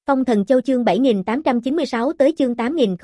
Phong Thần Châu chương 7896 tới chương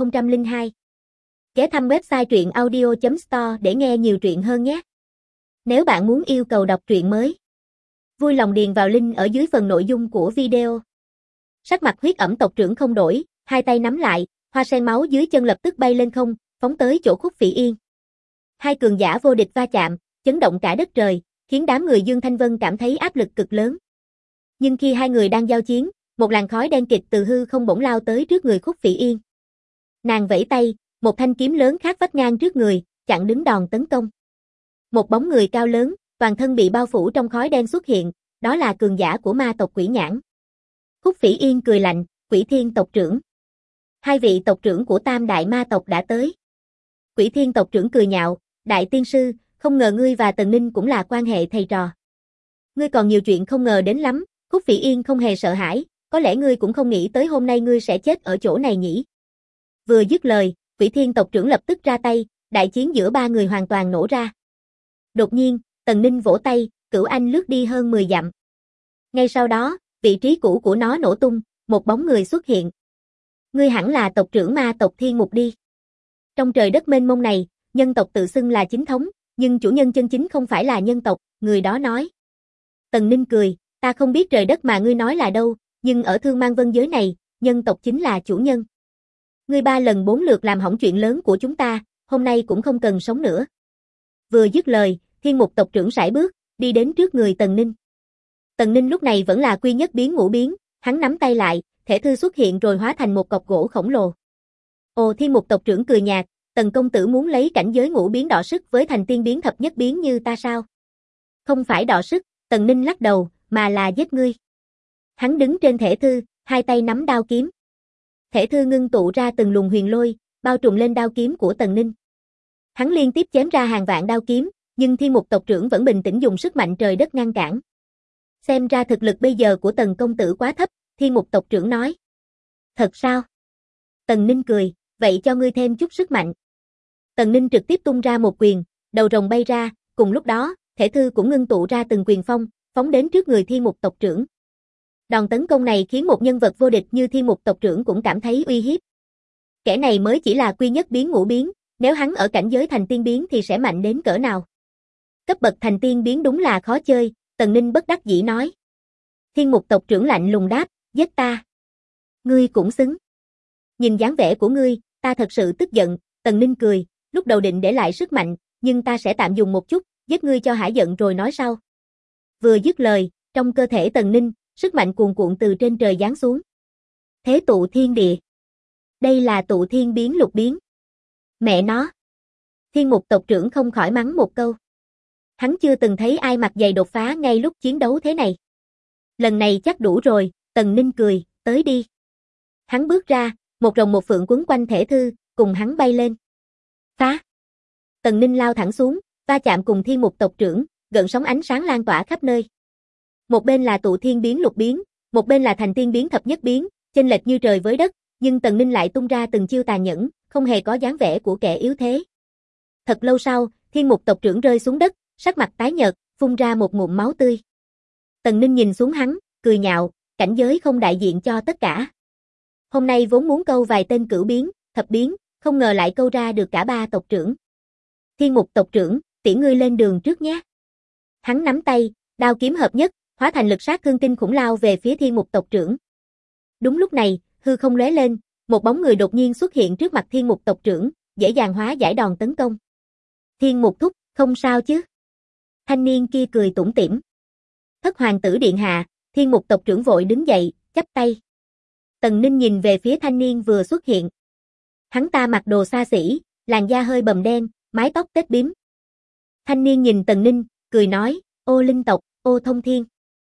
8002. Ghé thăm website truyện audio.store để nghe nhiều truyện hơn nhé. Nếu bạn muốn yêu cầu đọc truyện mới, vui lòng điền vào link ở dưới phần nội dung của video. Sắc mặt Huyết Ẩm tộc trưởng không đổi, hai tay nắm lại, hoa sen máu dưới chân lập tức bay lên không, phóng tới chỗ Khúc Phỉ Yên. Hai cường giả vô địch va chạm, chấn động cả đất trời, khiến đám người Dương Thanh Vân cảm thấy áp lực cực lớn. Nhưng khi hai người đang giao chiến, một làn khói đen kịt từ hư không bỗng lao tới trước người Khúc Phỉ Yên. Nàng vẫy tay, một thanh kiếm lớn khác vách ngang trước người, chặn đứng đòn tấn công. Một bóng người cao lớn, toàn thân bị bao phủ trong khói đen xuất hiện, đó là cường giả của ma tộc Quỷ Nhãn. Khúc Phỉ Yên cười lạnh, Quỷ Thiên tộc trưởng. Hai vị tộc trưởng của Tam đại ma tộc đã tới. Quỷ Thiên tộc trưởng cười nhạo, đại tiên sư, không ngờ ngươi và Tần Ninh cũng là quan hệ thầy trò. Ngươi còn nhiều chuyện không ngờ đến lắm. Khúc Phỉ Yên không hề sợ hãi, có lẽ ngươi cũng không nghĩ tới hôm nay ngươi sẽ chết ở chỗ này nhỉ. Vừa dứt lời, Quỷ Thiên tộc trưởng lập tức ra tay, đại chiến giữa ba người hoàn toàn nổ ra. Đột nhiên, Tần Ninh vỗ tay, Cửu Anh lướt đi hơn 10 dặm. Ngay sau đó, vị trí cũ của nó nổ tung, một bóng người xuất hiện. Ngươi hẳn là tộc trưởng ma tộc Thiên Mục đi. Trong trời đất mênh mông này, nhân tộc tự xưng là chính thống, nhưng chủ nhân chân chính không phải là nhân tộc, người đó nói. Tần Ninh cười, ta không biết trời đất mà ngươi nói là đâu, nhưng ở Thương Mang Vân giới này, nhân tộc chính là chủ nhân. Ngươi 3 lần 4 lượt làm hỏng chuyện lớn của chúng ta, hôm nay cũng không cần sống nữa. Vừa dứt lời, Thiên Mục tộc trưởng sải bước, đi đến trước người Tần Ninh. Tần Ninh lúc này vẫn là quy nhất biến ngũ biến, hắn nắm tay lại, thẻ thư xuất hiện rồi hóa thành một cọc gỗ khổng lồ. Ồ, Thiên Mục tộc trưởng cười nhạt, Tần công tử muốn lấy cảnh giới ngũ biến đọ sức với thành tiên biến thập nhất biến như ta sao? Không phải đọ sức, Tần Ninh lắc đầu, mà là giết ngươi. Hắn đứng trên thẻ thư, hai tay nắm đao kiếm. Thẻ thư ngưng tụ ra từng luồng huyền lôi, bao trùm lên đao kiếm của Tần Ninh. Hắn liên tiếp chém ra hàng vạn đao kiếm, nhưng Thiên Mục tộc trưởng vẫn bình tĩnh dùng sức mạnh trời đất ngăn cản. Xem ra thực lực bây giờ của Tần công tử quá thấp, Thiên Mục tộc trưởng nói. Thật sao? Tần Ninh cười, vậy cho ngươi thêm chút sức mạnh. Tần Ninh trực tiếp tung ra một quyền, đầu rồng bay ra, cùng lúc đó, thẻ thư cũng ngưng tụ ra từng quyền phong, phóng đến trước người Thiên Mục tộc trưởng. Đòn tấn công này khiến một nhân vật vô địch như Thiên Mục tộc trưởng cũng cảm thấy uy hiếp. Kẻ này mới chỉ là quy nhất biến ngũ biến, nếu hắn ở cảnh giới thành tiên biến thì sẽ mạnh đến cỡ nào? Cấp bậc thành tiên biến đúng là khó chơi, Tần Ninh bất đắc dĩ nói. Thiên Mục tộc trưởng lạnh lùng đáp, giết ta. Ngươi cũng xứng. Nhìn dáng vẻ của ngươi, ta thật sự tức giận, Tần Ninh cười, lúc đầu định để lại sức mạnh, nhưng ta sẽ tạm dùng một chút, giết ngươi cho hả giận rồi nói sau. Vừa dứt lời, trong cơ thể Tần Ninh, sức mạnh cuồn cuộn từ trên trời giáng xuống. Thế tụ thiên địa. Đây là tụ thiên biến lục biến. Mẹ nó. Thiên Mục tộc trưởng không khỏi mắng một câu. Hắn chưa từng thấy ai mặt dày đột phá ngay lúc chiến đấu thế này. Lần này chắc đủ rồi, Tần Ninh cười, tới đi. Hắn bước ra, một rồng một phượng quấn quanh thẻ thư, cùng hắn bay lên. Phá. Tần Ninh lao thẳng xuống, va chạm cùng Thiên Mục tộc trưởng, gợn sóng ánh sáng lan tỏa khắp nơi. Một bên là tụ thiên biến lục biến, một bên là thành tiên biến thập nhất biến, chênh lệch như trời với đất, nhưng Tần Ninh lại tung ra từng chiêu tàn nhẫn, không hề có dáng vẻ của kẻ yếu thế. Thật lâu sau, Thiên Mục tộc trưởng rơi xuống đất, sắc mặt tái nhợt, phun ra một ngụm máu tươi. Tần Ninh nhìn xuống hắn, cười nhạo, cảnh giới không đại diện cho tất cả. Hôm nay vốn muốn câu vài tên cửu biến, thập biến, không ngờ lại câu ra được cả 3 tộc trưởng. Thiên Mục tộc trưởng, tiễn ngươi lên đường trước nhé. Hắn nắm tay, đao kiếm hợp nhất, hóa thành lực sát thương kinh khủng lao về phía Thiên Mục tộc trưởng. Đúng lúc này, hư không lóe lên, một bóng người đột nhiên xuất hiện trước mặt Thiên Mục tộc trưởng, dễ dàng hóa giải đòn tấn công. Thiên Mục thúc, không sao chứ? Thanh niên kia cười tủm tỉm. Thất hoàng tử điện hạ, Thiên Mục tộc trưởng vội đứng dậy, chắp tay. Tần Ninh nhìn về phía thanh niên vừa xuất hiện. Hắn ta mặc đồ xa xỉ, làn da hơi bầm đen, mái tóc tết bím. Thanh niên nhìn Tần Ninh, cười nói, ô linh tộc, ô thông thiên.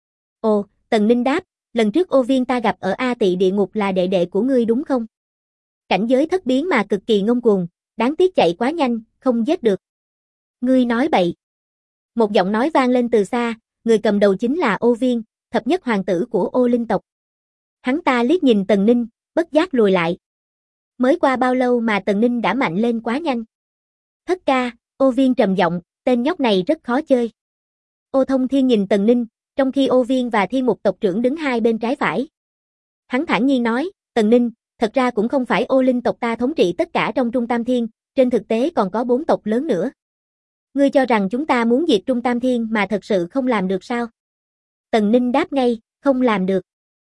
Ồ, Tần Ninh đáp, lần trước ô viên ta gặp ở A Tị địa ngục là đệ đệ của ngươi đúng không? Cảnh giới thất biến mà cực kỳ ngông cuồng, đáng tiếc chạy quá nhanh, không giết được. Ngươi nói bậy. Một giọng nói vang lên từ xa, người cầm đầu chính là ô viên, thập nhất hoàng tử của ô linh tộc. Hắn ta liếc nhìn Tần Ninh, bất giác lùi lại. Mới qua bao lâu mà Tần Ninh đã mạnh lên quá nhanh. Thất ca, ô viên trầm giọng, tên nhóc này rất khó chơi. Ô thông thiên nhìn Tần Ninh, trong khi ô viên và Thiên Mục tộc trưởng đứng hai bên trái phải. Hắn thản nhiên nói, Tần Ninh, thật ra cũng không phải ô linh tộc ta thống trị tất cả trong Trung Tam Thiên, trên thực tế còn có 4 tộc lớn nữa. Ngươi cho rằng chúng ta muốn diệt Trung Tam Thiên mà thật sự không làm được sao? Tần Ninh đáp ngay, không làm được.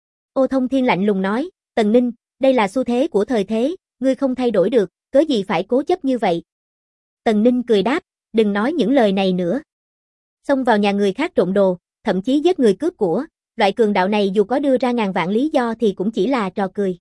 Ô Thông Thiên lạnh lùng nói, Tần Ninh, đây là xu thế của thời thế, ngươi không thay đổi được, cớ gì phải cố chấp như vậy? Tần Ninh cười đáp, đừng nói những lời này nữa. Xông vào nhà người khác trộm đồ, thậm chí giết người cướp của, loại cường đạo này dù có đưa ra ngàn vạn lý do thì cũng chỉ là trò cười.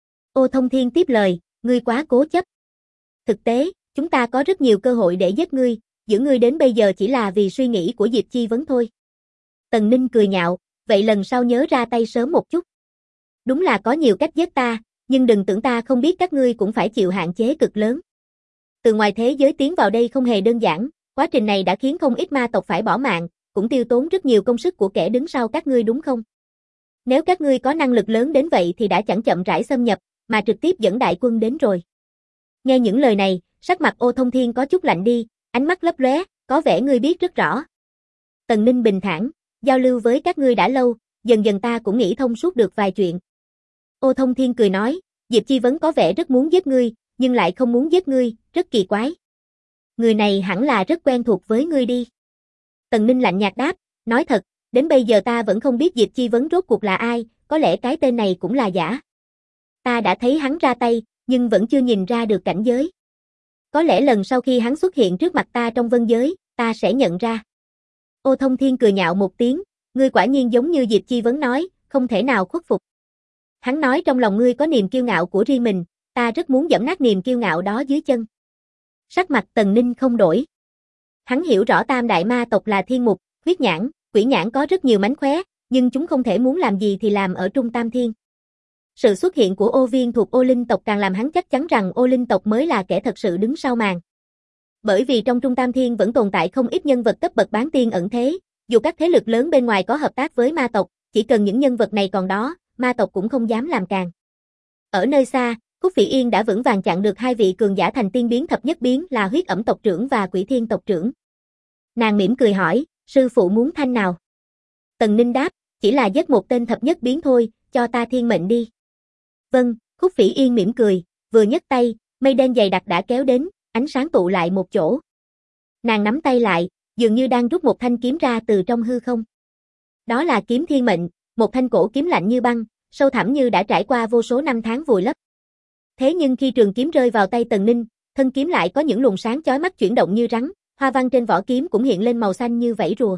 Ô Thông Thiên tiếp lời, ngươi quá cố chấp. Thực tế, chúng ta có rất nhiều cơ hội để giết ngươi, giữ ngươi đến bây giờ chỉ là vì suy nghĩ của Diệp Chi Vấn thôi. Tần Ninh cười nhạo, vậy lần sau nhớ ra tay sớm một chút. Đúng là có nhiều cách giết ta, nhưng đừng tưởng ta không biết các ngươi cũng phải chịu hạn chế cực lớn. Từ ngoài thế giới tiến vào đây không hề đơn giản, quá trình này đã khiến không ít ma tộc phải bỏ mạng, cũng tiêu tốn rất nhiều công sức của kẻ đứng sau các ngươi đúng không? Nếu các ngươi có năng lực lớn đến vậy thì đã chẳng chậm rãi xâm nhập, mà trực tiếp dẫn đại quân đến rồi. Nghe những lời này, sắc mặt Ô Thông Thiên có chút lạnh đi, ánh mắt lấp lóe, có vẻ ngươi biết rất rõ. Tần Ninh bình thản, giao lưu với các ngươi đã lâu, dần dần ta cũng nghĩ thông suốt được vài chuyện. Ô Thông Thiên cười nói, Diệp Chi Vấn có vẻ rất muốn giết ngươi, nhưng lại không muốn giết ngươi, rất kỳ quái. Người này hẳn là rất quen thuộc với ngươi đi. Tần Ninh lạnh nhạt đáp, nói thật, đến bây giờ ta vẫn không biết Diệp Chi Vấn rốt cuộc là ai, có lẽ cái tên này cũng là giả. Ta đã thấy hắn ra tay, nhưng vẫn chưa nhìn ra được cảnh giới. Có lẽ lần sau khi hắn xuất hiện trước mặt ta trong vân giới, ta sẽ nhận ra. Ô Thông Thiên cười nhạo một tiếng, ngươi quả nhiên giống như Diệp Chi Vấn nói, không thể nào khuất phục. Hắn nói trong lòng ngươi có niềm kiêu ngạo của riêng mình, ta rất muốn giẫm nát niềm kiêu ngạo đó dưới chân. Sắc mặt Tần Ninh không đổi. Hắn hiểu rõ tam đại ma tộc là thiên mục, huyết nhãn, quỷ nhãn có rất nhiều mánh khóe, nhưng chúng không thể muốn làm gì thì làm ở Trung Tam Thiên. Sự xuất hiện của ô viên thuộc ô linh tộc càng làm hắn chắc chắn rằng ô linh tộc mới là kẻ thật sự đứng sau màn. Bởi vì trong Trung Tam Thiên vẫn tồn tại không ít nhân vật cấp bậc bán tiên ẩn thế, dù các thế lực lớn bên ngoài có hợp tác với ma tộc, chỉ cần những nhân vật này còn đó, ma tộc cũng không dám làm càn. Ở nơi xa, Khúc Phỉ Yên đã vững vàng chặn được hai vị cường giả thành tiên biến thập nhất biến là huyết ẩm tộc trưởng và quỷ thiên tộc trưởng. Nàng mỉm cười hỏi, sư phụ muốn thanh nào? Tần Ninh đáp, chỉ là giết một tên thập nhất biến thôi, cho ta thiên mệnh đi. Vâng, Khúc Phỉ Yên mỉm cười, vừa nhấc tay, mây đen dày đặc đã kéo đến, ánh sáng tụ lại một chỗ. Nàng nắm tay lại, dường như đang rút một thanh kiếm ra từ trong hư không. Đó là kiếm thiên mệnh, một thanh cổ kiếm lạnh như băng, sâu thẳm như đã trải qua vô số năm tháng vùi lấp. Thế nhưng khi trường kiếm rơi vào tay Tần Ninh, thân kiếm lại có những luồng sáng chói mắt chuyển động như rắn, hoa văn trên vỏ kiếm cũng hiện lên màu xanh như vảy rùa.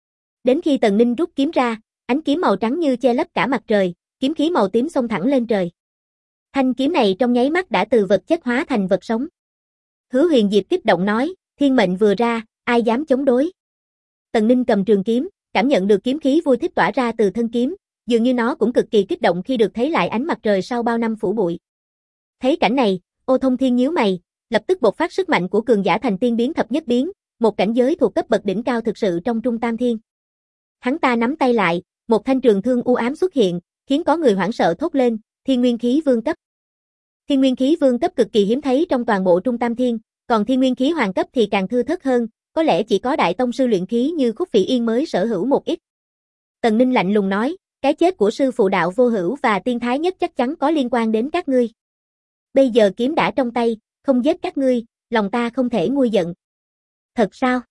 Đến khi Tần Ninh rút kiếm ra, ánh kiếm màu trắng như che lấp cả mặt trời, kiếm khí màu tím xông thẳng lên trời. Thanh kiếm này trong nháy mắt đã từ vật chất hóa thành vật sống. Hứa Huyền Diệp kích động nói, thiên mệnh vừa ra, ai dám chống đối. Tần Ninh cầm trường kiếm, cảm nhận được kiếm khí vui thích tỏa ra từ thân kiếm, dường như nó cũng cực kỳ kích động khi được thấy lại ánh mặt trời sau bao năm phủ bụi. Thấy cảnh này, Ô Thông Thiên nhíu mày, lập tức bộc phát sức mạnh của cường giả thành tiên biến thập nhất biến, một cảnh giới thuộc cấp bậc đỉnh cao thực sự trong Trung Tam Thiên. Hắn ta nắm tay lại, một thanh trường thương u ám xuất hiện, khiến có người hoảng sợ thốt lên, Thiên Nguyên Khí Vương cấp. Thiên Nguyên Khí Vương cấp cực kỳ hiếm thấy trong toàn bộ Trung Tam Thiên, còn Thiên Nguyên Khí Hoàng cấp thì càng thưa thớt hơn, có lẽ chỉ có đại tông sư luyện khí như Khúc Phỉ Yên mới sở hữu một ít. Tần Ninh lạnh lùng nói, cái chết của sư phụ đạo vô hữu và tiên thái nhất chắc chắn có liên quan đến các ngươi. Bây giờ kiếm đã trong tay, không giết các ngươi, lòng ta không thể nguôi giận. Thật sao?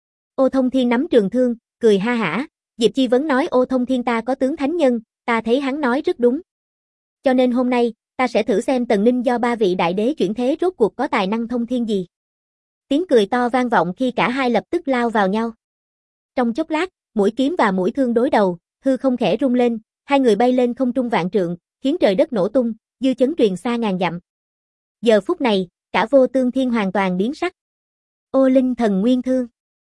Ô Thông Thiên nắm trường thương, cười ha hả, Diệp Chi Vấn nói Ô Thông Thiên ta có tướng thánh nhân, ta thấy hắn nói rất đúng. Cho nên hôm nay, ta sẽ thử xem Tần Ninh do ba vị đại đế chuyển thế rốt cuộc có tài năng thông thiên gì. Tiếng cười to vang vọng khi cả hai lập tức lao vào nhau. Trong chốc lát, mũi kiếm và mũi thương đối đầu, hư không khẽ rung lên, hai người bay lên không trung vạn trượng, khiến trời đất nổ tung, dư chấn truyền xa ngàn dặm. Giờ phút này, cả Vô Tương Thiên hoàn toàn biến sắc. Ô Linh Thần Nguyên Thương.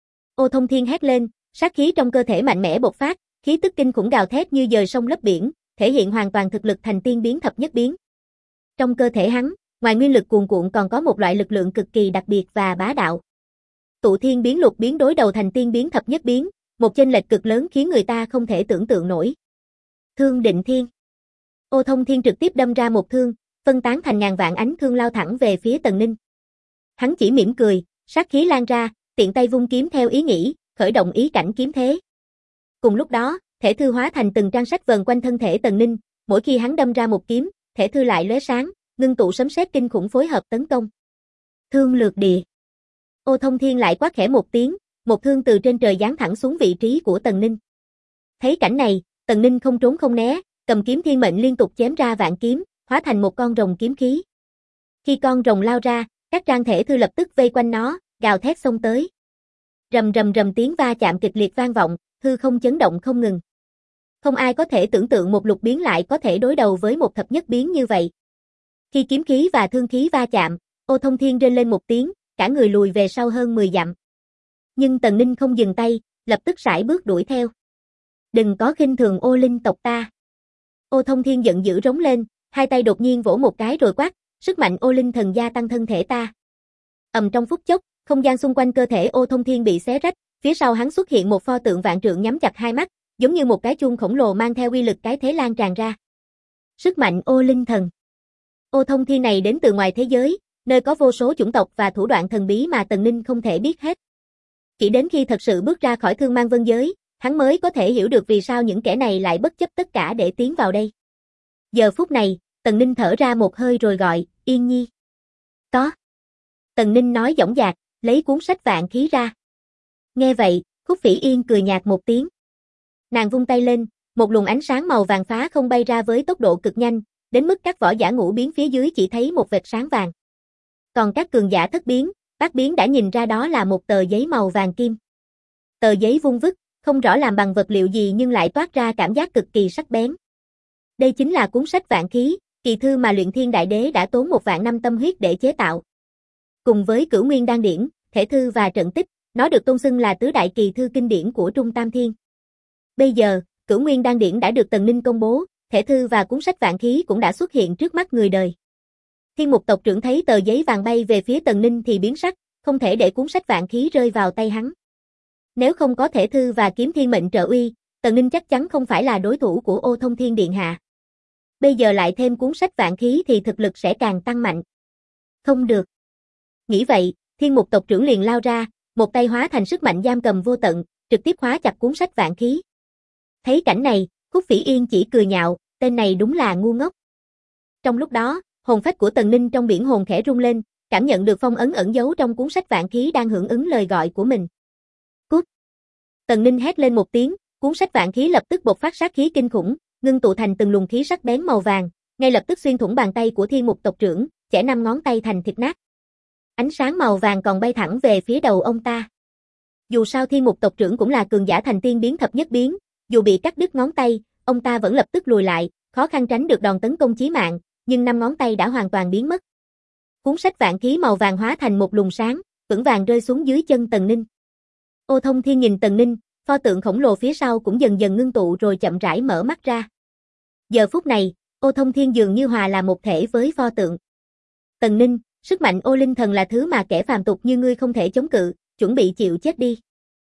Ô Thông Thiên hét lên, sát khí trong cơ thể mạnh mẽ bộc phát, khí tức kinh khủng gào thét như dời sông lấp biển, thể hiện hoàn toàn thực lực thành tiên biến thập nhất biến. Trong cơ thể hắn, ngoài nguyên lực cuồn cuộn còn có một loại lực lượng cực kỳ đặc biệt và bá đạo. Tụ Thiên biến lục biến đối đầu thành tiên biến thập nhất biến, một chênh lệch cực lớn khiến người ta không thể tưởng tượng nổi. Thương Định Thiên. Ô Thông Thiên trực tiếp đâm ra một thương, phân tán thành ngàn vạn ánh thương lao thẳng về phía Tần Ninh. Hắn chỉ mỉm cười, sát khí lan ra, tiện tay vung kiếm theo ý nghĩ, khởi động ý cảnh kiếm thế. Cùng lúc đó, thể thư hóa thành từng trang sách vờn quanh thân thể Tần Ninh, mỗi khi hắn đâm ra một kiếm, thể thư lại lóe sáng, ngưng tụ sấm sét kinh khủng phối hợp tấn công. Thương lược địa. Ô Thông Thiên lại quát khẽ một tiếng, một thương từ trên trời giáng thẳng xuống vị trí của Tần Ninh. Thấy cảnh này, Tần Ninh không trốn không né, cầm kiếm thiên mệnh liên tục chém ra vạn kiếm, hóa thành một con rồng kiếm khí. Khi con rồng lao ra, các trang thể thư lập tức vây quanh nó, gào thét xông tới. Rầm rầm rầm tiếng va chạm kịch liệt vang vọng, hư không chấn động không ngừng. Không ai có thể tưởng tượng một lục biến lại có thể đối đầu với một thập nhất biến như vậy. Khi kiếm khí và thương khí va chạm, Ô Thông Thiên rên lên một tiếng, cả người lùi về sau hơn 10 dặm. Nhưng Tần Ninh không dừng tay, lập tức sải bước đuổi theo. Đừng có khinh thường Ô Linh tộc ta. Ô Thông Thiên giận dữ rống lên, hai tay đột nhiên vỗ một cái rồi quát, sức mạnh Ô Linh thần gia tăng thân thể ta. Trong phút chốc, không gian xung quanh cơ thể Ô Thông Thiên bị xé rách, phía sau hắn xuất hiện một pho tượng vạn trượng nhắm chặt hai mắt, giống như một cái chuông khổng lồ mang theo uy lực cái thế lan tràn ra. Sức mạnh Ô Linh thần. Ô Thông Thiên này đến từ ngoài thế giới, nơi có vô số chủng tộc và thủ đoạn thần bí mà Tần Ninh không thể biết hết. Chỉ đến khi thật sự bước ra khỏi Thương Mang Vân giới, hắn mới có thể hiểu được vì sao những kẻ này lại bất chấp tất cả để tiến vào đây. Giờ phút này, Tần Ninh thở ra một hơi rồi gọi, Yên Nhi. Có. Tần Ninh nói dõng dạc, lấy cuốn sách vạn khí ra. Nghe vậy, Khúc Phỉ Yên cười nhạt một tiếng. Nàng vung tay lên, một luồng ánh sáng màu vàng phá không bay ra với tốc độ cực nhanh, đến mức các võ giả ngũ biến phía dưới chỉ thấy một vệt sáng vàng. Còn các cường giả thất biến, bát biến đã nhìn ra đó là một tờ giấy màu vàng kim. Tờ giấy vuông vức, không rõ làm bằng vật liệu gì nhưng lại toát ra cảm giác cực kỳ sắc bén. Đây chính là cuốn sách vạn khí, kỳ thư mà Luyện Thiên Đại Đế đã tốn 1.000 năm tâm huyết để chế tạo. Cùng với Cửu Nguyên Đan Điển, Thể Thư và Trận Tích, nó được tôn xưng là tứ đại kỳ thư kinh điển của Trung Tam Thiên. Bây giờ, Cửu Nguyên Đan Điển đã được Tần Ninh công bố, Thể Thư và cuốn sách vạn khí cũng đã xuất hiện trước mắt người đời. Thiên Mục tộc trưởng thấy tờ giấy vàng bay về phía Tần Ninh thì biến sắc, không thể để cuốn sách vạn khí rơi vào tay hắn. Nếu không có Thể Thư và kiếm thiên mệnh trợ uy, Tần Ninh chắc chắn không phải là đối thủ của Ô Thông Thiên điện hạ. Bây giờ lại thêm cuốn sách vạn khí thì thực lực sẽ càng tăng mạnh. Không được. Nghĩ vậy, Thiên Mục tộc trưởng liền lao ra, một tay hóa thành sức mạnh giam cầm vô tận, trực tiếp khóa chặt cuốn sách vạn khí. Thấy cảnh này, Khúc Phỉ Yên chỉ cười nhạo, tên này đúng là ngu ngốc. Trong lúc đó, hồn phách của Tần Ninh trong biển hồn khẽ rung lên, cảm nhận được phong ấn ẩn giấu trong cuốn sách vạn khí đang hưởng ứng lời gọi của mình. Cút! Tần Ninh hét lên một tiếng, cuốn sách vạn khí lập tức bộc phát sát khí kinh khủng, ngưng tụ thành từng luồng khí sắc bén màu vàng, ngay lập tức xuyên thủng bàn tay của Thiên Mục tộc trưởng, chẻ 5 ngón tay thành thịt nát. Ánh sáng màu vàng còn bay thẳng về phía đầu ông ta. Dù sao Thiên Mục tộc trưởng cũng là cường giả thành tiên biến thập nhất biến, dù bị cắt đứt ngón tay, ông ta vẫn lập tức lùi lại, khó khăn tránh được đòn tấn công chí mạng, nhưng 5 ngón tay đã hoàn toàn biến mất. Cuốn sách vạn khí màu vàng hóa thành một luồng sáng, vững vàng rơi xuống dưới chân Tần Ninh. Ô Thông Thiên nhìn Tần Ninh, pho tượng khổng lồ phía sau cũng dần dần ngưng tụ rồi chậm rãi mở mắt ra. Giờ phút này, Ô Thông Thiên dường như hòa là một thể với pho tượng. Tần Ninh, sức mạnh Ô Linh thần là thứ mà kẻ phàm tục như ngươi không thể chống cự, chuẩn bị chịu chết đi.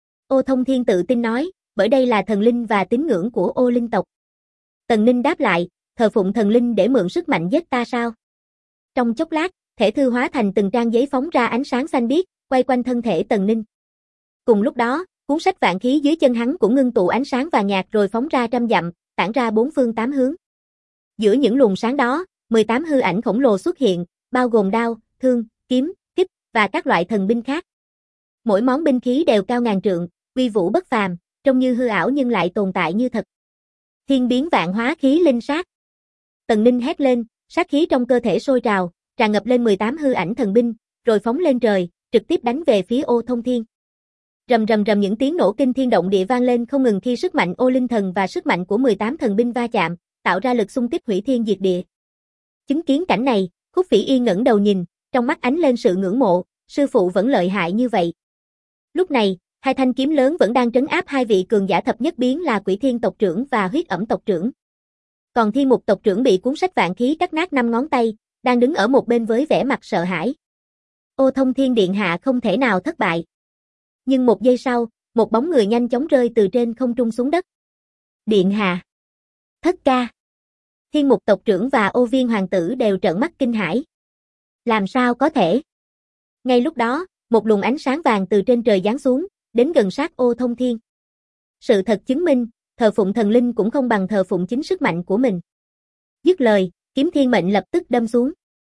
Ô Thông Thiên tự tin nói, bởi đây là thần linh và tín ngưỡng của Ô Linh tộc. Tần Ninh đáp lại, thờ phụng thần linh để mượn sức mạnh giết ta sao? Trong chốc lát, thể thư hóa thành từng trang giấy phóng ra ánh sáng xanh biếc, quay quanh thân thể Tần Ninh. Cùng lúc đó, cuốn sách vạn khí dưới chân hắn cũng ngưng tụ ánh sáng vàng nhạt rồi phóng ra trăm dặm, tản ra bốn phương tám hướng. Giữa những luồng sáng đó, 18 hư ảnh khổng lồ xuất hiện, bao gồm đao, thương, kiếm, kích và các loại thần binh khác. Mỗi món binh khí đều cao ngàn trượng, uy vũ bất phàm, trông như hư ảo nhưng lại tồn tại như thật. Thiên biến vạn hóa khí linh sát. Tần Ninh hét lên, sát khí trong cơ thể sôi trào, tràn ngập lên 18 hư ảnh thần binh, rồi phóng lên trời, trực tiếp đánh về phía Ô Thông Thiên. Rầm rầm rầm những tiếng nổ kinh thiên động địa vang lên không ngừng khi sức mạnh Ô Linh thần và sức mạnh của 18 thần binh va chạm, tạo ra lực xung kích hủy thiên diệt địa. Chứng kiến cảnh này, Khúc Phỉ Yên ngẩng đầu nhìn, trong mắt ánh lên sự ngưỡng mộ, sư phụ vẫn lợi hại như vậy. Lúc này, hai thanh kiếm lớn vẫn đang trấn áp hai vị cường giả thập nhất biến là Quỷ Thiên tộc trưởng và Huyết Ẩm tộc trưởng. Còn Thiên Mục tộc trưởng bị cuốn sách vạn khí cắt nát 5 ngón tay, đang đứng ở một bên với vẻ mặt sợ hãi. Ô Thông Thiên điện hạ không thể nào thất bại. Nhưng một giây sau, một bóng người nhanh chóng rơi từ trên không trung xuống đất. Điện hạ. Thất ca. Thiên Mục tộc trưởng và Ô Viên hoàng tử đều trợn mắt kinh hãi. Làm sao có thể? Ngay lúc đó, một luồng ánh sáng vàng từ trên trời giáng xuống, đến gần sát Ô Thông Thiên. Sự thật chứng minh, thờ phụng thần linh cũng không bằng thờ phụng chính sức mạnh của mình. Dứt lời, kiếm thiên mệnh lập tức đâm xuống.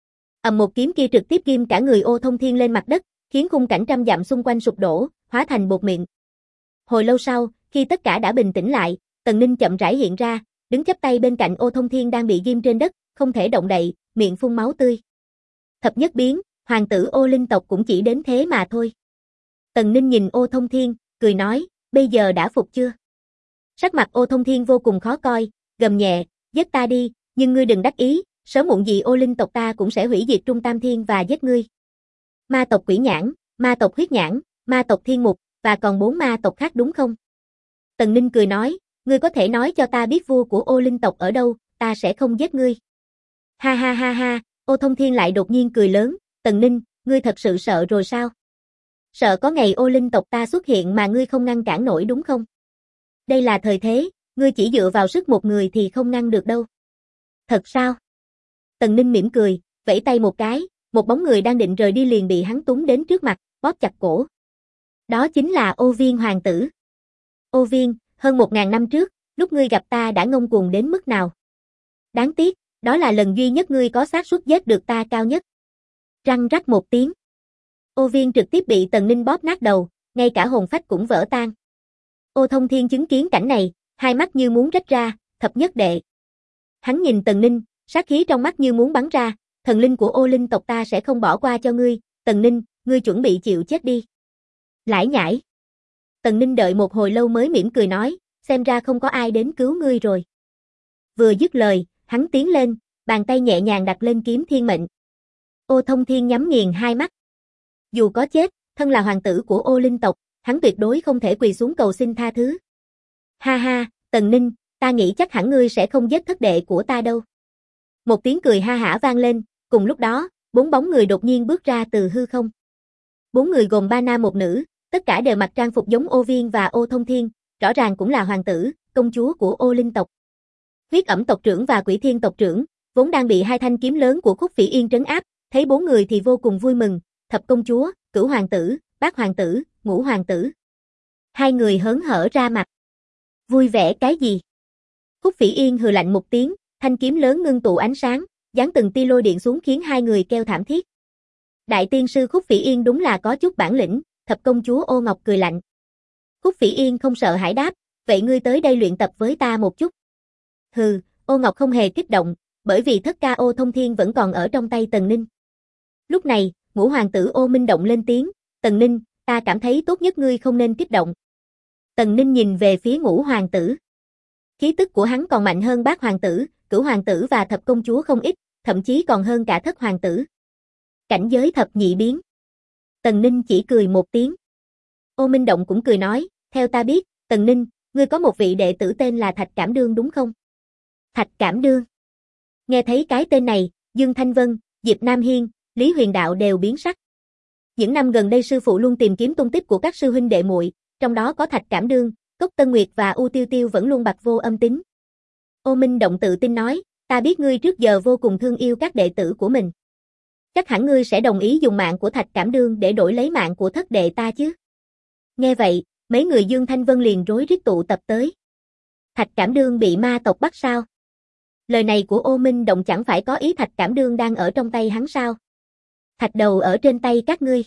Một kiếm kia trực tiếp ghim cả người Ô Thông Thiên lên mặt đất, khiến khung cảnh trăm dặm xung quanh sụp đổ, hóa thành bột mịn. Hồi lâu sau, khi tất cả đã bình tĩnh lại, Tần Ninh chậm rãi hiện ra, đứng chắp tay bên cạnh Ô Thông Thiên đang bị ghim trên đất, không thể động đậy, miệng phun máu tươi. Thập nhất biến, hoàng tử Ô Linh tộc cũng chỉ đến thế mà thôi. Tần Ninh nhìn Ô Thông Thiên, cười nói, bây giờ đã phục chưa? Sắc mặt Ô Thông Thiên vô cùng khó coi, gầm nhẹ, giết ta đi, nhưng ngươi đừng đắc ý, sớm muộn gì Ô Linh tộc ta cũng sẽ hủy diệt Trung Tam Thiên và giết ngươi. Ma tộc Quỷ Nhãn, ma tộc Huyết Nhãn, ma tộc Thiên Mục, và còn 4 ma tộc khác đúng không? Tần Ninh cười nói, ngươi có thể nói cho ta biết vua của Ô Linh tộc ở đâu, ta sẽ không giết ngươi. Ha ha ha ha, Ô Thông Thiên lại đột nhiên cười lớn, Tần Ninh, ngươi thật sự sợ rồi sao? Sợ có ngày Ô Linh tộc ta xuất hiện mà ngươi không ngăn cản nổi đúng không? Đây là thời thế, ngươi chỉ dựa vào sức một người thì không ngăn được đâu. Thật sao? Tần Ninh mỉm cười, vẫy tay một cái, một bóng người đang định rời đi liền bị hắn túm đến trước mặt, bóp chặt cổ. Đó chính là Ô Viên hoàng tử. Ô Viên, hơn 1000 năm trước, lúc ngươi gặp ta đã ngông cuồng đến mức nào? Đáng tiếc, đó là lần duy nhất ngươi có xác suất giết được ta cao nhất. Răng rắc một tiếng. Ô Viên trực tiếp bị Tần Ninh bóp nát đầu, ngay cả hồn phách cũng vỡ tan. Ô Thông Thiên chứng kiến cảnh này, hai mắt như muốn rách ra, thập nhất đệ. Hắn nhìn Tần Ninh, sát khí trong mắt như muốn bắn ra, thần linh của Ô Linh tộc ta sẽ không bỏ qua cho ngươi, Tần Ninh, ngươi chuẩn bị chịu chết đi. Lải nhải. Tần Ninh đợi một hồi lâu mới mỉm cười nói, xem ra không có ai đến cứu ngươi rồi. Vừa dứt lời, hắn tiến lên, bàn tay nhẹ nhàng đặt lên kiếm thiên mệnh. Ô Thông Thiên nhắm nghiền hai mắt. Dù có chết, thân là hoàng tử của Ô Linh tộc, hắn tuyệt đối không thể quỳ xuống cầu xin tha thứ. Ha ha, Tần Ninh, ta nghĩ chắc hẳn ngươi sẽ không giết thất đệ của ta đâu. Một tiếng cười ha hả vang lên, cùng lúc đó, 4 bóng người đột nhiên bước ra từ hư không. 4 người gồm 3 nam một nữ, tất cả đều mặc trang phục giống Ô Viên và Ô Thông Thiên, rõ ràng cũng là hoàng tử, công chúa của Ô Linh tộc. Huyết Ẩm tộc trưởng và Quỷ Thiên tộc trưởng, vốn đang bị hai thanh kiếm lớn của Khúc Phỉ Yên trấn áp, thấy 4 người thì vô cùng vui mừng, thập công chúa, cửu hoàng tử, bát hoàng tử, ngũ hoàng tử. Hai người hớn hở ra mặt. Vui vẻ cái gì? Khúc Phỉ Yên hừ lạnh một tiếng, thanh kiếm lớn ngưng tụ ánh sáng, giáng từng tia lôi điện xuống khiến hai người kêu thảm thiết. Đại tiên sư Khúc Phỉ Yên đúng là có chút bản lĩnh, thập công chúa Ô Ngọc cười lạnh. Khúc Phỉ Yên không sợ hãi đáp, vậy ngươi tới đây luyện tập với ta một chút. Hừ, Ô Ngọc không hề kích động, bởi vì thất ca Ô Thông Thiên vẫn còn ở trong tay Tần Ninh. Lúc này, ngũ hoàng tử Ô Minh Động lên tiếng, Tần Ninh, ta cảm thấy tốt nhất ngươi không nên kích động. Tần Ninh nhìn về phía ngũ hoàng tử. Khí tức của hắn còn mạnh hơn bát hoàng tử, cửu hoàng tử và thập công chúa không ít, thậm chí còn hơn cả thất hoàng tử. Cảnh giới thập nhị biến. Tần Ninh chỉ cười một tiếng. Ô Minh Động cũng cười nói, theo ta biết, Tần Ninh, ngươi có một vị đệ tử tên là Thạch Cảm Đương đúng không? Thạch Cảm Đương. Nghe thấy cái tên này, Dương Thanh Vân, Diệp Nam Hiên, Lý Huyền Đạo đều biến sắc. Những năm gần đây sư phụ luôn tìm kiếm tung tích của các sư huynh đệ muội, trong đó có Thạch Cảm Đương, Cốc Tân Nguyệt và U Tiêu Tiêu vẫn luôn bặt vô âm tín. Ô Minh Động tự tin nói, ta biết ngươi trước giờ vô cùng thương yêu các đệ tử của mình. Chắc hẳn ngươi sẽ đồng ý dùng mạng của Thạch Cảm Đương để đổi lấy mạng của thất đệ ta chứ. Nghe vậy, mấy người Dương Thanh Vân liền rối rít tụ tập tới. Thạch Cảm Đương bị ma tộc bắt sao? Lời này của Ô Minh Động chẳng phải có ý Thạch Cảm Đương đang ở trong tay hắn sao? Thạch đầu ở trên tay các ngươi.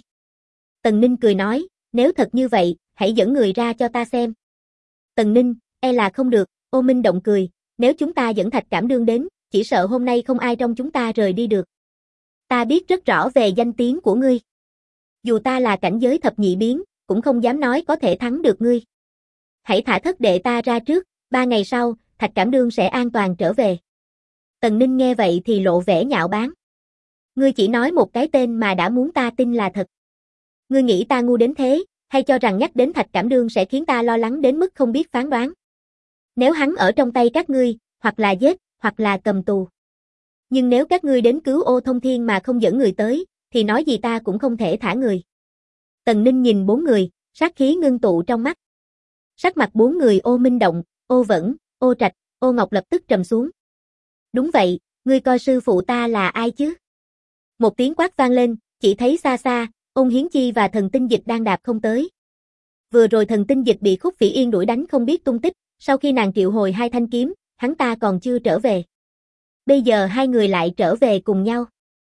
Tần Ninh cười nói, nếu thật như vậy, hãy dẫn người ra cho ta xem. Tần Ninh, e là không được, Ô Minh Động cười, nếu chúng ta dẫn Thạch Cảm Đương đến, chỉ sợ hôm nay không ai trong chúng ta rời đi được. Ta biết rất rõ về danh tiếng của ngươi. Dù ta là cảnh giới thập nhị biến, cũng không dám nói có thể thắng được ngươi. Hãy thả thất đệ ta ra trước, 3 ngày sau, Thạch Cảm Đương sẽ an toàn trở về. Tần Ninh nghe vậy thì lộ vẻ nhạo báng. Ngươi chỉ nói một cái tên mà đã muốn ta tin là thật. Ngươi nghĩ ta ngu đến thế, hay cho rằng nhắc đến Thạch Cảm Đương sẽ khiến ta lo lắng đến mức không biết phán đoán. Nếu hắn ở trong tay các ngươi, hoặc là giết, hoặc là cầm tù. Nhưng nếu các ngươi đến cứu Ô Thông Thiên mà không dẫn người tới, thì nói gì ta cũng không thể thả người. Tần Ninh nhìn 4 người, sát khí ngưng tụ trong mắt. Sắc mặt 4 người Ô Minh Động, Ô Vẫn, Ô Trạch, Ô Ngọc lập tức trầm xuống. Đúng vậy, ngươi coi sư phụ ta là ai chứ? Một tiếng quát vang lên, chỉ thấy xa xa, Ôn Hiến Chi và Thần Tinh Dịch đang đạp không tới. Vừa rồi Thần Tinh Dịch bị Khúc Phỉ Yên đuổi đánh không biết tung tích, sau khi nàng triệu hồi hai thanh kiếm, hắn ta còn chưa trở về. Bây giờ hai người lại trở về cùng nhau.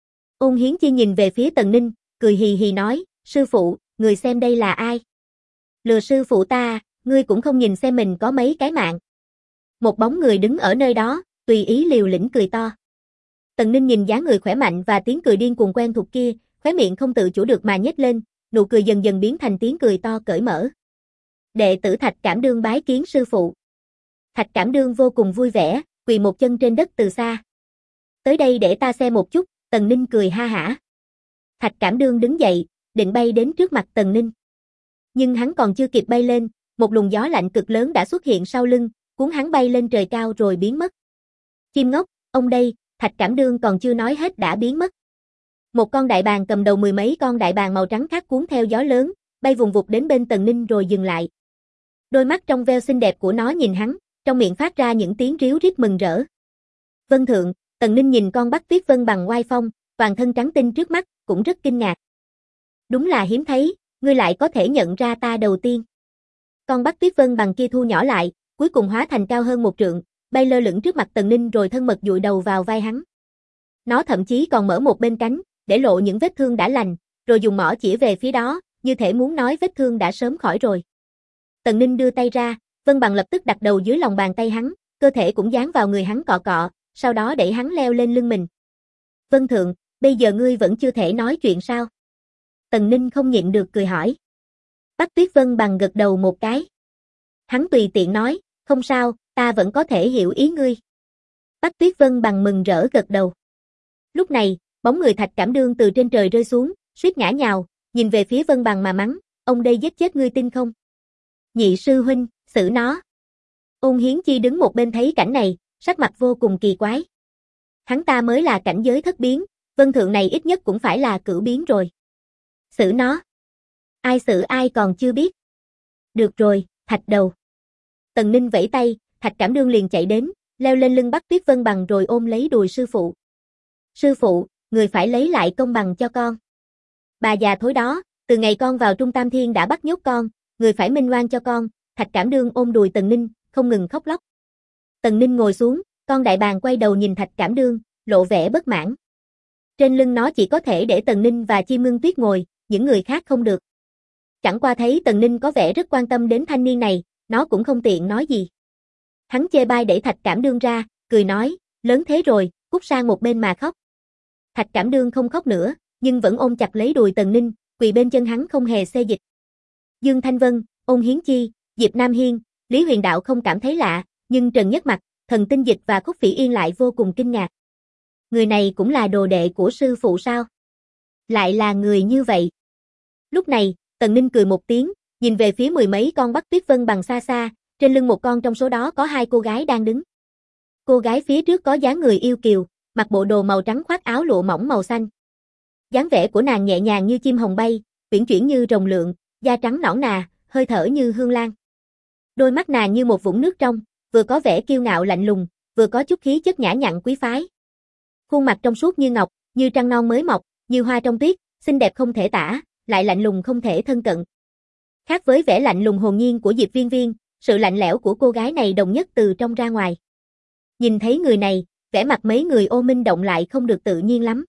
Ôn Hiến Chi nhìn về phía Tần Ninh, cười hì hì nói, sư phụ, người xem đây là ai? Lừa sư phụ ta, ngươi cũng không nhìn xem mình có mấy cái mạng. Một bóng người đứng ở nơi đó, tùy ý liều lĩnh cười to. Tần Ninh nhìn dáng người khỏe mạnh và tiếng cười điên cuồng quen thuộc kia, khóe miệng không tự chủ được mà nhếch lên, nụ cười dần dần biến thành tiếng cười to cởi mở. Đệ tử Thạch Cảm Đương bái kiến sư phụ. Thạch Cảm Đương vô cùng vui vẻ, quỳ một chân trên đất từ xa. Tới đây để ta xem một chút, Tần Ninh cười ha hả. Thạch Cảm Đương đứng dậy, định bay đến trước mặt Tần Ninh. Nhưng hắn còn chưa kịp bay lên, một luồng gió lạnh cực lớn đã xuất hiện sau lưng, cuốn hắn bay lên trời cao rồi biến mất. Chim ngốc, ông đây, Thạch Cảm Đương còn chưa nói hết đã biến mất. Một con đại bàng cầm đầu mười mấy con đại bàng màu trắng khác cuốn theo gió lớn, bay vùng vụt đến bên Tần Ninh rồi dừng lại. Đôi mắt trong veo xinh đẹp của nó nhìn hắn, trong miệng phát ra những tiếng ríu rít mừng rỡ. Vân thượng, Tần Ninh nhìn con Bắc Tuyết Vân bằng oai phong, toàn thân trắng tinh trước mắt, cũng rất kinh ngạc. Đúng là hiếm thấy, ngươi lại có thể nhận ra ta đầu tiên. Con Bắc Tuyết Vân bằng kia thu nhỏ lại, cuối cùng hóa thành cao hơn 1 trượng, bay lơ lửng trước mặt Tần Ninh rồi thân mật dụi đầu vào vai hắn. Nó thậm chí còn mở một bên cánh, để lộ những vết thương đã lành, rồi dùng mỏ chỉ về phía đó, như thể muốn nói vết thương đã sớm khỏi rồi. Tần Ninh đưa tay ra, Vân Bằng lập tức đặt đầu dưới lòng bàn tay hắn, cơ thể cũng dán vào người hắn cọ cọ, sau đó đẩy hắn leo lên lưng mình. Vân thượng, bây giờ ngươi vẫn chưa thể nói chuyện sao? Tần Ninh không nhịn được cười hỏi. Bắc Tuyết Vân Bằng gật đầu một cái. Hắn tùy tiện nói, không sao, ta vẫn có thể hiểu ý ngươi. Bắc Tuyết Vân Bằng mừng rỡ gật đầu. Lúc này, bóng người Thạch Cảm Đương từ trên trời rơi xuống, suýt ngã nhào, nhìn về phía Vân Bằng mà mắng, ông đây giết chết ngươi tin không? Nhị sư huynh, xử nó. Ôn Hiến Chi đứng một bên thấy cảnh này, sắc mặt vô cùng kỳ quái. Hắn ta mới là cảnh giới thất biến, Vân thượng này ít nhất cũng phải là cửu biến rồi. Xử nó. Ai xử ai còn chưa biết. Được rồi, Thạch đầu. Tần Ninh vẫy tay, Thạch Cảm Đương liền chạy đến, leo lên lưng Bắc Tuyết Vân Bằng rồi ôm lấy đùi sư phụ. Sư phụ, người phải lấy lại công bằng cho con. Bà già thối đó, từ ngày con vào Trung Tam Thiên đã bắt nhốt con, người phải minh oan cho con. Thạch Cảm Đương ôm đùi Tần Ninh, không ngừng khóc lóc. Tần Ninh ngồi xuống, con đại bàng quay đầu nhìn Thạch Cảm Đương, lộ vẻ bất mãn. Trên lưng nó chỉ có thể để Tần Ninh và Chim Ngưng Tuyết ngồi, những người khác không được. Chẳng qua thấy Tần Ninh có vẻ rất quan tâm đến thanh niên này, nó cũng không tiện nói gì. Hắn chê bai đẩy Thạch Cảm Đương ra, cười nói, lớn thế rồi, cút sang một bên mà khóc. Thạch Cảm Đương không khóc nữa, nhưng vẫn ôm chặt lấy đùi Tần Ninh, quỳ bên chân hắn không hề xê dịch. Dương Thanh Vân, Ôn Hiến Chi, Diệp Nam Hiên, Lý Huyền Đạo không cảm thấy lạ, nhưng Trần Nhất Mặc, Thần Tinh Dịch và Khúc Phỉ Yên lại vô cùng kinh ngạc. Người này cũng là đồ đệ của sư phụ sao? Lại là người như vậy. Lúc này, Tần Ninh cười một tiếng, nhìn về phía mười mấy con Bắc Tuyết Vân Bằng xa xa, trên lưng một con trong số đó có 2 cô gái đang đứng. Cô gái phía trước có dáng người yêu kiều, mặc bộ đồ màu trắng khoác áo lụa mỏng màu xanh. Dáng vẻ của nàng nhẹ nhàng như chim hồng bay, uyển chuyển như rồng lượn, da trắng nõn nà, hơi thở như hương lan. Đôi mắt nàng như một vũng nước trong, vừa có vẻ kiêu ngạo lạnh lùng, vừa có chút khí chất nhã nhặn quý phái. Khuôn mặt trong suốt như ngọc, như trăng non mới mọc, như hoa trong tuyết, xinh đẹp không thể tả, lại lạnh lùng không thể thân cận. Khác với vẻ lạnh lùng hồn nhiên của Diệp Viên Viên, sự lạnh lẽo của cô gái này đồng nhất từ trong ra ngoài. Nhìn thấy người này, vẻ mặt mấy người Ô Minh động lại không được tự nhiên lắm.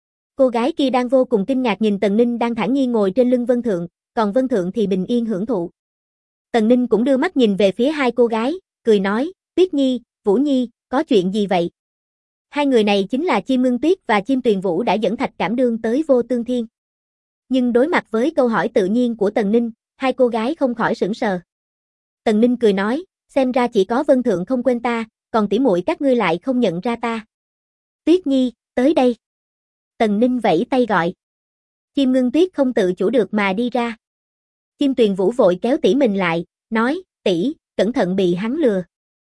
Cô gái kia đang vô cùng kinh ngạc nhìn Tần Ninh đang thản nhiên ngồi trên lưng Vân Thượng, còn Vân Thượng thì bình yên hưởng thụ. Tần Ninh cũng đưa mắt nhìn về phía 2 cô gái, cười nói, Tuyết Nhi, Vũ Nhi, có chuyện gì vậy? 2 người này chính là Chim Ngưng Tuyết và Chim Tuyền Vũ đã dẫn Thạch Cảm Đương tới Vô Tương Thiên. Nhưng đối mặt với câu hỏi tự nhiên của Tần Ninh, 2 cô gái không khỏi sững sờ. Tần Ninh cười nói, xem ra chỉ có Vân Thượng không quên ta, còn tỉ muội các ngươi lại không nhận ra ta. Tuyết Nhi, tới đây. Tần Ninh vẫy tay gọi. Chim Ngưng Tuyết không tự chủ được mà đi ra. Chim Tuyền Vũ vội kéo tỷ mình lại, nói, tỷ, cẩn thận bị hắn lừa.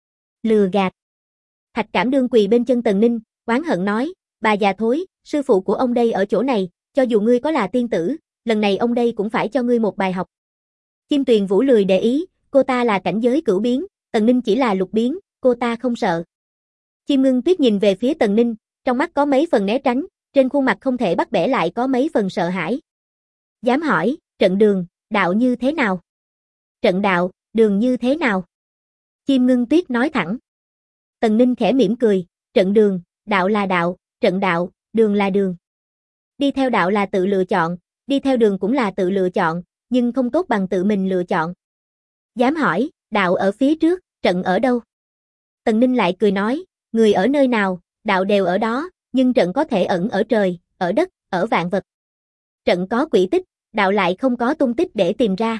Lừa gạt. Thạch Cảm Đương quỳ bên chân Tần Ninh, oán hận nói, bà già thối, sư phụ của ông đây ở chỗ này, cho dù ngươi có là tiên tử, lần này ông đây cũng phải cho ngươi một bài học. Chim Tuyền Vũ lười để ý, cô ta là cảnh giới cửu biến, Tần Ninh chỉ là lục biến, cô ta không sợ. Chim Ngưng Tuyết nhìn về phía Tần Ninh, trong mắt có mấy phần né tránh, trên khuôn mặt không thể bắt bẻ lại có mấy phần sợ hãi. Dám hỏi, trận đường, đạo như thế nào? Trận đạo, đường như thế nào? Chim Ngưng Tuyết nói thẳng. Tần Ninh khẽ mỉm cười, trận đường, đạo là đạo, trận đạo, đường là đường. Đi theo đạo là tự lựa chọn, đi theo đường cũng là tự lựa chọn, nhưng không tốt bằng tự mình lựa chọn. Dám hỏi, đạo ở phía trước, trận ở đâu? Tần Ninh lại cười nói, người ở nơi nào, đạo đều ở đó, nhưng trận có thể ẩn ở trời, ở đất, ở vạn vật. Trận có quỹ tích, đạo lại không có tung tích để tìm ra.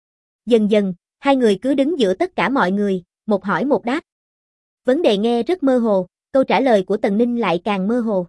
Dần dần, hai người cứ đứng giữa tất cả mọi người, một hỏi một đáp. Vấn đề nghe rất mơ hồ, câu trả lời của Tần Ninh lại càng mơ hồ.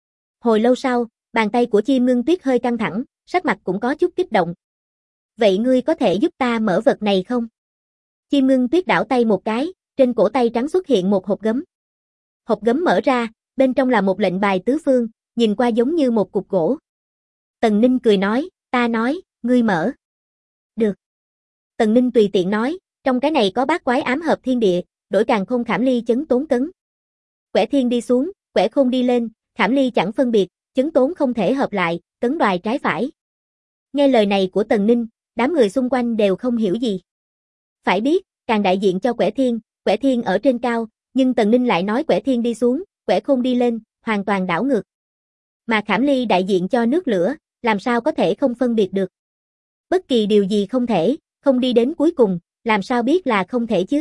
Hồi lâu sau, bàn tay của Chim Ngưng Tuyết hơi căng thẳng, sắc mặt cũng có chút kích động. Vậy ngươi có thể giúp ta mở vật này không? Chim Ngưng Tuyết đảo tay một cái, trên cổ tay trắng xuất hiện một hộp gấm. Hộp gấm mở ra, bên trong là một lệnh bài tứ phương, nhìn qua giống như một cục gỗ. Tần Ninh cười nói, ta nói, ngươi mở. Được. Tần Ninh tùy tiện nói, trong cái này có bát quái ám hợp thiên địa, đổi càn khôn khảm ly chấn tốn cấn. Quẻ thiên đi xuống, quẻ khôn đi lên, khảm ly chẳng phân biệt, chấn tốn không thể hợp lại, cấn đoài trái phải. Nghe lời này của Tần Ninh, đám người xung quanh đều không hiểu gì. Phải biết, càng đại diện cho quẻ thiên ở trên cao, nhưng Tần Ninh lại nói quẻ thiên đi xuống, quẻ khôn đi lên, hoàn toàn đảo ngược. Mà khảm ly đại diện cho nước lửa, làm sao có thể không phân biệt được. Bất kỳ điều gì không thể, không đi đến cuối cùng, làm sao biết là không thể chứ.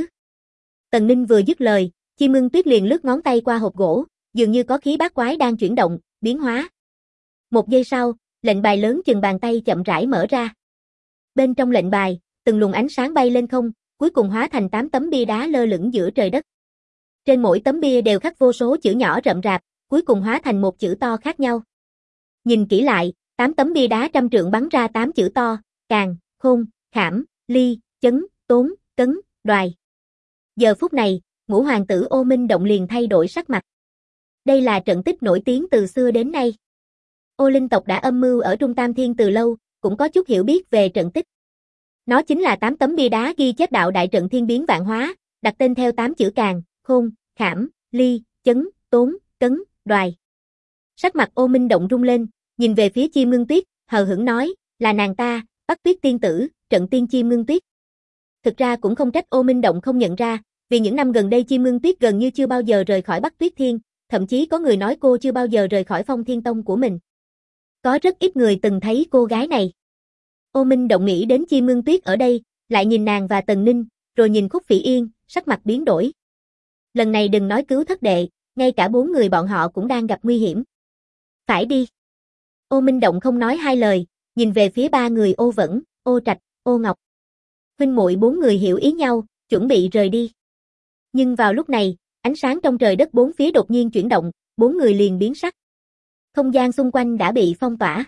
Tần Ninh vừa dứt lời, Chim Ngưng Tuyết liền lướt ngón tay qua hộp gỗ, dường như có khí bát quái đang chuyển động, biến hóa. Một giây sau, lệnh bài lớn chừng bàn tay chậm rãi mở ra. Bên trong lệnh bài, từng luồng ánh sáng bay lên không, cuối cùng hóa thành 8 tấm bia đá lơ lửng giữa trời đất. Trên mỗi tấm bia đều khắc vô số chữ nhỏ rậm rạp, cuối cùng hóa thành một chữ to khác nhau. Nhìn kỹ lại, 8 tấm bia đá trăm trượng bắn ra 8 chữ to, càn, khôn, khảm, ly, chấn, tốn, cấn, đoài. Giờ phút này, ngũ hoàng tử Ô Minh Động liền thay đổi sắc mặt. Đây là trận tích nổi tiếng từ xưa đến nay. Ô Linh tộc đã âm mưu ở Trung Tam Thiên từ lâu, cũng có chút hiểu biết về trận tích. Nó chính là 8 tấm bia đá ghi chép đạo đại trận thiên biến vạn hóa, đặt tên theo 8 chữ càn, khôn, khảm, ly, chấn, tốn, cấn, đoài. Sắc mặt Ô Minh Động rung lên, nhìn về phía Chim Ngưng Tuyết, hờ hững nói, là nàng ta, Bắc Tuyết tiên tử, trận tiên Chim Ngưng Tuyết. Thực ra cũng không trách Ô Minh Động không nhận ra, vì những năm gần đây Chim Ngưng Tuyết gần như chưa bao giờ rời khỏi Bắc Tuyết Thiên, thậm chí có người nói cô chưa bao giờ rời khỏi Phong Thiên Tông của mình. Có rất ít người từng thấy cô gái này. Ô Minh Động nghĩ đến Chim Ngưng Tuyết ở đây, lại nhìn nàng và Tần Ninh, rồi nhìn Khúc Phỉ Yên, sắc mặt biến đổi. Lần này đừng nói cứu thất đệ, ngay cả 4 người bọn họ cũng đang gặp nguy hiểm. Phải đi. Ô Minh Động không nói hai lời, nhìn về phía 3 người Ô Vẫn, Ô Trạch, Ô Ngọc. Huynh muội 4 người hiểu ý nhau, chuẩn bị rời đi. Nhưng vào lúc này, ánh sáng trong trời đất 4 phía đột nhiên chuyển động, 4 người liền biến sắc. Không gian xung quanh đã bị phong tỏa.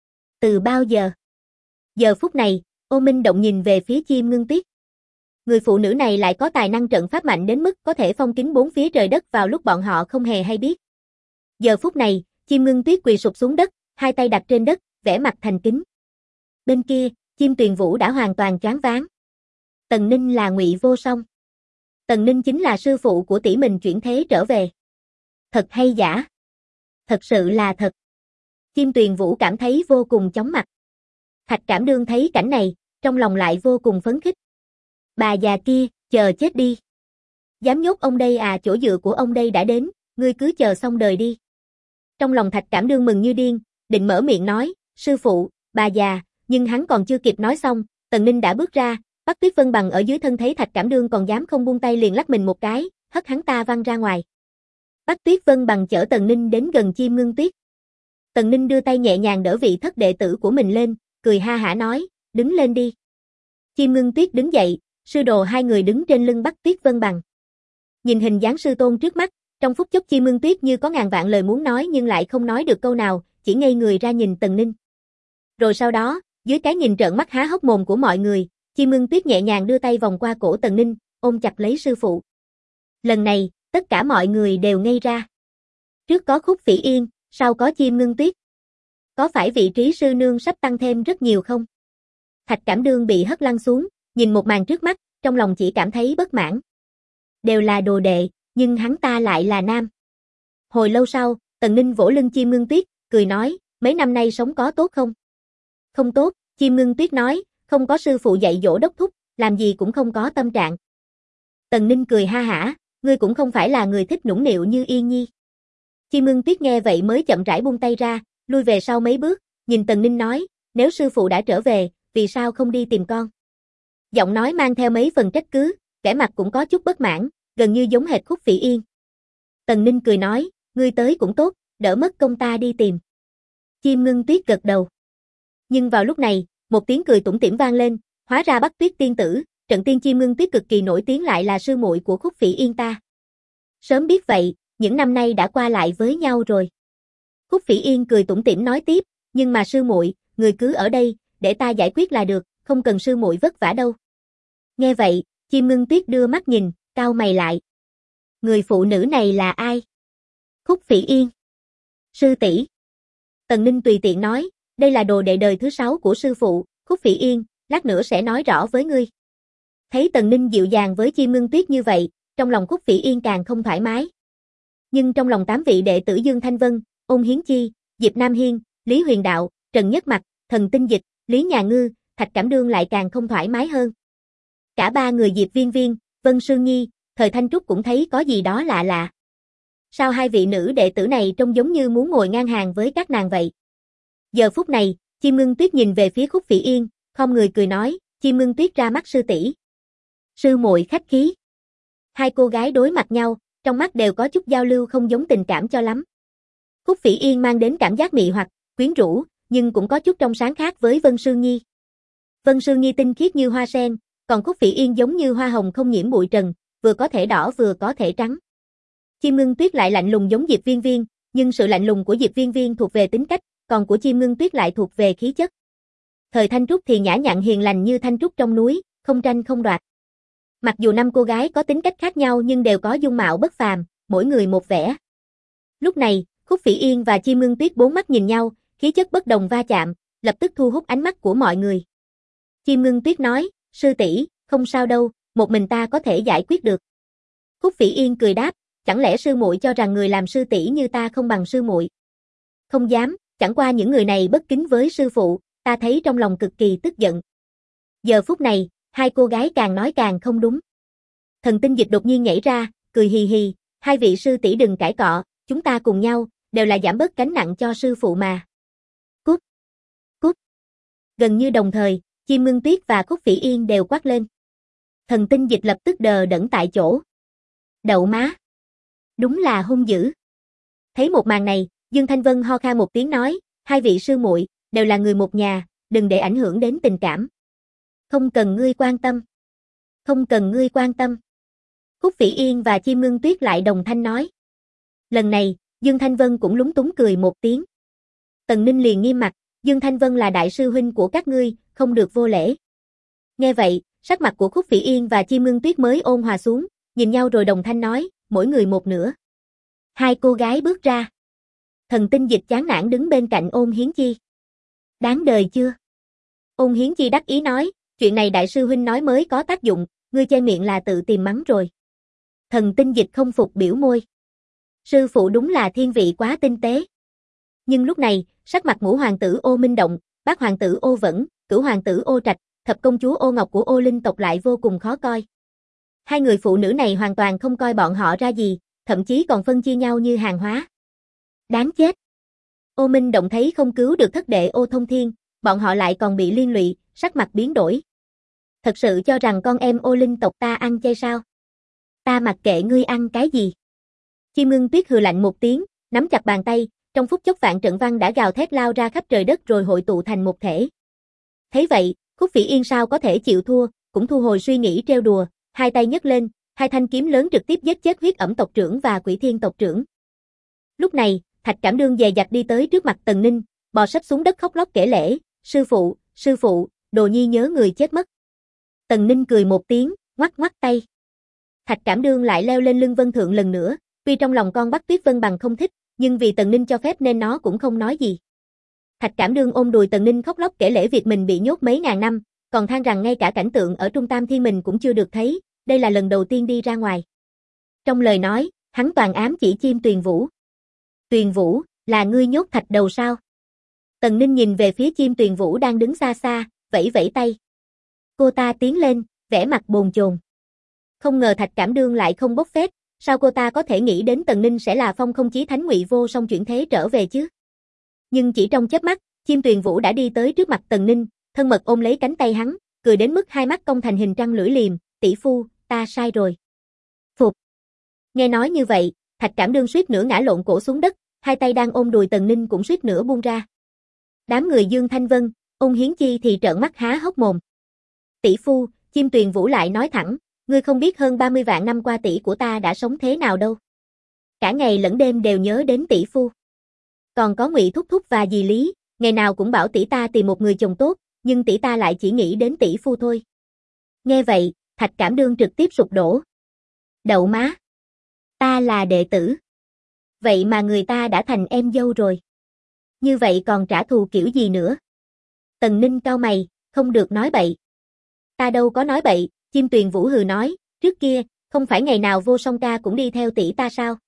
Từ bao giờ? Giờ phút này, Ô Minh Động nhìn về phía Chim Ngưng Tuyết. Người phụ nữ này lại có tài năng trận pháp mạnh đến mức có thể phong kín 4 phía trời đất vào lúc bọn họ không hề hay biết. Giờ phút này, Chim Ngưng Tuyết quỳ sụp xuống đất, hai tay đặt trên đất, vẻ mặt thành kính. Bên kia, Chim Tuyền Vũ đã hoàn toàn choáng váng. Tần Ninh là Ngụy Vô Song. Tần Ninh chính là sư phụ của tỷ mình chuyển thế trở về. Thật hay giả? Thật sự là thật. Chim Tuyền Vũ cảm thấy vô cùng chóng mặt. Thạch Cảm Đương thấy cảnh này, trong lòng lại vô cùng phấn khích. Bà già kia, chờ chết đi. Dám nhốt ông đây à, chỗ dựa của ông đây đã đến, ngươi cứ chờ xong đời đi. Trong lòng Thạch Cảm Đương mừng như điên, định mở miệng nói, sư phụ, bà già, nhưng hắn còn chưa kịp nói xong, Tần Ninh đã bước ra, Bắc Tuyết Vân Bằng ở dưới thân thấy Thạch Cảm Đương còn dám không buông tay liền lắc mình một cái, hất hắn ta văng ra ngoài. Bắc Tuyết Vân Bằng chở Tần Ninh đến gần Chim Ngưng Tuyết. Tần Ninh đưa tay nhẹ nhàng đỡ vị thất đệ tử của mình lên, cười ha hả nói, đứng lên đi. Chim Ngưng Tuyết đứng dậy, sư đồ hai người đứng trên lưng Bắc Tuyết Vân Bằng. Nhìn hình dáng sư tôn trước mắt, trong phút chốc Chim Ngưng Tuyết như có ngàn vạn lời muốn nói nhưng lại không nói được câu nào, chỉ ngây người ra nhìn Tần Ninh. Rồi sau đó, dưới cái nhìn trợn mắt há hốc mồm của mọi người, Chim Ngưng Tuyết nhẹ nhàng đưa tay vòng qua cổ Tần Ninh, ôm chặt lấy sư phụ. Lần này, tất cả mọi người đều ngây ra. Trước có Khúc Phỉ Yên, sau có Chim Ngưng Tuyết. Có phải vị trí sư nương sắp tăng thêm rất nhiều không? Thạch Cảm Đương bị hất lăn xuống, nhìn một màn trước mắt, trong lòng chỉ cảm thấy bất mãn. Đều là đồ đệ, nhưng hắn ta lại là nam. Hồi lâu sau, Tần Ninh vỗ lưng Chim Ngưng Tuyết, cười nói, mấy năm nay sống có tốt không? Không tốt, Chim Ngưng Tuyết nói, không có sư phụ dạy dỗ đốc thúc, làm gì cũng không có tâm trạng. Tần Ninh cười ha hả, ngươi cũng không phải là người thích nũng nịu như Yên Nhi. Chim Ngưng Tuyết nghe vậy mới chậm rãi buông tay ra, lui về sau mấy bước, nhìn Tần Ninh nói, nếu sư phụ đã trở về, vì sao không đi tìm con? Giọng nói mang theo mấy phần trách cứ, vẻ mặt cũng có chút bất mãn, gần như giống hệt Khúc Phỉ Yên. Tần Ninh cười nói, ngươi tới cũng tốt, đỡ mất công ta đi tìm. Chim Ngưng Tuyết gật đầu. Nhưng vào lúc này, một tiếng cười tủm tỉm vang lên, hóa ra Bắc Tuyết tiên tử, trận tiên Chim Ngưng Tuyết cực kỳ nổi tiếng lại là sư muội của Khúc Phỉ Yên ta. Sớm biết vậy, những năm nay đã qua lại với nhau rồi. Khúc Phỉ Yên cười tủm tỉm nói tiếp, nhưng mà sư muội, người cứ ở đây, để ta giải quyết là được, không cần sư muội vất vả đâu. Nghe vậy, Chim Ngưng Tuyết đưa mắt nhìn, cau mày lại. Người phụ nữ này là ai? Khúc Phỉ Yên. Sư tỷ. Tần Ninh tùy tiện nói, đây là đồ đệ đời thứ 6 của sư phụ, Khúc Phỉ Yên, lát nữa sẽ nói rõ với ngươi. Thấy Tần Ninh dịu dàng với Chim Ngưng Tuyết như vậy, trong lòng Khúc Phỉ Yên càng không thoải mái. Nhưng trong lòng 8 vị đệ tử Dương Thanh Vân, Ôn Hiến Chi, Diệp Nam Hiên, Lý Huyền Đạo, Trần Nhất Mặc, Thần Tinh Dịch, Lý Nhà Ngư, Thạch Cảm Đương lại càng không thoải mái hơn. Cả ba người Diệp Viên Viên, Vân Sương Nhi, Thời Thanh Trúc cũng thấy có gì đó lạ lạ. Sao hai vị nữ đệ tử này trông giống như muốn ngồi ngang hàng với các nàng vậy? Giờ phút này, Chim Ngưng Tuyết nhìn về phía Khúc Phỉ Yên, không người cười nói, Chim Ngưng Tuyết ra mắt sư tỷ. Sư muội khách khí. Hai cô gái đối mặt nhau, trong mắt đều có chút giao lưu không giống tình cảm cho lắm. Khúc Phỉ Yên mang đến cảm giác mị hoặc, quyến rũ, nhưng cũng có chút trong sáng khác với Vân Sương Nhi. Vân Sương Nhi tinh khiết như hoa sen, còn Khúc Phỉ Yên giống như hoa hồng không nhiễm bụi trần, vừa có thể đỏ vừa có thể trắng. Chim Ngưng Tuyết lại lạnh lùng giống Diệp Viên Viên, nhưng sự lạnh lùng của Diệp Viên Viên thuộc về tính cách, còn của Chim Ngưng Tuyết lại thuộc về khí chất. Thời Thanh Trúc thì nhã nhặn hiền lành như thanh trúc trong núi, không tranh không đoạt. Mặc dù năm cô gái có tính cách khác nhau nhưng đều có dung mạo bất phàm, mỗi người một vẻ. Lúc này, Khúc Phỉ Yên và Chim Ngưng Tuyết bốn mắt nhìn nhau, khí chất bất đồng va chạm, lập tức thu hút ánh mắt của mọi người. Chim Ngưng Tuyết nói, sư tỷ, không sao đâu, một mình ta có thể giải quyết được. Khúc Phỉ Yên cười đáp, chẳng lẽ sư muội cho rằng người làm sư tỷ như ta không bằng sư muội? Không dám, chẳng qua những người này bất kính với sư phụ, ta thấy trong lòng cực kỳ tức giận. Giờ phút này, hai cô gái càng nói càng không đúng. Thần Tinh Dịch đột nhiên nhảy ra, cười hì hì, hai vị sư tỷ đừng cãi cọ, chúng ta cùng nhau, đều là giảm bớt gánh nặng cho sư phụ mà. Cút! Cút! Gần như đồng thời, Chim Ngưng Tuyết và Khúc Phỉ Yên đều quát lên. Thần Tinh Dịch lập tức đờ đẫn tại chỗ. Đậu má! Đúng là hung dữ. Thấy một màn này, Dương Thanh Vân ho khan một tiếng nói, hai vị sư muội đều là người một nhà, đừng để ảnh hưởng đến tình cảm. Không cần ngươi quan tâm. Không cần ngươi quan tâm. Khúc Phỉ Yên và Chim Ngưng Tuyết lại đồng thanh nói. Lần này, Dương Thanh Vân cũng lúng túng cười một tiếng. Tần Ninh liền nghiêm mặt, Dương Thanh Vân là đại sư huynh của các ngươi, không được vô lễ. Nghe vậy, sắc mặt của Khúc Phỉ Yên và Chim Ngưng Tuyết mới ôn hòa xuống, nhìn nhau rồi đồng thanh nói, mỗi người một nửa. Hai cô gái bước ra. Thần Tinh Dịch chán nản đứng bên cạnh Ôn Hiến Chi. Đáng đời chưa? Ôn Hiến Chi đắc ý nói, chuyện này đại sư huynh nói mới có tác dụng, ngươi che miệng là tự tìm mắng rồi. Thần Tinh Dịch không phục biểu môi. Sư phụ đúng là thiên vị quá tinh tế. Nhưng lúc này, sắc mặt ngũ hoàng tử Ô Minh Động, bát hoàng tử Ô Vẫn, cửu hoàng tử Ô Trạch, thập công chúa Ô Ngọc của Ô Linh tộc lại vô cùng khó coi. Hai người phụ nữ này hoàn toàn không coi bọn họ ra gì, thậm chí còn phân chia nhau như hàng hóa. Đáng chết. Ô Minh Động thấy không cứu được thất đệ Ô Thông Thiên, bọn họ lại còn bị liên lụy, sắc mặt biến đổi. Thật sự cho rằng con em Ô Linh tộc ta ăn chay sao? Ta mặc kệ ngươi ăn cái gì. Chim Ngưng Tuyết hừ lạnh một tiếng, nắm chặt bàn tay, trong phút chốc vạn trận văn đã gào thét lao ra khắp trời đất rồi hội tụ thành một thể. Thấy vậy, Khúc Phỉ Yên sao có thể chịu thua, cũng thu hồi suy nghĩ trêu đùa, hai tay nhấc lên, hai thanh kiếm lớn trực tiếp giết chết Huyết Ẩm tộc trưởng và Quỷ Thiên tộc trưởng. Lúc này, Thạch Cảm Đương dè dặt đi tới trước mặt Tần Ninh, bò sấp xuống đất khóc lóc kể lể, sư phụ, đồ nhi nhớ người chết mất. Tần Ninh cười một tiếng, ngoắc ngoắc tay. Thạch Cảm Đương lại leo lên lưng Vân Thượng lần nữa, tuy trong lòng con Bắc Tuyết Vân Bằng không thích, nhưng vì Tần Ninh cho phép nên nó cũng không nói gì. Thạch Cảm Đương ôm đùi Tần Ninh khóc lóc kể lể việc mình bị nhốt mấy ngàn năm, còn than rằng ngay cả cảnh tượng ở Trung Tam Thiên mình cũng chưa được thấy, đây là lần đầu tiên đi ra ngoài. Trong lời nói, hắn toàn ám chỉ Chim Tuyền Vũ. Tuyền Vũ, là ngươi nhốt thạch đầu sao? Tần Ninh nhìn về phía Chim Tuyền Vũ đang đứng xa xa, vẫy vẫy tay. Cô ta tiến lên, vẻ mặt bồn chồn. Không ngờ Thạch Cảm Đương lại không bốc phét, Sao cô ta có thể nghĩ đến Tần Ninh sẽ là Phong Không Chí Thánh Ngụy Vô Song chuyển thế trở về chứ? Nhưng chỉ trong chớp mắt, Chim Tuyền Vũ đã đi tới trước mặt Tần Ninh, thân mật ôm lấy cánh tay hắn, cười đến mức hai mắt cong thành hình trăng lưỡi liềm, "Tỷ phu, ta sai rồi." Phục. Nghe nói như vậy, Thạch Cảm Đương suýt nữa ngã lộn cổ xuống đất, hai tay đang ôm đùi Tần Ninh cũng suýt nữa buông ra. Đám người Dương Thanh Vân, Ôn Hiến Chi thì trợn mắt há hốc mồm. "Tỷ phu," Chim Tuyền Vũ lại nói thẳng, "ngươi không biết hơn 30 vạn năm qua tỷ của ta đã sống thế nào đâu. Cả ngày lẫn đêm đều nhớ đến tỷ phu. Còn có Ngụy Thúc Thúc và dì Lý, ngày nào cũng bảo tỷ ta tìm một người chồng tốt, nhưng tỷ ta lại chỉ nghĩ đến tỷ phu thôi." Nghe vậy, Thạch Cảm Đương trực tiếp sụp đổ. "Đậu má! Ta là đệ tử. Vậy mà người ta đã thành em dâu rồi. Như vậy còn trả thù kiểu gì nữa?" Tần Ninh cau mày, "Không được nói bậy." "Ta đâu có nói bậy," Chim Tuyền Vũ hừ nói, "trước kia, không phải ngày nào Vô Song ca cũng đi theo tỷ ta sao?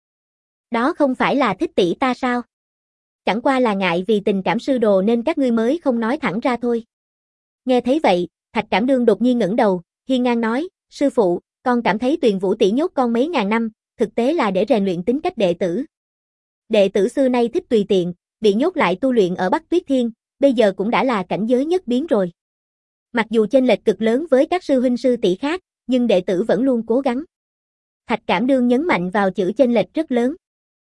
Đó không phải là thích tỷ ta sao? Chẳng qua là ngại vì tình cảm sư đồ nên các ngươi mới không nói thẳng ra thôi." Nghe thấy vậy, Thạch Cảm Đương đột nhiên ngẩng đầu, hiên ngang nói, "Sư phụ, con cảm thấy Tuyền Vũ tỷ nhốt con mấy ngàn năm, thực tế là để rèn luyện tính cách đệ tử. Đệ tử xưa nay thích tùy tiện, bị nhốt lại tu luyện ở Bắc Tuyết Thiên, bây giờ cũng đã là cảnh giới nhất biến rồi. Mặc dù chênh lệch cực lớn với các sư huynh sư tỷ khác, nhưng đệ tử vẫn luôn cố gắng." Thạch Cảm Đương nhấn mạnh vào chữ chênh lệch rất lớn.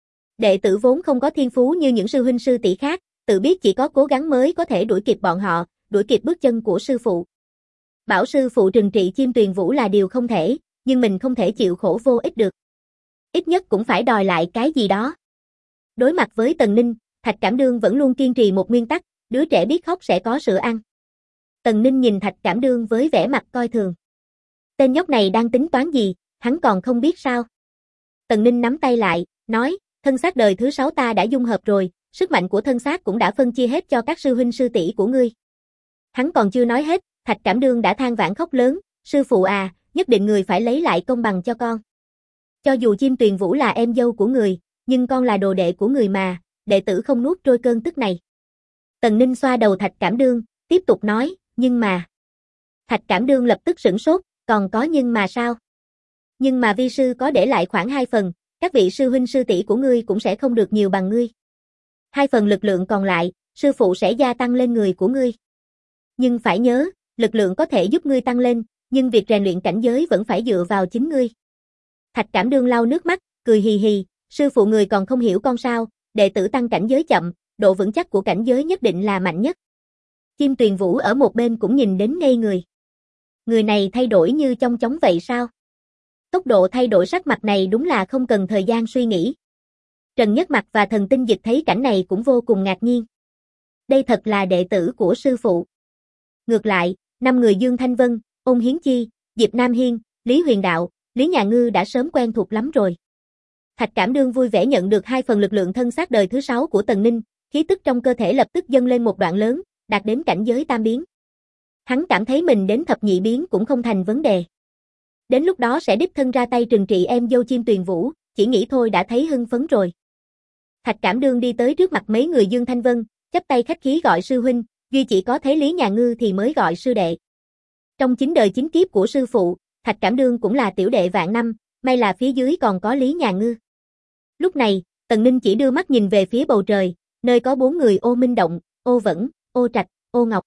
Đệ tử vốn không có thiên phú như những sư huynh sư tỷ khác, tự biết chỉ có cố gắng mới có thể đuổi kịp bọn họ, đuổi kịp bước chân của sư phụ. Bảo sư phụ trừng trị Chim Tuyền Vũ là điều không thể, nhưng mình không thể chịu khổ vô ích được. Ít nhất cũng phải đòi lại cái gì đó. Đối mặt với Tần Ninh, Thạch Cảm Đương vẫn luôn kiên trì một nguyên tắc, đứa trẻ biết khóc sẽ có sữa ăn. Tần Ninh nhìn Thạch Cảm Đương với vẻ mặt coi thường. Tên nhóc này đang tính toán gì, hắn còn không biết sao? Tần Ninh nắm tay lại, nói, "Thân xác đời thứ 6 ta đã dung hợp rồi, sức mạnh của thân xác cũng đã phân chia hết cho các sư huynh sư tỷ của ngươi." Hắn còn chưa nói hết, Thạch Cảm Đương đã than vãn khóc lớn, "Sư phụ à, nhất định người phải lấy lại công bằng cho con. Cho dù Chim Tuyền Vũ là em dâu của người, nhưng con là đồ đệ của người mà, đệ tử không nuốt trôi cơn tức này." Tần Ninh xoa đầu Thạch Cảm Đương, tiếp tục nói, "Nhưng mà..." Thạch Cảm Đương lập tức sửng sốt, "Còn có nhưng mà sao?" "Nhưng mà vi sư có để lại khoảng 2 phần, các vị sư huynh sư tỷ của ngươi cũng sẽ không được nhiều bằng ngươi. 2 phần lực lượng còn lại, sư phụ sẽ gia tăng lên người của ngươi. Nhưng phải nhớ, lực lượng có thể giúp ngươi tăng lên, nhưng việc rèn luyện cảnh giới vẫn phải dựa vào chính ngươi." Thạch Cảm Đương lau nước mắt, cười hì hì, "Sư phụ người còn không hiểu con sao, đệ tử tăng cảnh giới chậm, độ vững chắc của cảnh giới nhất định là mạnh nhất." Chim Tuyền Vũ ở một bên cũng nhìn đến ngây người. Người này thay đổi như chong chóng vậy sao? Tốc độ thay đổi sắc mặt này đúng là không cần thời gian suy nghĩ. Trần Nhất Mặc và Thần Tinh Dịch thấy cảnh này cũng vô cùng ngạc nhiên. Đây thật là đệ tử của sư phụ. Ngược lại, 5 người Dương Thanh Vân, Ôn Hiến Chi, Diệp Nam Hiên, Lý Huyền Đạo, Lý Nhà Ngư đã sớm quen thuộc lắm rồi. Thạch Cảm Đương vui vẻ nhận được 2 phần lực lượng thân xác đời thứ 6 của Tần Ninh, khí tức trong cơ thể lập tức dâng lên một đoạn lớn, đạt đến cảnh giới tam biến. Hắn cảm thấy mình đến thập nhị biến cũng không thành vấn đề. Đến lúc đó sẽ đích thân ra tay trừng trị em dâu Chim Tuyền Vũ, chỉ nghĩ thôi đã thấy hưng phấn rồi. Thạch Cảm Đương đi tới trước mặt mấy người Dương Thanh Vân, chắp tay khách khí gọi sư huynh, duy chỉ có thấy Lý Nhà Ngư thì mới gọi sư đệ. Trong 9 đời 9 kiếp của sư phụ, Thạch Cảm Đương cũng là tiểu đệ vạn năm, may là phía dưới còn có Lý Nhà Ngư. Lúc này, Tần Ninh chỉ đưa mắt nhìn về phía bầu trời, nơi có 4 người Ô Minh Động, Ô Vẫn, Ô Trạch, Ô Ngọc.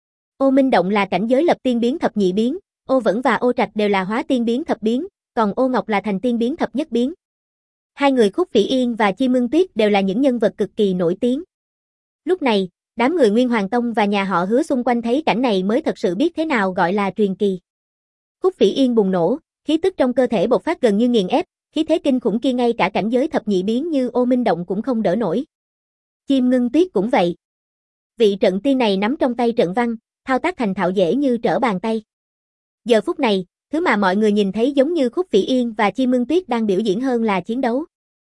Ô Minh Động là cảnh giới lập tiên biến thập nhị biến, Ô Vẫn và Ô Trạch đều là hóa tiên biến thập biến, còn Ô Ngọc là thành tiên biến thập nhất biến. Hai người Khúc Phỉ Yên và Chi Mương Tuyết đều là những nhân vật cực kỳ nổi tiếng. Lúc này, đám người Nguyên Hoàng Tông và nhà họ Hứa xung quanh thấy cảnh này mới thật sự biết thế nào gọi là truyền kỳ. Khúc Phỉ Yên bùng nổ, khí tức trong cơ thể bộc phát gần như nghiền ép, khí thế kinh khủng kia ngay cả cảnh giới thập nhị biến như Ô Minh Động cũng không đỡ nổi. Chim Ngưng Tuyết cũng vậy. Vị trận tiên này nắm trong tay trận văn, thao tác thành thạo dễ như trở bàn tay. Giờ phút này, thứ mà mọi người nhìn thấy giống như Khúc Phỉ Yên và Chi Mương Tuyết đang biểu diễn hơn là chiến đấu.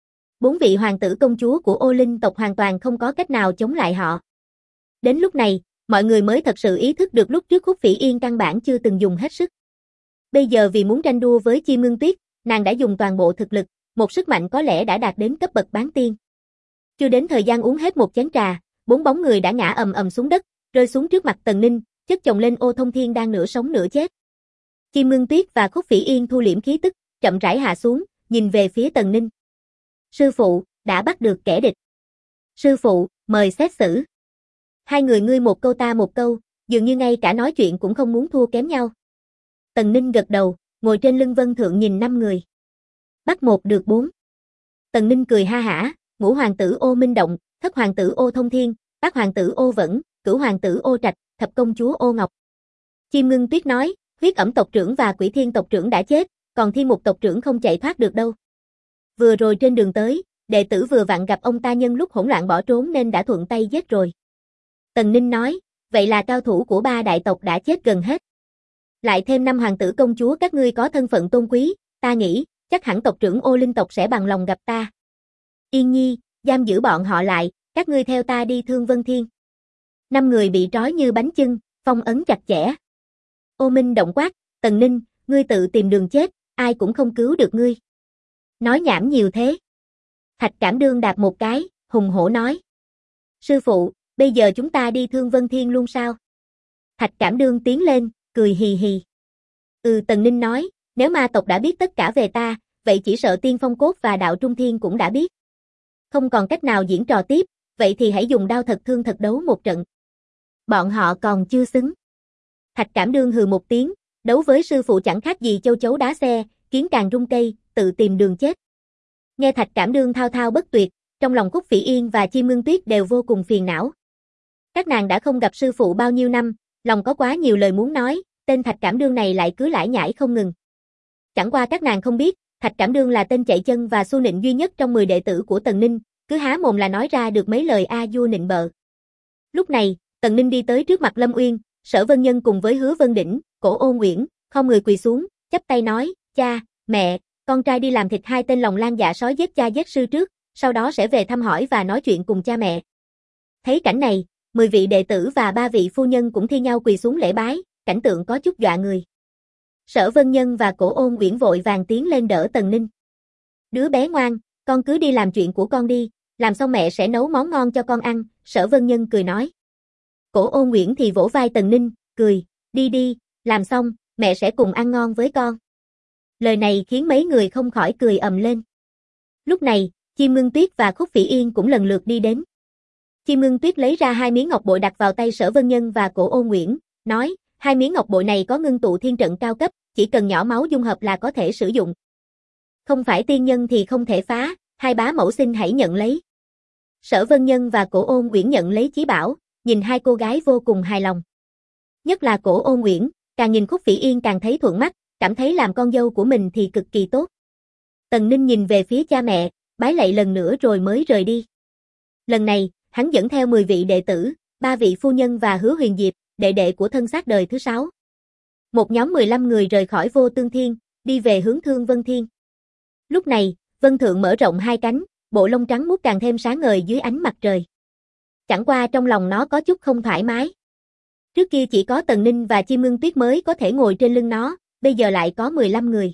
4 vị hoàng tử công chúa của Ô Linh tộc hoàn toàn không có cách nào chống lại họ. Đến lúc này, mọi người mới thật sự ý thức được lúc trước Khúc Phỉ Yên căn bản chưa từng dùng hết sức. Bây giờ vì muốn tranh đua với Chi Mương Tuyết, nàng đã dùng toàn bộ thực lực, một sức mạnh có lẽ đã đạt đến cấp bậc bán tiên. Chưa đến thời gian uống hết một chén trà, 4 bóng người đã ngã ầm ầm xuống đất, rơi xuống trước mặt Tần Ninh, chất chồng lên Ô Thông Thiên đang nửa sống nửa chết. Chi Mương Tuyết và Khúc Phỉ Yên thu liễm khí tức, chậm rãi hạ xuống, nhìn về phía Tần Ninh. Sư phụ, đã bắt được kẻ địch. Sư phụ, mời xét xử. Hai người ngươi một câu ta một câu, dường như ngay cả nói chuyện cũng không muốn thua kém nhau. Tần Ninh gật đầu, ngồi trên lưng Vân Thượng nhìn 5 người. Bắt 1 được 4. Tần Ninh cười ha hả, ngũ hoàng tử Ô Minh Động, thất hoàng tử Ô Thông Thiên, bát hoàng tử Ô Vẫn, cửu hoàng tử Ô Trạch, thập công chúa Ô Ngọc. Chim Ngưng Tuyết nói, Huyết Ẩm tộc trưởng và Quỷ Thiên tộc trưởng đã chết, còn Thiên Mục tộc trưởng không chạy thoát được đâu. Vừa rồi trên đường tới, đệ tử vừa vặn gặp ông ta nhân lúc hỗn loạn bỏ trốn nên đã thuận tay giết rồi. Tần Ninh nói, vậy là cao thủ của 3 đại tộc đã chết gần hết. Lại thêm 5 hoàng tử công chúa các ngươi có thân phận tôn quý, ta nghĩ, chắc hẳn tộc trưởng Ô Linh tộc sẽ bằng lòng gặp ta. Yên Nhi, giam giữ bọn họ lại, các ngươi theo ta đi Thương Vân Thiên. 5 người bị trói như bánh chưng, phong ấn chặt chẽ. Ô Minh Động quát, Tần Ninh, ngươi tự tìm đường chết, ai cũng không cứu được ngươi. Nói nhảm nhiều thế. Thạch Cảm Đương đạp một cái, hùng hổ nói. Sư phụ, bây giờ chúng ta đi Thương Vân Thiên luôn sao? Thạch Cảm Đương tiến lên, cười hì hì. Tần Ninh nói, nếu ma tộc đã biết tất cả về ta, vậy chỉ sợ Tiên Phong Cốt và Đạo Trung Thiên cũng đã biết. Không còn cách nào diễn trò tiếp, vậy thì hãy dùng đao thật thương thật đấu một trận. Bọn họ còn chưa xứng. Thạch Cảm Đương hừ một tiếng, đấu với sư phụ chẳng khác gì châu chấu đá xe, kiến càng rung cây, tự tìm đường chết. Nghe Thạch Cảm Đương thao thao bất tuyệt, trong lòng Khúc Phỉ Yên và Chim Ngưng Tuyết đều vô cùng phiền não. Các nàng đã không gặp sư phụ bao nhiêu năm, lòng có quá nhiều lời muốn nói, tên Thạch Cảm Đương này lại cứ lải nhải không ngừng. Chẳng qua các nàng không biết, Thạch Cảm Đương là tên chạy chân và xu nịnh duy nhất trong 10 đệ tử của Tần Ninh, cứ há mồm là nói ra được mấy lời a vua nịnh bợ. Lúc này, Tần Ninh đi tới trước mặt Lâm Uyên, Sở Vân Nhân cùng với Hứa Vân Đỉnh, Cổ Ô Nguyễn, không người quỳ xuống, chắp tay nói, cha, mẹ, con trai đi làm thịt 2 tên lòng lan dạ sói giết cha giết sư trước, sau đó sẽ về thăm hỏi và nói chuyện cùng cha mẹ. Thấy cảnh này, 10 vị đệ tử và 3 vị phu nhân cũng thi nhau quỳ xuống lễ bái, cảnh tượng có chút dọa người. Sở Vân Nhân và Cổ Ôn Uyển vội vàng tiến lên đỡ Tần Ninh. Đứa bé ngoan, con cứ đi làm chuyện của con đi, làm xong mẹ sẽ nấu món ngon cho con ăn, Sở Vân Nhân cười nói. Cổ Ôn Uyển thì vỗ vai Tần Ninh, cười, đi đi, làm xong, mẹ sẽ cùng ăn ngon với con. Lời này khiến mấy người không khỏi cười ầm lên. Lúc này, Chim Ngưng Tuyết và Khúc Phỉ Yên cũng lần lượt đi đến. Chim Ngưng Tuyết lấy ra 2 miếng ngọc bội đặt vào tay Sở Vân Nhân và Cổ Ôn Uyển, nói, 2 miếng ngọc bội này có ngưng tụ thiên trận cao cấp, chỉ cần nhỏ máu dung hợp là có thể sử dụng. Không phải tiên nhân thì không thể phá, hai bá mẫu xin hãy nhận lấy. Sở Vân Nhân và Cổ Ôn Uyển nhận lấy chí bảo, nhìn hai cô gái vô cùng hài lòng. Nhất là Cổ Ôn Uyển, càng nhìn Khúc Phỉ Yên càng thấy thuận mắt, cảm thấy làm con dâu của mình thì cực kỳ tốt. Tần Ninh nhìn về phía cha mẹ, bái lạy lần nữa rồi mới rời đi. Lần này, hắn dẫn theo 10 vị đệ tử, 3 vị phu nhân và Hứa Huyền Diệp, đệ đệ của thân xác đời thứ 6. Một nhóm 15 người rời khỏi Vô Tương Thiên, đi về hướng Thương Vân Thiên. Lúc này, Vân Thượng mở rộng 2 cánh, bộ lông trắng muốt càng thêm sáng ngời dưới ánh mặt trời. Chẳng qua trong lòng nó có chút không thoải mái. Trước kia chỉ có Tần Ninh và Chim Ngưng Tuyết mới có thể ngồi trên lưng nó, bây giờ lại có 15 người.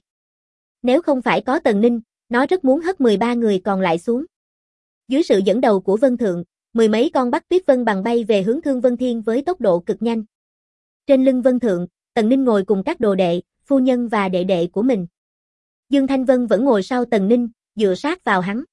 Nếu không phải có Tần Ninh, nó rất muốn hất 13 người còn lại xuống. Dưới sự dẫn đầu của Vân Thượng, 10 mấy con Bắc Tuyết Vân bằng bay về hướng Thương Vân Thiên với tốc độ cực nhanh. Trên lưng Vân Thượng, Tần Ninh ngồi cùng các đồ đệ, phu nhân và đệ đệ của mình. Dương Thanh Vân vẫn ngồi sau Tần Ninh, dựa sát vào hắn.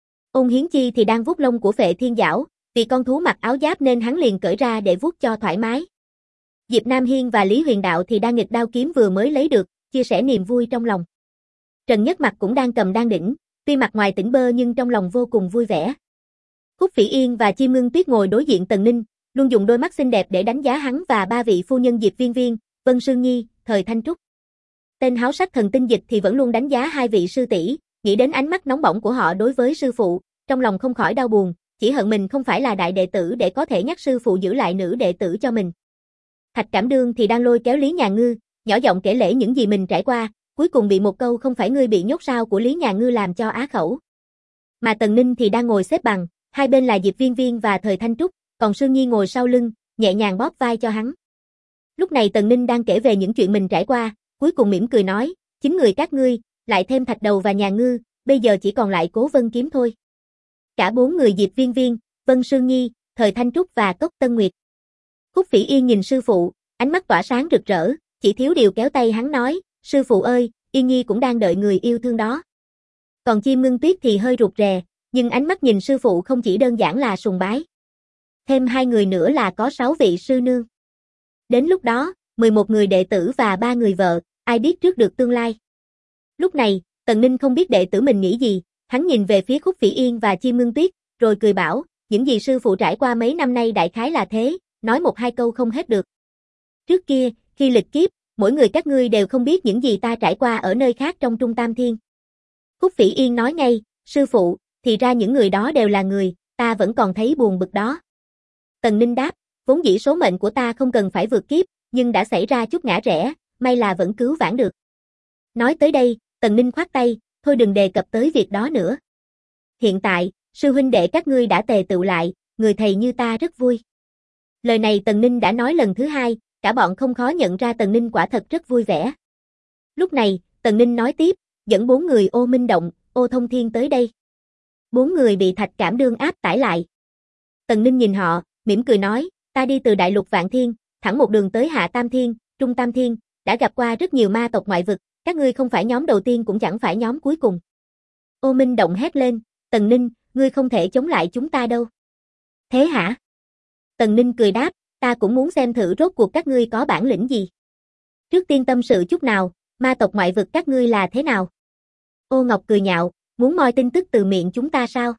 Ôn Hiến Chi thì đang vuốt lông của Phệ Thiên Giảo, vì con thú mặc áo giáp nên hắn liền cởi ra để vuốt cho thoải mái. Diệp Nam Hiên và Lý Huyền Đạo thì đang nghịch đao kiếm vừa mới lấy được, chia sẻ niềm vui trong lòng. Trần Nhất Mặc cũng đang cầm đan đỉnh, tuy mặt ngoài tỉnh bơ nhưng trong lòng vô cùng vui vẻ. Khúc Phỉ Yên và Chim Ngưng Tuyết ngồi đối diện Tần Ninh, luôn dùng đôi mắt xinh đẹp để đánh giá hắn và 3 vị phu nhân Diệp Viên Viên, Vân Sương Nhi, Thời Thanh Trúc. Tên háo sắc Thần Tinh Dịch thì vẫn luôn đánh giá 2 vị sư tỷ, nghĩ đến ánh mắt nóng bỏng của họ đối với sư phụ, trong lòng không khỏi đau buồn, chỉ hận mình không phải là đại đệ tử để có thể nhắc sư phụ giữ lại nữ đệ tử cho mình. Thạch Cảm Đương thì đang lôi kéo Lý Nhà Ngư, nhỏ giọng kể lể những gì mình trải qua, cuối cùng bị một câu không phải ngươi bị nhốt sao của Lý Nhà Ngư làm cho á khẩu. Mà Tần Ninh thì đang ngồi xếp bằng, hai bên là Diệp Viên Viên và Thời Thanh Trúc, còn Sương Nhi ngồi sau lưng, nhẹ nhàng bóp vai cho hắn. Lúc này Tần Ninh đang kể về những chuyện mình trải qua, cuối cùng mỉm cười nói, 9 người các ngươi, lại thêm Thạch Đầu và Nhà Ngư, bây giờ chỉ còn lại Cố Vân Kiếm thôi. Cả 4 người Diệp Viên Viên, Vân Sương Nhi, Thời Thanh Trúc và Cốc Tân Nguyệt. Khúc Phỉ Yên nhìn sư phụ, ánh mắt tỏa sáng rực rỡ, chỉ thiếu điều kéo tay hắn nói, sư phụ ơi, Yên Nhi cũng đang đợi người yêu thương đó. Còn Chim Ngưng Tuyết thì hơi rụt rè, nhưng ánh mắt nhìn sư phụ không chỉ đơn giản là sùng bái. Thêm 2 người nữa là có 6 vị sư nương. Đến lúc đó, 11 người đệ tử và 3 người vợ, ai biết trước được tương lai. Lúc này, Tần Ninh không biết đệ tử mình nghĩ gì, hắn nhìn về phía Khúc Phỉ Yên và Chim Ngưng Tuyết, rồi cười bảo, những gì sư phụ trải qua mấy năm nay đại khái là thế, nói 1-2 câu không hết được. Trước kia, khi lịch kiếp, mỗi người các ngươi đều không biết những gì ta trải qua ở nơi khác trong Trung Tam Thiên. Khúc Phỉ Yên nói ngay, sư phụ, thì ra những người đó đều là người, ta vẫn còn thấy buồn bực đó. Tần Ninh đáp, vốn dĩ số mệnh của ta không cần phải vượt kiếp, nhưng đã xảy ra chút ngã rẽ, may là vẫn cứu vãn được. Nói tới đây, Tần Ninh khoát tay, thôi đừng đề cập tới việc đó nữa. Hiện tại, sư huynh đệ các ngươi đã tề tựu lại, người thầy như ta rất vui. Lời này Tần Ninh đã nói lần thứ 2, cả bọn không khó nhận ra Tần Ninh quả thật rất vui vẻ. Lúc này, Tần Ninh nói tiếp, dẫn 4 người Ô Minh Động, Ô Thông Thiên tới đây. 4 người bị Thạch Cảm Đương áp tải lại. Tần Ninh nhìn họ, mỉm cười nói, ta đi từ Đại Lục Vạn Thiên, thẳng một đường tới Hạ Tam Thiên, Trung Tam Thiên, đã gặp qua rất nhiều ma tộc ngoại vực, các ngươi không phải nhóm đầu tiên cũng chẳng phải nhóm cuối cùng. Ô Minh Động hét lên, Tần Ninh, ngươi không thể chống lại chúng ta đâu. Thế hả? Tần Ninh cười đáp, ta cũng muốn xem thử rốt cuộc các ngươi có bản lĩnh gì. Trước tiên tâm sự chút nào, ma tộc ngoại vực các ngươi là thế nào? Ô Ngọc cười nhạo, muốn moi tin tức từ miệng chúng ta sao?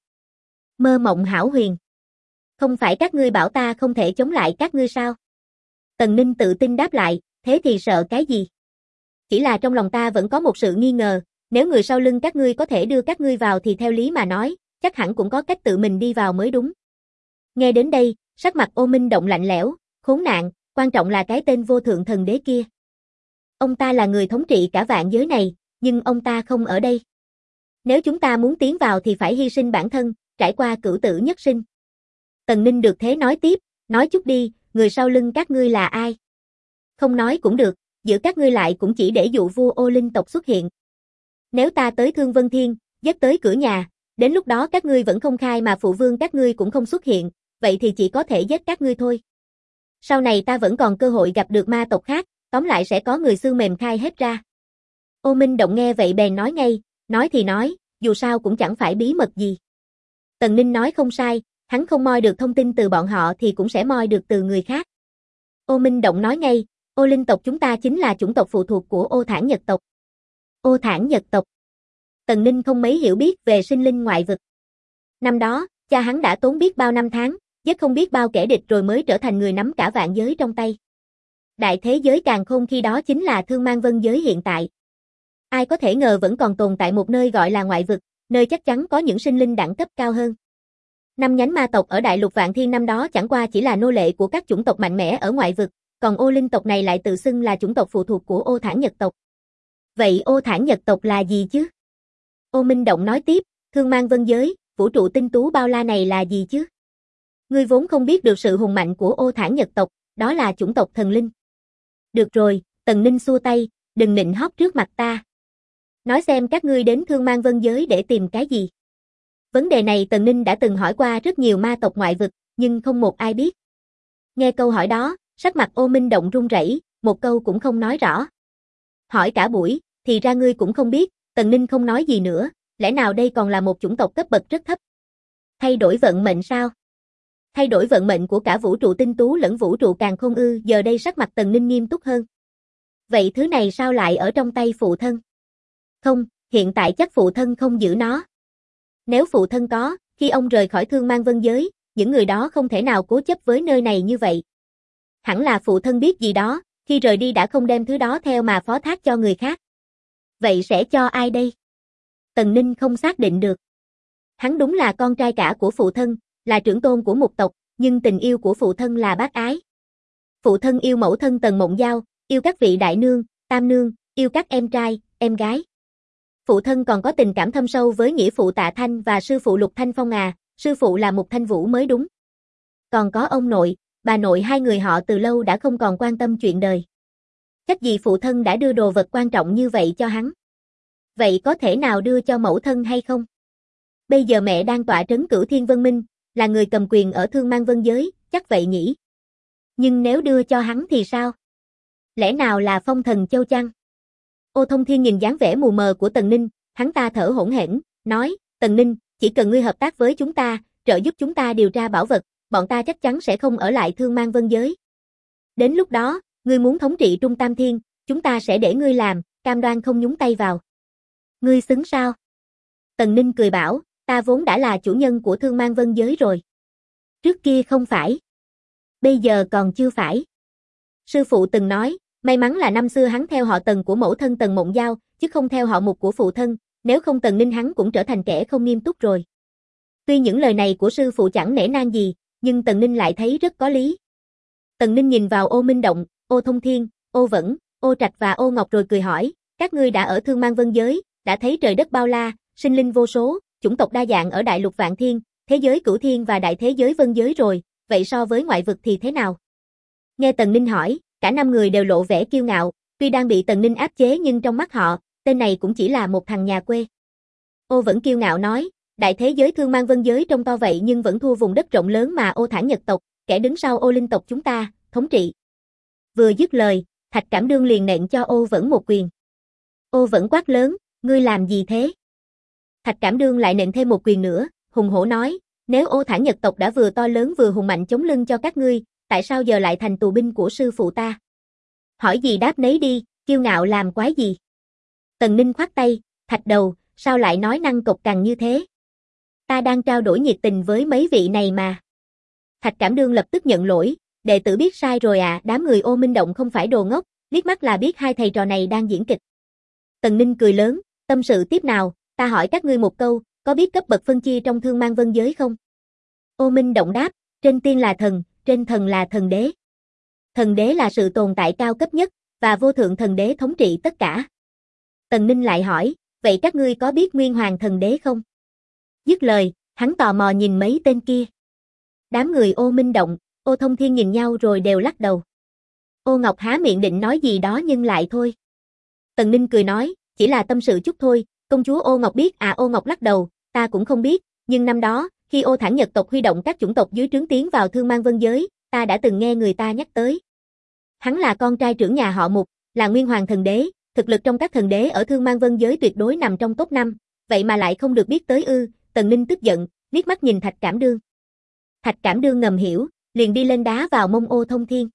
Mơ mộng hão huyền. Không phải các ngươi bảo ta không thể chống lại các ngươi sao? Tần Ninh tự tin đáp lại, thế thì sợ cái gì? Chỉ là trong lòng ta vẫn có một sự nghi ngờ, nếu người sau lưng các ngươi có thể đưa các ngươi vào thì theo lý mà nói, chắc hẳn cũng có cách tự mình đi vào mới đúng. Nghe đến đây, sắc mặt Ô Minh Động lạnh lẽo, khốn nạn, quan trọng là cái tên vô thượng thần đế kia. Ông ta là người thống trị cả vạn giới này, nhưng ông ta không ở đây. Nếu chúng ta muốn tiến vào thì phải hy sinh bản thân, trải qua cửu tử nhất sinh. Tần Ninh được thế nói tiếp, nói chút đi, người sau lưng các ngươi là ai? Không nói cũng được, giữa các ngươi lại cũng chỉ để dụ vua Ô Linh tộc xuất hiện. Nếu ta tới Thương Vân Thiên, dắt tới cửa nhà, đến lúc đó các ngươi vẫn không khai mà phụ vương các ngươi cũng không xuất hiện, vậy thì chỉ có thể giết các ngươi thôi. Sau này ta vẫn còn cơ hội gặp được ma tộc khác, tóm lại sẽ có người xương mềm khai hết ra. Ô Minh Động nghe vậy bèn nói ngay, nói thì nói, dù sao cũng chẳng phải bí mật gì. Tần Ninh nói không sai, hắn không moi được thông tin từ bọn họ thì cũng sẽ moi được từ người khác. Ô Minh Động nói ngay, Ô Linh tộc chúng ta chính là chủng tộc phụ thuộc của Ô Thản Nhật tộc. Ô Thản Nhật tộc. Tần Ninh không mấy hiểu biết về sinh linh ngoại vực. Năm đó, cha hắn đã tốn biết bao năm tháng, giết không biết bao kẻ địch rồi mới trở thành người nắm cả vạn giới trong tay. Đại thế giới càn khôn khi đó chính là Thương Mang Vân giới hiện tại. Ai có thể ngờ vẫn còn tồn tại một nơi gọi là ngoại vực, nơi chắc chắn có những sinh linh đẳng cấp cao hơn. 5 nhánh ma tộc ở Đại Lục Vạn Thiên năm đó chẳng qua chỉ là nô lệ của các chủng tộc mạnh mẽ ở ngoại vực, còn Ô Linh tộc này lại tự xưng là chủng tộc phụ thuộc của Ô Thản Nhật tộc. Vậy Ô Thản Nhật tộc là gì chứ? Ô Minh Động nói tiếp, Thương Mang Vân giới, vũ trụ tinh tú bao la này là gì chứ? Ngươi vốn không biết được sự hùng mạnh của Ô Thản Nhật tộc, đó là chủng tộc thần linh. Được rồi, Tần Ninh xua tay, đừng nịnh hót trước mặt ta. Nói xem các ngươi đến Thương Mang Vân giới để tìm cái gì? Vấn đề này Tần Ninh đã từng hỏi qua rất nhiều ma tộc ngoại vực, nhưng không một ai biết. Nghe câu hỏi đó, sắc mặt Ô Minh Động run rẩy, một câu cũng không nói rõ. Hỏi cả buổi, thì ra ngươi cũng không biết, Tần Ninh không nói gì nữa, lẽ nào đây còn là một chủng tộc cấp bậc rất thấp? Thay đổi vận mệnh sao? Thay đổi vận mệnh của cả vũ trụ tinh tú lẫn vũ trụ càn khôn ư? Giờ đây sắc mặt Tần Ninh nghiêm túc hơn. Vậy thứ này sao lại ở trong tay phụ thân? Không, hiện tại chắc phụ thân không giữ nó. Nếu phụ thân có, khi ông rời khỏi Thương Mang Vân giới, những người đó không thể nào cố chấp với nơi này như vậy. Hẳn là phụ thân biết gì đó, khi rời đi đã không đem thứ đó theo mà phó thác cho người khác. Vậy sẽ cho ai đây? Tần Ninh không xác định được. Hắn đúng là con trai cả của phụ thân, là trưởng tôn của một tộc, nhưng tình yêu của phụ thân là bác ái. Phụ thân yêu mẫu thân Tần Mộng Giao, yêu các vị đại nương, tam nương, yêu các em trai, em gái. Phụ thân còn có tình cảm thâm sâu với nghĩa phụ Tạ Thanh và sư phụ Lục Thanh Phong à, sư phụ là Mục Thanh Vũ mới đúng. Còn có ông nội, bà nội, hai người họ từ lâu đã không còn quan tâm chuyện đời. Chắc gì phụ thân đã đưa đồ vật quan trọng như vậy cho hắn. Vậy có thể nào đưa cho mẫu thân hay không? Bây giờ mẹ đang tọa trấn Cửu Thiên Vân Minh, là người cầm quyền ở Thương Mang Vân giới, chắc vậy nhỉ. Nhưng nếu đưa cho hắn thì sao? Lẽ nào là Phong Thần Châu chăng? Ô Thông Thiên nhìn dáng vẻ mù mờ của Tần Ninh, hắn ta thở hổn hển, nói, Tần Ninh, chỉ cần ngươi hợp tác với chúng ta, trợ giúp chúng ta điều tra bảo vật, bọn ta chắc chắn sẽ không ở lại Thương Mang Vân Giới. Đến lúc đó, ngươi muốn thống trị Trung Tam Thiên, chúng ta sẽ để ngươi làm, cam đoan không nhúng tay vào. Ngươi xứng sao? Tần Ninh cười bảo, ta vốn đã là chủ nhân của Thương Mang Vân Giới rồi. Trước kia không phải. Bây giờ còn chưa phải. Sư phụ từng nói, may mắn là năm xưa hắn theo họ Tần của mẫu thân Tần Mộng Giao, chứ không theo họ Mục của phụ thân, nếu không Tần Ninh hắn cũng trở thành kẻ không nghiêm túc rồi. Tuy những lời này của sư phụ chẳng nể nang gì, nhưng Tần Ninh lại thấy rất có lý. Tần Ninh nhìn vào Ô Minh Động, Ô Thông Thiên, Ô Vẫn, Ô Trạch và Ô Ngọc rồi cười hỏi, các ngươi đã ở Thương Mang Vân Giới, đã thấy trời đất bao la, sinh linh vô số, chủng tộc đa dạng ở Đại Lục Vạn Thiên, thế giới Cửu Thiên và đại thế giới Vân Giới rồi, vậy so với ngoại vực thì thế nào? Nghe Tần Ninh hỏi, cả 5 người đều lộ vẻ kiêu ngạo, tuy đang bị Tần Ninh áp chế nhưng trong mắt họ, tên này cũng chỉ là một thằng nhà quê. Ô Vẫn kiêu ngạo nói, đại thế giới Thương Mang Vân Giới trông to vậy nhưng vẫn thua vùng đất rộng lớn mà Ô Thản Nhật tộc, kẻ đứng sau Ô Linh tộc chúng ta, thống trị. Vừa dứt lời, Thạch Cảm Đương liền nện cho Ô Vẫn một quyền. Ô Vẫn quát lớn, ngươi làm gì thế? Thạch Cảm Đương lại nện thêm một quyền nữa, hùng hổ nói, nếu Ô Thản Nhật tộc đã vừa to lớn vừa hùng mạnh chống lưng cho các ngươi, tại sao giờ lại thành tù binh của sư phụ ta? Hỏi gì đáp nấy đi, kiêu ngạo làm quái gì? Tần Ninh khoát tay, Thạch đầu, sao lại nói năng cộc cằn như thế? Ta đang trao đổi nhiệt tình với mấy vị này mà. Thạch Cảm Đương lập tức nhận lỗi, đệ tử biết sai rồi à, đám người Ô Minh Động không phải đồ ngốc, liếc mắt là biết hai thầy trò này đang diễn kịch. Tần Ninh cười lớn, tâm sự tiếp nào, ta hỏi các ngươi một câu, có biết cấp bậc phân chia trong Thương Mang Vân Giới không? Ô Minh Động đáp, trên tiên là thần, trên thần là thần đế. Thần đế là sự tồn tại cao cấp nhất, và vô thượng thần đế thống trị tất cả. Tần Ninh lại hỏi, vậy các ngươi có biết Nguyên Hoàng thần đế không? Dứt lời, hắn tò mò nhìn mấy tên kia. Đám người Ô Minh Động, Ô Thông Thiên nhìn nhau rồi đều lắc đầu. Ô Ngọc há miệng định nói gì đó nhưng lại thôi. Tần Ninh cười nói, chỉ là tâm sự chút thôi, công chúa Ô Ngọc biết à? Ô Ngọc lắc đầu, ta cũng không biết, nhưng năm đó, khi Ô Thản Nhật tộc huy động các chủng tộc dưới trướng tiến vào Thương Mang Vân Giới, ta đã từng nghe người ta nhắc tới. Hắn là con trai trưởng nhà họ Mục, là Nguyên Hoàng thần đế, thực lực trong các thần đế ở Thương Mang Vân Giới tuyệt đối nằm trong top 5, vậy mà lại không được biết tới ư? Tần Ninh tức giận, liếc mắt nhìn Thạch Cảm Đương. Thạch Cảm Đương ngầm hiểu, liền đi lên đá vào mông Ô Thông Thiên.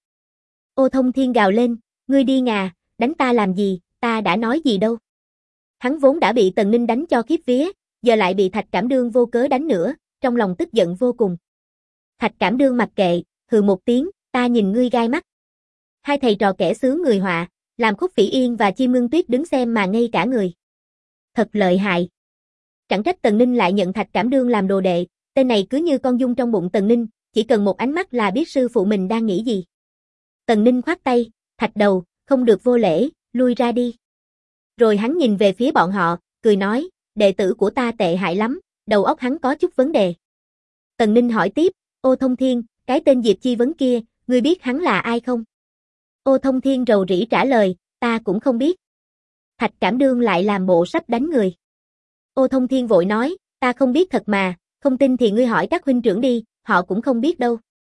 Ô Thông Thiên gào lên, ngươi đi ngà, đánh ta làm gì, ta đã nói gì đâu. Hắn vốn đã bị Tần Ninh đánh cho khiếp vía, giờ lại bị Thạch Cảm Đương vô cớ đánh nữa, trong lòng tức giận vô cùng. Thạch Cảm Đương mặc kệ, hừ một tiếng, ta nhìn ngươi gai mắt. Hai thầy trò kẻ xứ người họa, làm Khúc Phỉ Yên và Chim Ngưng Tuyết đứng xem mà ngây cả người. Thật lợi hại. Chẳng trách Tần Ninh lại nhận Thạch Cảm Đương làm đồ đệ, tên này cứ như con giun trong bụng Tần Ninh, chỉ cần một ánh mắt là biết sư phụ mình đang nghĩ gì. Tần Ninh khoát tay, Thạch đầu, không được vô lễ, lui ra đi. Rồi hắn nhìn về phía bọn họ, cười nói, đệ tử của ta tệ hại lắm, đầu óc hắn có chút vấn đề. Tần Ninh hỏi tiếp, Ô Thông Thiên, cái tên Diệp Chi Vấn kia, ngươi biết hắn là ai không? Ô Thông Thiên rầu rĩ trả lời, ta cũng không biết. Thạch Cảm Đương lại làm bộ sắp đánh người. Ô Thông Thiên vội nói, ta không biết thật mà, không tin thì ngươi hỏi các huynh trưởng đi, họ cũng không biết đâu.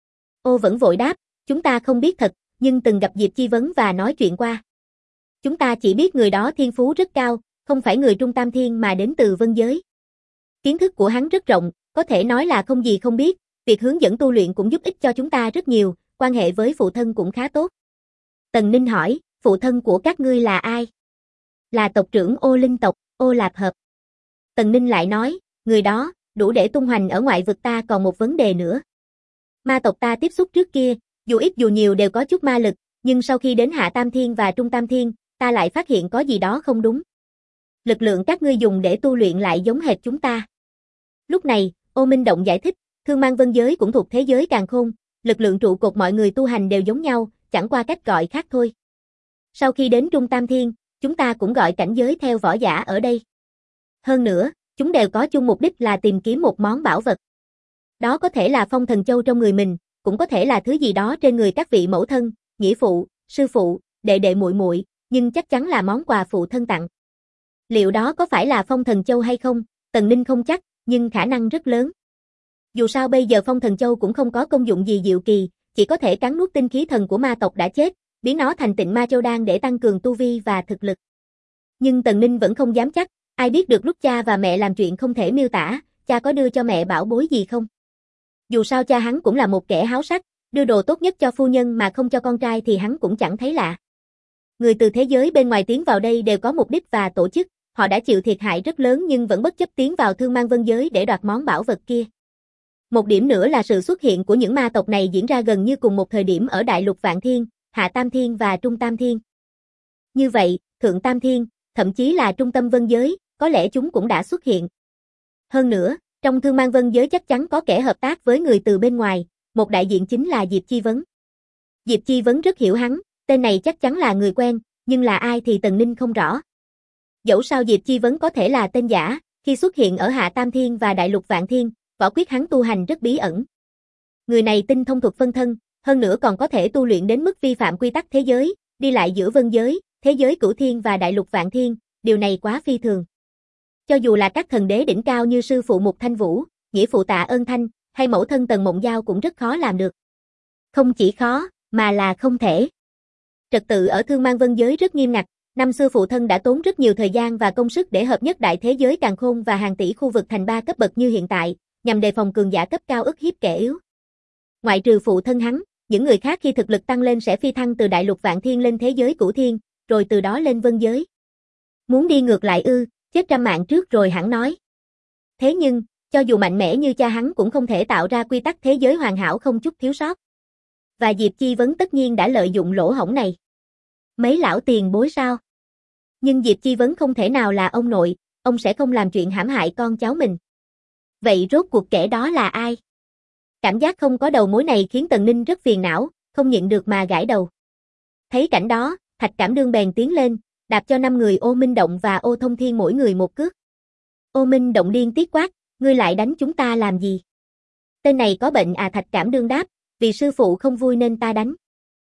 Ô Vẫn vội đáp, chúng ta không biết thật, nhưng từng gặp Diệp Chi Vấn và nói chuyện qua. Chúng ta chỉ biết người đó thiên phú rất cao, không phải người Trung Tam Thiên mà đến từ Vân Giới. Kiến thức của hắn rất rộng, có thể nói là không gì không biết, việc hướng dẫn tu luyện cũng giúp ích cho chúng ta rất nhiều, quan hệ với phụ thân cũng khá tốt. Tần Ninh hỏi, phụ thân của các ngươi là ai? Là tộc trưởng Ô Linh tộc, Ô Lạp Hợp. Tần Ninh lại nói, người đó, đủ để tung hoành ở ngoại vực ta. Còn một vấn đề nữa. Ma tộc ta tiếp xúc trước kia, dù ít dù nhiều đều có chút ma lực, nhưng sau khi đến Hạ Tam Thiên và Trung Tam Thiên, ta lại phát hiện có gì đó không đúng. Lực lượng các ngươi dùng để tu luyện lại giống hệt chúng ta. Lúc này, Ô Minh Động giải thích, Thương Mang Vân Giới cũng thuộc thế giới càn khôn, lực lượng trụ cột mọi người tu hành đều giống nhau, chẳng qua cách gọi khác thôi. Sau khi đến Trung Tam Thiên, chúng ta cũng gọi cảnh giới theo võ giả ở đây. Hơn nữa, chúng đều có chung mục đích là tìm kiếm một món bảo vật. Đó có thể là Phong Thần Châu trong người mình, cũng có thể là thứ gì đó trên người các vị mẫu thân, nghĩa phụ, sư phụ, đệ đệ muội muội, nhưng chắc chắn là món quà phụ thân tặng. Liệu đó có phải là Phong Thần Châu hay không? Tần Ninh không chắc, nhưng khả năng rất lớn. Dù sao bây giờ Phong Thần Châu cũng không có công dụng gì diệu kỳ, chỉ có thể cắn nuốt tinh khí thần của ma tộc đã chết, biến nó thành Tịnh Ma Châu Đan để tăng cường tu vi và thực lực. Nhưng Tần Ninh vẫn không dám chắc, Ai biết được lúc cha và mẹ làm chuyện không thể miêu tả, cha có đưa cho mẹ bảo bối gì không? Dù sao cha hắn cũng là một kẻ háo sắc, đưa đồ tốt nhất cho phu nhân mà không cho con trai thì hắn cũng chẳng thấy lạ. Người từ thế giới bên ngoài tiến vào đây đều có mục đích và tổ chức, họ đã chịu thiệt hại rất lớn nhưng vẫn bất chấp tiến vào Thương Mang Vân giới để đoạt món bảo vật kia. Một điểm nữa là sự xuất hiện của những ma tộc này diễn ra gần như cùng một thời điểm ở Đại Lục Vạn Thiên, Hạ Tam Thiên và Trung Tam Thiên. Như vậy, Thượng Tam Thiên, thậm chí là Trung Tâm Vân giới, có lẽ chúng cũng đã xuất hiện. Hơn nữa, trong Thương Mang Vân giới chắc chắn có kẻ hợp tác với người từ bên ngoài, một đại diện chính là Diệp Chi Vấn. Diệp Chi Vấn rất hiểu hắn, tên này chắc chắn là người quen, nhưng là ai thì Tần Ninh không rõ. Dẫu sao Diệp Chi Vấn có thể là tên giả, khi xuất hiện ở Hạ Tam Thiên và Đại Lục Vạn Thiên, võ quyết hắn tu hành rất bí ẩn. Người này tinh thông thuật phân thân, hơn nữa còn có thể tu luyện đến mức vi phạm quy tắc thế giới, đi lại giữa vân giới, thế giới Cửu Thiên và Đại Lục Vạn Thiên, điều này quá phi thường. Cho dù là các thần đế đỉnh cao như sư phụ Mục Thanh Vũ, nghĩa phụ Tạ Ơn Thanh, hay mẫu thân Tần Mộng Giao cũng rất khó làm được. Không chỉ khó, mà là không thể. Trật tự ở Thương Mang Vân giới rất nghiêm ngặt, năm xưa phụ thân đã tốn rất nhiều thời gian và công sức để hợp nhất đại thế giới càn khôn và hàng tỷ khu vực thành 3 cấp bậc như hiện tại, nhằm đề phòng cường giả cấp cao ức hiếp kẻ yếu. Ngoại trừ phụ thân hắn, những người khác khi thực lực tăng lên sẽ phi thăng từ Đại Lục Vạn Thiên lên thế giới Cửu Thiên, rồi từ đó lên Vân giới. Muốn đi ngược lại ư, chết trăm mạng trước rồi hẳn nói. Thế nhưng, cho dù mạnh mẽ như cha hắn cũng không thể tạo ra quy tắc thế giới hoàn hảo không chút thiếu sót. Và Diệp Chi Vấn tất nhiên đã lợi dụng lỗ hổng này. Mấy lão tiền bối sao? Nhưng Diệp Chi Vấn không thể nào là ông nội, ông sẽ không làm chuyện hãm hại con cháu mình. Vậy rốt cuộc kẻ đó là ai? Cảm giác không có đầu mối này khiến Tần Ninh rất phiền não, không nhịn được mà gãi đầu. Thấy cảnh đó, Thạch Cảm Đương bèn tiến lên, đạp cho 5 người Ô Minh Động và Ô Thông Thiên mỗi người một cước. Ô Minh Động điên tiết quát, ngươi lại đánh chúng ta làm gì? Tên này có bệnh à? Thạch Cảm Đương đáp, vì sư phụ không vui nên ta đánh.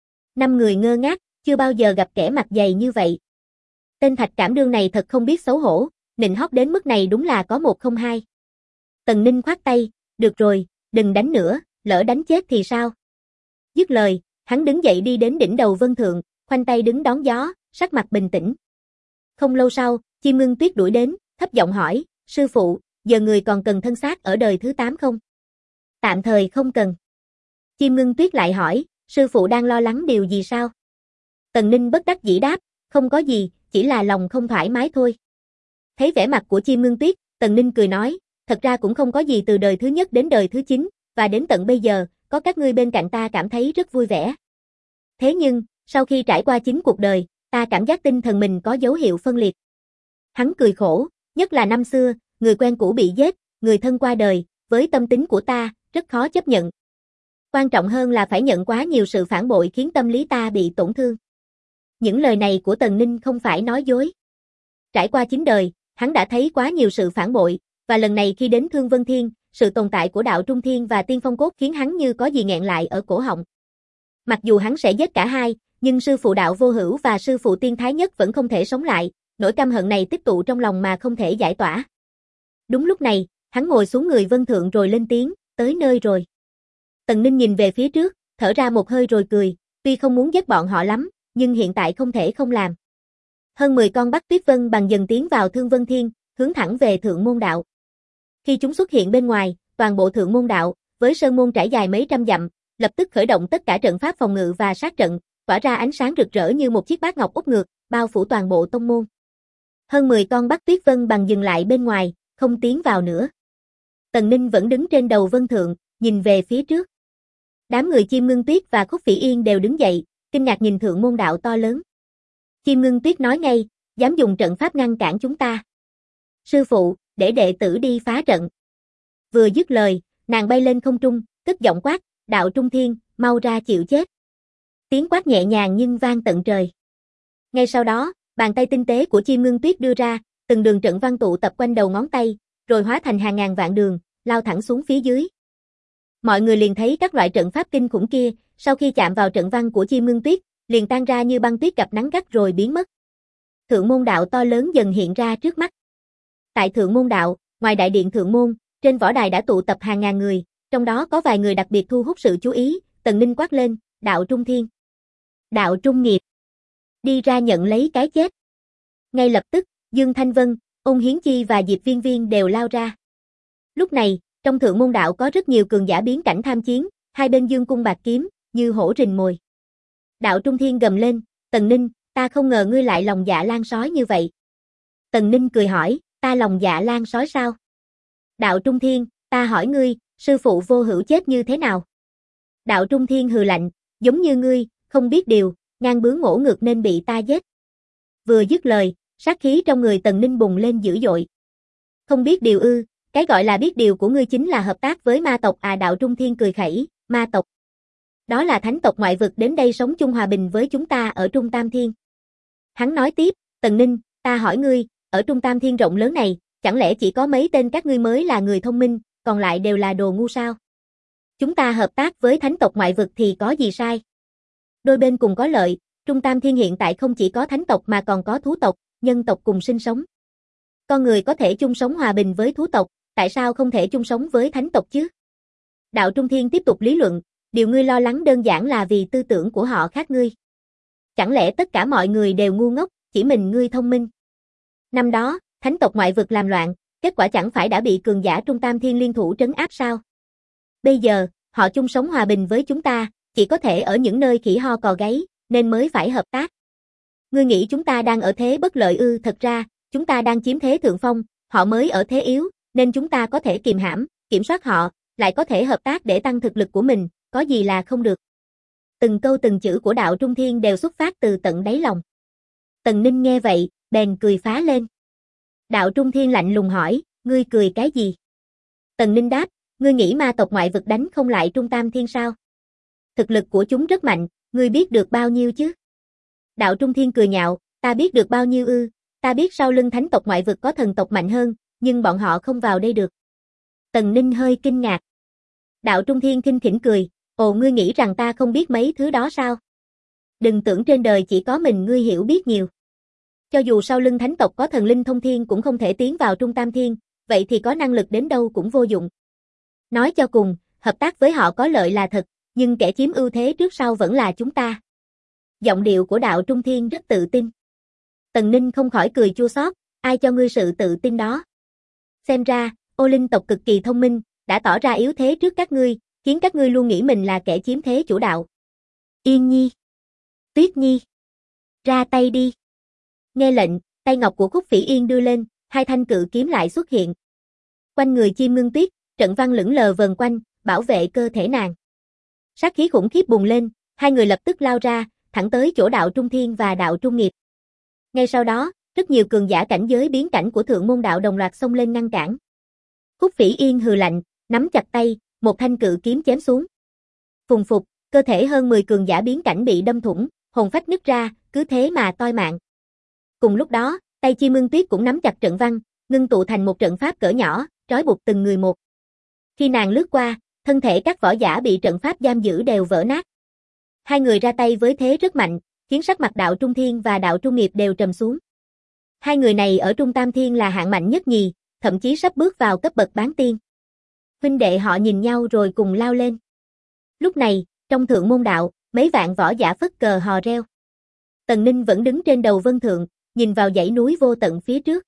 5 người ngơ ngác, chưa bao giờ gặp kẻ mặt dày như vậy. Tên Thạch Cảm Đương này thật không biết xấu hổ, nịnh hót đến mức này đúng là có một không hai. Tần Ninh khoát tay, được rồi, đừng đánh nữa, lỡ đánh chết thì sao? Dứt lời, hắn đứng dậy đi đến đỉnh đầu Vân Thượng, khoanh tay đứng đón gió, sắc mặt bình tĩnh. Không lâu sau, Chim Ngưng Tuyết đuổi đến, thấp giọng hỏi, sư phụ, giờ người còn cần thân xác ở đời thứ 8 không? Tạm thời không cần. Chim Ngưng Tuyết lại hỏi, sư phụ đang lo lắng điều gì sao? Tần Ninh bất đắc dĩ đáp, không có gì, chỉ là lòng không thoải mái thôi. Thấy vẻ mặt của Chim Ngưng Tuyết, Tần Ninh cười nói, thật ra cũng không có gì, từ đời thứ nhất đến đời thứ 9, và đến tận bây giờ, có các ngươi bên cạnh ta cảm thấy rất vui vẻ. Thế nhưng, sau khi trải qua 9 cuộc đời, ta cảm giác tinh thần mình có dấu hiệu phân liệt. Hắn cười khổ, nhất là năm xưa, người quen cũ bị giết, người thân qua đời, với tâm tính của ta, rất khó chấp nhận. Quan trọng hơn là phải nhận quá nhiều sự phản bội khiến tâm lý ta bị tổn thương. Những lời này của Tần Ninh không phải nói dối. Trải qua 9 đời, hắn đã thấy quá nhiều sự phản bội, và lần này khi đến Thương Vân Thiên, sự tồn tại của đạo Trung Thiên và Tiên Phong Cốt khiến hắn như có gì nghẹn lại ở cổ họng. Mặc dù hắn sẽ giết cả hai, nhưng sư phụ đạo Vô Hữu và sư phụ Tiên Thái Nhất vẫn không thể sống lại, nỗi căm hận này tích tụ trong lòng mà không thể giải tỏa. Đúng lúc này, hắn ngồi xuống người Vân Thượng rồi lên tiếng, tới nơi rồi. Tần Ninh nhìn về phía trước, thở ra một hơi rồi cười, tuy không muốn giết bọn họ lắm, nhưng hiện tại không thể không làm. Hơn 10 con Bắc Tuyết Vân bằng dần tiến vào Thương Vân Thiên, hướng thẳng về Thượng Môn Đạo. Khi chúng xuất hiện bên ngoài, toàn bộ Thượng Môn Đạo, với sơn môn trải dài mấy trăm dặm, lập tức khởi động tất cả trận pháp phòng ngự và sát trận, tỏa ra ánh sáng rực rỡ như một chiếc bát ngọc úp ngược, bao phủ toàn bộ tông môn. Hơn 10 con Bắc Tuyết Vân bằng dừng lại bên ngoài, không tiến vào nữa. Tần Ninh vẫn đứng trên đầu Vân Thượng, nhìn về phía trước. Đám người Chim Ngưng Tuyết và Khúc Phỉ Yên đều đứng dậy, kinh ngạc nhìn Thượng Môn Đạo to lớn. Chim Ngưng Tuyết nói ngay, dám dùng trận pháp ngăn cản chúng ta. Sư phụ, để đệ tử đi phá trận. Vừa dứt lời, nàng bay lên không trung, cất giọng quát, đạo Trung Thiên, mau ra chịu chết. Tiếng quát nhẹ nhàng nhưng vang tận trời. Ngay sau đó, bàn tay tinh tế của Chim Ngưng Tuyết đưa ra, từng đường trận văn tụ tập quanh đầu ngón tay, rồi hóa thành hàng ngàn vạn đường, lao thẳng xuống phía dưới. Mọi người liền thấy các loại trận pháp kinh khủng kia, sau khi chạm vào trận văn của Chim Ngưng Tuyết, liền tan ra như băng tuyết gặp nắng gắt rồi biến mất. Thượng Môn Đạo to lớn dần hiện ra trước mắt. Tại Thượng Môn Đạo, ngoài đại điện Thượng Môn, trên võ đài đã tụ tập hàng ngàn người, trong đó có vài người đặc biệt thu hút sự chú ý, Tần Ninh quát lên, đạo Trung Thiên. Đạo Trung Nghiệp. Đi ra nhận lấy cái chết. Ngay lập tức, Dương Thanh Vân, Ôn Hiến Chi và Diệp Viên Viên đều lao ra. Lúc này, trong Thượng Môn Đạo có rất nhiều cường giả biến cảnh tham chiến, hai bên dương cung bạc kiếm, như hổ rình mồi. Đạo Trung Thiên gầm lên, Tần Ninh, ta không ngờ ngươi lại lòng dạ lan sói như vậy. Tần Ninh cười hỏi, ta lòng dạ lan sói sao? Đạo Trung Thiên, ta hỏi ngươi, sư phụ Vô Hữu chết như thế nào? Đạo Trung Thiên hừ lạnh, giống như ngươi, không biết điều, ngang bướng ngỗ ngược nên bị ta giết. Vừa dứt lời, sát khí trong người Tần Ninh bùng lên dữ dội. Không biết điều ư, cái gọi là biết điều của ngươi chính là hợp tác với ma tộc à? Đạo Trung Thiên cười khẩy, ma tộc. Đó là thánh tộc ngoại vực đến đây sống chung hòa bình với chúng ta ở Trung Tam Thiên. Hắn nói tiếp, Tần Ninh, ta hỏi ngươi, ở Trung Tam Thiên rộng lớn này, chẳng lẽ chỉ có mấy tên các ngươi mới là người thông minh, còn lại đều là đồ ngu sao? Chúng ta hợp tác với thánh tộc ngoại vực thì có gì sai? Đôi bên cùng có lợi, Trung Tam Thiên hiện tại không chỉ có thánh tộc mà còn có thú tộc, nhân tộc cùng sinh sống. Con người có thể chung sống hòa bình với thú tộc, tại sao không thể chung sống với thánh tộc chứ? Đạo Trung Thiên tiếp tục lý luận, điều ngươi lo lắng đơn giản là vì tư tưởng của họ khác ngươi. Chẳng lẽ tất cả mọi người đều ngu ngốc, chỉ mình ngươi thông minh? Năm đó, thánh tộc ngoại vực làm loạn, kết quả chẳng phải đã bị cường giả Trung Tam Thiên liên thủ trấn áp sao? Bây giờ, họ chung sống hòa bình với chúng ta, chỉ có thể ở những nơi khỉ ho cò gáy, nên mới phải hợp tác. Ngươi nghĩ chúng ta đang ở thế bất lợi ư? Thật ra, chúng ta đang chiếm thế thượng phong, họ mới ở thế yếu, nên chúng ta có thể kìm hãm, kiểm soát họ, lại có thể hợp tác để tăng thực lực của mình, có gì là không được. Từng câu từng chữ của Đạo Trung Thiên đều xuất phát từ tận đáy lòng. Tần Ninh nghe vậy, bèn cười phá lên. Đạo Trung Thiên lạnh lùng hỏi, ngươi cười cái gì? Tần Ninh đáp, ngươi nghĩ ma tộc ngoại vực đánh không lại Trung Tam Thiên sao? Thực lực của chúng rất mạnh, ngươi biết được bao nhiêu chứ? Đạo Trung Thiên cười nhạo, ta biết được bao nhiêu ư? Ta biết sau lưng thánh tộc ngoại vực có thần tộc mạnh hơn, nhưng bọn họ không vào đây được. Tần Ninh hơi kinh ngạc. Đạo Trung Thiên khinh khỉnh cười, ồ, ngươi nghĩ rằng ta không biết mấy thứ đó sao? Đừng tưởng trên đời chỉ có mình ngươi hiểu biết nhiều. Cho dù sau lưng thánh tộc có thần linh thông thiên cũng không thể tiến vào Trung Tam Thiên, vậy thì có năng lực đến đâu cũng vô dụng. Nói cho cùng, hợp tác với họ có lợi là thật, nhưng kẻ chiếm ưu thế trước sau vẫn là chúng ta. Giọng điệu của Đạo Trung Thiên rất tự tin. Tần Ninh không khỏi cười chua xót, ai cho ngươi sự tự tin đó? Xem ra, Ô Linh tộc cực kỳ thông minh, đã tỏ ra yếu thế trước các ngươi, khiến các ngươi luôn nghĩ mình là kẻ chiếm thế chủ đạo. Yên Nhi, Tuyết Nhi, ra tay đi. Nghe lệnh, tay ngọc của Khúc Phỉ Yên đưa lên, hai thanh cự kiếm lại xuất hiện. Quanh người Chim Ngưng Tuyết, trận văn lững lờ vần quanh, bảo vệ cơ thể nàng. Sát khí khủng khiếp bùng lên, hai người lập tức lao ra, thẳng tới chỗ Đạo Trung Thiên và Đạo Trung Nghiệp. Ngay sau đó, rất nhiều cường giả cảnh giới biến cảnh của Thượng Môn Đạo đồng loạt xông lên ngăn cản. Khúc Phỉ Yên hừ lạnh, nắm chặt tay, một thanh cự kiếm chém xuống. Phùng phục, cơ thể hơn 10 cường giả biến cảnh bị đâm thủng, hồn phách nứt ra, cứ thế mà toi mạng. Cùng lúc đó, tay Chim Ngưng Tuyết cũng nắm chặt trận văn, ngưng tụ thành một trận pháp cỡ nhỏ, trói buộc từng người một. Khi nàng lướt qua, thân thể các võ giả bị trận pháp giam giữ đều vỡ nát. Hai người ra tay với thế rất mạnh, khiến sắc mặt Đạo Trung Thiên và Đạo Trung Nghiệp đều trầm xuống. Hai người này ở Trung Tam Thiên là hạng mạnh nhất nhì, thậm chí sắp bước vào cấp bậc bán tiên. Huynh đệ họ nhìn nhau rồi cùng lao lên. Lúc này, trong Thượng Môn Đạo, mấy vạn võ giả phất cờ hò reo. Tần Ninh vẫn đứng trên đầu vân thượng, nhìn vào dãy núi vô tận phía trước.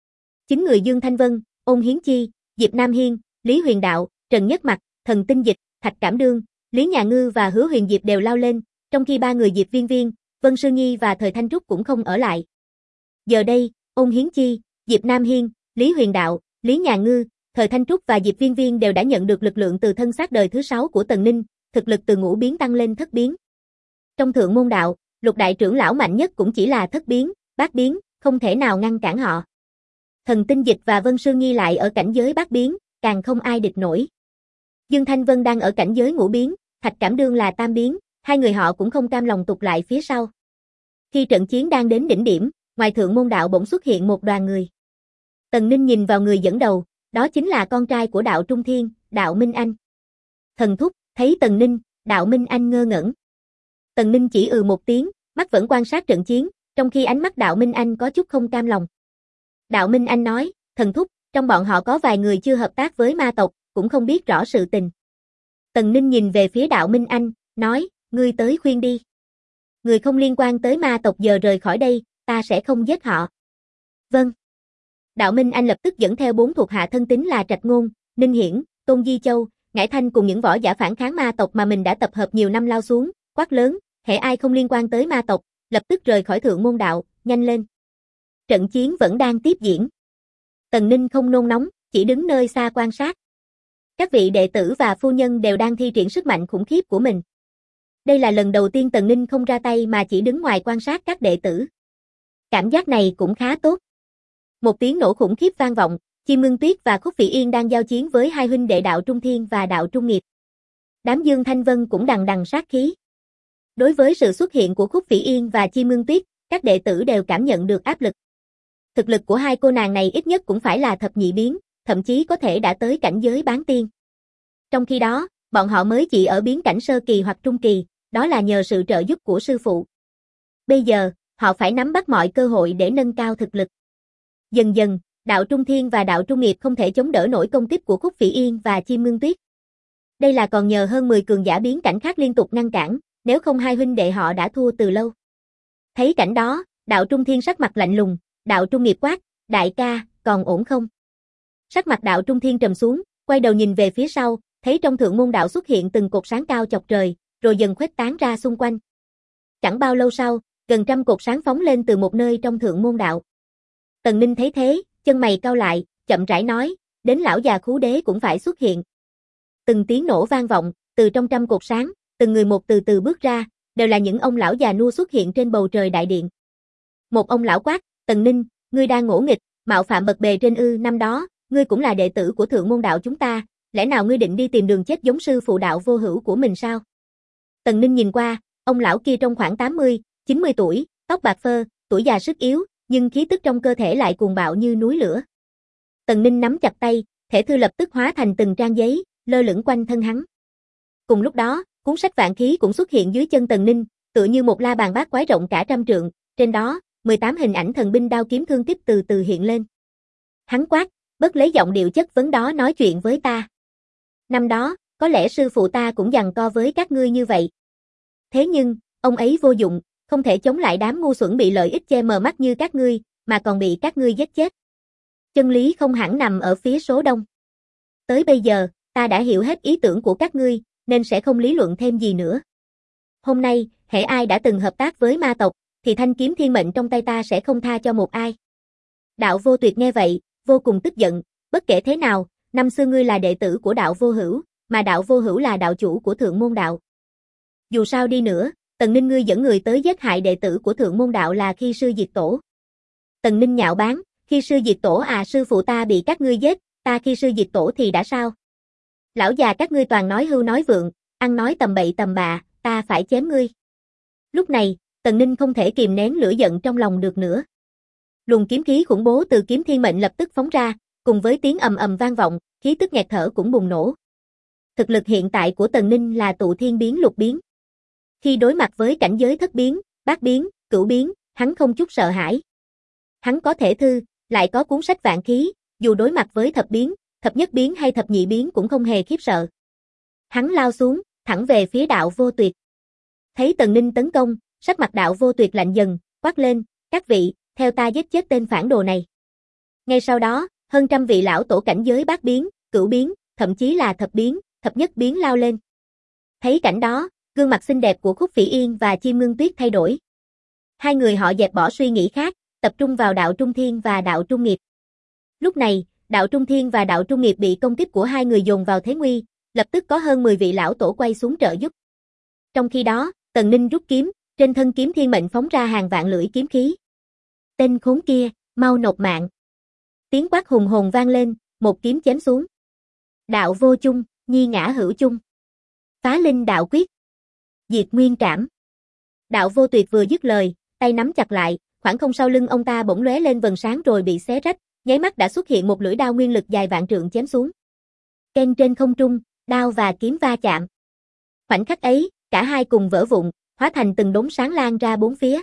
9 người Dương Thanh Vân, Ôn Hiến Chi, Diệp Nam Hiên, Lý Huyền Đạo, Trần Nhất Mặc, Thần Tinh Dịch, Thạch Cảm Đương, Lý Nhà Ngư và Hứa Huyền Diệp đều lao lên, trong khi ba người Diệp Viên Viên, Vân Sư Nhi và Thời Thanh Trúc cũng không ở lại. Giờ đây, Ôn Hiến Chi, Diệp Nam Hiên, Lý Huyền Đạo, Lý Nhà Ngư, Thời Thanh Trúc và Diệp Viên Viên đều đã nhận được lực lượng từ thân xác đời thứ 6 của Tần Ninh, thực lực từ ngũ biến tăng lên thất biến. Trong Thượng Môn Đạo, Lục đại trưởng lão mạnh nhất cũng chỉ là thất biến, bát biến, không thể nào ngăn cản họ. Thần Tinh Dịch và Vân Sư Nhi lại ở cảnh giới bát biến, càng không ai địch nổi. Dương Thanh Vân đang ở cảnh giới ngũ biến, Thạch Cảm Đương là tam biến, hai người họ cũng không cam lòng tụt lại phía sau. Khi trận chiến đang đến đỉnh điểm, ngoài Thượng Môn Đạo bỗng xuất hiện một đoàn người. Tần Ninh nhìn vào người dẫn đầu, đó chính là con trai của Đạo Trung Thiên, Đạo Minh Anh. Thần thúc, thấy Tần Ninh, Đạo Minh Anh ngơ ngẩn. Tần Ninh chỉ một tiếng, mắt vẫn quan sát trận chiến, trong khi ánh mắt Đạo Minh Anh có chút không cam lòng. Đạo Minh Anh nói, thần thúc, trong bọn họ có vài người chưa hợp tác với ma tộc, cũng không biết rõ sự tình. Tần Ninh nhìn về phía Đạo Minh Anh, nói, ngươi tới khuyên đi. Người không liên quan tới ma tộc giờ rời khỏi đây, ta sẽ không giết họ. Vâng. Đạo Minh Anh lập tức dẫn theo 4 thuộc hạ thân tín là Trạch Ngôn, Ninh Hiển, Tôn Di Châu, Ngải Thanh cùng những võ giả phản kháng ma tộc mà mình đã tập hợp nhiều năm lao xuống, quát lớn, hễ ai không liên quan tới ma tộc, lập tức rời khỏi Thượng Môn Đạo, nhanh lên. Trận chiến vẫn đang tiếp diễn. Tần Ninh không nôn nóng, chỉ đứng nơi xa quan sát. Các vị đệ tử và phu nhân đều đang thi triển sức mạnh khủng khiếp của mình. Đây là lần đầu tiên Tần Ninh không ra tay mà chỉ đứng ngoài quan sát các đệ tử. Cảm giác này cũng khá tốt. Một tiếng nổ khủng khiếp vang vọng, Chim Ngưng Tuyết và Khúc Phỉ Yên đang giao chiến với hai huynh đệ Đạo Trung Thiên và Đạo Trung Nghiệp. Đám Dương Thanh Vân cũng đằng đằng sát khí. Đối với sự xuất hiện của Khúc Phỉ Yên và Chim Ngưng Tuyết, các đệ tử đều cảm nhận được áp lực. Thực lực của hai cô nàng này ít nhất cũng phải là thập nhị biến, thậm chí có thể đã tới cảnh giới bán tiên. Trong khi đó, bọn họ mới chỉ ở biến cảnh sơ kỳ hoặc trung kỳ, đó là nhờ sự trợ giúp của sư phụ. Bây giờ, họ phải nắm bắt mọi cơ hội để nâng cao thực lực. Dần dần, Đạo Trung Thiên và Đạo Trung Nghiệp không thể chống đỡ nổi công kích của Khúc Phỉ Yên và Chim Ngưng Tuyết. Đây là còn nhờ hơn 10 cường giả biến cảnh khác liên tục ngăn cản, nếu không hai huynh đệ họ đã thua từ lâu. Thấy cảnh đó, Đạo Trung Thiên sắc mặt lạnh lùng, Đạo Trung Nghiệp quát, đại ca, còn ổn không? Sắc mặt Đạo Trung Thiên trầm xuống, quay đầu nhìn về phía sau, thấy trong Thượng Môn Đạo xuất hiện từng cột sáng cao chọc trời, rồi dần khuếch tán ra xung quanh. Chẳng bao lâu sau, gần trăm cột sáng phóng lên từ một nơi trong Thượng Môn Đạo. Tần Ninh thấy thế, chân mày cau lại, chậm rãi nói, đến lão già Khú Đế cũng phải xuất hiện. Từng tiếng nổ vang vọng, từ trong trăm cột sáng, từng người một từ từ bước ra, đều là những ông lão già nua xuất hiện trên bầu trời đại điện. Một ông lão quát, Tần Ninh, ngươi đang ngỗ nghịch, mạo phạm bậc bề trên ư? Năm đó, ngươi cũng là đệ tử của Thượng Môn Đạo chúng ta, lẽ nào ngươi định đi tìm đường chết giống sư phụ Đạo Vô Hữu của mình sao? Tần Ninh nhìn qua, ông lão kia trong khoảng 80, 90 tuổi, tóc bạc phơ, tuổi già sức yếu, nhưng khí tức trong cơ thể lại cuồng bạo như núi lửa. Tần Ninh nắm chặt tay, thẻ thư lập tức hóa thành từng trang giấy, lơ lửng quanh thân hắn. Cùng lúc đó, cuốn sách vạn khí cũng xuất hiện dưới chân Tần Ninh, tựa như một la bàn bát quái rộng cả trăm trượng, trên đó, 18 hình ảnh thần binh đao kiếm thương tiếp từ từ hiện lên. Hắn quát, bớt lấy giọng điệu chất vấn đó nói chuyện với ta. Năm đó, có lẽ sư phụ ta cũng giằng co với các ngươi như vậy. Thế nhưng, ông ấy vô dụng, không thể chống lại đám ngu xuẩn bị lợi ích che mờ mắt như các ngươi, mà còn bị các ngươi giết chết. Chân lý không hẳn nằm ở phía số đông. Tới bây giờ, ta đã hiểu hết ý tưởng của các ngươi, nên sẽ không lý luận thêm gì nữa. Hôm nay, hễ ai đã từng hợp tác với ma tộc, thì thanh kiếm thiên mệnh trong tay ta sẽ không tha cho một ai. Đạo Vô Tuyệt nghe vậy, vô cùng tức giận, bất kể thế nào, năm xưa ngươi là đệ tử của Đạo Vô Hữu, mà Đạo Vô Hữu là đạo chủ của Thượng Môn Đạo. Dù sao đi nữa, Tần Ninh ngươi dẫn người tới giết hại đệ tử của Thượng Môn Đạo là Khi Sư Diệt Tổ. Tần Ninh nhạo báng, Khi Sư Diệt Tổ à? Sư phụ ta bị các ngươi giết, ta Khi Sư Diệt Tổ thì đã sao? Lão già các ngươi toàn nói hưu nói vượng, ăn nói tầm bậy tầm bạ, ta phải chém ngươi. Lúc này, Tần Ninh không thể kìm nén lửa giận trong lòng được nữa. Luồng kiếm khí khủng bố từ kiếm thiên mệnh lập tức phóng ra, cùng với tiếng ầm ầm vang vọng, khí tức nghẹt thở cũng bùng nổ. Thực lực hiện tại của Tần Ninh là tụ thiên biến lục biến. Khi đối mặt với cảnh giới thất biến, bát biến, cửu biến, hắn không chút sợ hãi. Hắn có thể thư, lại có cuốn sách vạn khí, dù đối mặt với thập biến, thập nhất biến hay thập nhị biến cũng không hề khiếp sợ. Hắn lao xuống, thẳng về phía Đạo Vô Tuyệt. Thấy Tần Ninh tấn công, sắc mặt Đạo Vô Tuyệt lạnh dần, quát lên, các vị, theo ta giết chết tên phản đồ này. Ngay sau đó, hơn trăm vị lão tổ cảnh giới bát biến, cửu biến, thậm chí là thập biến, thập nhất biến lao lên. Thấy cảnh đó, gương mặt xinh đẹp của Khúc Phỉ Yên và Chim Ngưng Tuyết thay đổi. Hai người họ dẹp bỏ suy nghĩ khác, tập trung vào Đạo Trung Thiên và Đạo Trung Nghiệp. Lúc này, Đạo Trung Thiên và Đạo Trung Nghiệp bị công kích của hai người dồn vào thế nguy, lập tức có hơn 10 vị lão tổ quay xuống trợ giúp. Trong khi đó, Tần Ninh rút kiếm, trên thân kiếm thiên mệnh phóng ra hàng vạn lưỡi kiếm khí. Tên khốn kia, mau nộp mạng. Tiếng quát hùng hồn vang lên, một kiếm chém xuống. Đạo vô chung, nhi ngã hữu chung. Phá linh đạo quyết. Diệt nguyên trảm. Đạo Vô Tuyệt vừa dứt lời, tay nắm chặt lại, khoảng không sau lưng ông ta bỗng lóe lên vầng sáng rồi bị xé rách, nháy mắt đã xuất hiện một lưỡi đao nguyên lực dài vạn trượng chém xuống. Keng trên không trung, đao và kiếm va chạm. Khoảnh khắc ấy, cả hai cùng vỡ vụn, hóa thành từng đốm sáng lan ra bốn phía.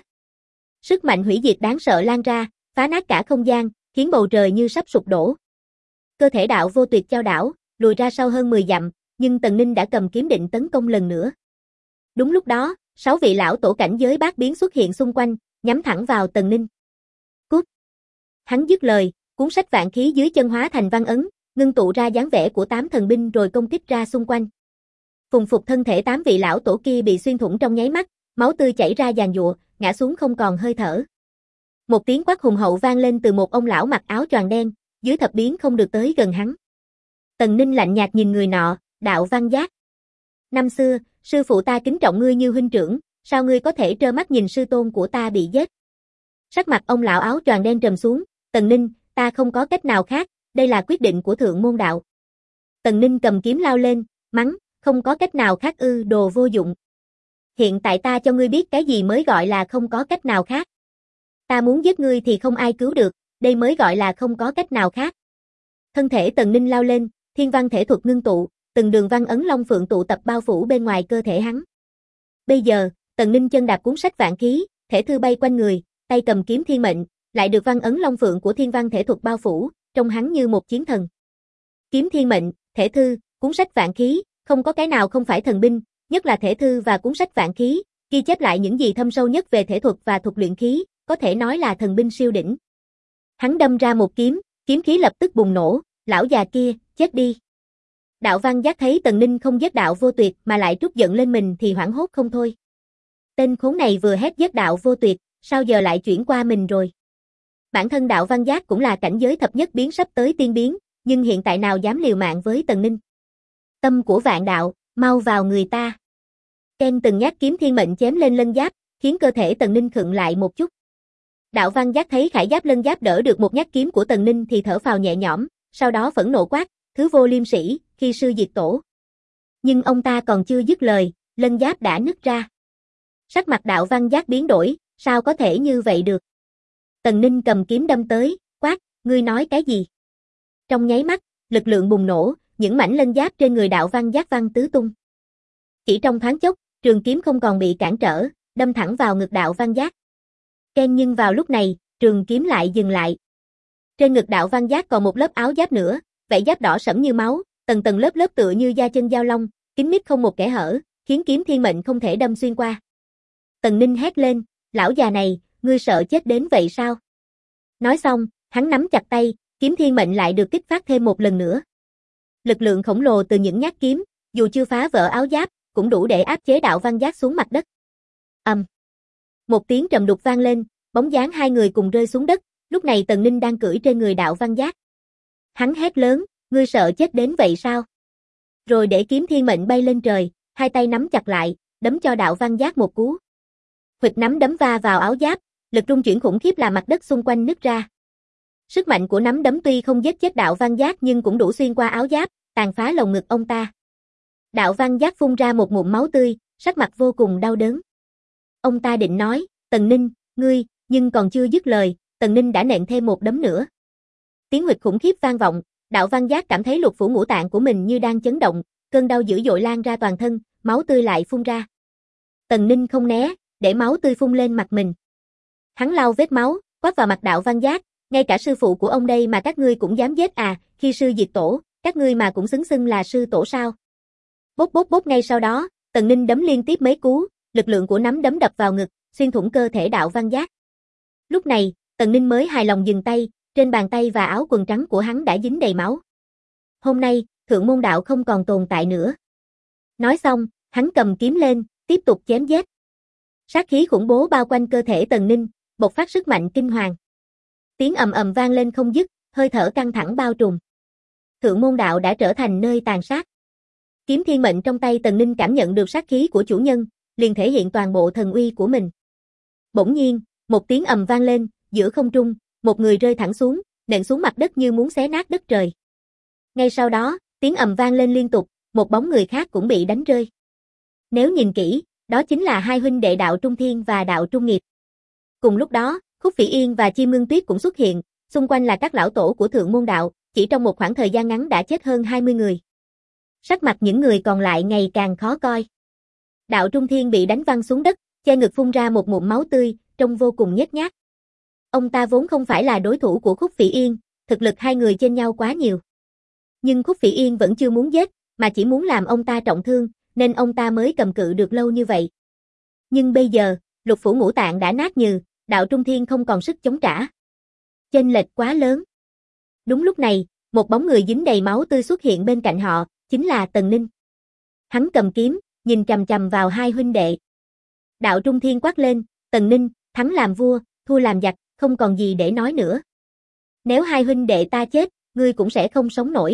Sức mạnh hủy diệt đáng sợ lan ra, phá nát cả không gian, khiến bầu trời như sắp sụp đổ. Cơ thể Đạo Vô Tuyệt chao đảo, lùi ra sau hơn 10 dặm, nhưng Tần Ninh đã cầm kiếm định tấn công lần nữa. Đúng lúc đó, 6 vị lão tổ cảnh giới bát biến xuất hiện xung quanh, nhắm thẳng vào Tần Ninh. Cút! Hắn dứt lời, cuốn sách vạn khí dưới chân hóa thành văn ấn, ngưng tụ ra dáng vẻ của 8 thần binh rồi công kích ra xung quanh. Phùng phục thân thể 8 vị lão tổ kia bị xuyên thủng trong nháy mắt, máu tươi chảy ra giàn giụa, ngã xuống không còn hơi thở. Một tiếng quát hùng hậu vang lên từ một ông lão mặc áo choàng đen, dưới thập biến không được tới gần hắn. Tần Ninh lạnh nhạt nhìn người nọ, Đạo Văn Giác. Năm xưa, sư phụ ta kính trọng ngươi như huynh trưởng, sao ngươi có thể trơ mắt nhìn sư tôn của ta bị giết? Sắc mặt ông lão áo choàng đen trầm xuống, Tần Ninh, ta không có cách nào khác, đây là quyết định của thượng môn đạo. Tần Ninh cầm kiếm lao lên, mắng, không có cách nào khác ư, đồ vô dụng. Hiện tại ta cho ngươi biết cái gì mới gọi là không có cách nào khác. Ta muốn giết ngươi thì không ai cứu được, đây mới gọi là không có cách nào khác. Thân thể Tần Ninh lao lên, thiên văn thể thuật ngưng tụ, từng đường văn ấn long phượng tụ tập bao phủ bên ngoài cơ thể hắn. Bây giờ, Tần Ninh chân đạp cuốn sách vạn khí, thể thư bay quanh người, tay cầm kiếm thiên mệnh, lại được văn ấn long phượng của thiên văn thể thuật bao phủ, trông hắn như một chiến thần. Kiếm thiên mệnh, thể thư, cuốn sách vạn khí, không có cái nào không phải thần binh, nhất là thể thư và cuốn sách vạn khí, ghi chép lại những gì thâm sâu nhất về thể thuật và thuật luyện khí, có thể nói là thần binh siêu đỉnh. Hắn đâm ra một kiếm, kiếm khí lập tức bùng nổ, lão già kia, chết đi. Đạo Văn Giác thấy Tần Ninh không giết đạo vô tuyệt mà lại trút giận lên mình thì hoảng hốt không thôi. Tên khốn này vừa hét giết đạo vô tuyệt, sao giờ lại chuyển qua mình rồi? Bản thân Đạo Văn Giác cũng là cảnh giới thập nhất biến sắp tới tiên biến, nhưng hiện tại nào dám liều mạng với Tần Ninh. Tâm của vạn đạo, mau vào người ta. Ken từng nhát kiếm thiên mệnh chém lên lân giáp, khiến cơ thể Tần Ninh khựng lại một chút. Đạo Văn Giác thấy khải giáp lân giáp đỡ được một nhát kiếm của Tần Ninh thì thở phào nhẹ nhõm, sau đó phẫn nộ quát, thứ vô liêm sĩ, khi sư diệt tổ. Nhưng ông ta còn chưa dứt lời, lân giáp đã nứt ra. Sắc mặt Đạo Văn Giác biến đổi, sao có thể như vậy được? Tần Ninh cầm kiếm đâm tới, quát, ngươi nói cái gì? Trong nháy mắt, lực lượng bùng nổ, những mảnh lân giáp trên người Đạo Văn Giác văng tứ tung. Chỉ trong thoáng chốc, trường kiếm không còn bị cản trở, đâm thẳng vào ngực Đạo Văn Giác. Ken nhưng vào lúc này, trường kiếm lại dừng lại. Trên ngực Đạo Văn Giác còn một lớp áo giáp nữa, vảy giáp đỏ sẫm như máu, tầng tầng lớp lớp tựa như da chân dao long, kín mít không một kẽ hở, khiến kiếm thiên mệnh không thể đâm xuyên qua. Tần Ninh hét lên, lão già này, ngươi sợ chết đến vậy sao? Nói xong, hắn nắm chặt tay, kiếm thiên mệnh lại được kích phát thêm một lần nữa. Lực lượng khổng lồ từ những nhát kiếm, dù chưa phá vỡ áo giáp, cũng đủ để áp chế Đạo Văn Giác xuống mặt đất. Một tiếng trầm đục vang lên, bóng dáng hai người cùng rơi xuống đất, lúc này Tần Ninh đang cưỡi trên người Đạo Văn Giác. Hắn hét lớn, ngươi sợ chết đến vậy sao? Rồi để kiếm thiên mệnh bay lên trời, hai tay nắm chặt lại, đấm cho Đạo Văn Giác một cú. Huỵch nắm đấm va vào áo giáp, lực rung chuyển khủng khiếp làm mặt đất xung quanh nứt ra. Sức mạnh của nắm đấm tuy không giết chết Đạo Văn Giác nhưng cũng đủ xuyên qua áo giáp, tàn phá lồng ngực ông ta. Đạo Văn Giác phun ra một ngụm máu tươi, sắc mặt vô cùng đau đớn. Ông ta định nói, Tần Ninh, ngươi, nhưng còn chưa dứt lời, Tần Ninh đã nện thêm một đấm nữa. Tiếng huỵch khủng khiếp vang vọng, Đạo Văn Giác cảm thấy lục phủ ngũ tạng của mình như đang chấn động, cơn đau dữ dội lan ra toàn thân, máu tươi lại phun ra. Tần Ninh không né, để máu tươi phun lên mặt mình. Hắn lau vết máu, quát vào mặt Đạo Văn Giác, ngay cả sư phụ của ông đây mà các ngươi cũng dám giết à, khi sư diệt tổ, các ngươi mà cũng xứng xưng là sư tổ sao? Bốp bốp bốp ngay sau đó, Tần Ninh đấm liên tiếp mấy cú, lực lượng của nắm đấm đập vào ngực, xuyên thủng cơ thể Đạo Văn Giác. Lúc này, Tần Ninh mới hài lòng dừng tay, trên bàn tay và áo quần trắng của hắn đã dính đầy máu. Hôm nay, thượng môn đạo không còn tồn tại nữa. Nói xong, hắn cầm kiếm lên, tiếp tục chém giết. Sát khí khủng bố bao quanh cơ thể Tần Ninh, bộc phát sức mạnh kinh hoàng. Tiếng ầm ầm vang lên không dứt, hơi thở căng thẳng bao trùm. Thượng môn đạo đã trở thành nơi tàn sát. Kiếm thiên mệnh trong tay Tần Ninh cảm nhận được sát khí của chủ nhân, liền thể hiện toàn bộ thần uy của mình. Bỗng nhiên, một tiếng ầm vang lên, giữa không trung, một người rơi thẳng xuống, nện xuống mặt đất như muốn xé nát đất trời. Ngay sau đó, tiếng ầm vang lên liên tục, một bóng người khác cũng bị đánh rơi. Nếu nhìn kỹ, đó chính là hai huynh đệ Đạo Trung Thiên và Đạo Trung Nghiệp. Cùng lúc đó, Khúc Phỉ Yên và Chim Ngưng Tuyết cũng xuất hiện, xung quanh là các lão tổ của thượng môn đạo, chỉ trong một khoảng thời gian ngắn đã chết hơn 20 người. Sắc mặt những người còn lại ngày càng khó coi. Đạo Trung Thiên bị đánh văng xuống đất, che ngực phun ra một ngụm máu tươi, trông vô cùng nhếch nhác. Ông ta vốn không phải là đối thủ của Khúc Phỉ Yên, thực lực hai người chênh nhau quá nhiều. Nhưng Khúc Phỉ Yên vẫn chưa muốn giết, mà chỉ muốn làm ông ta trọng thương, nên ông ta mới cầm cự được lâu như vậy. Nhưng bây giờ, lục phủ ngũ tạng đã nát nhừ, Đạo Trung Thiên không còn sức chống trả. Chênh lệch quá lớn. Đúng lúc này, một bóng người dính đầy máu tươi xuất hiện bên cạnh họ, chính là Tần Ninh. Hắn cầm kiếm, nhìn chằm chằm vào hai huynh đệ. Đạo Trung Thiên quát lên, Tần Ninh, thắng làm vua, thua làm giặc, không còn gì để nói nữa. Nếu hai huynh đệ ta chết, ngươi cũng sẽ không sống nổi.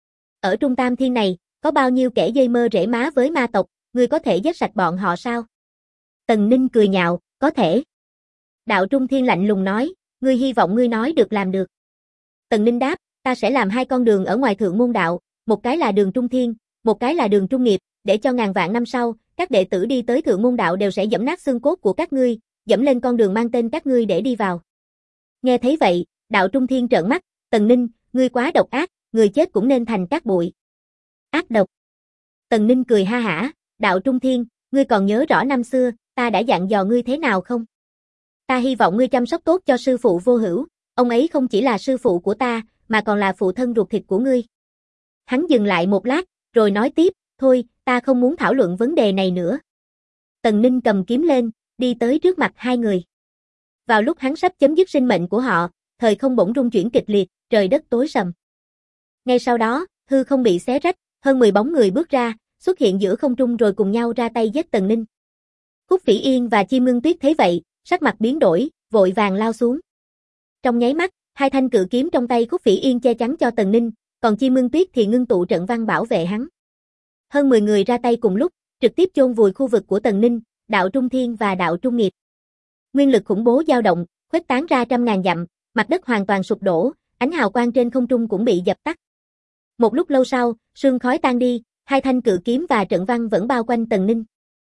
Ở Trung Tam Thiên này, có bao nhiêu kẻ dây mơ rễ má với ma tộc, ngươi có thể giết sạch bọn họ sao? Tần Ninh cười nhạo, có thể. Đạo Trung Thiên lạnh lùng nói, ngươi hy vọng ngươi nói được làm được. Tần Ninh đáp, ta sẽ làm hai con đường ở ngoài Thượng Môn Đạo, một cái là đường Trung Thiên, một cái là đường Trung Nghiệp, để cho ngàn vạn năm sau, các đệ tử đi tới Thượng Môn Đạo đều sẽ giẫm nát xương cốt của các ngươi, giẫm lên con đường mang tên các ngươi để đi vào. Nghe thấy vậy, Đạo Trung Thiên trợn mắt, Tần Ninh, ngươi quá độc ác, người chết cũng nên thành cát bụi. Ác độc. Tần Ninh cười ha hả, Đạo Trung Thiên, ngươi còn nhớ rõ năm xưa, ta đã dặn dò ngươi thế nào không? Ta hy vọng ngươi chăm sóc tốt cho sư phụ Vô Hữu, ông ấy không chỉ là sư phụ của ta, mà còn là phụ thân ruột thịt của ngươi. Hắn dừng lại một lát, rồi nói tiếp, thôi, ta không muốn thảo luận vấn đề này nữa. Tần Ninh cầm kiếm lên, đi tới trước mặt hai người. Vào lúc hắn sắp chấm dứt sinh mệnh của họ, thời không bỗng rung chuyển kịch liệt, trời đất tối sầm. Ngay sau đó, hư không bị xé rách, hơn 10 bóng người bước ra, xuất hiện giữa không trung rồi cùng nhau ra tay giết Tần Ninh. Khúc Phỉ Yên và Chi Ngưng Tuyết thấy vậy, sắc mặt biến đổi, vội vàng lao xuống. Trong nháy mắt, hai thanh cự kiếm trong tay Khúc Phỉ Yên che chắn cho Tần Ninh, còn Chi Ngưng Tuyết thì ngưng tụ trận văn bảo vệ hắn. Hơn 10 người ra tay cùng lúc, trực tiếp chôn vùi khu vực của Tần Ninh, Đạo Trung Thiên và Đạo Trung Nghiệp. Nguyên lực khủng bố dao động, khuếch tán ra trăm ngàn dặm, mặt đất hoàn toàn sụp đổ, ánh hào quang trên không trung cũng bị dập tắt. Một lúc lâu sau, sương khói tan đi, hai thanh cự kiếm và trận văn vẫn bao quanh Tần Ninh.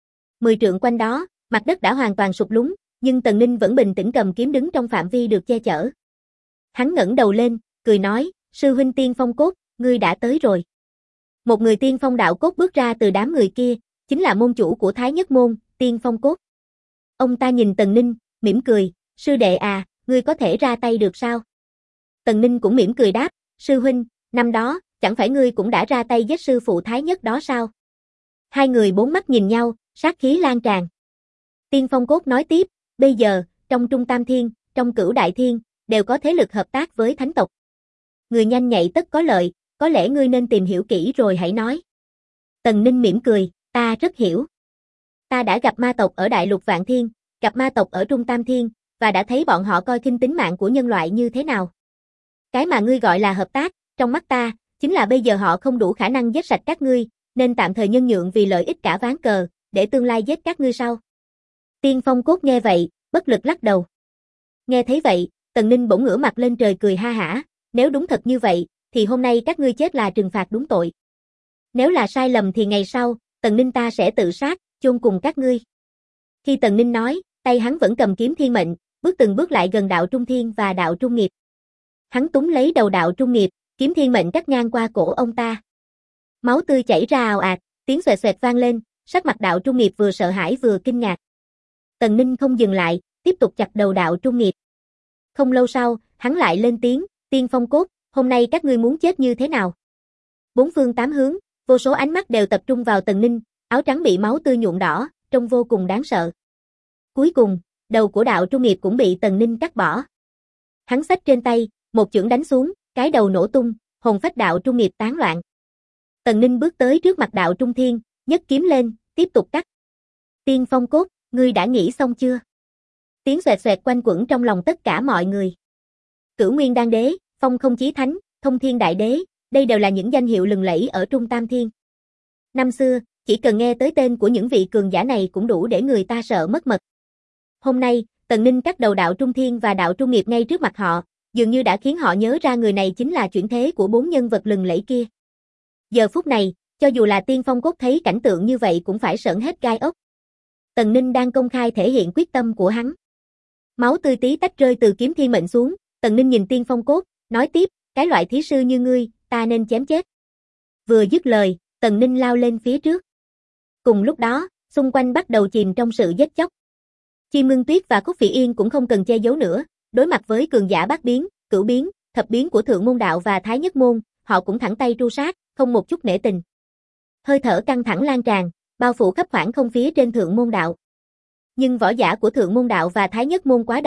10 trượng quanh đó, mặt đất đã hoàn toàn sụp lún, nhưng Tần Ninh vẫn bình tĩnh cầm kiếm đứng trong phạm vi được che chở. Hắn ngẩng đầu lên, cười nói, sư huynh Tiên Phong Cốt, ngươi đã tới rồi. Một người Tiên Phong đạo cốt bước ra từ đám người kia, chính là môn chủ của Thái Nhất Môn, Tiên Phong Cốt. Ông ta nhìn Tần Ninh, mỉm cười, sư đệ à, ngươi có thể ra tay được sao? Tần Ninh cũng mỉm cười đáp, sư huynh, năm đó, chẳng phải ngươi cũng đã ra tay giết sư phụ Thái Nhất đó sao? Hai người bốn mắt nhìn nhau, sát khí lan tràn. Tiên Phong Cốt nói tiếp, bây giờ, trong Trung Tam Thiên, trong Cửu Đại Thiên, đều có thế lực hợp tác với thánh tộc. Người nhanh nhạy tất có lợi, có lẽ ngươi nên tìm hiểu kỹ rồi hãy nói. Tần Ninh mỉm cười, ta rất hiểu. Ta đã gặp ma tộc ở Đại Lục Vạn Thiên, gặp ma tộc ở Trung Tam Thiên, và đã thấy bọn họ coi khinh tính mạng của nhân loại như thế nào. Cái mà ngươi gọi là hợp tác, trong mắt ta, chính là bây giờ họ không đủ khả năng giết sạch các ngươi, nên tạm thời nhân nhượng vì lợi ích cả ván cờ, để tương lai giết các ngươi sau. Tiên Phong Cốt nghe vậy, bất lực lắc đầu. Nghe thấy vậy, Tần Ninh bỗng ngửa mặt lên trời cười ha hả, nếu đúng thật như vậy, thì hôm nay các ngươi chết là trừng phạt đúng tội. Nếu là sai lầm thì ngày sau, Tần Ninh ta sẽ tự sát, chôn cùng các ngươi. Khi Tần Ninh nói, tay hắn vẫn cầm kiếm thiên mệnh, bước từng bước lại gần Đạo Trung Thiên và Đạo Trung Nghiệp. Hắn túm lấy đầu Đạo Trung Nghiệp, kiếm thiên mệnh cắt ngang qua cổ ông ta. Máu tươi chảy ra ào ạt, tiếng xoẹt xoẹt vang lên, sắc mặt Đạo Trung Nghiệp vừa sợ hãi vừa kinh ngạc. Tần Ninh không dừng lại, tiếp tục chặt đầu Đạo Trung Nghiệp. Không lâu sau, hắn lại lên tiếng, Tiên Phong Cốt, hôm nay các ngươi muốn chết như thế nào? Bốn phương tám hướng, vô số ánh mắt đều tập trung vào Tần Ninh, áo trắng bị máu tươi nhuộm đỏ, trông vô cùng đáng sợ. Cuối cùng, đầu của Đạo Trung Nghiệp cũng bị Tần Ninh cắt bỏ. Hắn xách trên tay, một chưởng đánh xuống, cái đầu nổ tung, hồn phách Đạo Trung Nghiệp tán loạn. Tần Ninh bước tới trước mặt Đạo Trung Thiên, nhấc kiếm lên, tiếp tục cắt. Tiên Phong Cốt, ngươi đã nghĩ xong chưa? Tiếng xoẹt xoẹt quanh quẩn trong lòng tất cả mọi người. Cửu Nguyên Đan Đế, Phong Không Chí Thánh, Thông Thiên Đại Đế, đây đều là những danh hiệu lừng lẫy ở Trung Tam Thiên. Năm xưa, chỉ cần nghe tới tên của những vị cường giả này cũng đủ để người ta sợ mất mật. Hôm nay, Tần Ninh cắt đầu Đạo Trung Thiên và Đạo Trung Nghiệp ngay trước mặt họ, dường như đã khiến họ nhớ ra người này chính là chuyển thế của bốn nhân vật lừng lẫy kia. Giờ phút này, cho dù là Tiên Phong Cốt thấy cảnh tượng như vậy cũng phải sởn hết gai ốc. Tần Ninh đang công khai thể hiện quyết tâm của hắn. Máu tươi tí tách rơi từ kiếm thiên mệnh xuống, Tần Ninh nhìn Tiên Phong Cốt, nói tiếp, cái loại thí sư như ngươi, ta nên chém chết. Vừa dứt lời, Tần Ninh lao lên phía trước. Cùng lúc đó, xung quanh bắt đầu chìm trong sự giết chóc. Chi Ngưng Tuyết và Khúc Phỉ Yên cũng không cần che giấu nữa, đối mặt với cường giả bát biến, cửu biến, thập biến của Thượng Môn Đạo và Thái Nhất Môn, họ cũng thẳng tay tru sát, không một chút nể tình. Hơi thở căng thẳng lan tràn, bao phủ khắp khoảng không phía trên Thượng Môn Đạo. Nhưng võ giả của Thượng Môn Đạo và Thái Nhất Môn quá đông,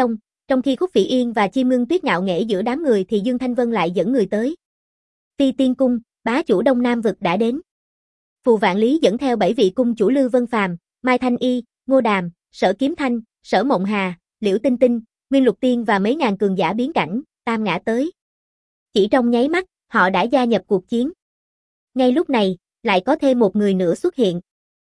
Trong khi Khúc Phỉ Yên và Chim Ngưng Tuyết ngạo nghễ giữa đám người thì Dương Thanh Vân lại dẫn người tới. Phi Tiên Cung, bá chủ Đông Nam vực đã đến. Phù Vạn Lý dẫn theo 7 vị cung chủ Lư Vân Phàm, Mai Thanh Y, Ngô Đàm, Sở Kiếm Thanh, Sở Mộng Hà, Liễu Tinh Tinh, Nguyên Lục Tiên và mấy ngàn cường giả biến cảnh, tam ngã tới. Chỉ trong nháy mắt, họ đã gia nhập cuộc chiến. Ngay lúc này, lại có thêm một người nữa xuất hiện.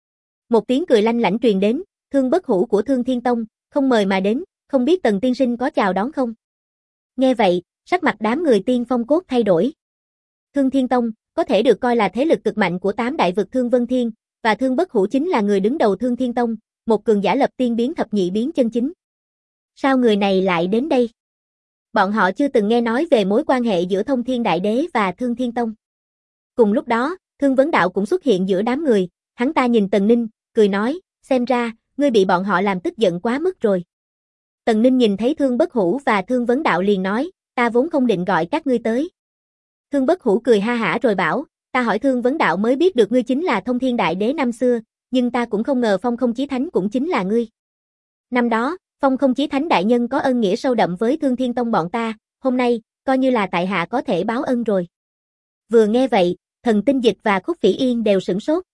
Một tiếng cười lanh lảnh truyền đến, Thương Bất Hủ của Thương Thiên Tông, không mời mà đến, không biết Tần tiên sinh có chào đón không? Nghe vậy, sắc mặt đám người Tiên Phong Cốt thay đổi. Thương Thiên Tông, có thể được coi là thế lực cực mạnh của 8 đại vực Thương Vân Thiên, và Thương Bất Hủ chính là người đứng đầu Thương Thiên Tông, một cường giả lập tiên biến thập nhị biến chân chính. Sao người này lại đến đây? Bọn họ chưa từng nghe nói về mối quan hệ giữa Thông Thiên Đại Đế và Thương Thiên Tông. Cùng lúc đó, Thương Vấn Đạo cũng xuất hiện giữa đám người, hắn ta nhìn Tần Ninh, cười nói, xem ra, ngươi bị bọn họ làm tức giận quá mức rồi. Tần Ninh nhìn thấy Thương Bất Hủ và Thương Vấn Đạo liền nói, ta vốn không định gọi các ngươi tới. Thương Bất Hủ cười ha hả rồi bảo, ta hỏi Thương Vấn Đạo mới biết được ngươi chính là Thông Thiên Đại Đế năm xưa, nhưng ta cũng không ngờ Phong Không Chí Thánh cũng chính là ngươi. Năm đó, Phong Không Chí Thánh đại nhân có ân nghĩa sâu đậm với Thương Thiên Tông bọn ta, hôm nay, coi như là tại hạ có thể báo ân rồi. Vừa nghe vậy, Thần Tinh Dịch và Khúc Phỉ Yên đều sửng sốt.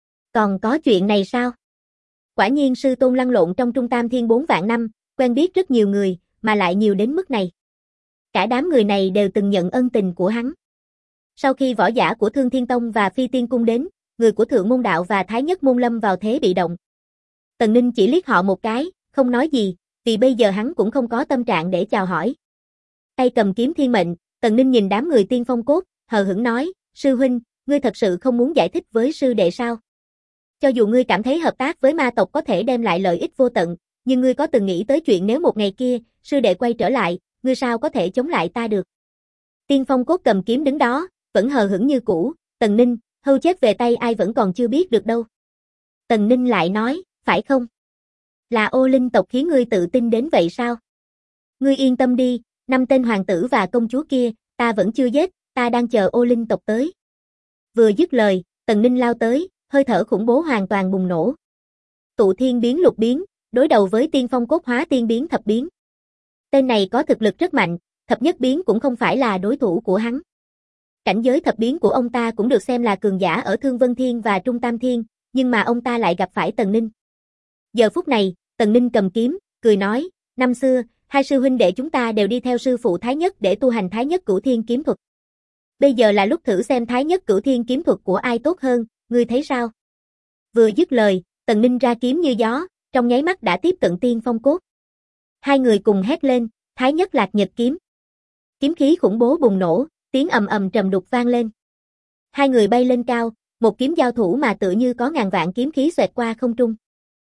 Còn có chuyện này sao? Quả nhiên sư tôn lăn lộn trong Trung Tam Thiên 4 vạn năm, quen biết rất nhiều người, mà lại nhiều đến mức này. Cả đám người này đều từng nhận ân tình của hắn. Sau khi võ giả của Thương Thiên Tông và Phi Tiên Cung đến, người của Thượng Môn Đạo và Thái Nhất Môn lâm vào thế bị động. Tần Ninh chỉ liếc họ một cái, không nói gì, vì bây giờ hắn cũng không có tâm trạng để chào hỏi. Tay cầm kiếm thiên mệnh, Tần Ninh nhìn đám người Tiên Phong Cốt, hờ hững nói, sư huynh, ngươi thật sự không muốn giải thích với sư đệ sao? Cho dù ngươi cảm thấy hợp tác với ma tộc có thể đem lại lợi ích vô tận, nhưng ngươi có từng nghĩ tới chuyện nếu một ngày kia, sư đệ quay trở lại, ngươi sao có thể chống lại ta được? Tiên Phong Cốt cầm kiếm đứng đó, vẫn hờ hững như cũ, Tần Ninh, hưu chết về tay ai vẫn còn chưa biết được đâu. Tần Ninh lại nói, phải không? Là Ô Linh tộc khiến ngươi tự tin đến vậy sao? Ngươi yên tâm đi, 5 tên hoàng tử và công chúa kia, ta vẫn chưa giết, ta đang chờ Ô Linh tộc tới. Vừa dứt lời, Tần Ninh lao tới, hơi thở khủng bố hoàn toàn bùng nổ. Tụ thiên biến lục biến, đối đầu với Tiên Phong Cốt hóa tiên biến thập biến. Tên này có thực lực rất mạnh, thập nhất biến cũng không phải là đối thủ của hắn. Cảnh giới thập biến của ông ta cũng được xem là cường giả ở Thương Vân Thiên và Trung Tam Thiên, nhưng mà ông ta lại gặp phải Tần Ninh. Giờ phút này, Tần Ninh cầm kiếm, cười nói, năm xưa, hai sư huynh đệ chúng ta đều đi theo sư phụ Thái Nhất để tu hành Thái Nhất Cửu Thiên kiếm thuật. Bây giờ là lúc thử xem Thái Nhất Cửu Thiên kiếm thuật của ai tốt hơn, ngươi thấy sao? Vừa dứt lời, Tần Ninh ra kiếm như gió, trong nháy mắt đã tiếp cận Tiên Phong Cốt. Hai người cùng hét lên, Thái Nhất Lạc Nhật kiếm. Kiếm khí khủng bố bùng nổ, tiếng ầm ầm trầm đục vang lên. Hai người bay lên cao, một kiếm giao thủ mà tựa như có ngàn vạn kiếm khí xoẹt qua không trung.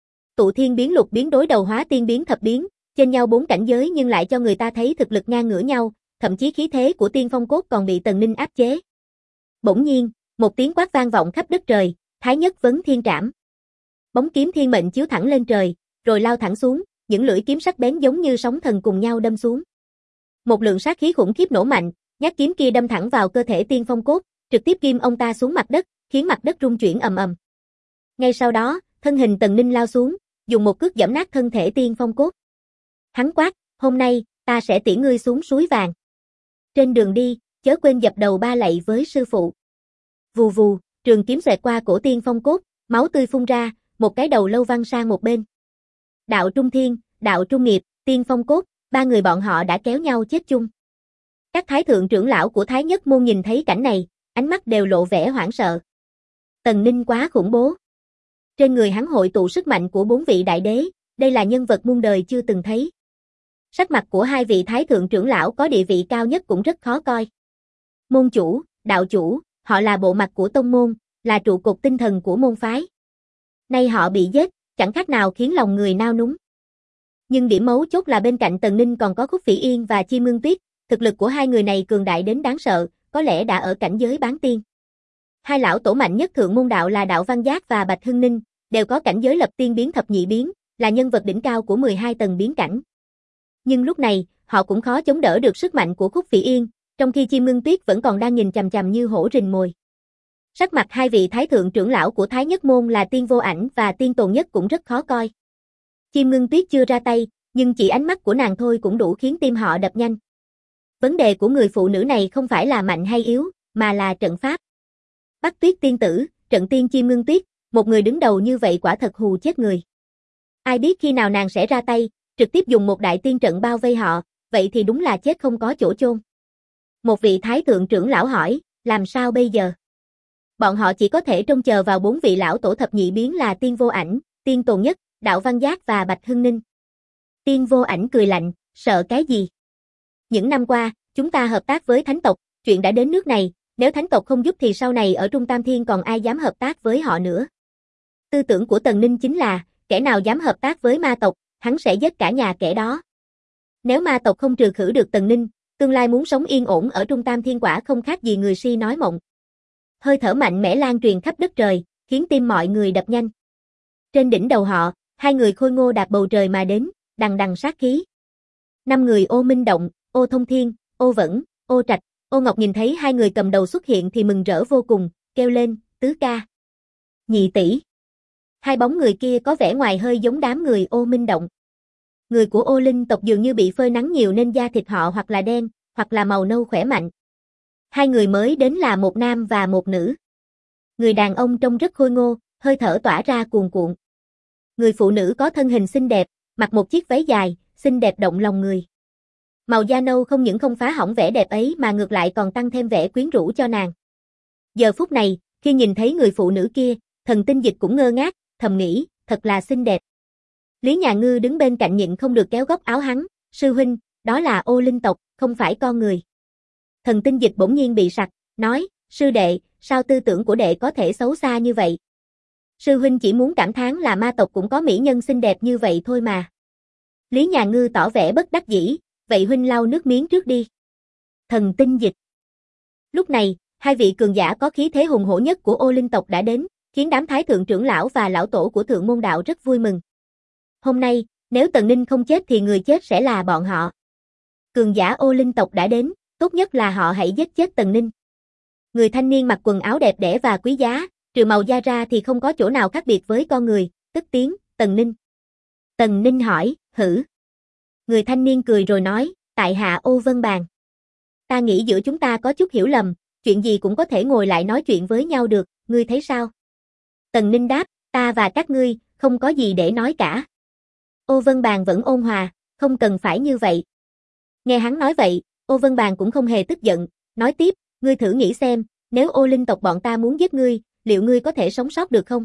Tụ thiên biến lục biến đối đầu hóa tiên biến thập biến, trên nhau 4 cảnh giới nhưng lại cho người ta thấy thực lực ngang ngửa nhau, thậm chí khí thế của Tiên Phong Cốt còn bị Tần Ninh áp chế. Bỗng nhiên, một tiếng quát vang vọng khắp đất trời, Thái Nhất vấn thiên trảm. Bóng kiếm thiên mệnh chiếu thẳng lên trời, rồi lao thẳng xuống, những lưỡi kiếm sắc bén giống như sóng thần cùng nhau đâm xuống. Một lượng sát khí khủng khiếp nổ mạnh, nhát kiếm kia đâm thẳng vào cơ thể Tiên Phong Cốt, trực tiếp ghim ông ta xuống mặt đất, khiến mặt đất rung chuyển ầm ầm. Ngay sau đó, thân hình Tần Ninh lao xuống, dùng một cước giẫm nát thân thể Tiên Phong Cốt. Hắn quát, hôm nay, ta sẽ tiễn ngươi xuống suối vàng. Trên đường đi, chớ quên dập đầu ba lạy với sư phụ. Vù vù, trường kiếm xoẹt qua cổ Tiên Phong Cốt, máu tươi phun ra, một cái đầu lâu văng sang một bên. Đạo Trung Thiên, Đạo Trung Nghiệp, Tiên Phong Cốt, ba người bọn họ đã kéo nhau chết chung. Các thái thượng trưởng lão của Thái Nhất môn nhìn thấy cảnh này, ánh mắt đều lộ vẻ hoảng sợ. Tần Ninh quá khủng bố. Trên người hắn hội tụ sức mạnh của 4 vị đại đế, đây là nhân vật muôn đời chưa từng thấy. Sắc mặt của hai vị thái thượng trưởng lão có địa vị cao nhất cũng rất khó coi. Môn chủ, đạo chủ, họ là bộ mặt của tông môn, là trụ cột tinh thần của môn phái. Nay họ bị giết, chẳng khác nào khiến lòng người nao núng. Nhưng điểm mấu chốt là bên cạnh Tần Ninh còn có Khúc Phỉ Yên và Chim Ngưng Tuyết, thực lực của hai người này cường đại đến đáng sợ, có lẽ đã ở cảnh giới bán tiên. Hai lão tổ mạnh nhất Thượng Môn Đạo là Đạo Văn Giác và Bạch Hưng Ninh, đều có cảnh giới lập tiên biến thập nhị biến, là nhân vật đỉnh cao của 12 tầng biến cảnh. Nhưng lúc này, họ cũng khó chống đỡ được sức mạnh của Khúc Phỉ Yên, trong khi Chim Ngưng Tuyết vẫn còn đang nhìn chằm chằm như hổ rình mồi. Sắc mặt hai vị thái thượng trưởng lão của Thái Nhất môn là Tiên Vô Ảnh và Tiên Tồn Nhất cũng rất khó coi. Chim Ngưng Tuyết chưa ra tay, nhưng chỉ ánh mắt của nàng thôi cũng đủ khiến tim họ đập nhanh. Vấn đề của người phụ nữ này không phải là mạnh hay yếu, mà là trận pháp. Bắc Tuyết tiên tử, trận tiên chim ngưng tuyết, một người đứng đầu như vậy quả thật hù chết người. Ai biết khi nào nàng sẽ ra tay, trực tiếp dùng một đại tiên trận bao vây họ, vậy thì đúng là chết không có chỗ chôn. Một vị thái thượng trưởng lão hỏi, làm sao bây giờ? Bọn họ chỉ có thể trông chờ vào 4 vị lão tổ thập nhị biến là Tiên Vô Ảnh, Tiên Tồn Nhất, Đạo Văn Giác và Bạch Hưng Ninh. Tiên Vô Ảnh cười lạnh, sợ cái gì? Những năm qua, chúng ta hợp tác với thánh tộc, chuyện đã đến nước này, nếu thánh tộc không giúp thì sau này ở Trung Tam Thiên còn ai dám hợp tác với họ nữa. Tư tưởng của Tần Ninh chính là, kẻ nào dám hợp tác với ma tộc, hắn sẽ giết cả nhà kẻ đó. Nếu ma tộc không trừ khử được Tần Ninh, tương lai muốn sống yên ổn ở Trung Tam Thiên quả không khác gì người si nói mộng. Hơi thở mạnh mẽ lan truyền khắp đất trời, khiến tim mọi người đập nhanh. Trên đỉnh đầu họ, 2 người khôi ngô đạp bầu trời mà đến, đằng đằng sát khí. 5 người Ô Minh Động, Ô Thông Thiên, Ô Vẫn, Ô Trạch, Ô Ngọc nhìn thấy 2 người cầm đầu xuất hiện thì mừng rỡ vô cùng, kêu lên, tứ ca. Nhị tỷ. 2 bóng người kia có vẻ ngoài hơi giống đám người Ô Minh Động. Người của Ô Linh tộc dường như bị phơi nắng nhiều nên da thịt họ hoặc là đen, hoặc là màu nâu khỏe mạnh. 2 người mới đến là một nam và một nữ. Người đàn ông trông rất khôi ngô, hơi thở tỏa ra cuồn cuộn. Người phụ nữ có thân hình xinh đẹp, mặc một chiếc váy dài, xinh đẹp động lòng người. Màu da nâu không những không phá hỏng vẻ đẹp ấy mà ngược lại còn tăng thêm vẻ quyến rũ cho nàng. Giờ phút này, khi nhìn thấy người phụ nữ kia, Thần Tinh Dịch cũng ngơ ngác, thầm nghĩ, thật là xinh đẹp. Lý Nhà Ngư đứng bên cạnh nhịn không được kéo góc áo hắn, sư huynh, đó là Ô Linh tộc, không phải con người. Thần Tinh Dịch bỗng nhiên bị sặc, nói, sư đệ, sao tư tưởng của đệ có thể xấu xa như vậy? Sư huynh chỉ muốn cảm thán là ma tộc cũng có mỹ nhân xinh đẹp như vậy thôi mà. Lý Nhà Ngư tỏ vẻ bất đắc dĩ, vậy huynh lau nước miếng trước đi. Thần Tinh Dịch. Lúc này, 2 vị cường giả có khí thế hùng hổ nhất của Ô Linh tộc đã đến, khiến đám thái thượng trưởng lão và lão tổ của Thượng Môn Đạo rất vui mừng. Hôm nay, nếu Tần Ninh không chết thì người chết sẽ là bọn họ. Cường giả Ô Linh tộc đã đến, tốt nhất là họ hãy giết chết Tần Ninh. Người thanh niên mặc quần áo đẹp đẽ và quý giá, trừ màu da ra thì không có chỗ nào khác biệt với con người, tức tiếng, Tần Ninh. Tần Ninh hỏi, hử? Người thanh niên cười rồi nói, tại hạ Ô Vân Bàn. Ta nghĩ giữa chúng ta có chút hiểu lầm, chuyện gì cũng có thể ngồi lại nói chuyện với nhau được, ngươi thấy sao? Tần Ninh đáp, ta và các ngươi, không có gì để nói cả. Ô Vân Bàn vẫn ôn hòa, không cần phải như vậy. Nghe hắn nói vậy, Ô Vân Bàn cũng không hề tức giận, nói tiếp, ngươi thử nghĩ xem, nếu Ô Linh tộc bọn ta muốn giết ngươi, liệu ngươi có thể sống sót được không?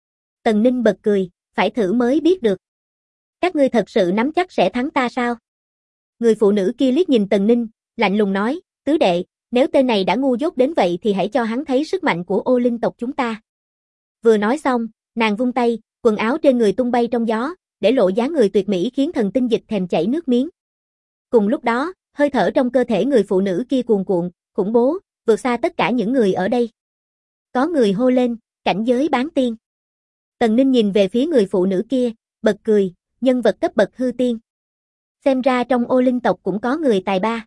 Tần Ninh bật cười, phải thử mới biết được. Các ngươi thật sự nắm chắc sẽ thắng ta sao? Người phụ nữ kia liếc nhìn Tần Ninh, lạnh lùng nói, tứ đệ, nếu tên này đã ngu dốt đến vậy thì hãy cho hắn thấy sức mạnh của Ô Linh tộc chúng ta. Vừa nói xong, nàng vung tay, quần áo trên người tung bay trong gió, để lộ dáng người tuyệt mỹ khiến Thần Tinh Dịch thèm chảy nước miếng. Cùng lúc đó, hơi thở trong cơ thể người phụ nữ kia cuồn cuộn, khủng bố, vượt xa tất cả những người ở đây. Có người hô lên, cảnh giới bán tiên. Tần Ninh nhìn về phía người phụ nữ kia, bật cười, nhân vật cấp bậc hư tiên. Xem ra trong Ô Linh tộc cũng có người tài ba.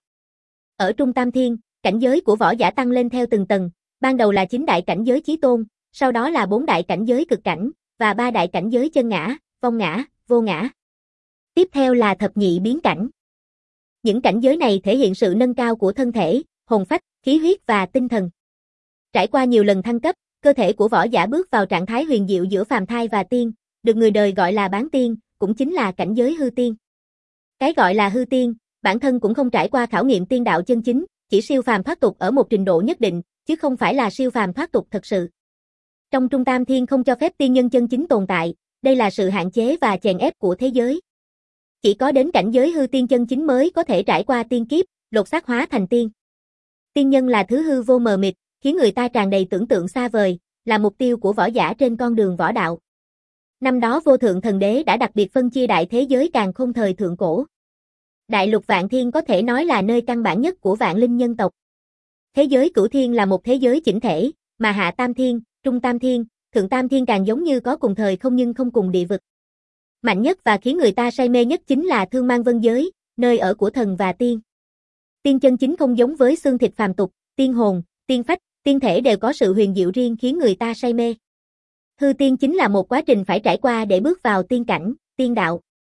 Ở Trung Tam Thiên, cảnh giới của võ giả tăng lên theo từng tầng, ban đầu là 9 đại cảnh giới chí tôn, sau đó là 4 đại cảnh giới cực cảnh, và 3 đại cảnh giới chân ngã, vong ngã, vô ngã. Tiếp theo là thập nhị biến cảnh. Những cảnh giới này thể hiện sự nâng cao của thân thể, hồn phách, khí huyết và tinh thần. Trải qua nhiều lần thăng cấp, cơ thể của võ giả bước vào trạng thái huyền diệu giữa phàm thai và tiên, được người đời gọi là bán tiên, cũng chính là cảnh giới hư tiên. Cái gọi là hư tiên, bản thân cũng không trải qua khảo nghiệm tiên đạo chân chính, chỉ siêu phàm thoát tục ở một trình độ nhất định, chứ không phải là siêu phàm thoát tục thật sự. Trong Trung Tam Thiên không cho phép tiên nhân chân chính tồn tại, đây là sự hạn chế và chèn ép của thế giới. Chỉ có đến cảnh giới hư tiên chân chính mới có thể trải qua tiên kiếp, lột xác hóa thành tiên. Tiên nhân là thứ hư vô mờ mịt, khiến người ta tràn đầy tưởng tượng xa vời, là mục tiêu của võ giả trên con đường võ đạo. Năm đó Vô Thượng Thần Đế đã đặc biệt phân chia đại thế giới càn khôn thời thượng cổ. Đại lục Vạn Thiên có thể nói là nơi căn bản nhất của vạn linh nhân tộc. Thế giới Cửu Thiên là một thế giới chỉnh thể, mà Hạ Tam Thiên, Trung Tam Thiên, Thượng Tam Thiên càng giống như có cùng thời không nhưng không cùng địa vực. Mạnh nhất và khiến người ta say mê nhất chính là Thương Mang Vân Giới, nơi ở của thần và tiên. Tiên chân chính không giống với xương thịt phàm tục, tiên hồn, tiên phách, tiên thể đều có sự huyền diệu riêng khiến người ta say mê. Hư tiên chính là một quá trình phải trải qua để bước vào tiên cảnh, tiên đạo.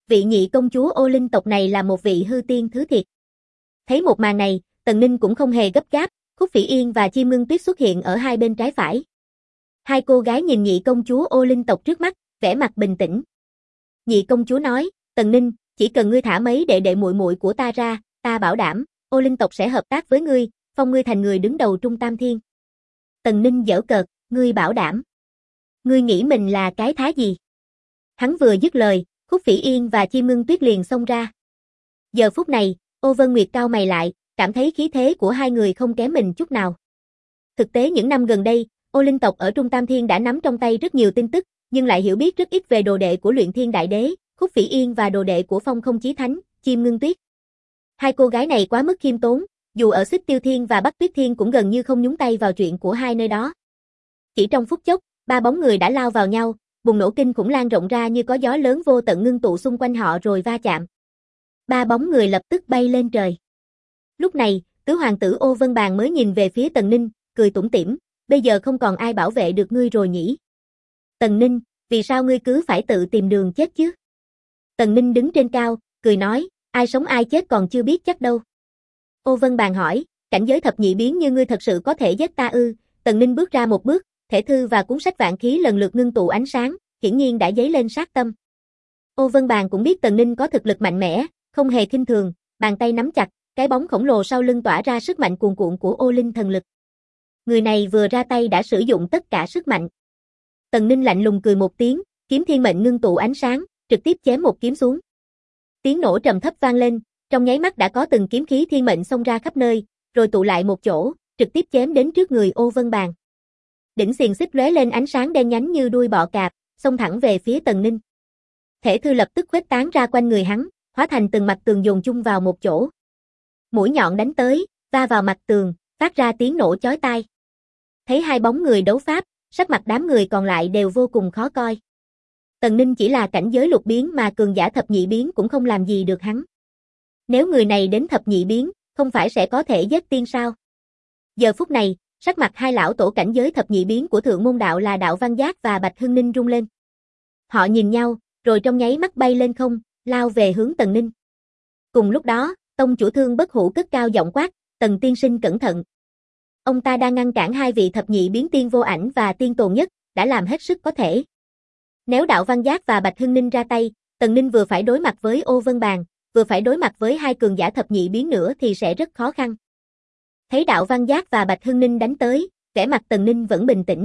Vị nhị công chúa Ô Linh tộc này là một vị hư tiên thứ thiệt. Thấy một màn này, Tần Ninh cũng không hề gấp gáp, Khúc Phỉ Yên và Chim Ngưng Tuyết xuất hiện ở hai bên trái phải. Hai cô gái nhìn nhị công chúa Ô Linh tộc trước mắt, vẻ mặt bình tĩnh. Nhị công chúa nói, Tần Ninh, chỉ cần ngươi thả mấy đệ đệ muội muội của ta ra, ta bảo đảm, Ô Linh tộc sẽ hợp tác với ngươi, phong ngươi thành người đứng đầu Trung Tam Thiên. Tần Ninh giễu cợt, ngươi bảo đảm. Ngươi nghĩ mình là cái thá gì? Hắn vừa dứt lời, Khúc Phỉ Yên và Chim Ngưng Tuyết liền xông ra. Giờ phút này, Ô Vân Nguyệt cau mày lại, cảm thấy khí thế của hai người không kém mình chút nào. Thực tế những năm gần đây, Ô Linh tộc ở Trung Tam Thiên đã nắm trong tay rất nhiều tin tức, nhưng lại hiểu biết rất ít về đồ đệ của Luyện Thiên Đại Đế, Khúc Phỉ Yên và đồ đệ của Phong Không Chí Thánh, Chim Ngưng Tuyết. Hai cô gái này quá mức khiêm tốn, dù ở Xích Tiêu Thiên và Bắc Tuyết Thiên cũng gần như không nhúng tay vào chuyện của hai nơi đó. Chỉ trong phút chốc, ba bóng người đã lao vào nhau, bùng nổ kinh khủng lan rộng ra như có gió lớn vô tận ngưng tụ xung quanh họ rồi va chạm. Ba bóng người lập tức bay lên trời. Lúc này, tứ hoàng tử Ô Vân Bàn mới nhìn về phía Tần Ninh, cười tủm tỉm, bây giờ không còn ai bảo vệ được ngươi rồi nhỉ? Tần Ninh, vì sao ngươi cứ phải tự tìm đường chết chứ? Tần Ninh đứng trên cao, cười nói, ai sống ai chết còn chưa biết chắc đâu. Ô Vân Bàn hỏi, cảnh giới thập nhị biến như ngươi thật sự có thể giết ta ư? Tần Ninh bước ra một bước, thể thư và cuốn sách vạn khí lần lượt ngưng tụ ánh sáng, hiển nhiên đã dấy lên sát tâm. Ô Vân Bàn cũng biết Tần Ninh có thực lực mạnh mẽ, không hề khinh thường, bàn tay nắm chặt, cái bóng khổng lồ sau lưng tỏa ra sức mạnh cuồn cuộn của Ô Linh thần lực. Người này vừa ra tay đã sử dụng tất cả sức mạnh. Tần Ninh lạnh lùng cười một tiếng, kiếm thiên mệnh ngưng tụ ánh sáng, trực tiếp chém một kiếm xuống. Tiếng nổ trầm thấp vang lên, trong nháy mắt đã có từng kiếm khí thiên mệnh xông ra khắp nơi, rồi tụ lại một chỗ, trực tiếp chém đến trước người Ô Vân Bàn. Đỉnh xiềng xích lóe lên ánh sáng đen nhánh như đuôi bọ cạp, xông thẳng về phía Tần Ninh. Thể thư lập tức khuếch tán ra quanh người hắn, hóa thành từng mặt tường dồn chung vào một chỗ. Mũi nhọn đánh tới, va vào mặt tường, phát ra tiếng nổ chói tai. Thấy hai bóng người đấu pháp, sắc mặt đám người còn lại đều vô cùng khó coi. Tần Ninh chỉ là cảnh giới lục biến mà cường giả thập nhị biến cũng không làm gì được hắn. Nếu người này đến thập nhị biến, không phải sẽ có thể giết tiên sao? Giờ phút này, sắc mặt hai lão tổ cảnh giới thập nhị biến của Thượng Môn Đạo là Đạo Văn Giác và Bạch Hưng Ninh rung lên. Họ nhìn nhau, rồi trong nháy mắt bay lên không, lao về hướng Tần Ninh. Cùng lúc đó, tông chủ Thương Bất Hủ cất cao giọng quát, Tần tiên sinh cẩn thận. Ông ta đang ngăn cản hai vị thập nhị biến tiên vô ảnh và tiên tồn nhất, đã làm hết sức có thể. Nếu Đạo Văn Giác và Bạch Hưng Ninh ra tay, Tần Ninh vừa phải đối mặt với Ô Vân Bàn, vừa phải đối mặt với hai cường giả thập nhị biến nữa thì sẽ rất khó khăn. Thấy Đạo Văn Giác và Bạch Hưng Ninh đánh tới, vẻ mặt Tần Ninh vẫn bình tĩnh.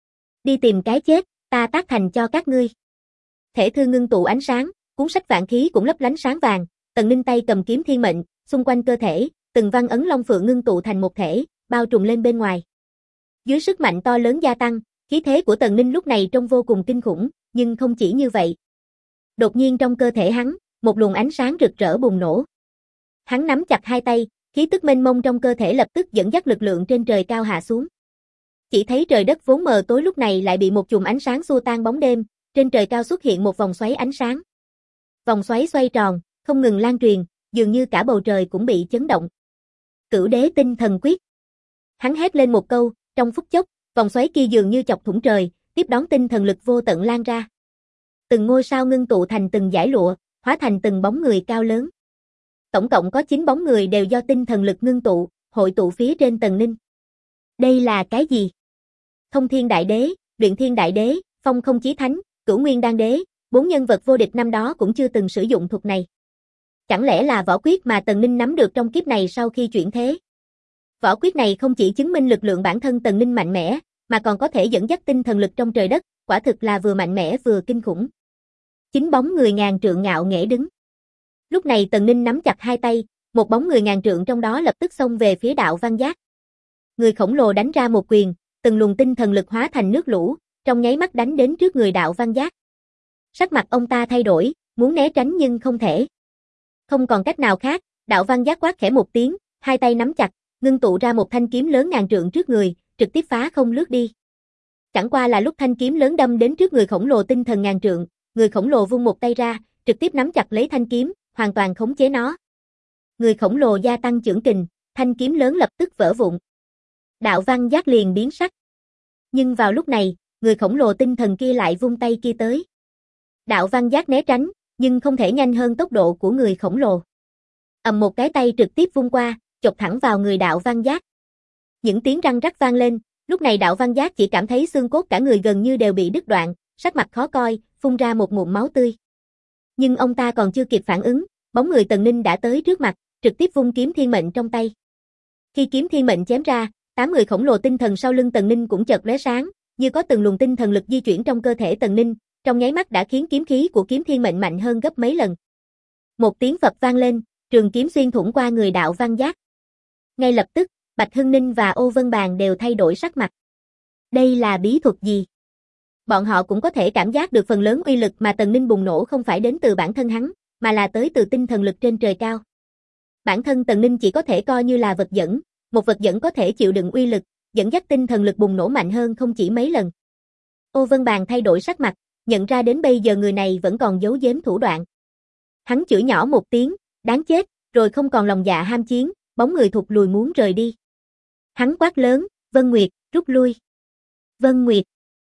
Đi tìm cái chết, ta tác thành cho các ngươi. Thể thư ngưng tụ ánh sáng, cuốn sách vạn khí cũng lấp lánh sáng vàng, Tần Ninh tay cầm kiếm thiên mệnh, xung quanh cơ thể, từng văn ấn long phượng ngưng tụ thành một thể, bao trùm lên bên ngoài. Dưới sức mạnh to lớn gia tăng, khí thế của Tần Ninh lúc này trông vô cùng kinh khủng, nhưng không chỉ như vậy. Đột nhiên trong cơ thể hắn, một luồng ánh sáng rực rỡ bùng nổ. Hắn nắm chặt hai tay, khí tức mênh mông trong cơ thể lập tức dẫn dắt lực lượng trên trời cao hạ xuống. Chỉ thấy trời đất vốn mờ tối lúc này lại bị một chùm ánh sáng xua tan bóng đêm, trên trời cao xuất hiện một vòng xoáy ánh sáng. Vòng xoáy xoay tròn, không ngừng lan truyền, dường như cả bầu trời cũng bị chấn động. Cửu Đế Tinh Thần Quyết. Hắn hét lên một câu, trong phút chốc, vòng xoáy kia dường như chọc thủng trời, tiếp đón tinh thần lực vô tận lan ra. Từng ngôi sao ngưng tụ thành từng dải lụa, hóa thành từng bóng người cao lớn. Tổng cộng có 9 bóng người đều do tinh thần lực ngưng tụ, hội tụ phía trên Tần Ninh. Đây là cái gì? Thông Thiên Đại Đế, Luyện Thiên Đại Đế, Phong Không Chí Thánh, Cửu Nguyên Đan Đế, 4 nhân vật vô địch năm đó cũng chưa từng sử dụng thuật này. Chẳng lẽ là võ quyết mà Tần Ninh nắm được trong kiếp này sau khi chuyển thế? Võ quyết này không chỉ chứng minh lực lượng bản thân Tần Ninh mạnh mẽ, mà còn có thể dẫn dắt tinh thần lực trong trời đất, quả thực là vừa mạnh mẽ vừa kinh khủng. 9 bóng người ngàn trượng ngạo nghễ đứng. Lúc này Tần Ninh nắm chặt hai tay, một bóng người ngàn trượng trong đó lập tức xông về phía Đạo Văn Giác. Người khổng lồ đánh ra một quyền, từng luồng tinh thần lực hóa thành nước lũ, trong nháy mắt đánh đến trước người Đạo Văn Giác. Sắc mặt ông ta thay đổi, muốn né tránh nhưng không thể. Không còn cách nào khác, Đạo Văn Giác quát khẽ một tiếng, hai tay nắm chặt, ngưng tụ ra một thanh kiếm lớn ngàn trượng trước người, trực tiếp phá không lướt đi. Chẳng qua là lúc thanh kiếm lớn đâm đến trước người khổng lồ tinh thần ngàn trượng, người khổng lồ vung một tay ra, trực tiếp nắm chặt lấy thanh kiếm, hoàn toàn khống chế nó. Người khổng lồ gia tăng chưởng kình, thanh kiếm lớn lập tức vỡ vụn. Đạo Văn Giác liền biến sắc. Nhưng vào lúc này, người khổng lồ tinh thần kia lại vung tay kia tới. Đạo Văn Giác né tránh, nhưng không thể nhanh hơn tốc độ của người khổng lồ. Ầm, một cái tay trực tiếp vung qua, chộp thẳng vào người Đạo Văn Giác. Những tiếng răng rắc vang lên, lúc này Đạo Văn Giác chỉ cảm thấy xương cốt cả người gần như đều bị đứt đoạn, sắc mặt khó coi, phun ra một ngụm máu tươi. Nhưng ông ta còn chưa kịp phản ứng, bóng người Tần Ninh đã tới trước mặt, trực tiếp vung kiếm thiên mệnh trong tay. Khi kiếm thiên mệnh chém ra, 8 người khổng lồ tinh thần sau lưng Tần Ninh cũng chợt lóe sáng, như có từng luồng tinh thần lực di chuyển trong cơ thể Tần Ninh, trong nháy mắt đã khiến kiếm khí của kiếm thiên mệnh mạnh hơn gấp mấy lần. Một tiếng phập vang lên, trường kiếm xuyên thủng qua người Đạo Văn Giác. Ngay lập tức, Bạch Hưng Ninh và Ô Vân Bàn đều thay đổi sắc mặt. Đây là bí thuật gì? Bọn họ cũng có thể cảm giác được phần lớn uy lực mà Tần Ninh bùng nổ không phải đến từ bản thân hắn, mà là tới từ tinh thần lực trên trời cao. Bản thân Tần Ninh chỉ có thể coi như là vật dẫn, một vật dẫn có thể chịu đựng uy lực, dẫn dắt tinh thần lực bùng nổ mạnh hơn không chỉ mấy lần. Ô Vân Bàn thay đổi sắc mặt, nhận ra đến bây giờ người này vẫn còn giấu giếm thủ đoạn. Hắn chửi nhỏ một tiếng, đáng chết, rồi không còn lòng dạ ham chiến, bóng người thụt lùi muốn rời đi. Hắn quát lớn, Vân Nguyệt, rút lui. Vân Nguyệt.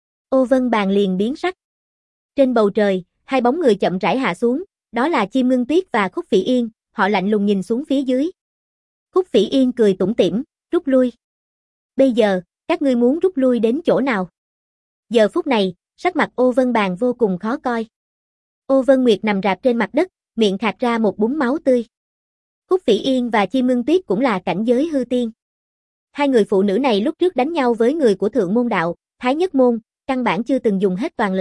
Ô Vân Bàn liền biến sắc. Trên bầu trời, hai bóng người chậm rãi hạ xuống, đó là Chim Ngưng Tuyết và Khúc Phỉ Yên, họ lạnh lùng nhìn xuống phía dưới. Khúc Phỉ Yên cười tủm tỉm, rút lui. Bây giờ, các ngươi muốn rút lui đến chỗ nào? Giờ phút này, sắc mặt Ô Vân Bàn vô cùng khó coi. Ô Vân Nguyệt nằm rạp trên mặt đất, miệng khạc ra một búng máu tươi. Khúc Phỉ Yên và Chim Ngưng Tuyết cũng là cảnh giới hư tiên. Hai người phụ nữ này lúc trước đánh nhau với người của Thượng Môn Đạo, Thái Nhất Môn, căn bản chưa từng dùng hết toàn lực.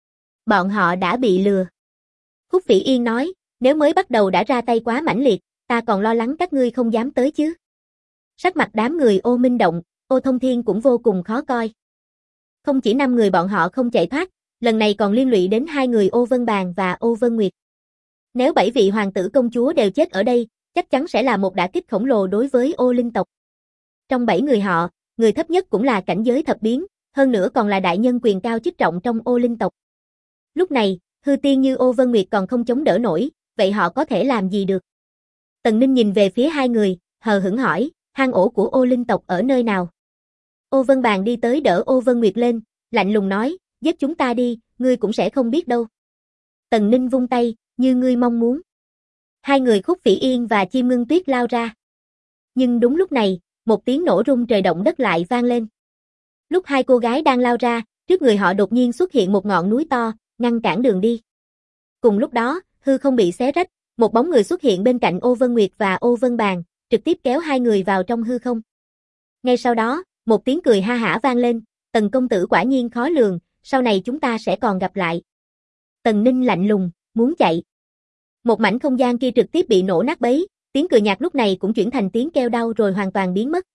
Bọn họ đã bị lừa. Khúc Phỉ Yên nói, nếu mới bắt đầu đã ra tay quá mãnh liệt, ta còn lo lắng các ngươi không dám tới chứ. Sắc mặt đám người Ô Minh Động, Ô Thông Thiên cũng vô cùng khó coi. Không chỉ 5 người bọn họ không chạy thoát, lần này còn liên lụy đến 2 người Ô Vân Bàn và Ô Vân Nguyệt. Nếu 7 vị hoàng tử công chúa đều chết ở đây, chắc chắn sẽ là một đả kích khổng lồ đối với Ô Linh tộc. Trong 7 người họ, người thấp nhất cũng là cảnh giới thập biến, hơn nữa còn là đại nhân quyền cao chức trọng trong Ô Linh tộc. Lúc này, hư tiên như Ô Vân Nguyệt còn không chống đỡ nổi, vậy họ có thể làm gì được? Tần Ninh nhìn về phía hai người, hờ hững hỏi, hang ổ của Ô Linh tộc ở nơi nào? Ô Vân Bàn đi tới đỡ Ô Vân Nguyệt lên, lạnh lùng nói, giết chúng ta đi, ngươi cũng sẽ không biết đâu. Tần Ninh vung tay, như ngươi mong muốn. Hai người Khúc Phỉ Yên và Chim Ngưng Tuyết lao ra. Nhưng đúng lúc này, một tiếng nổ rung trời động đất lại vang lên. Lúc hai cô gái đang lao ra, trước người họ đột nhiên xuất hiện một ngọn núi to, ngăn cản đường đi. Cùng lúc đó, hư không bị xé rách, một bóng người xuất hiện bên cạnh Ô Vân Nguyệt và Ô Vân Bàn, trực tiếp kéo hai người vào trong hư không. Ngay sau đó, một tiếng cười ha hả vang lên, Tần công tử quả nhiên khó lường, sau này chúng ta sẽ còn gặp lại. Tần Ninh lạnh lùng, muốn chạy. Một mảnh không gian kia trực tiếp bị nổ nát bấy, tiếng cười nhạt lúc này cũng chuyển thành tiếng kêu đau rồi hoàn toàn biến mất.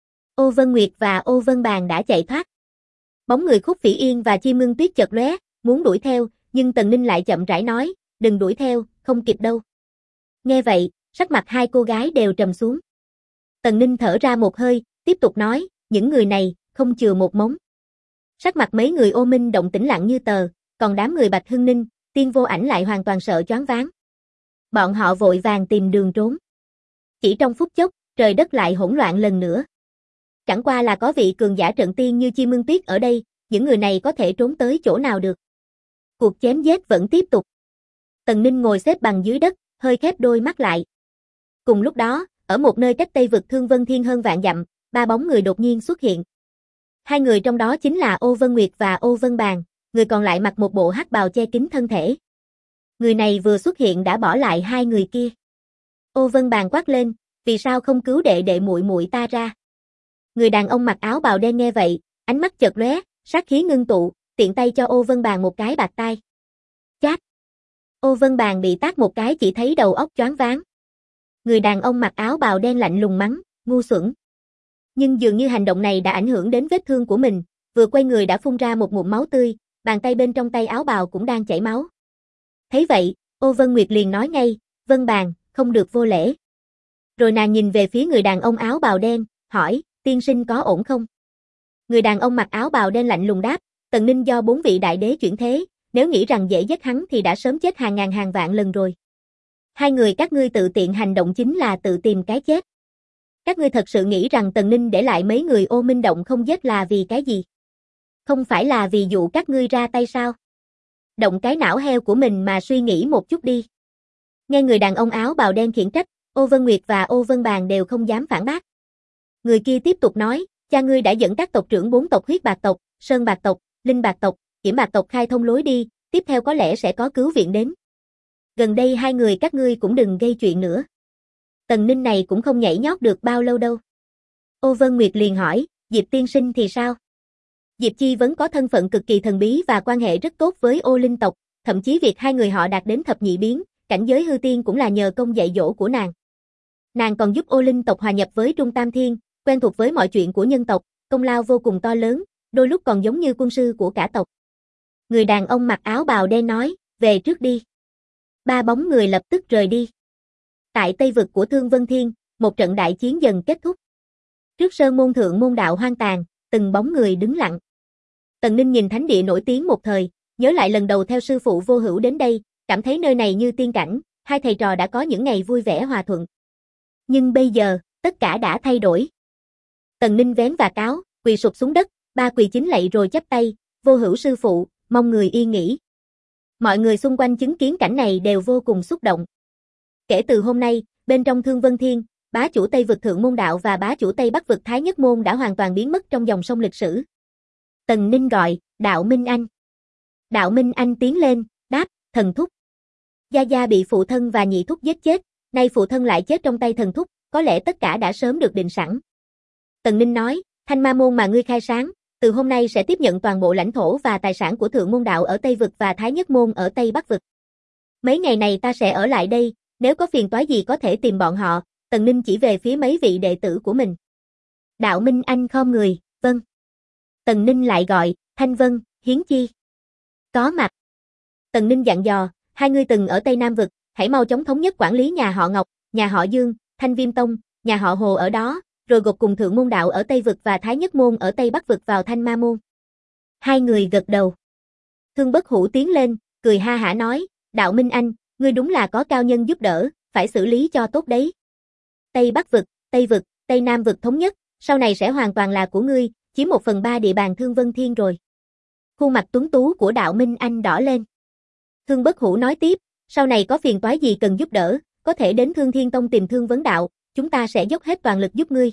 Ô Vân Nguyệt và Ô Vân Bàn đã chạy thoát. Bóng người Khúc Phỉ Yên và Chim Ngưng Tuyết chợt lóe, muốn đuổi theo, nhưng Tần Ninh lại chậm rãi nói, đừng đuổi theo, không kịp đâu. Nghe vậy, sắc mặt hai cô gái đều trầm xuống. Tần Ninh thở ra một hơi, tiếp tục nói, những người này, không chừa một mống. Sắc mặt mấy người Ô Minh Động tĩnh lặng như tờ, còn đám người Bạch Hưng Ninh, Tiên Vô Ảnh lại hoàn toàn sợ choáng váng. Bọn họ vội vàng tìm đường trốn. Chỉ trong phút chốc, trời đất lại hỗn loạn lần nữa. Chẳng qua là có vị cường giả trận tiên như Chim Ngưng Tuyết ở đây, những người này có thể trốn tới chỗ nào được. Cuộc chém giết vẫn tiếp tục. Tần Ninh ngồi xếp bằng dưới đất, hơi khép đôi mắt lại. Cùng lúc đó, ở một nơi cách Tây vực Thương Vân Thiên hơn vạn dặm, ba bóng người đột nhiên xuất hiện. Hai người trong đó chính là Ô Vân Nguyệt và Ô Vân Bàn, người còn lại mặc một bộ hắc bào che kín thân thể. Người này vừa xuất hiện đã bỏ lại hai người kia. Ô Vân Bàn quát lên, vì sao không cứu đệ đệ muội muội ta ra? Người đàn ông mặc áo bào đen nghe vậy, ánh mắt chợt lóe, sát khí ngưng tụ, tiện tay cho Ô Vân Bàn một cái bạt tai. Chát! Ô Vân Bàn bị tát một cái chỉ thấy đầu óc choáng váng. Người đàn ông mặc áo bào đen lạnh lùng mắng, ngu xuẩn. Nhưng dường như hành động này đã ảnh hưởng đến vết thương của mình, vừa quay người đã phun ra một ngụm máu tươi, bàn tay bên trong tay áo bào cũng đang chảy máu. Thấy vậy, Ô Vân Nguyệt liền nói ngay, Vân Bàn, không được vô lễ. Rồi nàng nhìn về phía người đàn ông áo bào đen, hỏi, tiên sinh có ổn không? Người đàn ông mặc áo bào đen lạnh lùng đáp, Tần Ninh do 4 vị đại đế chuyển thế, nếu nghĩ rằng dễ giết hắn thì đã sớm chết hàng ngàn hàng vạn lần rồi. Hai người các ngươi tự tiện hành động chính là tự tìm cái chết. Các ngươi thật sự nghĩ rằng Tần Ninh để lại mấy người Ô Minh Động không giết là vì cái gì? Không phải là vì dụ các ngươi ra tay sao? Động cái não heo của mình mà suy nghĩ một chút đi. Nghe người đàn ông áo bào đen khiển trách, Ô Vân Nguyệt và Ô Vân Bàn đều không dám phản bác. Người kia tiếp tục nói, cha ngươi đã dẫn các tộc trưởng 4 tộc Huyết Bạc tộc, Sơn Bạc tộc, Linh Bạc tộc, Yểm Bạc tộc khai thông lối đi, tiếp theo có lẽ sẽ có cứu viện đến. Gần đây hai người các ngươi cũng đừng gây chuyện nữa. Tần Ninh này cũng không nhảy nhót được bao lâu đâu. Ô Vân Nguyệt liền hỏi, Diệp tiên sinh thì sao? Diệp Chi vẫn có thân phận cực kỳ thần bí và quan hệ rất tốt với Ô Linh tộc, thậm chí việc hai người họ đạt đến thập nhị biến, cảnh giới hư tiên cũng là nhờ công dạy dỗ của nàng. Nàng còn giúp Ô Linh tộc hòa nhập với Trung Tam Thiên, quen thuộc với mọi chuyện của nhân tộc, công lao vô cùng to lớn, đôi lúc còn giống như quân sư của cả tộc. Người đàn ông mặc áo bào đen nói, về trước đi. Ba bóng người lập tức rời đi. Tại Tây vực của Thương Vân Thiên, một trận đại chiến dần kết thúc. Trước sơn môn thượng môn đạo hoang tàn, từng bóng người đứng lặng. Tần Ninh nhìn thánh địa nổi tiếng một thời, nhớ lại lần đầu theo sư phụ Vô Hữu đến đây, cảm thấy nơi này như tiên cảnh, hai thầy trò đã có những ngày vui vẻ hòa thuận. Nhưng bây giờ, tất cả đã thay đổi. Tần Ninh vén vạt áo, quỳ sụp xuống đất, ba quỳ chính lạy rồi chắp tay, Vô Hữu sư phụ, mong người yên nghỉ. Mọi người xung quanh chứng kiến cảnh này đều vô cùng xúc động. Kể từ hôm nay, bên trong Thương Vân Thiên, bá chủ Tây vực Thượng Môn Đạo và bá chủ Tây Bắc vực Thái Nhất Môn đã hoàn toàn biến mất trong dòng sông lịch sử. Tần Ninh gọi, Đạo Minh Anh. Đạo Minh Anh tiến lên, đáp, thần thúc. Gia Gia bị phụ thân và nhị thúc giết chết, nay phụ thân lại chết trong tay thần thúc, có lẽ tất cả đã sớm được định sẵn. Tần Ninh nói, Thanh Ma Môn mà ngươi khai sáng, từ hôm nay sẽ tiếp nhận toàn bộ lãnh thổ và tài sản của Thượng Môn Đạo ở Tây vực và Thái Nhất Môn ở Tây Bắc vực. Mấy ngày này ta sẽ ở lại đây, nếu có phiền toái gì có thể tìm bọn họ. Tần Ninh chỉ về phía mấy vị đệ tử của mình. Đạo Minh Anh khom người, vâng. Tần Ninh lại gọi, Thanh Vân, Hiến Chi. Có mặt. Tần Ninh dặn dò, hai người từng ở Tây Nam vực, hãy mau chóng thống nhất quản lý nhà họ Ngọc, nhà họ Dương, Thanh Viêm Tông, nhà họ Hồ ở đó, rồi gộp cùng Thượng Môn Đạo ở Tây vực và Thái Nhất Môn ở Tây Bắc vực vào Thanh Ma Môn. Hai người gật đầu. Thương Bất Hủ tiến lên, cười ha hả nói, Đạo Minh Anh, ngươi đúng là có cao nhân giúp đỡ, phải xử lý cho tốt đấy. Tây Bắc vực, Tây Nam vực thống nhất, sau này sẽ hoàn toàn là của ngươi, chiếm 1/3 địa bàn Thương Vân Thiên rồi. Khuôn mặt tuấn tú của Đạo Minh Anh đỏ lên. Thương Bất Hủ nói tiếp, sau này có phiền toái gì cần giúp đỡ, có thể đến Thương Thiên Tông tìm Thương Vấn Đạo, chúng ta sẽ dốc hết toàn lực giúp ngươi.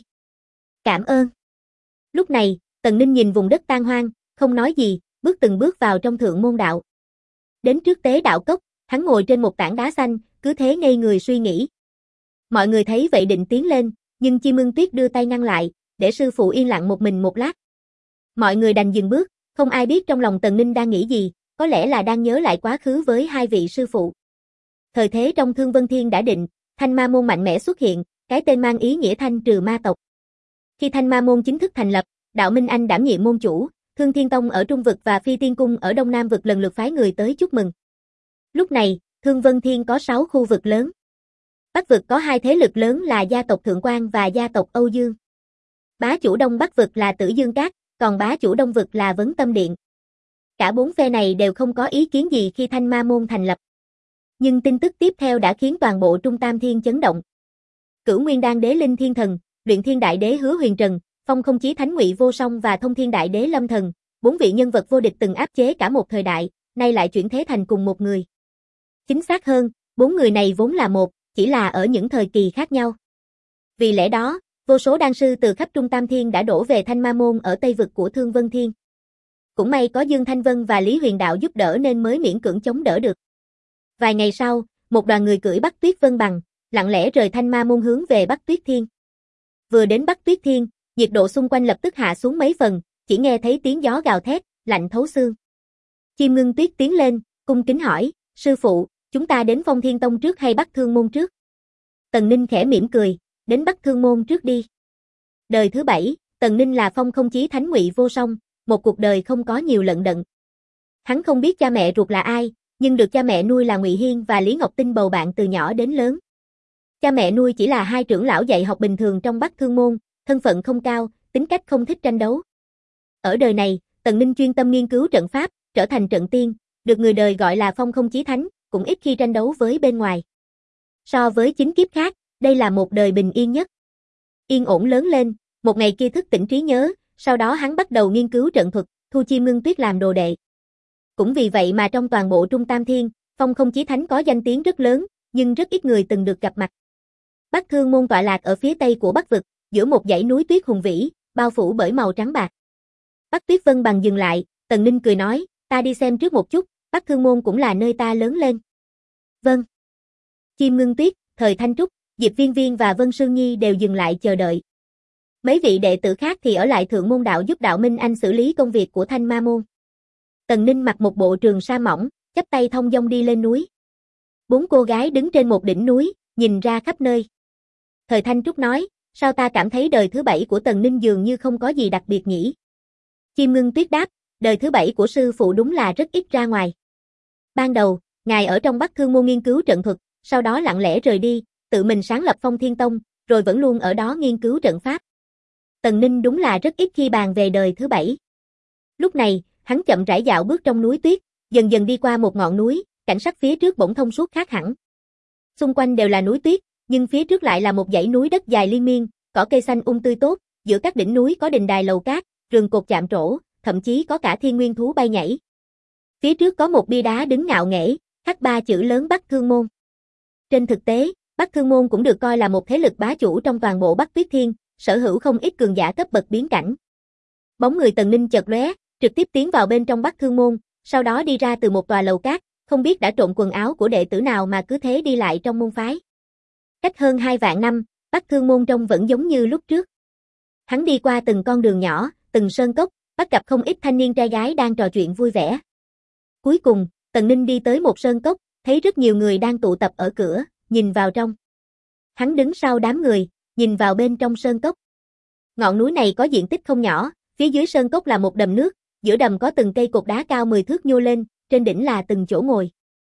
Cảm ơn. Lúc này, Tần Ninh nhìn vùng đất tan hoang, không nói gì, bước từng bước vào trong Thượng Môn Đạo. Đến trước tế đạo cốc, hắn ngồi trên một tảng đá xanh, cứ thế ngây người suy nghĩ. Mọi người thấy vậy định tiến lên, nhưng Chi Mương Tuyết đưa tay ngăn lại, để sư phụ yên lặng một mình một lát. Mọi người đành dừng bước, không ai biết trong lòng Tần Ninh đang nghĩ gì, có lẽ là đang nhớ lại quá khứ với hai vị sư phụ. Thời thế trong Thương Vân Thiên đã định, Thanh Ma Môn mạnh mẽ xuất hiện, cái tên mang ý nghĩa thanh trừ ma tộc. Khi Thanh Ma Môn chính thức thành lập, Đạo Minh Anh đảm nhiệm môn chủ, Thương Thiên Tông ở Trung vực và Phi Tiên Cung ở Đông Nam vực lần lượt phái người tới chúc mừng. Lúc này, Thương Vân Thiên có 6 khu vực lớn. Bắc vực có 2 thế lực lớn là gia tộc Thượng Quan và gia tộc Âu Dương. Bá chủ Đông Bắc vực là Tử Dương Cát, còn bá chủ Đông vực là Vấn Tâm Điện. Cả 4 phe này đều không có ý kiến gì khi Thanh Ma Môn thành lập. Nhưng tin tức tiếp theo đã khiến toàn bộ Trung Tam Thiên chấn động. Cửu Nguyên Đan Đế Linh Thiên Thần, Luyện Thiên Đại Đế Hứa Huyền Trần, Phong Không Chí Thánh Ngụy Vô Song và Thông Thiên Đại Đế Lâm Thần, 4 vị nhân vật vô địch từng áp chế cả một thời đại, nay lại chuyển thế thành cùng một người. Chính xác hơn, 4 người này vốn là một, chỉ là ở những thời kỳ khác nhau. Vì lẽ đó, vô số đan sư từ khắp Trung Tam Thiên đã đổ về Thanh Ma Môn ở Tây vực của Thương Vân Thiên. Cũng may có Dương Thanh Vân và Lý Huyền Đạo giúp đỡ nên mới miễn cưỡng chống đỡ được. Vài ngày sau, một đoàn người cưỡi Bắc Tuyết Vân Bằng, lặng lẽ rời Thanh Ma Môn hướng về Bắc Tuyết Thiên. Vừa đến Bắc Tuyết Thiên, nhiệt độ xung quanh lập tức hạ xuống mấy phần, chỉ nghe thấy tiếng gió gào thét, lạnh thấu xương. Chim Ngưng Tuyết tiến lên, cung kính hỏi, sư phụ, chúng ta đến Phong Thiên Tông trước hay Bắc Thương Môn trước? Tần Ninh khẽ mỉm cười, đến Bắc Thương Môn trước đi. Đời thứ 7, Tần Ninh là Phong Không Chí Thánh Ngụy Vô Song, một cuộc đời không có nhiều lận đận. Hắn không biết cha mẹ ruột là ai, nhưng được cha mẹ nuôi là Ngụy Hiên và Lý Ngọc Tinh bầu bạn từ nhỏ đến lớn. Cha mẹ nuôi chỉ là 2 trưởng lão dạy học bình thường trong Bắc Thương Môn, thân phận không cao, tính cách không thích tranh đấu. Ở đời này, Tần Ninh chuyên tâm nghiên cứu trận pháp, trở thành trận tiên, được người đời gọi là Phong Không Chí Thánh, cũng ít khi tranh đấu với bên ngoài. So với 9 kiếp khác, đây là một đời bình yên nhất. Yên ổn lớn lên, một ngày kia thức tỉnh trí nhớ, sau đó hắn bắt đầu nghiên cứu trận thuật, thu Chim Ngưng Tuyết làm đồ đệ. Cũng vì vậy mà trong toàn bộ Trung Tam Thiên, Phong Không Chí Thánh có danh tiếng rất lớn, nhưng rất ít người từng được gặp mặt. Bắc Thương Môn tọa lạc ở phía tây của Bắc vực, giữa một dãy núi tuyết hùng vĩ, bao phủ bởi màu trắng bạc. Bắc Tuyết Vân Bằng dừng lại, Tần Ninh cười nói, ta đi xem trước một chút, Bắc Thương Môn cũng là nơi ta lớn lên. Vâng. Chim Ngưng Tuyết, Thời Thanh Trúc, Diệp Viên Viên và Vân Sương Nhi đều dừng lại chờ đợi. Mấy vị đệ tử khác thì ở lại Thượng Môn Đạo giúp Đạo Minh Anh xử lý công việc của Thanh Ma Môn. Tần Ninh mặc một bộ trường sa mỏng, chắp tay thong dong đi lên núi. 4 cô gái đứng trên một đỉnh núi, nhìn ra khắp nơi. Thời Thanh Trúc nói, sao ta cảm thấy đời thứ 7 của Tần Ninh dường như không có gì đặc biệt nhỉ? Chim Ngưng Tuyết đáp, đời thứ 7 của sư phụ đúng là rất ít ra ngoài. Ban đầu, ngài ở trong Bắc Thương Môn nghiên cứu trận thuật, sau đó lặng lẽ rời đi, tự mình sáng lập Phong Thiên Tông, rồi vẫn luôn ở đó nghiên cứu trận pháp. Tần Ninh đúng là rất ít khi bàn về đời thứ 7. Lúc này, hắn chậm rãi dạo bước trong núi tuyết, dần dần đi qua một ngọn núi, cảnh sắc phía trước bỗng thông suốt khác hẳn. Xung quanh đều là núi tuyết, nhưng phía trước lại là một dãy núi đất dài liên miên, cỏ cây xanh tươi tốt, giữa các đỉnh núi có đình đài lầu cát, rừng cột chạm trổ, thậm chí có cả thiên nguyên thú bay nhảy. Phía trước có một bia đá đứng ngạo nghễ, khắc 3 chữ lớn Bắc Thương Môn. Trên thực tế, Bắc Thương Môn cũng được coi là một thế lực bá chủ trong toàn bộ Bắc Tuyết Thiên, sở hữu không ít cường giả cấp bậc biến cảnh. Bóng người Tần Ninh chợt lóe, trực tiếp tiến vào bên trong Bắc Thương Môn, sau đó đi ra từ một tòa lầu cát, không biết đã trộn quần áo của đệ tử nào mà cứ thế đi lại trong môn phái. Cách hơn 2 vạn năm, Bắc Thương Môn trông vẫn giống như lúc trước. Hắn đi qua từng con đường nhỏ, từng sơn cốc, bắt gặp không ít thanh niên trai gái đang trò chuyện vui vẻ. Cuối cùng, Tần Ninh đi tới một sơn cốc, thấy rất nhiều người đang tụ tập ở cửa, nhìn vào trong. Hắn đứng sau đám người, nhìn vào bên trong sơn cốc. Ngọn núi này có diện tích không nhỏ, phía dưới sơn cốc là một đầm nước, giữa đầm có từng cây cột đá cao 10 thước nhô lên, trên đỉnh là từng chỗ ngồi.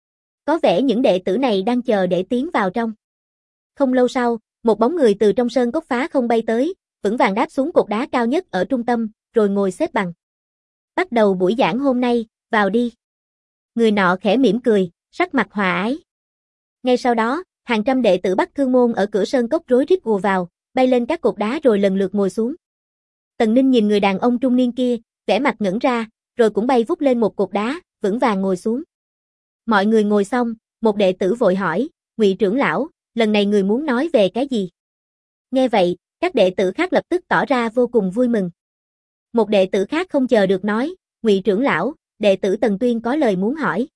Có vẻ những đệ tử này đang chờ để tiến vào trong. Không lâu sau, một bóng người từ trong sơn cốc phá không bay tới, vững vàng đáp xuống cột đá cao nhất ở trung tâm, rồi ngồi xếp bằng. Bắt đầu buổi giảng hôm nay, vào đi. Người nọ khẽ mỉm cười, sắc mặt hòa ái. Ngay sau đó, hàng trăm đệ tử Bắc Thương Môn ở cửa sơn cốc rối rít ùa vào, bay lên các cột đá rồi lần lượt ngồi xuống. Tần Ninh nhìn người đàn ông trung niên kia, vẻ mặt ngẩn ra, rồi cũng bay vút lên một cột đá, vững vàng ngồi xuống. Mọi người ngồi xong, một đệ tử vội hỏi, Ngụy trưởng lão, lần này người muốn nói về cái gì? Nghe vậy, các đệ tử khác lập tức tỏ ra vô cùng vui mừng. Một đệ tử khác không chờ được nói, Ngụy trưởng lão, đệ tử Tần Tuyên có lời muốn hỏi.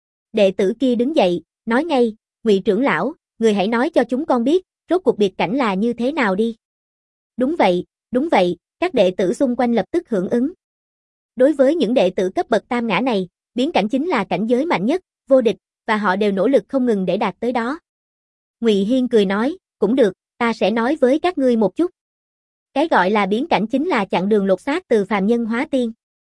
Đệ tử kia đứng dậy, nói ngay, Ngụy trưởng lão, người hãy nói cho chúng con biết, rốt cuộc biệt cảnh là như thế nào đi. Đúng vậy, các đệ tử xung quanh lập tức hưởng ứng. Đối với những đệ tử cấp bậc tam ngã này, biến cảnh chính là cảnh giới mạnh nhất, vô địch, và họ đều nỗ lực không ngừng để đạt tới đó. Ngụy Hiên cười nói, cũng được, ta sẽ nói với các ngươi một chút. Cái gọi là biến cảnh chính là chặng đường lột xác từ phàm nhân hóa tiên.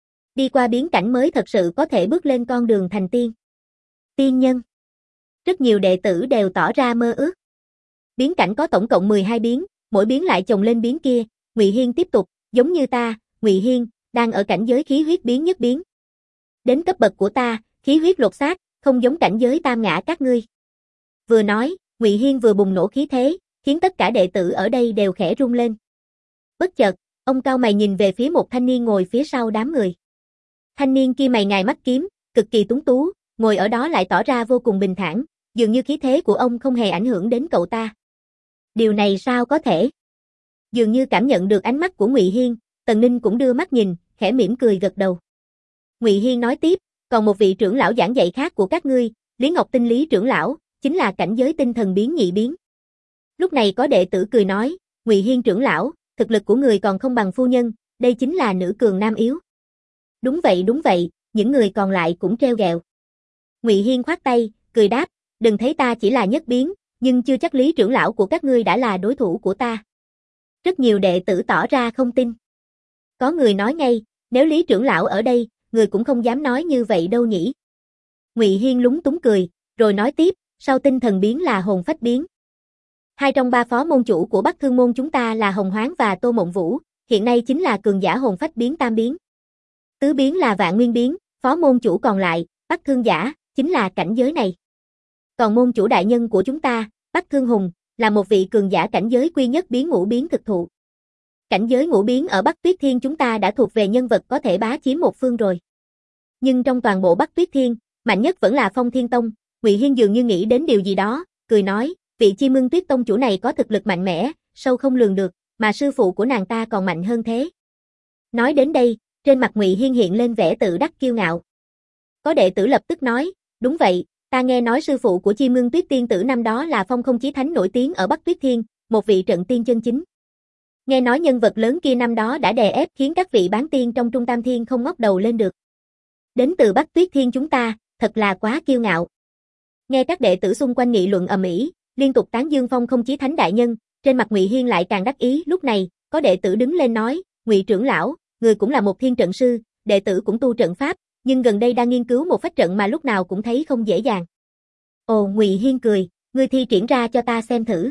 Đi qua biến cảnh mới thật sự có thể bước lên con đường thành tiên. Tiên nhân. Rất nhiều đệ tử đều tỏ ra mơ ước. Biến cảnh có tổng cộng 12 biến, mỗi biến lại chồng lên biến kia. Ngụy Hiên tiếp tục, giống như ta, Ngụy Hiên, đang ở cảnh giới khí huyết biến nhất biến. Đến cấp bậc của ta, khí huyết lột xác, không giống cảnh giới tam ngã các ngươi. Vừa nói, Ngụy Hiên vừa bùng nổ khí thế, khiến tất cả đệ tử ở đây đều khẽ rung lên. Bất chợt, ông cau mày nhìn về phía một thanh niên ngồi phía sau đám người. Thanh niên kia mày ngài mắt kiếm, cực kỳ tuấn tú, ngồi ở đó lại tỏ ra vô cùng bình thản, dường như khí thế của ông không hề ảnh hưởng đến cậu ta. Điều này sao có thể? Dường như cảm nhận được ánh mắt của Ngụy Hiên, Tần Ninh cũng đưa mắt nhìn, khẽ mỉm cười gật đầu. Ngụy Hiên nói tiếp, còn một vị trưởng lão giảng dạy khác của các ngươi, Lý Ngọc Tinh Lý trưởng lão, chính là cảnh giới tinh thần biến nhị biến. Lúc này có đệ tử cười nói, Ngụy Hiên trưởng lão, thực lực của người còn không bằng phu nhân, đây chính là nữ cường nam yếu. Đúng vậy, những người còn lại cũng trêu ghẹo. Ngụy Hiên khoát tay, cười đáp, đừng thấy ta chỉ là nhất biến, nhưng chưa chắc Lý trưởng lão của các ngươi đã là đối thủ của ta. Rất nhiều đệ tử tỏ ra không tin. Có người nói ngay, nếu Lý trưởng lão ở đây, người cũng không dám nói như vậy đâu nhỉ. Ngụy Hiên lúng túng cười, rồi nói tiếp, sau tinh thần biến là hồn phách biến. 2 trong 3 phó môn chủ của Bắc Thương Môn chúng ta là Hồng Hoáng và Tô Mộng Vũ, hiện nay chính là cường giả hồn phách biến tam biến. Tứ biến là Vạn Nguyên biến, phó môn chủ còn lại, Bắc Thương Giả, chính là cảnh giới này. Còn môn chủ đại nhân của chúng ta, Bắc Thương Hùng, là một vị cường giả cảnh giới quy nhất biến ngũ biến thực thụ. Cảnh giới ngũ biến ở Bắc Tuyết Thiên chúng ta đã thuộc về nhân vật có thể bá chiếm một phương rồi. Nhưng trong toàn bộ Bắc Tuyết Thiên, mạnh nhất vẫn là Phong Thiên Tông. Ngụy Hiên dường như nghĩ đến điều gì đó, cười nói, vị Chi Mương Tuyết Tông chủ này có thực lực mạnh mẽ, sâu không lường được, mà sư phụ của nàng ta còn mạnh hơn thế. Nói đến đây, trên mặt Ngụy Hiên hiện lên vẻ tự đắc kiêu ngạo. Có đệ tử lập tức nói, đúng vậy, ta nghe nói sư phụ của Chi Mương Tuyết tiên tử năm đó là Phong Không Chí Thánh nổi tiếng ở Bắc Tuyết Thiên, một vị trận tiên chân chính. Nghe nói nhân vật lớn kia năm đó đã đè ép khiến các vị bán tiên trong Trung Tam Thiên không ngóc đầu lên được. Đến từ Bắc Tuyết Thiên chúng ta, thật là quá kiêu ngạo. Nghe các đệ tử xung quanh nghị luận ầm ĩ, liên tục tán dương Phong Không Chí Thánh đại nhân, trên mặt Ngụy Hiên lại càng đắc ý. Lúc này, có đệ tử đứng lên nói, Ngụy trưởng lão, người cũng là một thiên trận sư, đệ tử cũng tu trận pháp, nhưng gần đây đang nghiên cứu một phách trận mà lúc nào cũng thấy không dễ dàng. Ồ, Ngụy Hiên cười, ngươi thi triển ra cho ta xem thử.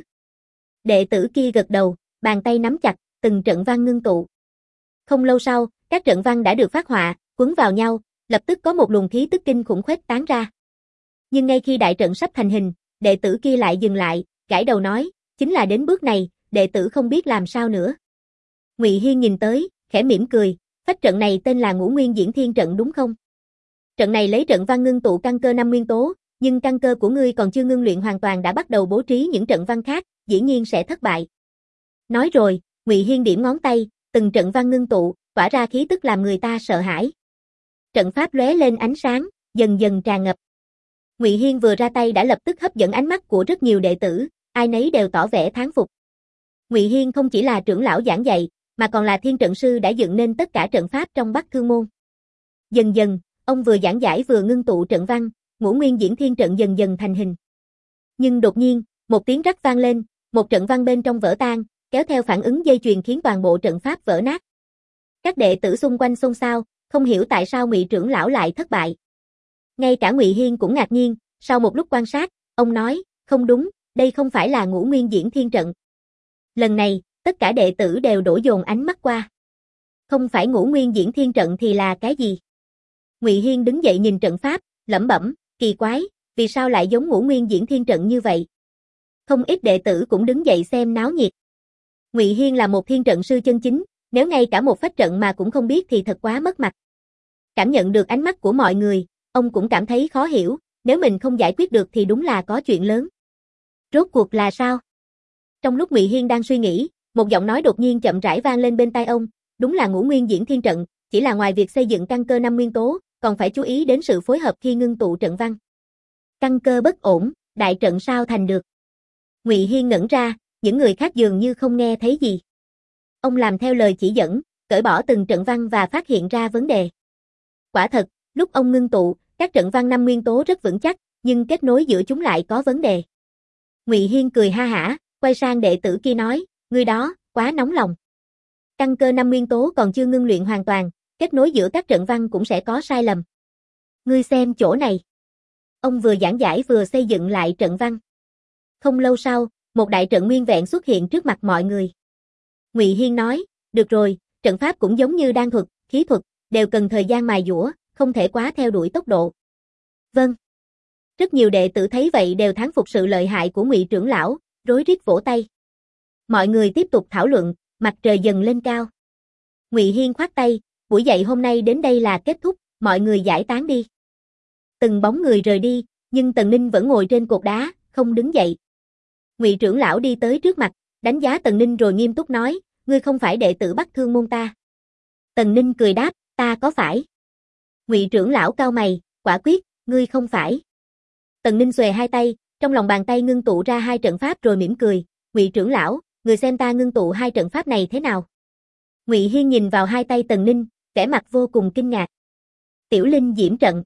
Đệ tử kia gật đầu, bàn tay nắm chặt, từng trận văn ngưng tụ. Không lâu sau, các trận văn đã được phát họa, quấn vào nhau, lập tức có một luồng khí tức kinh khủng khuếch tán ra. Nhưng ngay khi đại trận sắp thành hình, đệ tử kia lại dừng lại, gãi đầu nói, chính là đến bước này, đệ tử không biết làm sao nữa. Ngụy Hiên nhìn tới, khẽ mỉm cười, phách trận này tên là Ngũ Nguyên Diễn Thiên trận đúng không? Trận này lấy trận văn ngưng tụ căn cơ 5 nguyên tố, nhưng căn cơ của ngươi còn chưa ngưng luyện hoàn toàn đã bắt đầu bố trí những trận văn khác, dĩ nhiên sẽ thất bại. Nói rồi, Ngụy Hiên điểm ngón tay, từng trận văn ngưng tụ, tỏa ra khí tức làm người ta sợ hãi. Trận pháp lóe lên ánh sáng, dần dần tràn ngập. Ngụy Hiên vừa ra tay đã lập tức hấp dẫn ánh mắt của rất nhiều đệ tử, ai nấy đều tỏ vẻ thán phục. Ngụy Hiên không chỉ là trưởng lão giảng dạy, mà còn là thiên trận sư đã dựng nên tất cả trận pháp trong Bắc Thương Môn. Dần dần, ông vừa giảng giải vừa ngưng tụ trận văn, Ngũ Nguyên Diễn Thiên trận dần dần thành hình. Nhưng đột nhiên, một tiếng rắc vang lên, một trận văn bên trong vỡ tan, kéo theo phản ứng dây chuyền khiến toàn bộ trận pháp vỡ nát. Các đệ tử xung quanh xôn xao, không hiểu tại sao Ngụy trưởng lão lại thất bại. Ngay cả Ngụy Hiên cũng ngạc nhiên, sau một lúc quan sát, ông nói, không đúng, đây không phải là Ngũ Nguyên Diễn Thiên trận. Lần này, tất cả đệ tử đều đổ dồn ánh mắt qua. Không phải Ngũ Nguyên Diễn Thiên trận thì là cái gì? Ngụy Hiên đứng dậy nhìn trận pháp, lẩm bẩm, kỳ quái, vì sao lại giống Ngũ Nguyên Diễn Thiên trận như vậy? Không ít đệ tử cũng đứng dậy xem náo nhiệt. Ngụy Hiên là một thiên trận sư chân chính, nếu ngay cả một phách trận mà cũng không biết thì thật quá mất mặt. Cảm nhận được ánh mắt của mọi người, ông cũng cảm thấy khó hiểu, nếu mình không giải quyết được thì đúng là có chuyện lớn. Rốt cuộc là sao? Trong lúc Ngụy Hiên đang suy nghĩ, một giọng nói đột nhiên chậm rãi vang lên bên tai ông, đúng là Ngũ Nguyên Diễn Thiên trận, chỉ là ngoài việc xây dựng căn cơ 5 nguyên tố, còn phải chú ý đến sự phối hợp khi ngưng tụ trận văn. Căn cơ bất ổn, đại trận sao thành được? Ngụy Hiên ngẩn ra, những người khác dường như không nghe thấy gì. Ông làm theo lời chỉ dẫn, cởi bỏ từng trận văn và phát hiện ra vấn đề. Quả thật, lúc ông ngưng tụ, các trận văn 5 nguyên tố rất vững chắc, nhưng kết nối giữa chúng lại có vấn đề. Ngụy Hiên cười ha hả, quay sang đệ tử kia nói, ngươi đó, quá nóng lòng. Căn cơ 5 nguyên tố còn chưa ngưng luyện hoàn toàn, kết nối giữa các trận văn cũng sẽ có sai lầm. Ngươi xem chỗ này. Ông vừa giảng giải vừa xây dựng lại trận văn. Không lâu sau, một đại trận nguyên vẹn xuất hiện trước mặt mọi người. Ngụy Hiên nói, được rồi, trận pháp cũng giống như đan thuật, khí thuật, đều cần thời gian mài dũa, không thể quá theo đuổi tốc độ. Vâng. Rất nhiều đệ tử thấy vậy đều thán phục sự lợi hại của Ngụy trưởng lão, rối rít vỗ tay. Mọi người tiếp tục thảo luận, mặt trời dần lên cao. Ngụy Hiên khoát tay, buổi dạy hôm nay đến đây là kết thúc, mọi người giải tán đi. Từng bóng người rời đi, nhưng Tần Ninh vẫn ngồi trên cột đá, không đứng dậy. Ngụy trưởng lão đi tới trước mặt, đánh giá Tần Ninh rồi nghiêm túc nói, ngươi không phải đệ tử Bắc Thương Môn ta. Tần Ninh cười đáp, ta có phải. Ngụy trưởng lão cau mày, quả quyết, ngươi không phải. Tần Ninh xuề hai tay, trong lòng bàn tay ngưng tụ ra 2 trận pháp rồi mỉm cười, Ngụy trưởng lão, người xem ta ngưng tụ 2 trận pháp này thế nào. Ngụy Hiên nhìn vào 2 tay Tần Ninh, vẻ mặt vô cùng kinh ngạc. Tiểu Linh Diễm trận,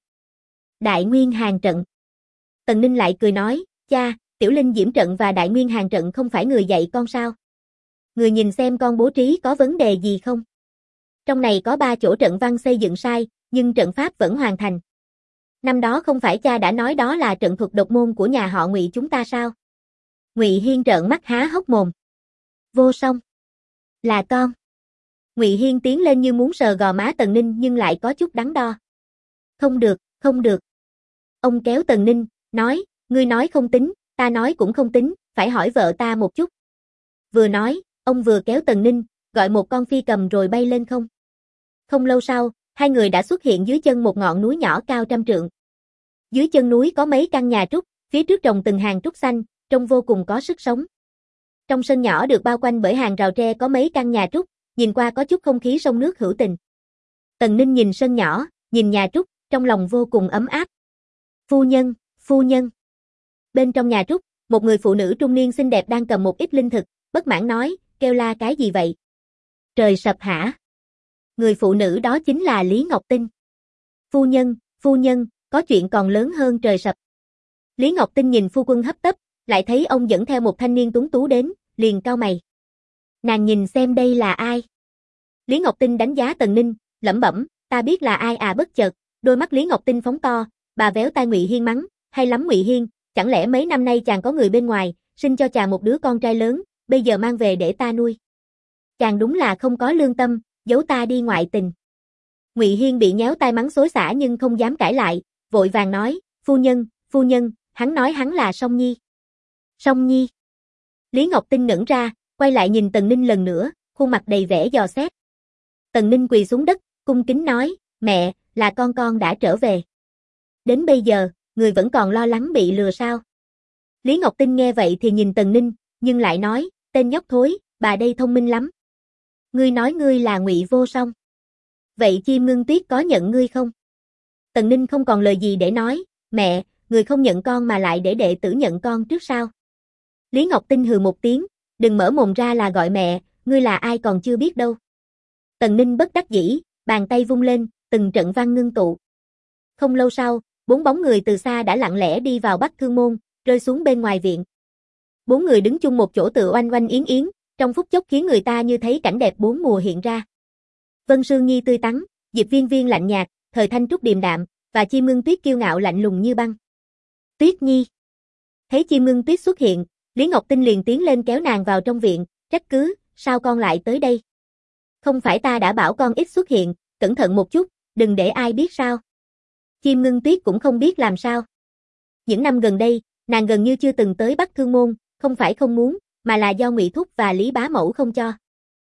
Đại Nguyên Hàn trận. Tần Ninh lại cười nói, cha, Tiểu Linh Diễm trận và Đại Nguyên Hàn trận không phải người dạy con sao? Người nhìn xem con bố trí có vấn đề gì không? Trong này có 3 chỗ trận văn xây dựng sai, nhưng trận pháp vẫn hoàn thành. Năm đó không phải cha đã nói đó là trận thuật độc môn của nhà họ Ngụy chúng ta sao? Ngụy Hiên trợn mắt há hốc mồm. Vô song. Là con. Ngụy Hiên tiến lên như muốn sờ gò má Tần Ninh nhưng lại có chút đắn đo. Không được, không được. Ông kéo Tần Ninh, nói, ngươi nói không tính, ta nói cũng không tính, phải hỏi vợ ta một chút. Vừa nói, ông vừa kéo Tần Ninh, gọi một con phi cầm rồi bay lên không. Không lâu sau, hai người đã xuất hiện dưới chân một ngọn núi nhỏ cao trăm trượng. Dưới chân núi có mấy căn nhà trúc, phía trước trồng từng hàng trúc xanh, trông vô cùng có sức sống. Trong sân nhỏ được bao quanh bởi hàng rào tre có mấy căn nhà trúc, nhìn qua có chút không khí sông nước hữu tình. Tần Ninh nhìn sân nhỏ, nhìn nhà trúc, trong lòng vô cùng ấm áp. Phu nhân, phu nhân. Bên trong nhà trúc, một người phụ nữ trung niên xinh đẹp đang cầm một ít linh thực, bất mãn nói, kêu la cái gì vậy? Trời sập hả? Người phụ nữ đó chính là Lý Ngọc Tinh. Phu nhân, có chuyện còn lớn hơn trời sập. Lý Ngọc Tinh nhìn phu quân hấp tấp, lại thấy ông dẫn theo một thanh niên tuấn tú đến, liền cau mày. Nàng nhìn xem đây là ai? Lý Ngọc Tinh đánh giá Tần Ninh, lẩm bẩm, ta biết là ai à. Bất chợt, đôi mắt Lý Ngọc Tinh phóng to, bà véo tai Ngụy Hiên mắng, hay lắm Ngụy Hiên, chẳng lẽ mấy năm nay chàng có người bên ngoài, sinh cho chàng một đứa con trai lớn, bây giờ mang về để ta nuôi. Chàng đúng là không có lương tâm, giấu ta đi ngoại tình. Ngụy Hiên bị nhéo tai mắng xối xả nhưng không dám cãi lại, vội vàng nói, phu nhân, hắn nói hắn là Song Nhi. Song Nhi. Lý Ngọc Tinh ngẩn ra, quay lại nhìn Tần Ninh lần nữa, khuôn mặt đầy vẻ dò xét. Tần Ninh quỳ xuống đất, cung kính nói, mẹ, là con đã trở về. Đến bây giờ, người vẫn còn lo lắng bị lừa sao? Lý Ngọc Tinh nghe vậy thì nhìn Tần Ninh, nhưng lại nói, tên nhóc thối, bà đây thông minh lắm. Ngươi nói ngươi là Ngụy Vô Song. Vậy Chim Ngưng Tuyết có nhận ngươi không? Tần Ninh không còn lời gì để nói, mẹ, người không nhận con mà lại để đệ tử nhận con trước sao? Lý Ngọc Tinh hừ một tiếng, đừng mở mồm ra là gọi mẹ, ngươi là ai còn chưa biết đâu. Tần Ninh bất đắc dĩ, bàn tay vung lên, từng trận văn ngưng tụ. Không lâu sau, 4 bóng người từ xa đã lặng lẽ đi vào Bắc Thương Môn, rơi xuống bên ngoài viện. 4 người đứng chung một chỗ tựa oanh oanh yến yến, trong phút chốc khiến người ta như thấy cảnh đẹp 4 mùa hiện ra. Vân Sương Nhi tươi tắn, Diệp Viên Viên lạnh nhạt, Thời Thanh Trúc điềm đạm, và Chim Ngưng Tuyết kiêu ngạo lạnh lùng như băng. Tuyết Nhi. Thấy Chim Ngưng Tuyết xuất hiện, Lý Ngọc Tinh liền tiến lên kéo nàng vào trong viện, trách cứ, sao con lại tới đây? Không phải ta đã bảo con ít xuất hiện, cẩn thận một chút, đừng để ai biết sao? Chim Ngưng Tuyết cũng không biết làm sao. Những năm gần đây, nàng gần như chưa từng tới Bắc Thương Môn, không phải không muốn, mà là do Ngụy Thúc và Lý Bá Mẫu không cho.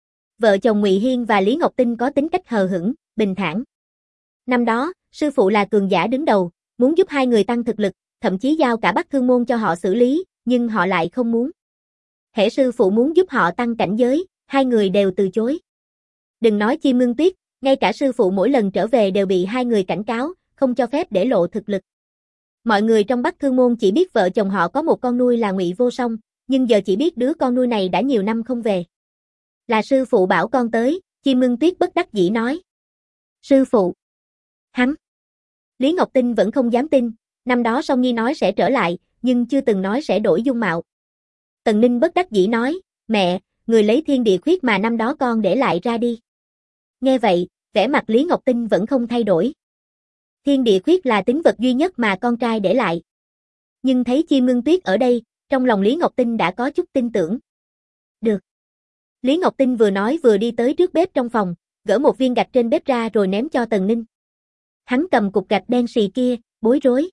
Vợ chồng Ngụy Hiên và Lý Ngọc Tinh có tính cách hờ hững, bình thản. Năm đó, sư phụ là cường giả đứng đầu, muốn giúp hai người tăng thực lực, thậm chí giao cả Bắc Thương Môn cho họ xử lý, nhưng họ lại không muốn. Hễ sư phụ muốn giúp họ tăng cảnh giới, hai người đều từ chối. Đừng nói Chim Ngưng Tuyết, ngay cả sư phụ mỗi lần trở về đều bị hai người cảnh cáo, không cho phép để lộ thực lực. Mọi người trong Bắc Thương Môn chỉ biết vợ chồng họ có một con nuôi là Ngụy Vô Song, nhưng giờ chỉ biết đứa con nuôi này đã nhiều năm không về. Là sư phụ bảo con tới, Chim Ngưng Tuyết bất đắc dĩ nói. Sư phụ. Hắn. Lý Ngọc Tinh vẫn không dám tin, năm đó Song Nhi nói sẽ trở lại, nhưng chưa từng nói sẽ đổi dung mạo. Tần Ninh bất đắc dĩ nói, mẹ, người lấy thiên địa khuyết mà năm đó con để lại ra đi. Nghe vậy, vẻ mặt Lý Ngọc Tinh vẫn không thay đổi. Thiên địa khuyết là tín vật duy nhất mà con trai để lại. Nhưng thấy Chim Ngưng Tuyết ở đây, trong lòng Lý Ngọc Tinh đã có chút tin tưởng. Được. Lý Ngọc Tinh vừa nói vừa đi tới trước bếp trong phòng, gỡ một viên gạch trên bếp ra rồi ném cho Tần Ninh. Hắn cầm cục gạch đen xì kia, bối rối.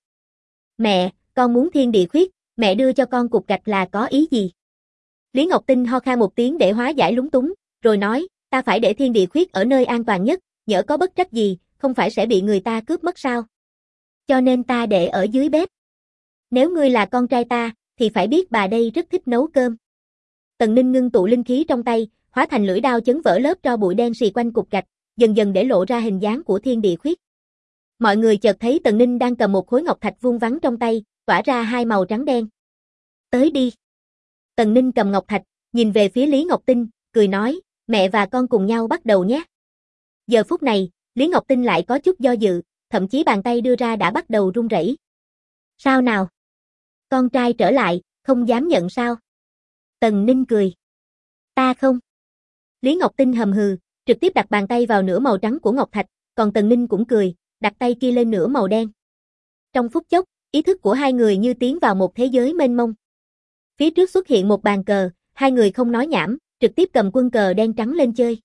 Mẹ, con muốn thiên địa khuyết, mẹ đưa cho con cục gạch là có ý gì? Lý Ngọc Tinh ho khan một tiếng để hóa giải lúng túng, rồi nói, ta phải để thiên địa khuyết ở nơi an toàn nhất, nhỡ có bất trách gì, không phải sẽ bị người ta cướp mất sao? Cho nên ta để ở dưới bếp. Nếu ngươi là con trai ta, thì phải biết bà đây rất thích nấu cơm. Tần Ninh ngưng tụ linh khí trong tay, hóa thành lưỡi đao chấn vỡ lớp tro bụi đen xì quanh cục gạch, dần dần để lộ ra hình dáng của thiên địa khuyết. Mọi người chợt thấy Tần Ninh đang cầm một khối ngọc thạch vuông vắn trong tay, tỏa ra hai màu trắng đen. Tới đi. Tần Ninh cầm ngọc thạch, nhìn về phía Lý Ngọc Tinh, cười nói, mẹ và con cùng nhau bắt đầu nhé. Giờ phút này, Lý Ngọc Tinh lại có chút do dự, thậm chí bàn tay đưa ra đã bắt đầu run rẩy. Sao nào? Con trai trở lại, không dám nhận sao? Tần Ninh cười. Ta không. Lý Ngọc Tinh hầm hừ, trực tiếp đặt bàn tay vào nửa màu trắng của ngọc thạch, còn Tần Ninh cũng cười, đặt tay kia lên nửa màu đen. Trong phút chốc, ý thức của hai người như tiến vào một thế giới mênh mông. Phía trước xuất hiện một bàn cờ, hai người không nói nhảm, trực tiếp cầm quân cờ đen trắng lên chơi.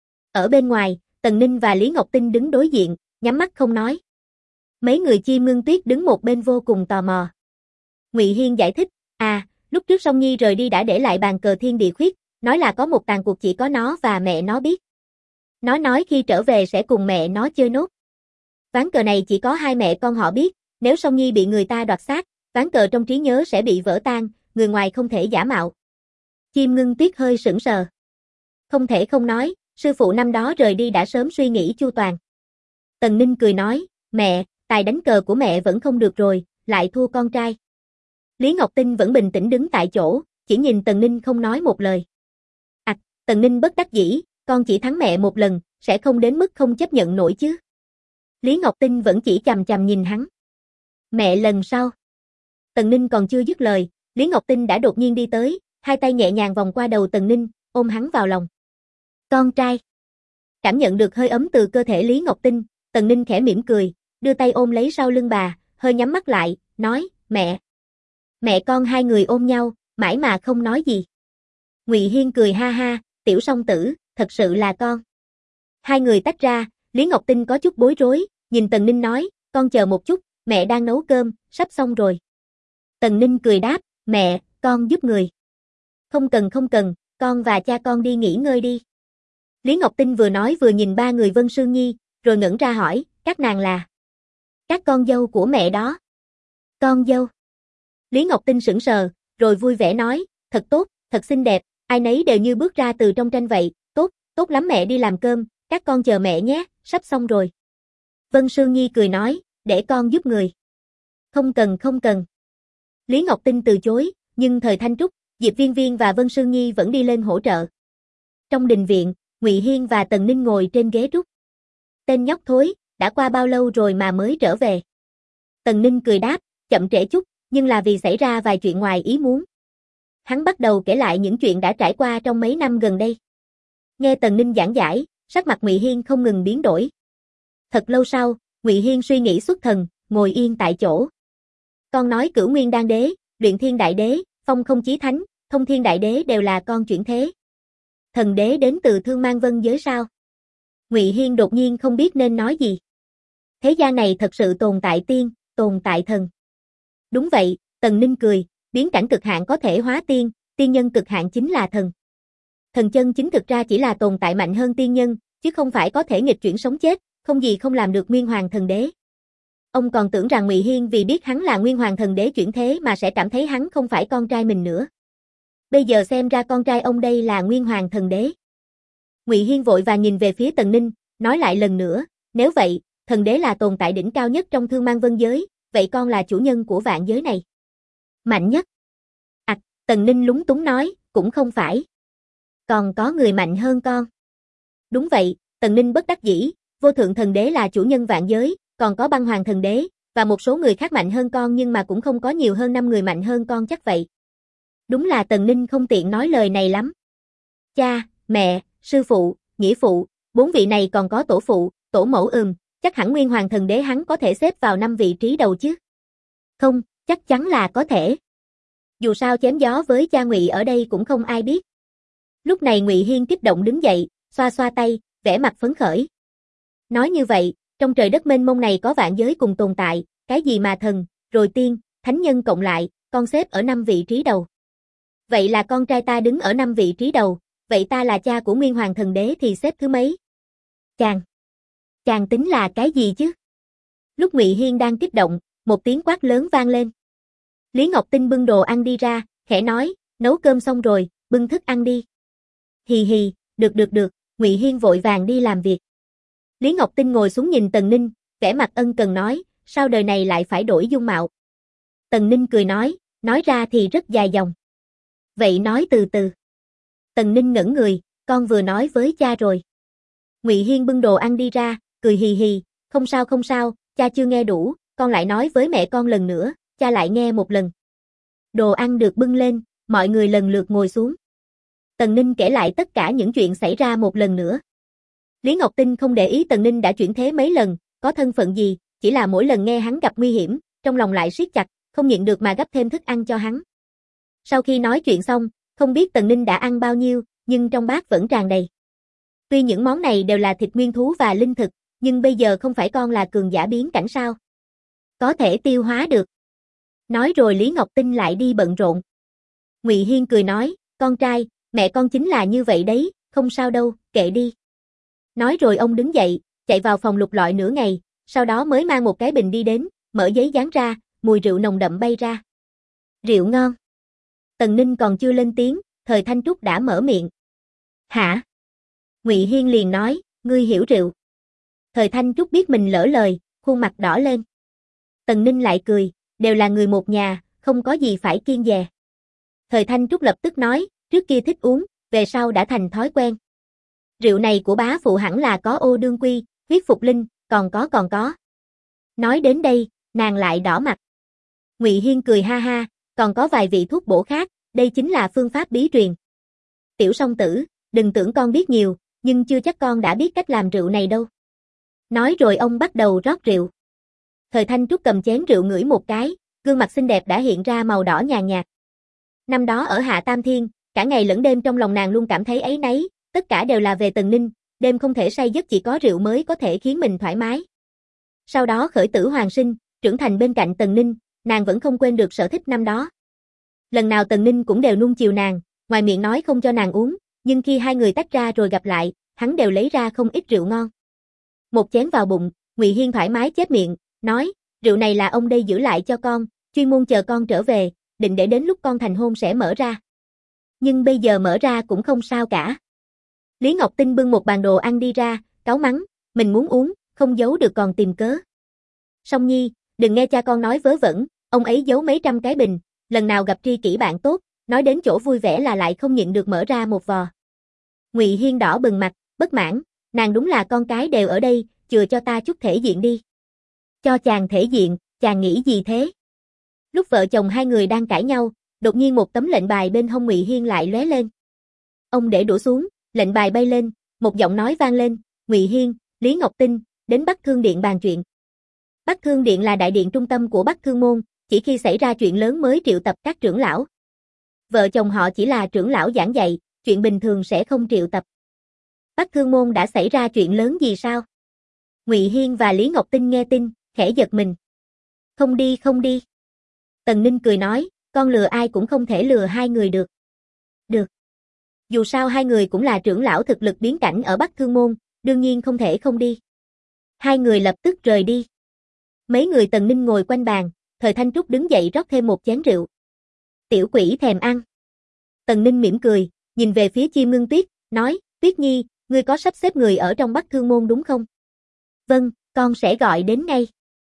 Ở bên ngoài, Tần Ninh và Lý Ngọc Tinh đứng đối diện, nhắm mắt không nói. Mấy người Chim Ngưng Tuyết đứng một bên vô cùng tò mò. Ngụy Hiên giải thích, lúc trước Song Nhi rời đi đã để lại bàn cờ thiên địa khuyết, nói là có một tàn cuộc chỉ có nó và mẹ nó biết. Nó nói khi trở về sẽ cùng mẹ nó chơi nốt. Ván cờ này chỉ có hai mẹ con họ biết, nếu Song Nhi bị người ta đoạt xác, ván cờ trong trí nhớ sẽ bị vỡ tan, người ngoài không thể giả mạo. Chim Ngưng Tuyết hơi sững sờ. Không thể không nói, sư phụ năm đó rời đi đã sớm suy nghĩ chu toàn. Tần Ninh cười nói, mẹ, tài đánh cờ của mẹ vẫn không được rồi, lại thua con trai. Lý Ngọc Tinh vẫn bình tĩnh đứng tại chỗ, chỉ nhìn Tần Ninh không nói một lời. Tần Ninh bất đắc dĩ, con chỉ thắng mẹ một lần, sẽ không đến mức không chấp nhận nổi chứ. Lý Ngọc Tinh vẫn chỉ chằm chằm nhìn hắn. Mẹ lần sau. Tần Ninh còn chưa dứt lời, Lý Ngọc Tinh đã đột nhiên đi tới, hai tay nhẹ nhàng vòng qua đầu Tần Ninh, ôm hắn vào lòng. Con trai. Cảm nhận được hơi ấm từ cơ thể Lý Ngọc Tinh, Tần Ninh khẽ mỉm cười, đưa tay ôm lấy sau lưng bà, hơi nhắm mắt lại, nói, mẹ. Mẹ con hai người ôm nhau, mãi mà không nói gì. Ngụy Hiên cười ha ha, tiểu song tử, thật sự là con. Hai người tách ra, Lý Ngọc Tinh có chút bối rối, nhìn Tần Ninh nói, con chờ một chút, mẹ đang nấu cơm, sắp xong rồi. Tần Ninh cười đáp, mẹ, con giúp người. Không cần, con và cha con đi nghỉ ngơi đi. Lý Ngọc Tinh vừa nói vừa nhìn ba người Vân Sương Nhi, rồi ngẩng ra hỏi, các nàng là? Các con dâu của mẹ đó. Con dâu. Lý Ngọc Tinh sững sờ, rồi vui vẻ nói, thật tốt, thật xinh đẹp, ai nấy đều như bước ra từ trong tranh vậy, tốt lắm mẹ đi làm cơm, các con chờ mẹ nhé, sắp xong rồi. Vân Sương Nhi cười nói, để con giúp người. Không cần. Lý Ngọc Tinh từ chối, nhưng thời Thanh Trúc, Diệp Viên Viên và Vân Sương Nhi vẫn đi lên hỗ trợ. Trong đình viện, Ngụy Hiên và Tần Ninh ngồi trên ghế trúc. Tên nhóc thối, đã qua bao lâu rồi mà mới trở về? Tần Ninh cười đáp, chậm trễ chút, nhưng là vì xảy ra vài chuyện ngoài ý muốn. Hắn bắt đầu kể lại những chuyện đã trải qua trong mấy năm gần đây. Nghe Tần Ninh giảng giải, sắc mặt Ngụy Hiên không ngừng biến đổi. Thật lâu sau, Ngụy Hiên suy nghĩ xuất thần, ngồi yên tại chỗ. Con nói Cửu Nguyên Đan Đế, Luyện Thiên Đại Đế, Phong Không Chí Thánh, Thông Thiên Đại Đế đều là con chuyển thế. Thần đế đến từ Thương Mang Vân giới sao? Ngụy Hiên đột nhiên không biết nên nói gì. Thế gian này thật sự tồn tại tiên, tồn tại thần. Đúng vậy, Tần Ninh cười, biến cảnh cực hạn có thể hóa tiên, tiên nhân cực hạn chính là thần. Thần chân chính thực ra chỉ là tồn tại mạnh hơn tiên nhân, chứ không phải có thể nghịch chuyển sống chết, không gì không làm được Nguyên Hoàng Thần Đế. Ông còn tưởng rằng Ngụy Hiên vì biết hắn là Nguyên Hoàng Thần Đế chuyển thế mà sẽ cảm thấy hắn không phải con trai mình nữa. Bây giờ xem ra con trai ông đây là Nguyên Hoàng Thần Đế. Ngụy Hiên vội vàng nhìn về phía Tần Ninh, nói lại lần nữa, nếu vậy, Thần Đế là tồn tại đỉnh cao nhất trong Thương Mang Vân giới, vậy con là chủ nhân của vạn giới này. Mạnh nhất. Tần Ninh lúng túng nói, cũng không phải. Còn có người mạnh hơn con. Đúng vậy, Tần Ninh bất đắc dĩ, Vô Thượng Thần Đế là chủ nhân vạn giới, còn có Băng Hoàng Thần Đế, và một số người khác mạnh hơn con nhưng mà cũng không có nhiều hơn 5 người mạnh hơn con chắc vậy. Đúng là Tần Ninh không tiện nói lời này lắm. Cha, mẹ, sư phụ, nghĩa phụ, 4 vị này còn có tổ phụ, tổ mẫu chắc hẳn Nguyên Hoàng Thần Đế hắn có thể xếp vào 5 vị trí đầu chứ. Không, chắc chắn là có thể. Dù sao chém gió với cha Ngụy ở đây cũng không ai biết. Lúc này Ngụy Hiên kích động đứng dậy, xoa xoa tay, vẻ mặt phấn khởi. Nói như vậy, trong trời đất mênh mông này có vạn giới cùng tồn tại, cái gì mà thần, rồi tiên, thánh nhân cộng lại, con xếp ở 5 vị trí đầu. Vậy là con trai ta đứng ở 5 vị trí đầu, vậy ta là cha của Nguyên Hoàng Thần Đế thì xếp thứ mấy? Chàng tính là cái gì chứ? Lúc Ngụy Hiên đang kích động, một tiếng quát lớn vang lên. Lý Ngọc Tinh bưng đồ ăn đi ra, khẽ nói, nấu cơm xong rồi, bưng thức ăn đi. Hì hì, được, Ngụy Hiên vội vàng đi làm việc. Lý Ngọc Tinh ngồi xuống nhìn Tần Ninh, vẻ mặt ân cần nói, sao đời này lại phải đổi dung mạo? Tần Ninh cười nói ra thì rất dài dòng. Vậy nói từ từ. Tần Ninh ngẩn người, con vừa nói với cha rồi. Ngụy Hiên bưng đồ ăn đi ra, cười hì hì, không sao, cha chưa nghe đủ, con lại nói với mẹ con lần nữa, cha lại nghe một lần. Đồ ăn được bưng lên, mọi người lần lượt ngồi xuống. Tần Ninh kể lại tất cả những chuyện xảy ra một lần nữa. Lý Ngọc Tinh không để ý Tần Ninh đã chuyển thế mấy lần, có thân phận gì, chỉ là mỗi lần nghe hắn gặp nguy hiểm, trong lòng lại siết chặt, không nhịn được mà gấp thêm thức ăn cho hắn. Sau khi nói chuyện xong, không biết Tần Ninh đã ăn bao nhiêu, nhưng trong bát vẫn tràn đầy. Tuy những món này đều là thịt nguyên thú và linh thực, nhưng bây giờ không phải con là cường giả biến cảnh sao? Có thể tiêu hóa được. Nói rồi Lý Ngọc Tinh lại đi bận rộn. Ngụy Hiên cười nói, con trai, mẹ con chính là như vậy đấy, không sao đâu, kệ đi. Nói rồi ông đứng dậy, chạy vào phòng lục lọi nửa ngày, sau đó mới mang một cái bình đi đến, mở giấy dán ra, mùi rượu nồng đậm bay ra. Rượu ngon. Tần Ninh còn chưa lên tiếng, Thời Thanh Trúc đã mở miệng. Hả? Ngụy Hiên liền nói, ngươi hiểu rượu. Thời Thanh Trúc biết mình lỡ lời, khuôn mặt đỏ lên. Tần Ninh lại cười, đều là người một nhà, không có gì phải kiêng dè. Thời Thanh Trúc lập tức nói, trước kia thích uống, về sau đã thành thói quen. Rượu này của bá phụ hẳn là có ô đương quy, huyết phục linh, còn có. Nói đến đây, nàng lại đỏ mặt. Ngụy Hiên cười ha ha, còn có vài vị thuốc bổ khác, đây chính là phương pháp bí truyền. Tiểu song tử, đừng tưởng con biết nhiều, nhưng chưa chắc con đã biết cách làm rượu này đâu. Nói rồi ông bắt đầu rót rượu. Thời Thanh Trúc cầm chén rượu ngửi một cái, gương mặt xinh đẹp đã hiện ra màu đỏ nhàn nhạt. Năm đó ở Hạ Tam Thiên, cả ngày lẫn đêm trong lòng nàng luôn cảm thấy áy náy, tất cả đều là về Tần Ninh, đêm không thể say giấc chỉ có rượu mới có thể khiến mình thoải mái. Sau đó khởi tử hoàn sinh, trưởng thành bên cạnh Tần Ninh, nàng vẫn không quên được sở thích năm đó. Lần nào Tần Ninh cũng đều nuông chiều nàng, ngoài miệng nói không cho nàng uống, nhưng khi hai người tách ra rồi gặp lại, hắn đều lấy ra không ít rượu ngon. Một chén vào bụng, Ngụy Hiên thoải mái chép miệng, nói, rượu này là ông đây giữ lại cho con, chuyên môn chờ con trở về, định để đến lúc con thành hôn sẽ mở ra. Nhưng bây giờ mở ra cũng không sao cả. Lý Ngọc Tinh bưng một bàn đồ ăn đi ra, cáu mắng, mình muốn uống, không giấu được còn tìm cớ. Song Nhi, đừng nghe cha con nói vớ vẩn, ông ấy giấu mấy trăm cái bình, lần nào gặp tri kỷ bạn tốt, nói đến chỗ vui vẻ là lại không nhịn được mở ra một vò. Ngụy Hiên đỏ bừng mặt, bất mãn, nàng đúng là con cái đều ở đây, chừa cho ta chút thể diện đi. Cho chàng thể diện, chàng nghĩ gì thế? Lúc vợ chồng hai người đang cãi nhau, đột nhiên một tấm lệnh bài bên hông Ngụy Hiên lại lóe lên. Ông để đũa xuống, lệnh bài bay lên, một giọng nói vang lên, Ngụy Hiên, Lý Ngọc Tinh, đến Bắc Thương Điện bàn chuyện. Bắc Thương Điện là đại điện trung tâm của Bắc Thương môn, chỉ khi xảy ra chuyện lớn mới triệu tập các trưởng lão. Vợ chồng họ chỉ là trưởng lão giảng dạy, chuyện bình thường sẽ không triệu tập. Bắc Thương môn đã xảy ra chuyện lớn gì sao? Ngụy Hiên và Lý Ngọc Tinh nghe tin, khẽ giật mình. Không đi. Tần Ninh cười nói, con lừa ai cũng không thể lừa hai người được. Được. Dù sao hai người cũng là trưởng lão thực lực biến cảnh ở Bắc Thương môn, đương nhiên không thể không đi. Hai người lập tức rời đi. Mấy người Tần Ninh ngồi quanh bàn, Thời Thanh Trúc đứng dậy rót thêm một chén rượu. Tiểu quỷ thèm ăn. Tần Ninh mỉm cười, nhìn về phía Chim Ngưng Tuyết, nói, Tuyết Nhi, ngươi có sắp xếp người ở trong Bắc Thương môn đúng không? Vâng, con sẽ gọi đến ngay.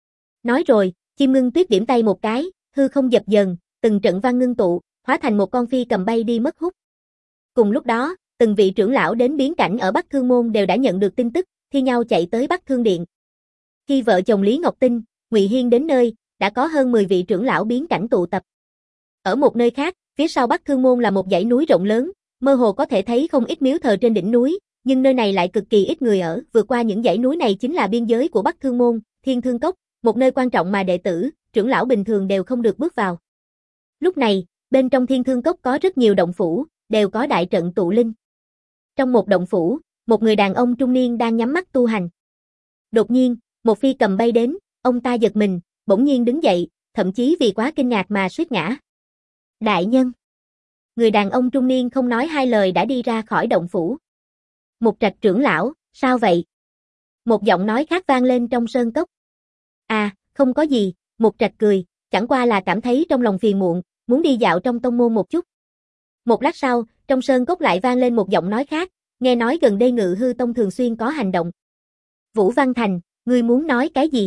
Nói rồi, Chim Ngưng Tuyết điểm tay một cái, hư không dập dần, từng trận văn ngưng tụ, hóa thành một con phi cầm bay đi mất hút. Cùng lúc đó, từng vị trưởng lão đến biến cảnh ở Bắc Thương môn đều đã nhận được tin tức, thi nhau chạy tới Bắc Thương Điện. Khi vợ chồng Lý Ngọc Tinh, Ngụy Hiên đến nơi, đã có hơn 10 vị trưởng lão biến cảnh tụ tập. Ở một nơi khác, phía sau Bắc Thương môn là một dãy núi rộng lớn, mơ hồ có thể thấy không ít miếu thờ trên đỉnh núi, nhưng nơi này lại cực kỳ ít người ở. Vượt qua những dãy núi này chính là biên giới của Bắc Thương môn, Thiên Thương Cốc, một nơi quan trọng mà đệ tử, trưởng lão bình thường đều không được bước vào. Lúc này, bên trong Thiên Thương Cốc có rất nhiều động phủ, đều có đại trận tụ linh. Trong một động phủ, một người đàn ông trung niên đang nhắm mắt tu hành. Đột nhiên, một phi cầm bay đến, ông ta giật mình, bỗng nhiên đứng dậy, thậm chí vì quá kinh ngạc mà suýt ngã. Đại nhân. Người đàn ông trung niên không nói hai lời đã đi ra khỏi động phủ. Mục Trạch trưởng lão, sao vậy? Một giọng nói khác vang lên trong sơn cốc. À, không có gì, Mục Trạch cười, chẳng qua là cảm thấy trong lòng phiền muộn, muốn đi dạo trong tông môn một chút. Một lát sau, trong sơn cốc lại vang lên một giọng nói khác, nghe nói gần đây Ngự Hư Tông thường xuyên có hành động. Vũ Văn Thành, ngươi muốn nói cái gì?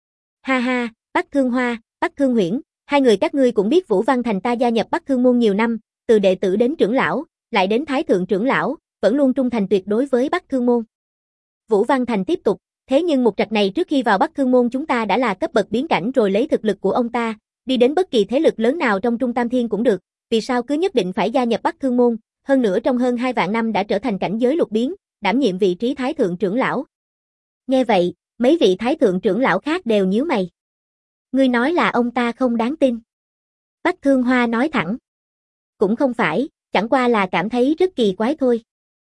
Ha ha, Bắc Thương Hoa, Bắc Thương Huyễn, hai người các ngươi cũng biết Vũ Văn Thành ta gia nhập Bắc Thương môn nhiều năm, từ đệ tử đến trưởng lão, lại đến thái thượng trưởng lão, vẫn luôn trung thành tuyệt đối với Bắc Thương môn. Vũ Văn Thành tiếp tục, thế nhưng Mục Trạch này trước khi vào Bắc Thương môn chúng ta đã là cấp bậc biến cảnh rồi, lấy thực lực của ông ta, đi đến bất kỳ thế lực lớn nào trong Trung Tam Thiên cũng được, vì sao cứ nhất định phải gia nhập Bắc Thương môn, hơn nữa trong hơn 2 vạn năm đã trở thành cảnh giới lục biến, đảm nhiệm vị trí thái thượng trưởng lão. Nghe vậy, mấy vị thái thượng trưởng lão khác đều nhíu mày. Ngươi nói là ông ta không đáng tin. Bắc Thương Hoa nói thẳng. Cũng không phải, chẳng qua là cảm thấy rất kỳ quái thôi.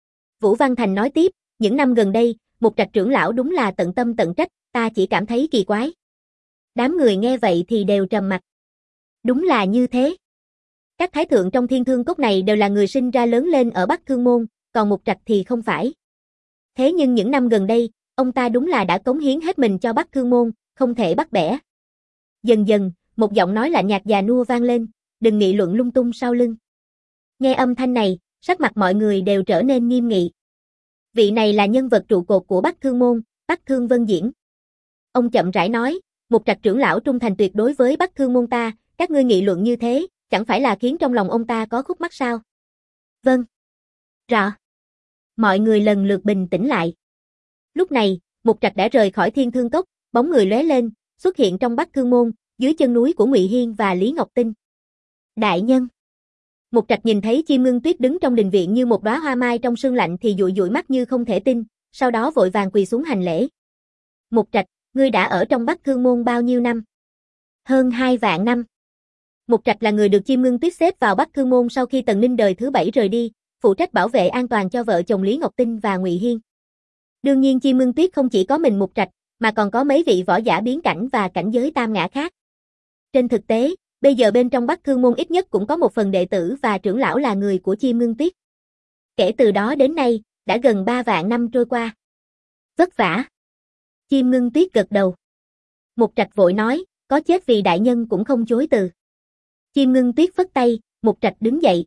Vũ Văn Thành nói tiếp, những năm gần đây, Mục Trạch trưởng lão đúng là tận tâm tận trách, ta chỉ cảm thấy kỳ quái. Đám người nghe vậy thì đều trầm mặt. Đúng là như thế. Các thái thượng trong Thiên Thương Cốc này đều là người sinh ra lớn lên ở Bắc Thương môn, còn Mục Trạch thì không phải. Thế nhưng những năm gần đây, ông ta đúng là đã cống hiến hết mình cho Bắc Thương Môn, không thể bắt bẻ. Dần dần, một giọng nói lạnh nhạt già nua vang lên, đừng nghị luận lung tung sau lưng. Nghe âm thanh này, sắc mặt mọi người đều trở nên nghiêm nghị. Vị này là nhân vật trụ cột của Bắc Thương Môn, Bắc Thương Vân Diễn. Ông chậm rãi nói, một Trạch trưởng lão trung thành tuyệt đối với Bắc Thương Môn ta, các ngươi nghị luận như thế, chẳng phải là khiến trong lòng ông ta có khúc mắc sao? Vâng. Rõ. Mọi người lần lượt bình tĩnh lại. Lúc này, một Trạch đã rời khỏi Thiên Thương Cốc, bóng người lóe lên, xuất hiện trong Bắc Thương Môn, dưới chân núi của Ngụy Hiên và Lý Ngọc Tinh. Đại nhân. Một Trạch nhìn thấy Chim Ngưng Tuyết đứng trong đình viện như một đóa hoa mai trong sương lạnh thì dụi dụi mắt như không thể tin, sau đó vội vàng quỳ xuống hành lễ. Một Trạch, ngươi đã ở trong Bắc Thương Môn bao nhiêu năm? Hơn 2 vạn năm. Một Trạch là người được Chim Ngưng Tuyết xếp vào Bắc Thương Môn sau khi Tần Ninh đời thứ 7 rời đi, phụ trách bảo vệ an toàn cho vợ chồng Lý Ngọc Tinh và Ngụy Hiên. Đương nhiên Chim Ngưng Tuyết không chỉ có mình Một Trạch, mà còn có mấy vị võ giả biến cảnh và cảnh giới tam ngã khác. Trên thực tế, bây giờ bên trong Bắc Thương Môn ít nhất cũng có một phần đệ tử và trưởng lão là người của Chim Ngưng Tuyết. Kể từ đó đến nay, đã gần 3 vạn năm trôi qua. Vất vả. Chim Ngưng Tuyết gật đầu. Một Trạch vội nói, có chết vì đại nhân cũng không chối từ. Chim Ngưng Tuyết phất tay, Một Trạch đứng dậy.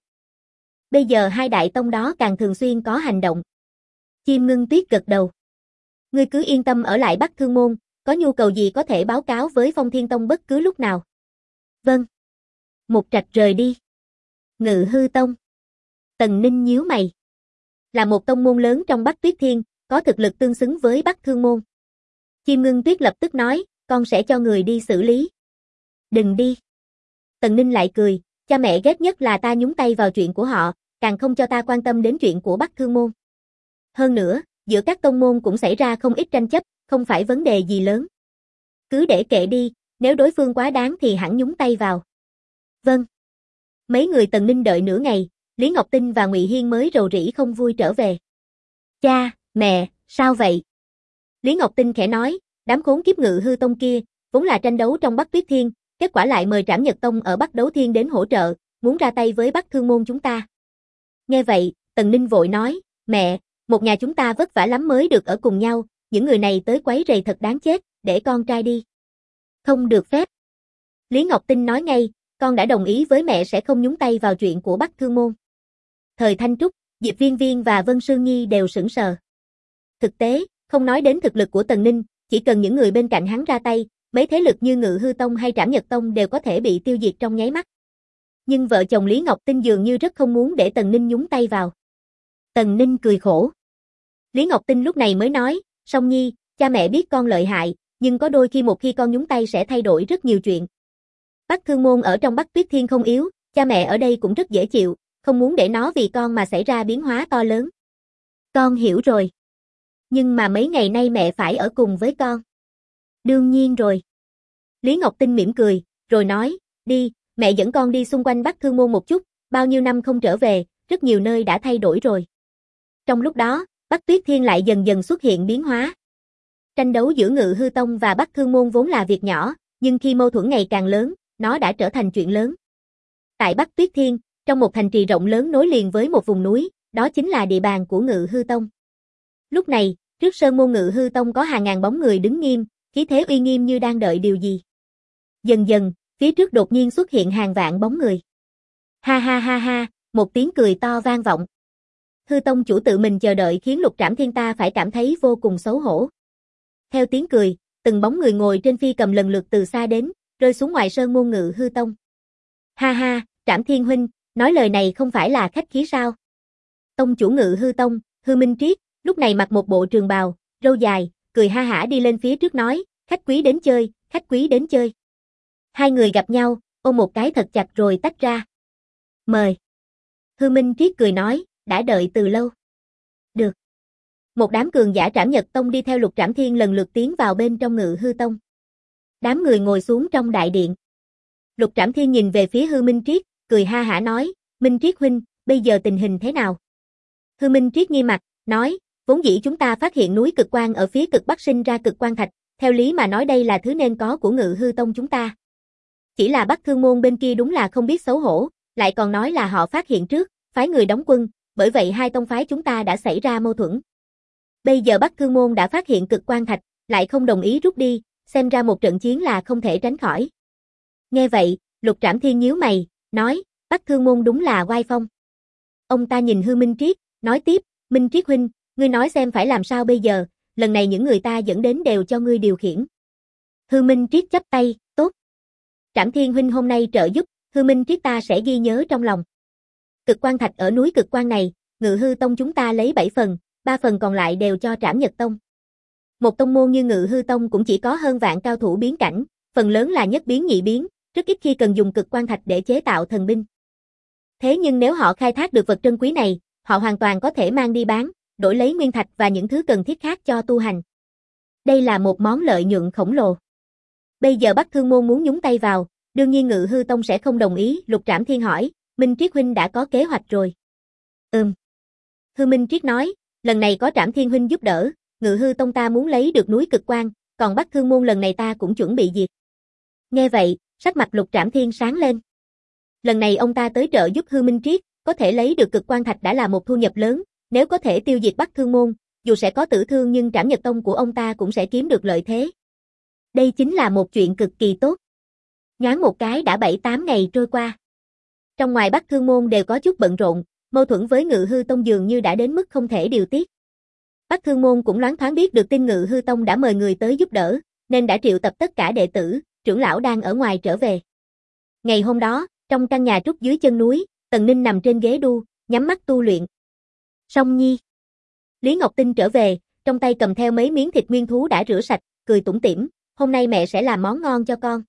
Bây giờ hai đại tông đó càng thường xuyên có hành động. Chim Ngưng Tuyết gật đầu. Ngươi cứ yên tâm ở lại Bắc Thương Môn, có nhu cầu gì có thể báo cáo với Phong Thiên Tông bất cứ lúc nào. Vâng. Một Trạch rời đi. Ngự Hư Tông. Tần Ninh nhíu mày. Là một tông môn lớn trong Bắc Tuyết Thiên, có thực lực tương xứng với Bắc Thương Môn. Chim Ngưng Tuyết lập tức nói, con sẽ cho người đi xử lý. Đừng đi. Tần Ninh lại cười, cha mẹ ghét nhất là ta nhúng tay vào chuyện của họ, càng không cho ta quan tâm đến chuyện của Bắc Thương Môn. Hơn nữa, giữa các tông môn cũng xảy ra không ít tranh chấp, không phải vấn đề gì lớn. Cứ để kệ đi, nếu đối phương quá đáng thì hẳn nhúng tay vào. Vâng. Mấy người Tần Ninh đợi nửa ngày, Lý Ngọc Tinh và Ngụy Hiên mới rầu rĩ không vui trở về. Cha, mẹ, sao vậy? Lý Ngọc Tinh khẽ nói, đám khốn kiếp Ngự Hư Tông kia, vốn là tranh đấu trong Bắc Tuyết Thiên, kết quả lại mời Trảm Nhật Tông ở Bắc Đấu Thiên đến hỗ trợ, muốn ra tay với Bắc Thương Môn chúng ta. Nghe vậy, Tần Ninh vội nói, mẹ, một nhà chúng ta vất vả lắm mới được ở cùng nhau, những người này tới quấy rầy thật đáng chết, để con trai đi. Không được phép. Lý Ngọc Tinh nói ngay, con đã đồng ý với mẹ sẽ không nhúng tay vào chuyện của Bắc Thương Môn. Thời Thanh Trúc, Diệp Viên Viên và Vân Sương Nhi đều sững sờ. Thực tế, không nói đến thực lực của Tần Ninh, chỉ cần những người bên cạnh hắn ra tay, mấy thế lực như Ngự Hư Tông hay Trảm Nhật Tông đều có thể bị tiêu diệt trong nháy mắt. Nhưng vợ chồng Lý Ngọc Tinh dường như rất không muốn để Tần Ninh nhúng tay vào. Tần Ninh cười khổ. Lý Ngọc Tinh lúc này mới nói, Song Nhi, cha mẹ biết con lợi hại, nhưng có đôi khi một khi con nhúng tay sẽ thay đổi rất nhiều chuyện. Bắc Thương Môn ở trong Bắc Tuyết Thiên không yếu, cha mẹ ở đây cũng rất dễ chịu, không muốn để nó vì con mà xảy ra biến hóa to lớn. Con hiểu rồi. Nhưng mà mấy ngày nay mẹ phải ở cùng với con. Đương nhiên rồi. Lý Ngọc Tinh mỉm cười, rồi nói, đi, mẹ dẫn con đi xung quanh Bắc Thương Môn một chút, bao nhiêu năm không trở về, rất nhiều nơi đã thay đổi rồi. Trong lúc đó, Bắc Tuyết Thiên lại dần dần xuất hiện biến hóa. Tranh đấu giữa Ngự Hư Tông và Bắc Thương Môn vốn là việc nhỏ, nhưng khi mâu thuẫn ngày càng lớn, nó đã trở thành chuyện lớn. Tại Bắc Tuyết Thiên, trong một thành trì rộng lớn nối liền với một vùng núi, đó chính là địa bàn của Ngự Hư Tông. Lúc này, trước sơn môn Ngự Hư Tông có hàng ngàn bóng người đứng nghiêm, khí thế uy nghiêm như đang đợi điều gì. Dần dần, phía trước đột nhiên xuất hiện hàng vạn bóng người. Ha ha ha ha, một tiếng cười to vang vọng. Hư Tông chủ tự mình chờ đợi khiến Lục Trảm Thiên ta phải cảm thấy vô cùng xấu hổ. Theo tiếng cười, từng bóng người ngồi trên phi cầm lần lượt từ xa đến, rơi xuống ngoài sơn môn Ngự Hư Tông. Ha ha, Trảm Thiên huynh, nói lời này không phải là khách khí sao? Tông chủ Ngự Hư Tông, Hư Minh Triết, lúc này mặc một bộ trường bào, râu dài, cười ha hả đi lên phía trước nói, khách quý đến chơi, khách quý đến chơi. Hai người gặp nhau, ôm một cái thật chặt rồi tách ra. Mời. Hư Minh Triết cười nói, đã đợi từ lâu. Được. Một đám cường giả Trảm Nhật Tông đi theo Lục Trảm Thiên lần lượt tiến vào bên trong Ngự Hư Tông. Đám người ngồi xuống trong đại điện. Lục Trảm Thiên nhìn về phía Hư Minh Triết, cười ha hả nói, Minh Triết huynh, bây giờ tình hình thế nào? Hư Minh Triết nghiêm mặt, nói, vốn dĩ chúng ta phát hiện núi cực quang ở phía cực bắc sinh ra cực quang thạch, theo lý mà nói đây là thứ nên có của Ngự Hư Tông chúng ta. Chỉ là Bắc Thương Môn bên kia đúng là không biết xấu hổ, lại còn nói là họ phát hiện trước, phái người đóng quân, bởi vậy hai tông phái chúng ta đã xảy ra mâu thuẫn. Bây giờ Bắc Thương Môn đã phát hiện cực quan thạch, lại không đồng ý rút đi, xem ra một trận chiến là không thể tránh khỏi. Nghe vậy, Lục Trảm Thiên nhíu mày, nói, Bắc Thương Môn đúng là oai phong. Ông ta nhìn Hư Minh Triết, nói tiếp, Minh Triết huynh, ngươi nói xem phải làm sao bây giờ, lần này những người ta dẫn đến đều cho ngươi điều khiển. Hư Minh Triết chắp tay, tốt. Trảm Thiên huynh hôm nay trợ giúp, Hư Minh Triết ta sẽ ghi nhớ trong lòng. Cực quan thạch ở núi Cực Quan này, Ngự Hư Tông chúng ta lấy 7 phần, 3 phần còn lại đều cho Trảm Nhật Tông. Một tông môn như Ngự Hư Tông cũng chỉ có hơn vạn cao thủ biến cảnh, phần lớn là nhất biến nhị biến, rất ít khi cần dùng cực quan thạch để chế tạo thần binh. Thế nhưng nếu họ khai thác được vật trân quý này, họ hoàn toàn có thể mang đi bán, đổi lấy nguyên thạch và những thứ cần thiết khác cho tu hành. Đây là một món lợi nhuận khổng lồ. Bây giờ Bắc Thương Môn muốn nhúng tay vào, đương nhiên Ngự Hư Tông sẽ không đồng ý, Lục Trảm Thiên hỏi, Minh Triết huynh đã có kế hoạch rồi. Hư Minh Triết nói, lần này có Trảm Thiên huynh giúp đỡ, Ngự Hư Tông ta muốn lấy được núi Cực Quan, còn Bắc Thương Môn lần này ta cũng chuẩn bị diệt. Nghe vậy, sắc mặt Lục Trảm Thiên sáng lên. Lần này ông ta tới trợ giúp Hư Minh Triết, có thể lấy được cực quan thạch đã là một thu nhập lớn, nếu có thể tiêu diệt Bắc Thương Môn, dù sẽ có tử thương nhưng Trảm Nhật Tông của ông ta cũng sẽ kiếm được lợi thế. Đây chính là một chuyện cực kỳ tốt. Nhoáng một cái đã 7-8 ngày trôi qua. Trong ngoài Bắc Thương Môn đều có chút bận rộn, mâu thuẫn với Ngự Hư Tông dường như đã đến mức không thể điều tiết. Bắc Thương Môn cũng loáng thoáng biết được tin Ngự Hư Tông đã mời người tới giúp đỡ, nên đã triệu tập tất cả đệ tử, trưởng lão đang ở ngoài trở về. Ngày hôm đó, trong căn nhà trúc dưới chân núi, Tần Ninh nằm trên ghế đu, nhắm mắt tu luyện. Song Nhi. Lý Ngọc Tinh trở về, trong tay cầm theo mấy miếng thịt nguyên thú đã rửa sạch, cười tủm tỉm, hôm nay mẹ sẽ làm món ngon cho con.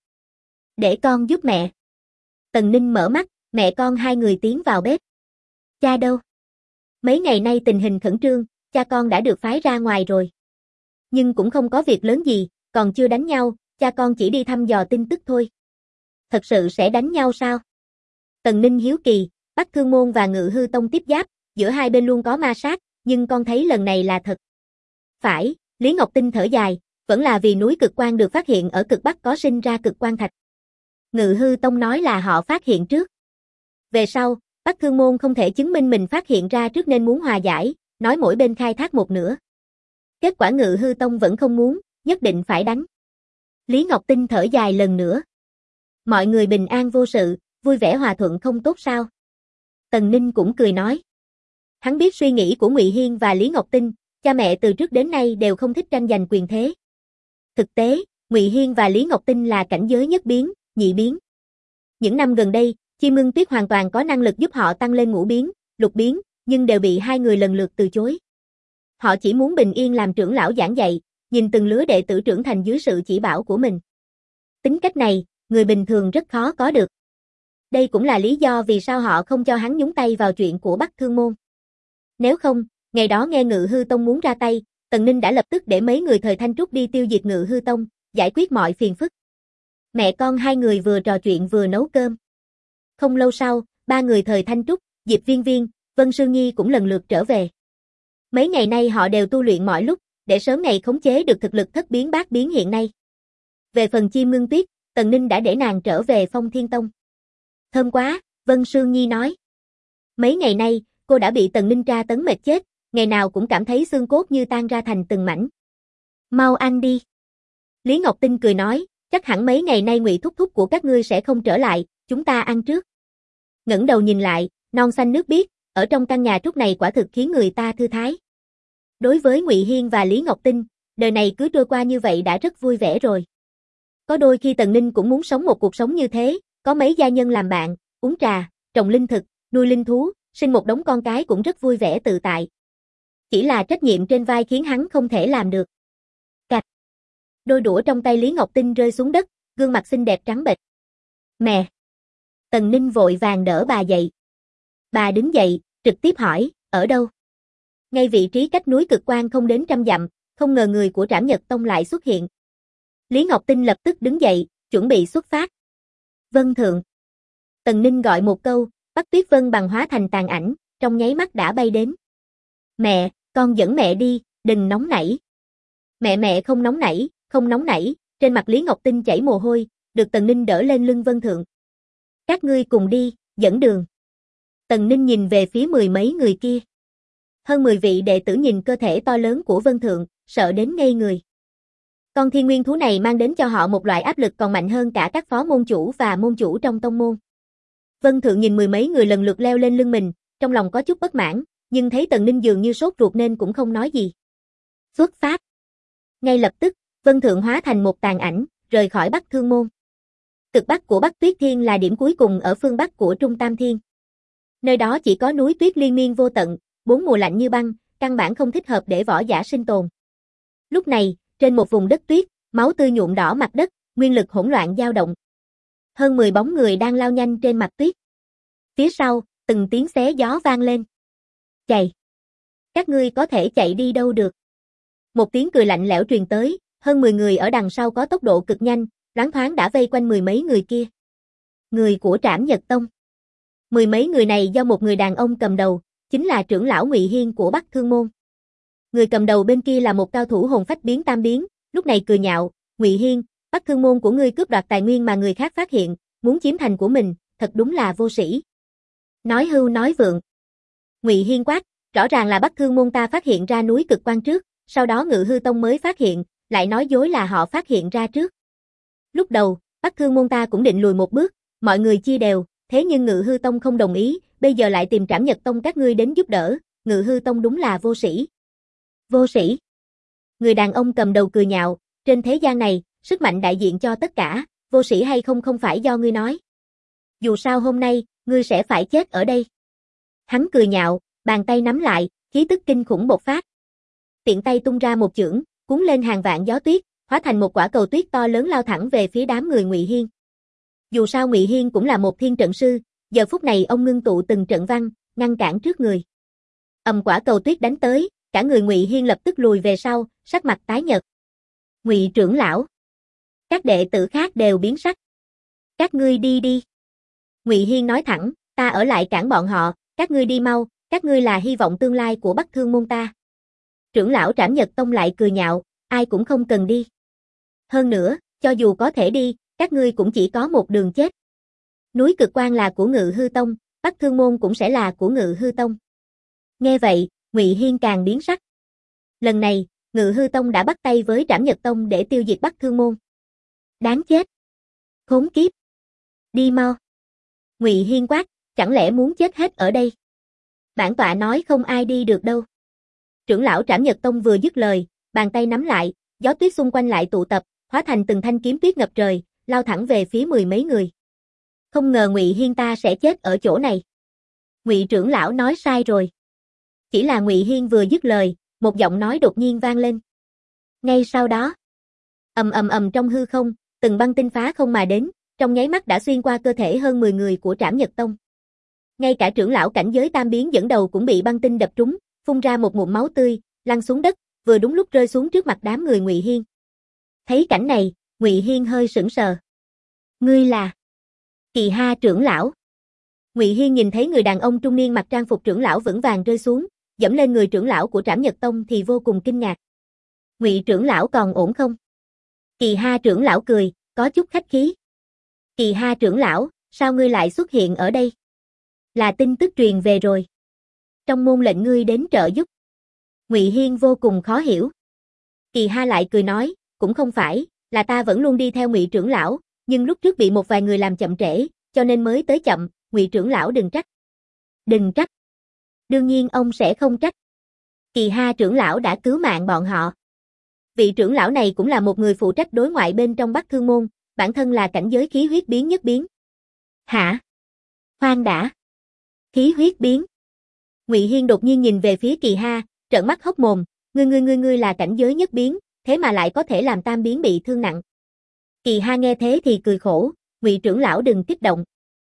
Để con giúp mẹ. Tần Ninh mở mắt, mẹ con hai người tiến vào bếp. Cha đâu? Mấy ngày nay tình hình khẩn trương, cha con đã được phái ra ngoài rồi. Nhưng cũng không có việc lớn gì, còn chưa đánh nhau, cha con chỉ đi thăm dò tin tức thôi. Thật sự sẽ đánh nhau sao? Tần Ninh hiếu kỳ, Bắc Thương Môn và Ngự Hư Tông tiếp giáp, giữa hai bên luôn có ma sát, nhưng con thấy lần này là thật. Phải, Lý Ngọc Tinh thở dài, vẫn là vì núi Cực Quan được phát hiện ở cực Bắc có sinh ra cực quan thạch. Ngự Hư Tông nói là họ phát hiện trước. Về sau, Bắc Thương Môn không thể chứng minh mình phát hiện ra trước nên muốn hòa giải, nói mỗi bên khai thác một nửa. Kết quả Ngự Hư Tông vẫn không muốn, nhất định phải đánh. Lý Ngọc Tinh thở dài lần nữa. Mọi người bình an vô sự, vui vẻ hòa thuận không tốt sao? Tần Ninh cũng cười nói. Hắn biết suy nghĩ của Ngụy Hiên và Lý Ngọc Tinh, cha mẹ từ trước đến nay đều không thích tranh giành quyền thế. Thực tế, Ngụy Hiên và Lý Ngọc Tinh là cảnh giới nhất biến, nhị biến. Những năm gần đây, Chim Ngưng Tuyết hoàn toàn có năng lực giúp họ tăng lên ngũ biến, lục biến, nhưng đều bị hai người lần lượt từ chối. Họ chỉ muốn bình yên làm trưởng lão giảng dạy, nhìn từng lứa đệ tử trưởng thành dưới sự chỉ bảo của mình. Tính cách này, người bình thường rất khó có được. Đây cũng là lý do vì sao họ không cho hắn nhúng tay vào chuyện của Bắc Thương Môn. Nếu không, ngày đó nghe Ngự Hư Tông muốn ra tay, Tần Ninh đã lập tức để mấy người thời Thanh Trúc đi tiêu diệt Ngự Hư Tông, giải quyết mọi phiền phức. Mẹ con hai người vừa trò chuyện vừa nấu cơm. Không lâu sau, ba người thời Thanh Trúc, Diệp Viên Viên, Vân Sương Nhi cũng lần lượt trở về. Mấy ngày nay họ đều tu luyện mọi lúc, để sớm ngày khống chế được thực lực thất biến bát biến hiện nay. Về phần Chim Ngưng Tuyết, Tần Ninh đã để nàng trở về Phong Thiên Tông. Thơm quá, Vân Sương Nhi nói. Mấy ngày nay, cô đã bị Tần Ninh tra tấn mệt chết, ngày nào cũng cảm thấy xương cốt như tan ra thành từng mảnh. Mau ăn đi. Lý Ngọc Tinh cười nói, chắc hẳn mấy ngày nay Ngụy thúc thúc của các ngươi sẽ không trở lại, chúng ta ăn trước. Ngẩng đầu nhìn lại, non xanh nước biếc, ở trong căn nhà trúc này quả thực khiến người ta thư thái. Đối với Ngụy Hiên và Lý Ngọc Tinh, đời này cứ trôi qua như vậy đã rất vui vẻ rồi. Có đôi khi Tần Ninh cũng muốn sống một cuộc sống như thế, có mấy gia nhân làm bạn, uống trà, trồng linh thực, nuôi linh thú, sinh một đống con cái cũng rất vui vẻ tự tại. Chỉ là trách nhiệm trên vai khiến hắn không thể làm được. Cạch. Đôi đũa trong tay Lý Ngọc Tinh rơi xuống đất, gương mặt xinh đẹp trắng bệch. Mẹ. Tần Ninh vội vàng đỡ bà dậy. Bà đứng dậy, trực tiếp hỏi, ở đâu? Ngay vị trí cách núi Cực Quan không đến 100 dặm, không ngờ người của Trảm Nhật Tông lại xuất hiện. Lý Ngọc Tinh lập tức đứng dậy, chuẩn bị xuất phát. Vân thượng. Tần Ninh gọi một câu, Bắc Tuyết Vân bằng hóa thành tàn ảnh, trong nháy mắt đã bay đến. Mẹ, con dẫn mẹ đi, đừng nóng nảy. Mẹ không nóng nảy, không nóng nảy, trên mặt Lý Ngọc Tinh chảy mồ hôi, được Tần Ninh đỡ lên lưng Vân thượng. Các ngươi cùng đi, dẫn đường. Tần Ninh nhìn về phía mười mấy người kia. Hơn 10 vị đệ tử nhìn cơ thể to lớn của Vân Thượng, sợ đến ngây người. Con thiên nguyên thú này mang đến cho họ một loại áp lực còn mạnh hơn cả các phó môn chủ và môn chủ trong tông môn. Vân Thượng nhìn mười mấy người lần lượt leo lên lưng mình, trong lòng có chút bất mãn, nhưng thấy Tần Ninh dường như sốt ruột nên cũng không nói gì. Xuất phát. Ngay lập tức, Vân Thượng hóa thành một tàn ảnh, rời khỏi Bắc Thương Môn. Cực Bắc của Bắc Tuyết Thiên là điểm cuối cùng ở phương Bắc của Trung Tam Thiên. Nơi đó chỉ có núi tuyết liên miên vô tận, 4 mùa lạnh như băng, căn bản không thích hợp để võ giả sinh tồn. Lúc này, trên một vùng đất tuyết, máu tươi nhuộm đỏ mặt đất, nguyên lực hỗn loạn dao động. Hơn 10 bóng người đang lao nhanh trên mặt tuyết. Phía sau, từng tiếng xé gió vang lên. Chạy! Các ngươi có thể chạy đi đâu được? Một tiếng cười lạnh lẽo truyền tới, hơn 10 người ở đằng sau có tốc độ cực nhanh, loáng thoáng đã vây quanh mười mấy người kia. Người của Trảm Nhật Tông. Mười mấy người này do một người đàn ông cầm đầu, chính là trưởng lão Ngụy Hiên của Bắc Thương Môn. Người cầm đầu bên kia là một cao thủ hồn phách biến tam biến, lúc này cười nhạo, Ngụy Hiên, Bắc Thương Môn của ngươi cướp đoạt tài nguyên mà người khác phát hiện, muốn chiếm thành của mình, thật đúng là vô sĩ. Nói hưu nói vượng. Ngụy Hiên quát, rõ ràng là Bắc Thương Môn ta phát hiện ra núi Cực Quan trước, sau đó Ngự Hư Tông mới phát hiện, lại nói dối là họ phát hiện ra trước. Lúc đầu, Bắc Thương Môn ta cũng định lùi một bước, mọi người chia đều, thế nhưng Ngự Hư Tông không đồng ý, bây giờ lại tìm Trảm Nhật Tông các ngươi đến giúp đỡ, Ngự Hư Tông đúng là vô sĩ. Vô sĩ. Người đàn ông cầm đầu cười nhạo, trên thế gian này, sức mạnh đại diện cho tất cả, vô sĩ hay không không phải do ngươi nói. Dù sao hôm nay, ngươi sẽ phải chết ở đây. Hắn cười nhạo, bàn tay nắm lại, khí tức kinh khủng bộc phát. Tiện tay tung ra một chưởng, cuốn lên hàng vạn gió tuyết, hóa thành một quả cầu tuyết to lớn lao thẳng về phía đám người Ngụy Hiên. Dù sao Ngụy Hiên cũng là một thiên trận sư, giờ phút này ông ngưng tụ từng trận văn, ngăn cản trước người. Quả cầu tuyết đánh tới, cả người Ngụy Hiên lập tức lùi về sau, sắc mặt tái nhợt. Ngụy trưởng lão. Các đệ tử khác đều biến sắc. Các ngươi đi đi. Ngụy Hiên nói thẳng, ta ở lại cản bọn họ, các ngươi đi mau, các ngươi là hy vọng tương lai của Bắc Thương Môn ta. Trưởng lão Trảm Nhật Tông lại cười nhạo, ai cũng không cần đi. Hơn nữa, cho dù có thể đi, các ngươi cũng chỉ có một đường chết. Núi Cực Quan là của Ngự Hư Tông, Bắc Thương Môn cũng sẽ là của Ngự Hư Tông. Nghe vậy, Ngụy Hiên càng biến sắc. Lần này, Ngự Hư Tông đã bắt tay với Trảm Nhật Tông để tiêu diệt Bắc Thương Môn. Đáng chết. Khốn kiếp. Đi mau. Ngụy Hiên quát, chẳng lẽ muốn chết hết ở đây? Bản tọa nói không ai đi được đâu. Trưởng lão Trảm Nhật Tông vừa dứt lời, bàn tay nắm lại, gió tuyết xung quanh lại tụ tập, hóa thành từng thanh kiếm tuyết ngập trời, lao thẳng về phía mười mấy người. Không ngờ Ngụy Hiên ta sẽ chết ở chỗ này. Ngụy trưởng lão nói sai rồi. Chỉ là Ngụy Hiên vừa dứt lời, một giọng nói đột nhiên vang lên. Ngay sau đó, ầm ầm ầm trong hư không, từng băng tinh phá không mà đến, trong nháy mắt đã xuyên qua cơ thể hơn 10 người của Trảm Nhật Tông. Ngay cả trưởng lão cảnh giới tam biến dẫn đầu cũng bị băng tinh đập trúng, phun ra một ngụm máu tươi, lăn xuống đất, vừa đúng lúc rơi xuống trước mặt đám người Ngụy Hiên. Thấy cảnh này, Ngụy Hiên hơi sững sờ. Ngươi là Kỳ Ha trưởng lão. Ngụy Hiên nhìn thấy người đàn ông trung niên mặc trang phục trưởng lão vững vàng rơi xuống, dẫm lên người trưởng lão của Trảm Nhật Tông thì vô cùng kinh ngạc. Ngụy trưởng lão còn ổn không? Kỳ Ha trưởng lão cười, có chút khách khí. Kỳ Ha trưởng lão, sao ngươi lại xuất hiện ở đây? Là tin tức truyền về rồi. Trong môn lệnh ngươi đến trợ giúp. Ngụy Hiên vô cùng khó hiểu. Kỳ Ha lại cười nói, cũng không phải, là ta vẫn luôn đi theo Ngụy trưởng lão, nhưng lúc trước bị một vài người làm chậm trễ, cho nên mới tới chậm, Ngụy trưởng lão đừng trách. Đừng trách. Đương nhiên ông sẽ không trách. Kỳ Ha trưởng lão đã cứu mạng bọn họ. Vị trưởng lão này cũng là một người phụ trách đối ngoại bên trong Bắc Thương Môn, bản thân là cảnh giới khí huyết biến nhất biến. Hả? Khoan đã. Khí huyết biến. Ngụy Hiên đột nhiên nhìn về phía Kỳ Ha, trợn mắt hốc mồm, ngươi là cảnh giới nhất biến, thế mà lại có thể làm tam biến bị thương nặng. Kỳ Ha nghe thế thì cười khổ, Ngụy trưởng lão đừng kích động.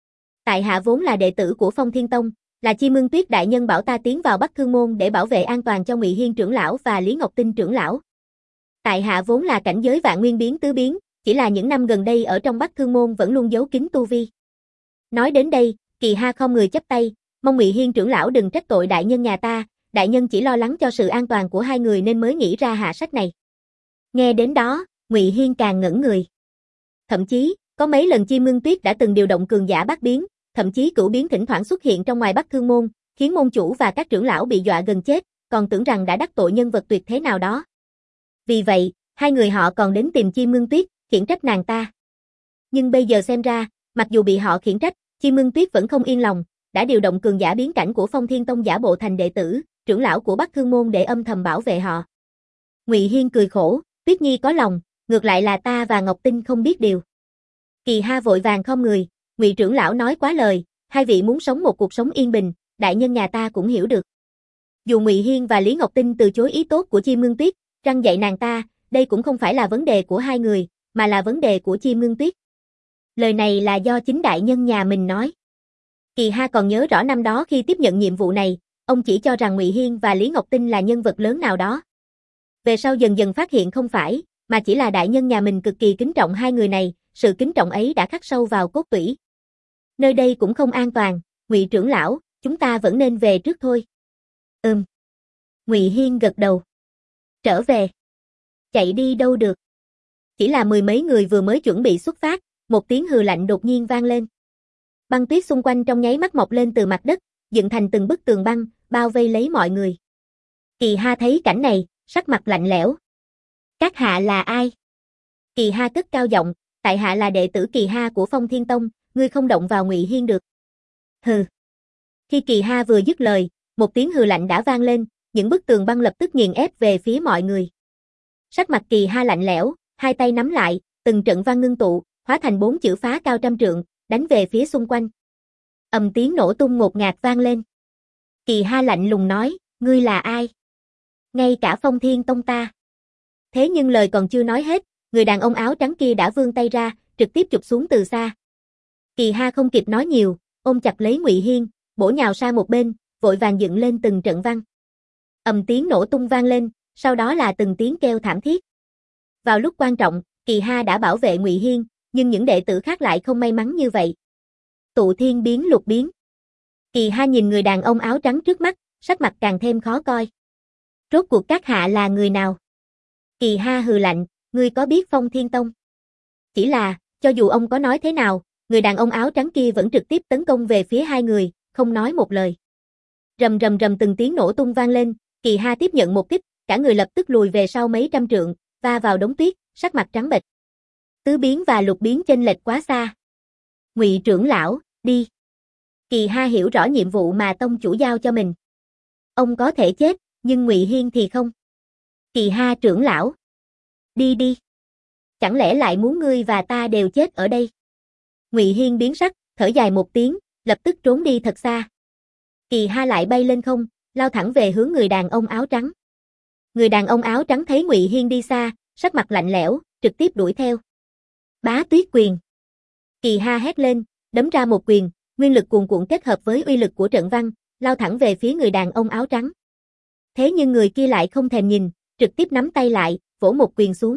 Tại hạ vốn là đệ tử của Phong Thiên Tông, là Chi Mương Tuyết đại nhân bảo ta tiến vào Bắc Thương Môn để bảo vệ an toàn cho Ngụy Hiên trưởng lão và Lý Ngọc Tinh trưởng lão. Tại hạ vốn là cảnh giới vạn nguyên biến tứ biến, chỉ là những năm gần đây ở trong Bắc Thương Môn vẫn luôn giấu kín tu vi. Nói đến đây, Kỳ Ha không người chắp tay, mong Ngụy Hiên trưởng lão đừng trách tội đại nhân nhà ta, đại nhân chỉ lo lắng cho sự an toàn của hai người nên mới nghĩ ra hạ sách này. Nghe đến đó, Ngụy Hiên càng ngẩn người. Thậm chí, có mấy lần Chi Mương Tuyết đã từng điều động cường giả bát biến, thậm chí cửu biến thỉnh thoảng xuất hiện trong ngoài Bắc Thương Môn, khiến môn chủ và các trưởng lão bị dọa gần chết, còn tưởng rằng đã đắc tội nhân vật tuyệt thế nào đó. Vì vậy, hai người họ còn đến tìm Chim Ngưng Tuyết, khiển trách nàng ta. Nhưng bây giờ xem ra, mặc dù bị họ khiển trách, Chim Ngưng Tuyết vẫn không yên lòng, đã điều động cường giả biến cảnh của Phong Thiên Tông giả bộ thành đệ tử, trưởng lão của Bắc Thương môn để âm thầm bảo vệ họ. Ngụy Hiên cười khổ, Tuyết Nhi có lòng, ngược lại là ta và Ngọc Tinh không biết điều. Kỳ Ha vội vàng khom người, Ngụy trưởng lão nói quá lời, hai vị muốn sống một cuộc sống yên bình, đại nhân nhà ta cũng hiểu được. Dù Ngụy Hiên và Lý Ngọc Tinh từ chối ý tốt của Chim Ngưng Tuyết, răn dạy nàng ta, đây cũng không phải là vấn đề của hai người, mà là vấn đề của Chim Ngưng Tuyết. Lời này là do chính đại nhân nhà mình nói. Kỳ Ha còn nhớ rõ năm đó khi tiếp nhận nhiệm vụ này, ông chỉ cho rằng Ngụy Hiên và Lý Ngọc Tinh là nhân vật lớn nào đó. Về sau dần dần phát hiện không phải, mà chỉ là đại nhân nhà mình cực kỳ kính trọng hai người này, sự kính trọng ấy đã khắc sâu vào cốt tủy. Nơi đây cũng không an toàn, Ngụy trưởng lão, chúng ta vẫn nên về trước thôi. Ngụy Hiên gật đầu. Trở về. Chạy đi đâu được. Chỉ là mười mấy người vừa mới chuẩn bị xuất phát, một tiếng hừ lạnh đột nhiên vang lên. Băng tuyết xung quanh trong nháy mắt mọc lên từ mặt đất, dựng thành từng bức tường băng, bao vây lấy mọi người. Kỳ Ha thấy cảnh này, sắc mặt lạnh lẽo. Các hạ là ai? Kỳ Ha cất cao giọng, tại hạ là đệ tử Kỳ Ha của Phong Thiên Tông, ngươi không động vào Ngụy Hiên được. Hừ. Khi Kỳ Ha vừa dứt lời, một tiếng hừ lạnh đã vang lên, những bức tường băng lập tức nghiền ép về phía mọi người. Sắc mặt Kỳ Ha lạnh lẽo, hai tay nắm lại, từng trận văn ngưng tụ, hóa thành 4 chữ phá cao trăm trượng, đánh về phía xung quanh. Tiếng nổ tung ngột ngạt vang lên. Kỳ Ha lạnh lùng nói, ngươi là ai? Ngay cả Phong Thiên Tông ta. Thế nhưng lời còn chưa nói hết, người đàn ông áo trắng kia đã vươn tay ra, trực tiếp chụp xuống từ xa. Kỳ Ha không kịp nói nhiều, ôm chặt lấy Ngụy Hiên, bổ nhào sang một bên, vội vàng dựng lên từng trận văn. Tiếng nổ tung vang lên, sau đó là từng tiếng kêu thảm thiết. Vào lúc quan trọng, Kỳ Ha đã bảo vệ Ngụy Hiên, nhưng những đệ tử khác lại không may mắn như vậy. Tụ thiên biến lục biến. Kỳ Ha nhìn người đàn ông áo trắng trước mắt, sắc mặt càng thêm khó coi. Rốt cuộc các hạ là người nào? Kỳ Ha hừ lạnh, ngươi có biết Phong Thiên Tông? Chỉ là, cho dù ông có nói thế nào, người đàn ông áo trắng kia vẫn trực tiếp tấn công về phía hai người, không nói một lời. Rầm rầm rầm từng tiếng nổ tung vang lên, Kỳ Ha tiếp nhận một kích, cả người lập tức lùi về sau mấy trăm trượng, va vào đống tuyết, sắc mặt trắng bệch. Tứ biến và lục biến chênh lệch quá xa. Ngụy trưởng lão, đi. Kỳ Ha hiểu rõ nhiệm vụ mà tông chủ giao cho mình. Ông có thể chết, nhưng Ngụy Hiên thì không. Kỳ Ha trưởng lão. Đi đi. Chẳng lẽ lại muốn ngươi và ta đều chết ở đây? Ngụy Hiên biến sắc, thở dài một tiếng, lập tức trốn đi thật xa. Kỳ Ha lại bay lên không, lao thẳng về hướng người đàn ông áo trắng. Người đàn ông áo trắng thấy Ngụy Hiên đi xa, sắc mặt lạnh lẽo, trực tiếp đuổi theo. Bá tuyết quyền. Kỳ Ha hét lên, đấm ra một quyền, nguyên lực cuồn cuộn kết hợp với uy lực của trận văn, lao thẳng về phía người đàn ông áo trắng. Thế nhưng người kia lại không thèm nhìn, trực tiếp nắm tay lại, vỗ một quyền xuống.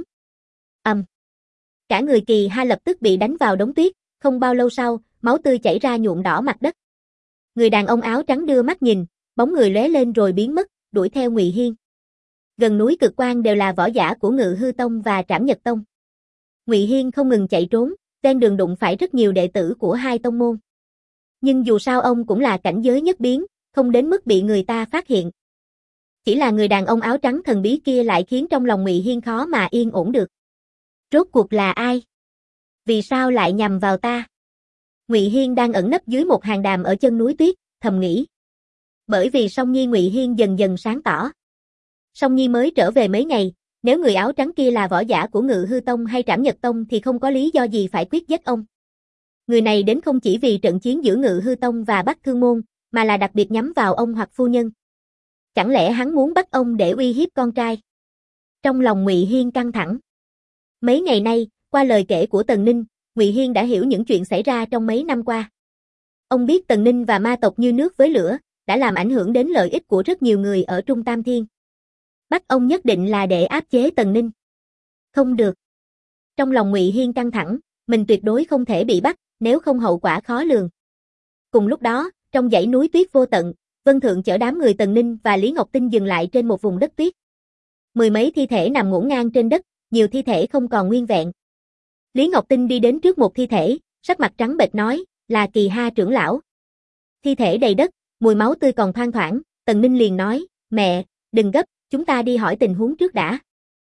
Cả người Kỳ Ha lập tức bị đánh vào đống tuyết, không bao lâu sau, máu tươi chảy ra nhuộm đỏ mặt đất. Người đàn ông áo trắng đưa mắt nhìn, bóng người lóe lên rồi biến mất, đuổi theo Ngụy Hiên. Gần núi Cực Quang đều là võ giả của Ngự Hư Tông và Trảm Nhật Tông. Ngụy Hiên không ngừng chạy trốn, ven đường đụng phải rất nhiều đệ tử của hai tông môn. Nhưng dù sao ông cũng là cảnh giới nhất biến, không đến mức bị người ta phát hiện. Chỉ là người đàn ông áo trắng thần bí kia lại khiến trong lòng Ngụy Hiên khó mà yên ổn được. Rốt cuộc là ai? Vì sao lại nhằm vào ta? Ngụy Hiên đang ẩn nấp dưới một hàng đàm ở chân núi tuyết, thầm nghĩ. Bởi vì Song Nhi Ngụy Hiên dần dần sáng tỏ. Song Nhi mới trở về mấy ngày, nếu người áo trắng kia là võ giả của Ngự Hư Tông hay Trảm Nhật Tông thì không có lý do gì phải quyết giết ông. Người này đến không chỉ vì trận chiến giữa Ngự Hư Tông và Bắc Thương môn, mà là đặc biệt nhắm vào ông hoặc phu nhân. Chẳng lẽ hắn muốn bắt ông để uy hiếp con trai? Trong lòng Ngụy Hiên căng thẳng. Mấy ngày nay, qua lời kể của Tần Ninh, Ngụy Hiên đã hiểu những chuyện xảy ra trong mấy năm qua. Ông biết Tần Ninh và ma tộc như nước với lửa, đã làm ảnh hưởng đến lợi ích của rất nhiều người ở Trung Tam Thiên. Bắt ông nhất định là để áp chế Tần Ninh. Không được. Trong lòng Ngụy Hiên căng thẳng, mình tuyệt đối không thể bị bắt, nếu không hậu quả khó lường. Cùng lúc đó, trong dãy núi tuyết vô tận, Vân Thượng chở đám người Tần Ninh và Lý Ngọc Tinh dừng lại trên một vùng đất tuyết. Mười mấy thi thể nằm ngổn ngang trên đất, nhiều thi thể không còn nguyên vẹn. Lý Ngọc Tinh đi đến trước một thi thể, sắc mặt trắng bệch nói, là Kỳ Ha trưởng lão. Thi thể đầy đất, mùi máu tươi còn thoang thoảng, Tần Ninh liền nói, mẹ, đừng gấp, chúng ta đi hỏi tình huống trước đã.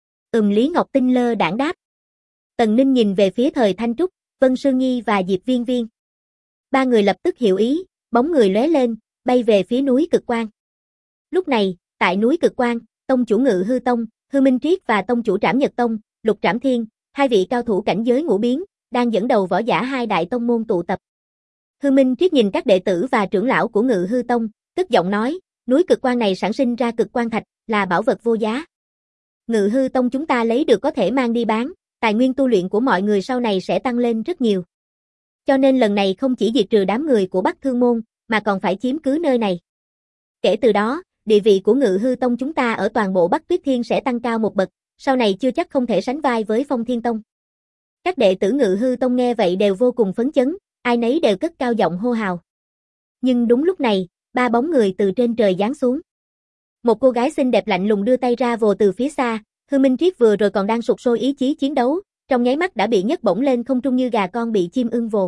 Lý Ngọc Tinh lơ đãng đáp. Tần Ninh nhìn về phía Thời Thanh Trúc, Vân Sương Nhi và Diệp Viên Viên. Ba người lập tức hiểu ý, bóng người lóe lên, bay về phía núi Cực Quang. Lúc này, tại núi Cực Quang, tông chủ Ngự Hư Tông, Hư Minh Triết và tông chủ Trảm Nhật Tông, Lục Trảm Thiên, hai vị cao thủ cảnh giới ngũ biến, đang dẫn đầu võ giả hai đại tông môn tụ tập. Hư Minh Triết nhìn các đệ tử và trưởng lão của Ngự Hư Tông, cất giọng nói, núi Cực Quang này sản sinh ra Cực Quang Thạch, là bảo vật vô giá. Ngự Hư Tông chúng ta lấy được có thể mang đi bán, tài nguyên tu luyện của mọi người sau này sẽ tăng lên rất nhiều. Cho nên lần này không chỉ diệt trừ đám người của Bắc Thương Môn, mà còn phải chiếm cứ nơi này. Kể từ đó, địa vị của Ngự Hư Tông chúng ta ở toàn bộ Bắc Tuyết Thiên sẽ tăng cao một bậc, sau này chưa chắc không thể sánh vai với Phong Thiên Tông. Các đệ tử Ngự Hư Tông nghe vậy đều vô cùng phấn chấn, ai nấy đều cất cao giọng hô hào. Nhưng đúng lúc này, ba bóng người từ trên trời giáng xuống. Một cô gái xinh đẹp lạnh lùng đưa tay ra vồ từ phía xa, Hư Minh Triết vừa rồi còn đang sục sôi ý chí chiến đấu, trong nháy mắt đã bị nhấc bổng lên không trung như gà con bị chim ưng vồ.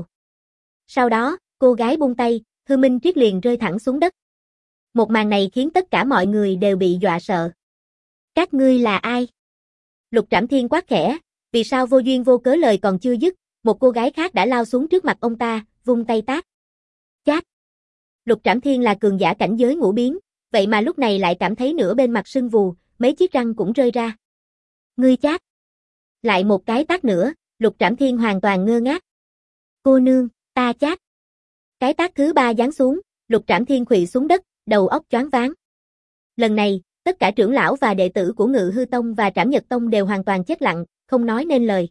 Sau đó, cô gái buông tay, Hư Minh Triết liền rơi thẳng xuống đất. Một màn này khiến tất cả mọi người đều bị dọa sợ. Các ngươi là ai? Lục Trảm Thiên quát khẽ, vì sao vô duyên vô cớ lời còn chưa dứt, một cô gái khác đã lao xuống trước mặt ông ta, vung tay tát. Chát! Lục Trảm Thiên là cường giả cảnh giới ngũ biến, vậy mà lúc này lại cảm thấy nửa bên mặt sưng vù, mấy chiếc răng cũng rơi ra. Ngươi chát! Lại một cái tát nữa, Lục Trảm Thiên hoàn toàn ngơ ngác. Cô nương, ta chát! Cái tát thứ ba giáng xuống, Lục Trảm Thiên khuỵu xuống đất, đầu óc choáng váng. Lần này, tất cả trưởng lão và đệ tử của Ngự Hư Tông và Trảm Nhật Tông đều hoàn toàn chết lặng, không nói nên lời.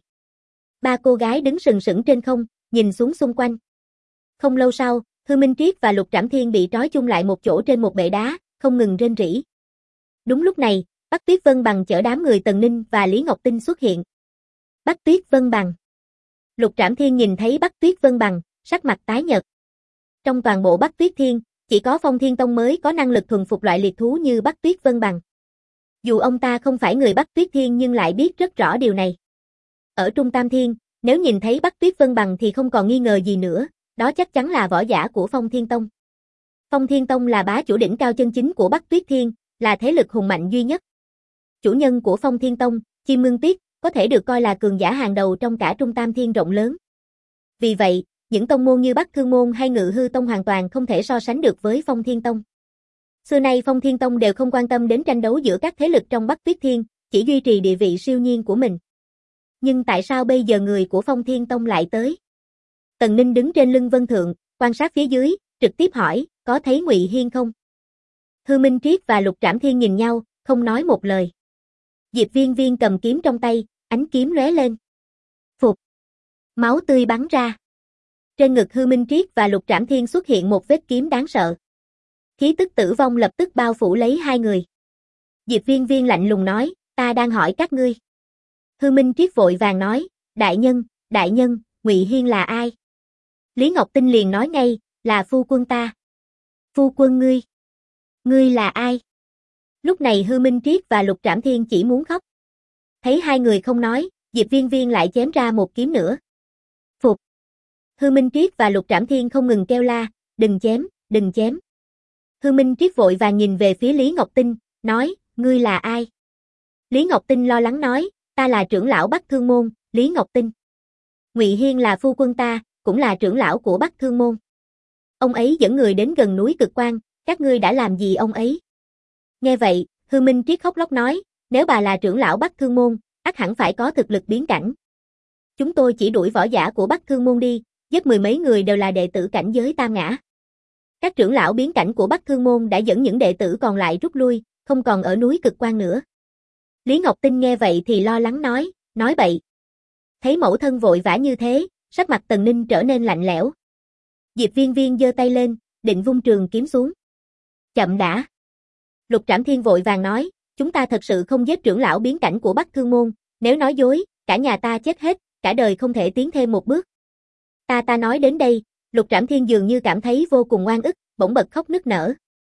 Ba cô gái đứng sừng sững trên không, nhìn xuống xung quanh. Không lâu sau, Hư Minh Triết và Lục Trảm Thiên bị trói chung lại một chỗ trên một bệ đá, không ngừng rên rỉ. Đúng lúc này, Bắc Tuyết Vân Bằng chở đám người Tần Ninh và Lý Ngọc Tinh xuất hiện. Bắc Tuyết Vân Bằng. Lục Trảm Thiên nhìn thấy Bắc Tuyết Vân Bằng, sắc mặt tái nhợt. Trong toàn bộ Bắc Tuyết Thiên, chỉ có Phong Thiên Tông mới có năng lực thuần phục loại liệt thú như Bắc Tuyết Vân Bằng. Dù ông ta không phải người Bắc Tuyết Thiên nhưng lại biết rất rõ điều này. Ở Trung Tam Thiên, nếu nhìn thấy Bắc Tuyết Vân Bằng thì không còn nghi ngờ gì nữa, đó chắc chắn là võ giả của Phong Thiên Tông. Phong Thiên Tông là bá chủ đỉnh cao chân chính của Bắc Tuyết Thiên, là thế lực hùng mạnh duy nhất. Chủ nhân của Phong Thiên Tông, Chim Ngưng Tuyết, có thể được coi là cường giả hàng đầu trong cả Trung Tam Thiên rộng lớn. Vì vậy, những tông môn như Bắc Thương Môn hay Ngự Hư Tông hoàn toàn không thể so sánh được với Phong Thiên Tông. Xưa nay Phong Thiên Tông đều không quan tâm đến tranh đấu giữa các thế lực trong Bắc Tuyết Thiên, chỉ duy trì địa vị siêu nhiên của mình. Nhưng tại sao bây giờ người của Phong Thiên Tông lại tới? Tần Ninh đứng trên lưng Vân Thượng, quan sát phía dưới, trực tiếp hỏi, có thấy Ngụy Hiên không? Hư Minh Triết và Lục Trảm Thiên nhìn nhau, không nói một lời. Diệp Viên Viên cầm kiếm trong tay, ánh kiếm lóe lên. Phụt! Máu tươi bắn ra. Trên ngực Hư Minh Triết và Lục Trảm Thiên xuất hiện một vết kiếm đáng sợ. Khí tức tử vong lập tức bao phủ lấy hai người. Diệp Viên Viên lạnh lùng nói, ta đang hỏi các ngươi. Hư Minh Triết vội vàng nói, đại nhân, Ngụy Hiên là ai? Lý Ngọc Tinh liền nói ngay, là phu quân ta. Phu quân ngươi? Ngươi là ai? Lúc này Hư Minh Triết và Lục Trảm Thiên chỉ muốn khóc. Thấy hai người không nói, Diệp Viên Viên lại chém ra một kiếm nữa. Phục! Hư Minh Triết và Lục Trảm Thiên không ngừng kêu la, đừng chém, đừng chém. Hư Minh Triết vội vàng nhìn về phía Lý Ngọc Tinh, nói, ngươi là ai? Lý Ngọc Tinh lo lắng nói, ta là trưởng lão Bắc Thương Môn, Lý Ngọc Tinh. Ngụy Hiên là phu quân ta, cũng là trưởng lão của Bắc Thương Môn. Ông ấy dẫn người đến gần núi Cực Quang, các ngươi đã làm gì ông ấy? Nghe vậy, Hư Minh Triết khóc lóc nói, nếu bà là trưởng lão Bắc Thương Môn, ắt hẳn phải có thực lực biến cảnh. Chúng tôi chỉ đuổi võ giả của Bắc Thương Môn đi, giết mười mấy người đều là đệ tử cảnh giới tam ngã. Các trưởng lão biến cảnh của Bắc Thương Môn đã dẫn những đệ tử còn lại rút lui, không còn ở núi Cực Quang nữa. Lý Ngọc Tinh nghe vậy thì lo lắng nói bậy. Thấy mẫu thân vội vã như thế, sắc mặt Tần Ninh trở nên lạnh lẽo. Diệp Viên Viên giơ tay lên, định vung trường kiếm xuống. Chậm đã. Lục Trảm Thiên vội vàng nói, chúng ta thật sự không giết trưởng lão biến cảnh của Bắc Thương Môn, nếu nói dối, cả nhà ta chết hết, cả đời không thể tiến thêm một bước. Ta nói đến đây, Lục Trảm Thiên dường như cảm thấy vô cùng oan ức, bỗng bật khóc nức nở.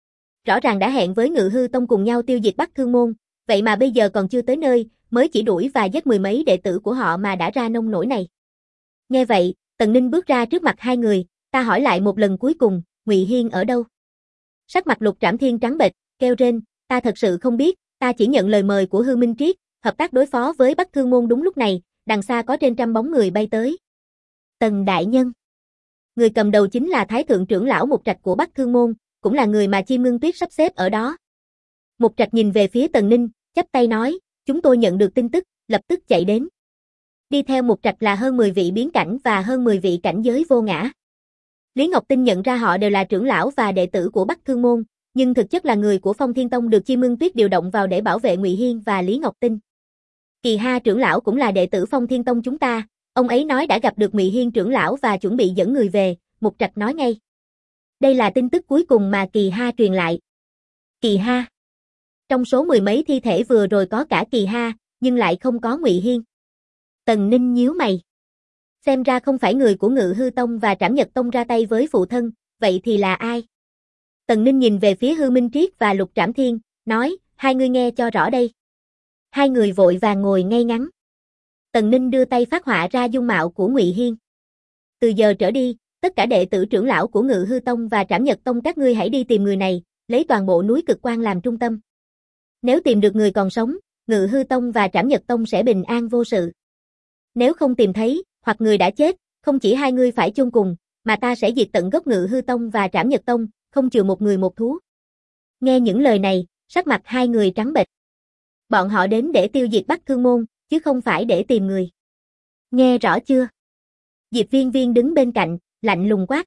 Rõ ràng đã hẹn với Ngự Hư Tông cùng nhau tiêu diệt Bắc Thương Môn, vậy mà bây giờ còn chưa tới nơi, mới chỉ đuổi và giết mười mấy đệ tử của họ mà đã ra nông nổi này. Nghe vậy, Tần Ninh bước ra trước mặt hai người, ta hỏi lại một lần cuối cùng, Ngụy Hiên ở đâu? Sắc mặt Lục Trảm Thiên trắng bệch, kêu rên, ta thật sự không biết, ta chỉ nhận lời mời của Hư Minh Triết, hợp tác đối phó với Bắc Thương Môn. Đúng lúc này, đằng xa có trên trăm bóng người bay tới. Tần đại nhân. Người cầm đầu chính là Thái thượng trưởng lão Mục Trạch của Bắc Thương Môn, cũng là người mà Chim Ngưng Tuyết sắp xếp ở đó. Mục Trạch nhìn về phía Tần Ninh, chắp tay nói, chúng tôi nhận được tin tức, lập tức chạy đến. Đi theo Mục Trạch là hơn 10 vị biến cảnh và hơn 10 vị cảnh giới vô ngã. Lý Ngọc Tinh nhận ra họ đều là trưởng lão và đệ tử của Bắc Thương Môn, nhưng thực chất là người của Phong Thiên Tông được Chim Ngưng Tuyết điều động vào để bảo vệ Ngụy Hiên và Lý Ngọc Tinh. Kỳ Ha trưởng lão cũng là đệ tử Phong Thiên Tông chúng ta, ông ấy nói đã gặp được Ngụy Hiên trưởng lão và chuẩn bị dẫn người về, Mục Trạch nói ngay. Đây là tin tức cuối cùng mà Kỳ Ha truyền lại. Kỳ Ha. Trong số 10 mấy thi thể vừa rồi có cả Kỳ Ha, nhưng lại không có Ngụy Hiên. Tần Ninh nhíu mày. Xem ra không phải người của Ngự Hư Tông và Trảm Nhật Tông ra tay với phụ thân, vậy thì là ai? Tần Ninh nhìn về phía Hư Minh Triết và Lục Trảm Thiên, nói, hai người nghe cho rõ đây. Hai người vội vàng ngồi ngay ngắn. Tần Ninh đưa tay phát họa ra dung mạo của Ngụy Hiên. Từ giờ trở đi, tất cả đệ tử trưởng lão của Ngự Hư Tông và Trảm Nhật Tông các ngươi hãy đi tìm người này, lấy toàn bộ núi Cực Quan làm trung tâm. Nếu tìm được người còn sống, Ngự Hư Tông và Trảm Nhật Tông sẽ bình an vô sự. Nếu không tìm thấy, hoặc người đã chết, không chỉ hai ngươi phải chôn cùng, mà ta sẽ diệt tận gốc Ngự Hư Tông và Trảm Nhật Tông, không chừa một người một thú. Nghe những lời này, sắc mặt hai người trắng bệch. Bọn họ đến để tiêu diệt Bắc Thương Môn, chứ không phải để tìm người. Nghe rõ chưa? Diệp Viên Viên đứng bên cạnh, lạnh lùng quát.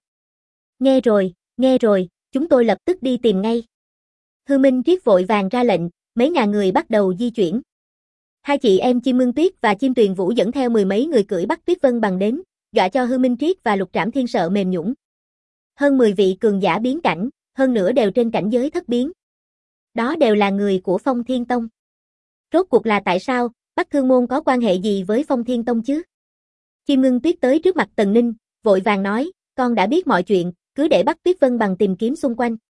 Nghe rồi, chúng tôi lập tức đi tìm ngay. Hư Minh Triết vội vàng ra lệnh, mấy ngàn người bắt đầu di chuyển. Hai chị em Chim Ngưng Tuyết và Chim Tuyền Vũ dẫn theo 10 mấy người cưỡi Bắc Tuyết Vân bằng đến, dọa cho Hư Minh Triết và Lục Trảm Thiên sợ mềm nhũn. Hơn 10 vị cường giả biến cảnh, hơn nữa đều trên cảnh giới thất biến. Đó đều là người của Phong Thiên Tông. Rốt cuộc là tại sao, Bắc Thương Môn có quan hệ gì với Phong Thiên Tông chứ? Chim Ngưng Tuyết tới trước mặt Tần Ninh, vội vàng nói, con đã biết mọi chuyện, cứ để Bắc Tuyết Vân bằng tìm kiếm xung quanh.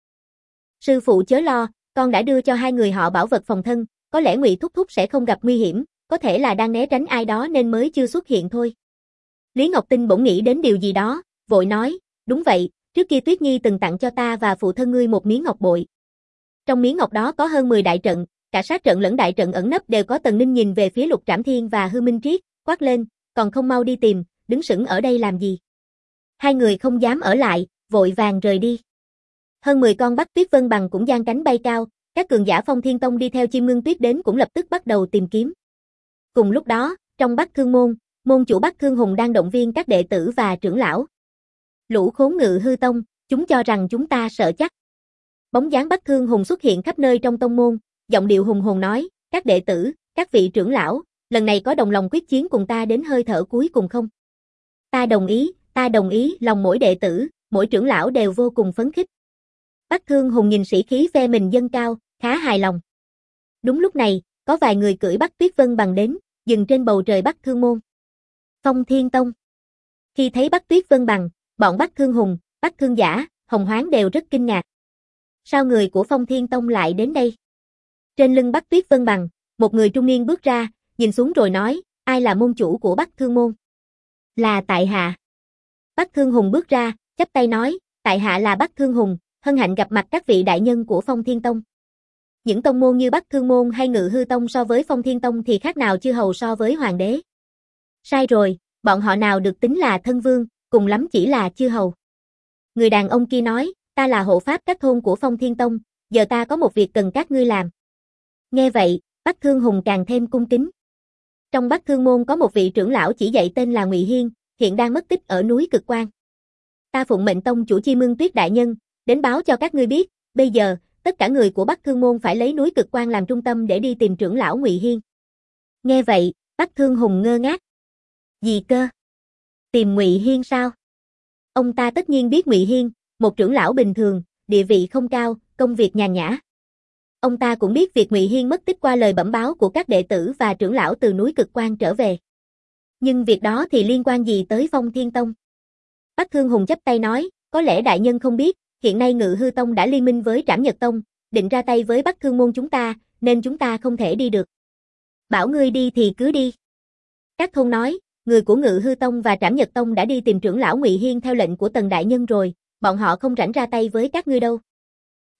Sư phụ chớ lo, con đã đưa cho hai người họ bảo vật phòng thân, có lẽ Ngụy Thúc Thúc sẽ không gặp nguy hiểm, có thể là đang né tránh ai đó nên mới chưa xuất hiện thôi. Lý Ngọc Tinh bỗng nghĩ đến điều gì đó, vội nói, đúng vậy, trước kia Tuyết Nhi từng tặng cho ta và phụ thân ngươi một miếng ngọc bội. Trong miếng ngọc đó có hơn 10 đại trận, cả sát trận lẫn đại trận ẩn nấp đều có. Tần Ninh nhìn về phía Lục Trảm Thiên và Hư Minh Triết, quát lên, còn không mau đi tìm, đứng sững ở đây làm gì? Hai người không dám ở lại, vội vàng rời đi. Hơn 10 con Bắc Tuyết Vân bằng cũng giang cánh bay cao, các cường giả Phong Thiên Tông đi theo Chim Ngưng Tuyết đến cũng lập tức bắt đầu tìm kiếm. Cùng lúc đó, trong Bắc Thương Môn, môn chủ Bắc Thương Hùng đang động viên các đệ tử và trưởng lão. Lũ khốn Ngự Hư Tông, chúng cho rằng chúng ta sợ chắc. Bóng dáng Bắc Thương Hùng xuất hiện khắp nơi trong tông môn, giọng điệu hùng hồn nói, các đệ tử, các vị trưởng lão, lần này có đồng lòng quyết chiến cùng ta đến hơi thở cuối cùng không? Ta đồng ý, lòng mỗi đệ tử, mỗi trưởng lão đều vô cùng phấn khích. Bắc Thương Hùng nhìn sĩ khí phe mình dâng cao, khá hài lòng. Đúng lúc này, có vài người cưỡi Bắc Tuyết Vân bằng đến, dừng trên bầu trời Bắc Thương Môn. Phong Thiên Tông. Khi thấy Bắc Tuyết Vân bằng, bọn Bắc Thương Hùng, Bắc Thương Giả, Hồng Hoáng đều rất kinh ngạc. Sao người của Phong Thiên Tông lại đến đây? Trên lưng Bắc Tuyết Vân bằng, một người trung niên bước ra, nhìn xuống rồi nói, ai là môn chủ của Bắc Thương Môn? Là tại hạ. Bắc Thương Hùng bước ra, chắp tay nói, tại hạ là Bắc Thương Hùng, hân hạnh gặp mặt các vị đại nhân của Phong Thiên Tông. Những tông môn như Bắc Thương Môn hay Ngự Hư Tông so với Phong Thiên Tông thì khác nào chư hầu so với hoàng đế. Sai rồi, bọn họ nào được tính là thân vương, cùng lắm chỉ là chư hầu. Người đàn ông kia nói, ta là hộ pháp các thôn của Phong Thiên Tông, giờ ta có một việc cần các ngươi làm. Nghe vậy, Bắc Thương Hùng càng thêm cung kính. Trong Bắc Thương Môn có một vị trưởng lão chỉ dạy tên là Ngụy Hiên, hiện đang mất tích ở núi Cực Quan. Ta phụng mệnh tông chủ Chim Ngưng Tuyết đại nhân, đến báo cho các ngươi biết, bây giờ, tất cả người của Bắc Thương Môn phải lấy núi Cực Quan làm trung tâm để đi tìm trưởng lão Ngụy Hiên. Nghe vậy, Bắc Thương Hùng ngơ ngác. Gì cơ? Tìm Ngụy Hiên sao? Ông ta tất nhiên biết Ngụy Hiên, một trưởng lão bình thường, địa vị không cao, công việc nhàn nhã. Ông ta cũng biết việc Ngụy Hiên mất tích qua lời bẩm báo của các đệ tử và trưởng lão từ núi Cực Quan trở về. Nhưng việc đó thì liên quan gì tới Phong Thiên Tông? Bắc Thương Hùng chắp tay nói, có lẽ đại nhân không biết, hiện nay Ngự Hư Tông đã liên minh với Trảm Nhật Tông, định ra tay với Bắc Thương Môn chúng ta, nên chúng ta không thể đi được. Bảo ngươi đi thì cứ đi. Các thôn nói, người của Ngự Hư Tông và Trảm Nhật Tông đã đi tìm trưởng lão Ngụy Hiên theo lệnh của Tần đại nhân rồi, bọn họ không rảnh ra tay với các ngươi đâu.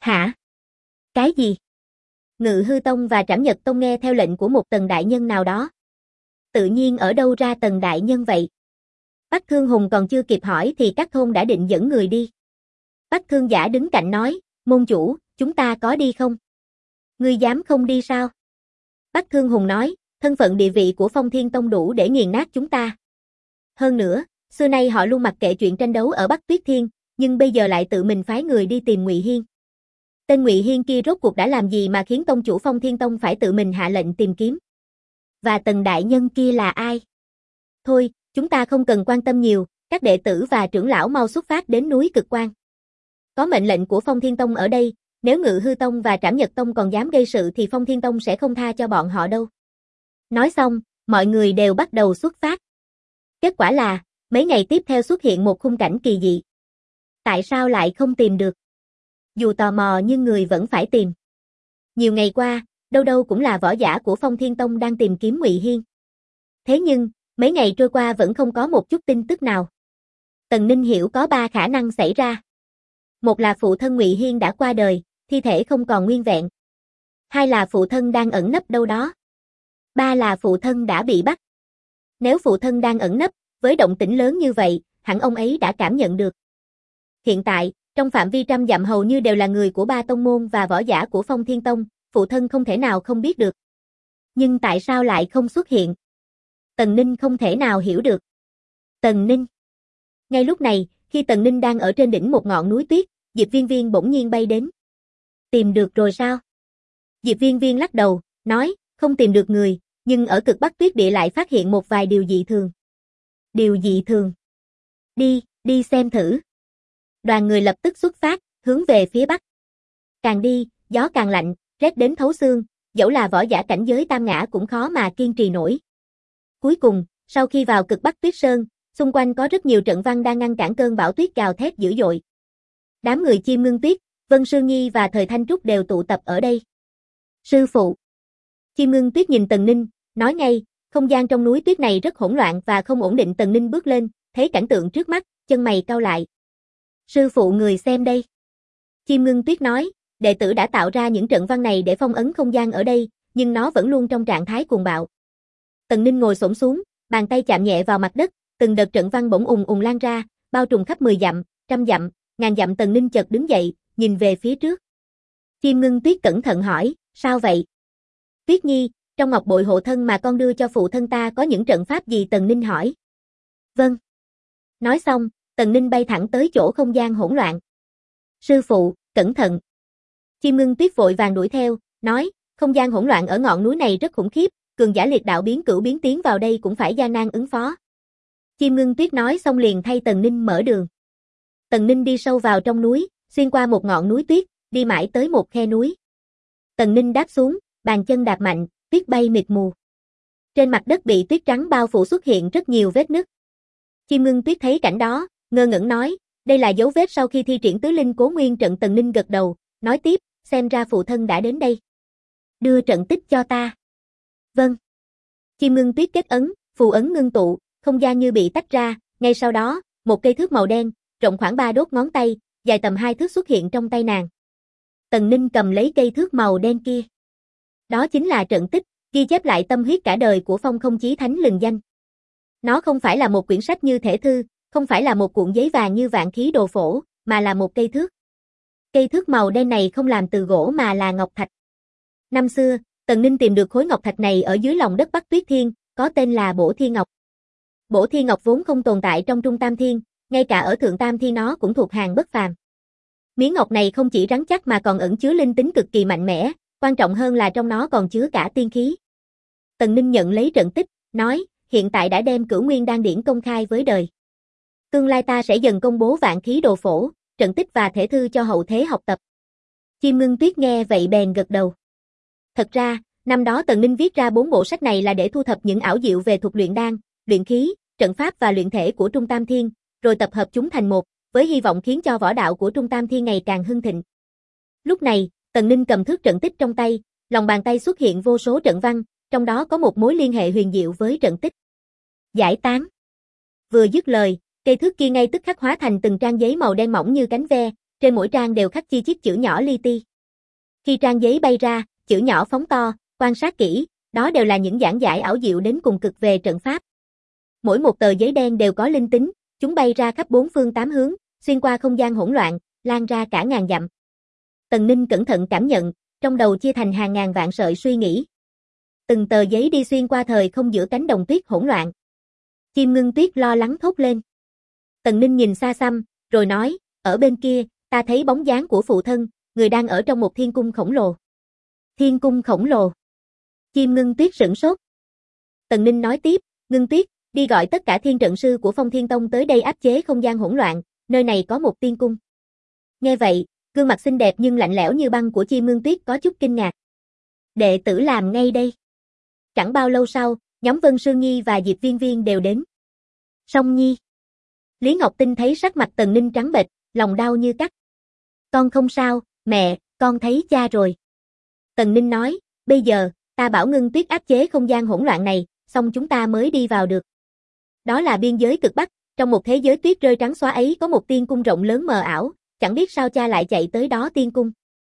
Hả? Cái gì? Ngự Hư Tông và Trảm Nhật Tông nghe theo lệnh của một Tần đại nhân nào đó. Tự nhiên ở đâu ra Tần đại nhân vậy? Bắc Thương Hùng còn chưa kịp hỏi thì các thôn đã định dẫn người đi. Bắc Thương Giả đứng cạnh nói, môn chủ, chúng ta có đi không? Ngươi dám không đi sao? Bắc Thương Hùng nói, thân phận địa vị của Phong Thiên Tông đủ để nghiền nát chúng ta. Hơn nữa, xưa nay họ luôn mặc kệ chuyện tranh đấu ở Bắc Tuyết Thiên, nhưng bây giờ lại tự mình phái người đi tìm Ngụy Hiên. Tên Ngụy Hiên kia rốt cuộc đã làm gì mà khiến tông chủ Phong Thiên Tông phải tự mình hạ lệnh tìm kiếm? Và Tần đại nhân kia là ai? Thôi, chúng ta không cần quan tâm nhiều, các đệ tử và trưởng lão mau xuất phát đến núi Cực Quan. Có mệnh lệnh của Phong Thiên Tông ở đây, nếu Ngự Hư Tông và Trảm Nhật Tông còn dám gây sự thì Phong Thiên Tông sẽ không tha cho bọn họ đâu. Nói xong, mọi người đều bắt đầu xuất phát. Kết quả là, mấy ngày tiếp theo xuất hiện một khung cảnh kỳ dị. Tại sao lại không tìm được? Dù tò mò nhưng người vẫn phải tìm. Nhiều ngày qua, đâu đâu cũng là võ giả của Phong Thiên Tông đang tìm kiếm Ngụy Hiên. Thế nhưng, mấy ngày trôi qua vẫn không có một chút tin tức nào. Tần Ninh hiểu có 3 khả năng xảy ra. Một là phụ thân Ngụy Hiên đã qua đời, thi thể không còn nguyên vẹn. 2 là phụ thân đang ẩn nấp đâu đó. 3 là phụ thân đã bị bắt. Nếu phụ thân đang ẩn nấp, với động tĩnh lớn như vậy, hẳn ông ấy đã cảm nhận được. Hiện tại, trong phạm vi trăm dặm hầu như đều là người của 3 tông môn và võ giả của Phong Thiên Tông, phụ thân không thể nào không biết được. Nhưng tại sao lại không xuất hiện? Tần Ninh không thể nào hiểu được. Tần Ninh. Ngay lúc này, khi Tần Ninh đang ở trên đỉnh một ngọn núi tuyết, Diệp Viên Viên bỗng nhiên bay đến. Tìm được rồi sao? Diệp Viên Viên lắc đầu, nói, không tìm được người, nhưng ở Cực Bắc Tuyết Địa lại phát hiện một vài điều dị thường. Điều dị thường? Đi xem thử. Đoàn người lập tức xuất phát, hướng về phía bắc. Càng đi, gió càng lạnh, rét đến thấu xương, dẫu là võ giả cảnh giới tam ngã cũng khó mà kiên trì nổi. Cuối cùng, sau khi vào Cực Bắc Tuyết Sơn, xung quanh có rất nhiều trận văn đang ngăn cản cơn bão tuyết gào thét dữ dội. Đám người Chim Ngưng Tuyết, Vân Sương Nhi và Thời Thanh Trúc đều tụ tập ở đây. Sư phụ. Chim Ngưng Tuyết nhìn Tần Ninh, nói ngay, không gian trong núi tuyết này rất hỗn loạn và không ổn định. Tần Ninh bước lên, thấy cảnh tượng trước mắt, chân mày cau lại. Sư phụ người xem đây. Chim Ngưng Tuyết nói, đệ tử đã tạo ra những trận văn này để phong ấn không gian ở đây, nhưng nó vẫn luôn trong trạng thái cuồng bạo. Tần Ninh ngồi xổm xuống, bàn tay chạm nhẹ vào mặt đất, từng đợt trận văn bỗng ùng ùng lan ra, bao trùm khắp 10 dặm, trăm dặm, ngàn dặm. Tần Ninh chợt đứng dậy, nhìn về phía trước. Chim Ngưng Tuyết cẩn thận hỏi, sao vậy? Tuyết Nhi, trong ngọc bội hộ thân mà con đưa cho phụ thân ta có những trận pháp gì? Tần Ninh hỏi. Vâng. Nói xong, Tần Ninh bay thẳng tới chỗ không gian hỗn loạn. Sư phụ, cẩn thận. Chim Ngưng Tuyết vội vàng đuổi theo, nói, không gian hỗn loạn ở ngọn núi này rất khủng khiếp, cường giả liệt đạo biến cửu biến tiến vào đây cũng phải gian nan ứng phó. Chim Ngưng Tuyết nói xong liền thay Tần Ninh mở đường. Tần Ninh đi sâu vào trong núi, xuyên qua một ngọn núi tuyết, đi mãi tới một khe núi. Tần Ninh đáp xuống, bàn chân đạp mạnh, tuyết bay mịt mù. Trên mặt đất bị tuyết trắng bao phủ xuất hiện rất nhiều vết nứt. Chim Ngưng Tuyết thấy cảnh đó, ngơ ngẩn nói, đây là dấu vết sau khi thi triển tứ linh Cố Nguyên trận. Tần Ninh gật đầu, nói tiếp, xem ra phụ thân đã đến đây. Đưa trận tích cho ta. Vâng. Chim Ngưng Tuyết kết ấn, phù ấn ngưng tụ, không gian như bị tách ra, ngay sau đó, một cây thước màu đen, rộng khoảng 3 đốt ngón tay, dài tầm 2 thước xuất hiện trong tay nàng. Tần Ninh cầm lấy cây thước màu đen kia. Đó chính là trận tích, ghi chép lại tâm huyết cả đời của Phong Không Chí Thánh lừng danh. Nó không phải là một quyển sách như thể thư, không phải là một cuộn giấy vàng như Vạn Khí Đồ Phổ, mà là một cây thước. Cây thước màu đen này không làm từ gỗ mà là ngọc thạch. Năm xưa, Tần Ninh tìm được khối ngọc thạch này ở dưới lòng đất Bắc Tuyết Thiên, có tên là Bổ Thiên Ngọc. Bổ Thiên Ngọc vốn không tồn tại trong Trung Tam Thiên, ngay cả ở Thượng Tam Thiên nó cũng thuộc hàng bất phàm. Miếng ngọc này không chỉ rắn chắc mà còn ẩn chứa linh tính cực kỳ mạnh mẽ, quan trọng hơn là trong nó còn chứa cả tiên khí. Tần Ninh nhận lấy trận tích, nói, hiện tại đã đem Cửu Nguyên Đan Điển công khai với đời. Tương lai ta sẽ dần công bố Vạn Khí Đồ Phổ, trận tích và thể thư cho hậu thế học tập. Chim Ngưng Tuyết nghe vậy bèn gật đầu. Thật ra, năm đó Tần Ninh viết ra 4 bộ sách này là để thu thập những ảo diệu về thuật luyện đan, luyện khí, trận pháp và luyện thể của Trung Tam Thiên, rồi tập hợp chúng thành một, với hy vọng khiến cho võ đạo của Trung Tam Thiên ngày càng hưng thịnh. Lúc này, Tần Ninh cầm thước trận tích trong tay, lòng bàn tay xuất hiện vô số trận văn, trong đó có một mối liên hệ huyền diệu với trận tích. Giải tán. Vừa dứt lời, cây thước kia ngay tức khắc hóa thành từng trang giấy màu đen mỏng như cánh ve, trên mỗi trang đều khắc chi chít chữ nhỏ li ti. Khi trang giấy bay ra, chữ nhỏ phóng to, quan sát kỹ, đó đều là những giảng giải ảo diệu đến cùng cực về trận pháp. Mỗi một tờ giấy đen đều có linh tính, chúng bay ra khắp bốn phương tám hướng, xuyên qua không gian hỗn loạn, lan ra cả ngàn dặm. Tần Ninh cẩn thận cảm nhận, trong đầu chia thành hàng ngàn vạn sợi suy nghĩ. Từng tờ giấy đi xuyên qua thời không giữa cánh đồng tuyết hỗn loạn. Chim ngưng tuyết lo lắng thốt lên. Tần Ninh nhìn xa xăm, rồi nói, ở bên kia, ta thấy bóng dáng của phụ thân, người đang ở trong một thiên cung khổng lồ. Thiên cung khổng lồ. Chim ngưng tuyết sửng sốt. Tần Ninh nói tiếp, ngưng tuyết, đi gọi tất cả thiên trận sư của Phong Thiên Tông tới đây áp chế không gian hỗn loạn, nơi này có một tiên cung. Nghe vậy, gương mặt xinh đẹp nhưng lạnh lẽo như băng của chim ngưng tuyết có chút kinh ngạc. Đệ tử làm ngay đây. Chẳng bao lâu sau, nhóm Vân Sương Nhi và Diệp Viên Viên đều đến. Song Nhi. Lý Ngọc Tinh thấy sắc mặt Tần Ninh trắng bệch, lòng đau như cắt. Con không sao, mẹ, con thấy cha rồi. Tần Ninh nói, bây giờ, ta bảo ngưng tuyết áp chế không gian hỗn loạn này, xong chúng ta mới đi vào được. Đó là biên giới cực Bắc, trong một thế giới tuyết rơi trắng xóa ấy có một tiên cung rộng lớn mờ ảo, chẳng biết sao cha lại chạy tới đó tiên cung.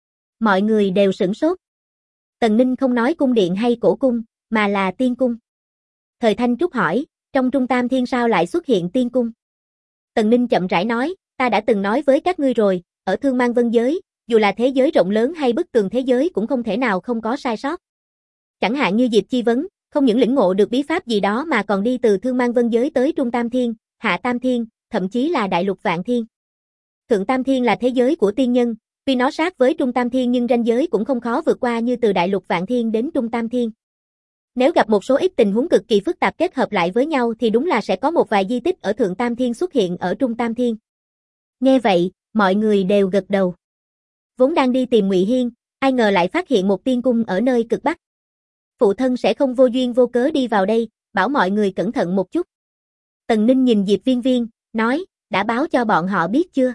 Mọi người đều sửng sốt. Tần Ninh không nói cung điện hay cổ cung, mà là tiên cung. Thời Thanh Trúc hỏi, trong Trung Tam Thiên sao lại xuất hiện tiên cung? Tần Ninh chậm rãi nói, ta đã từng nói với các ngươi rồi, ở Thương Mang Vân giới, dù là thế giới rộng lớn hay bức tường thế giới cũng không thể nào không có sai sót. Chẳng hạn như Diệp Chi Vấn, không những lĩnh ngộ được bí pháp gì đó mà còn đi từ Thương Mang Vân giới tới Trung Tam Thiên, Hạ Tam Thiên, thậm chí là Đại Lục Vạn Thiên. Thượng Tam Thiên là thế giới của tiên nhân, tuy nó sát với Trung Tam Thiên nhưng ranh giới cũng không khó vượt qua như từ Đại Lục Vạn Thiên đến Trung Tam Thiên. Nếu gặp một số ít tình huống cực kỳ phức tạp kết hợp lại với nhau thì đúng là sẽ có một vài di tích ở Thượng Tam Thiên xuất hiện ở Trung Tam Thiên. Nghe vậy, mọi người đều gật đầu. Vốn đang đi tìm Ngụy Hiên, ai ngờ lại phát hiện một tiên cung ở nơi cực Bắc. Phụ thân sẽ không vô duyên vô cớ đi vào đây, bảo mọi người cẩn thận một chút. Tần Ninh nhìn Diệp Viên Viên, nói, đã báo cho bọn họ biết chưa?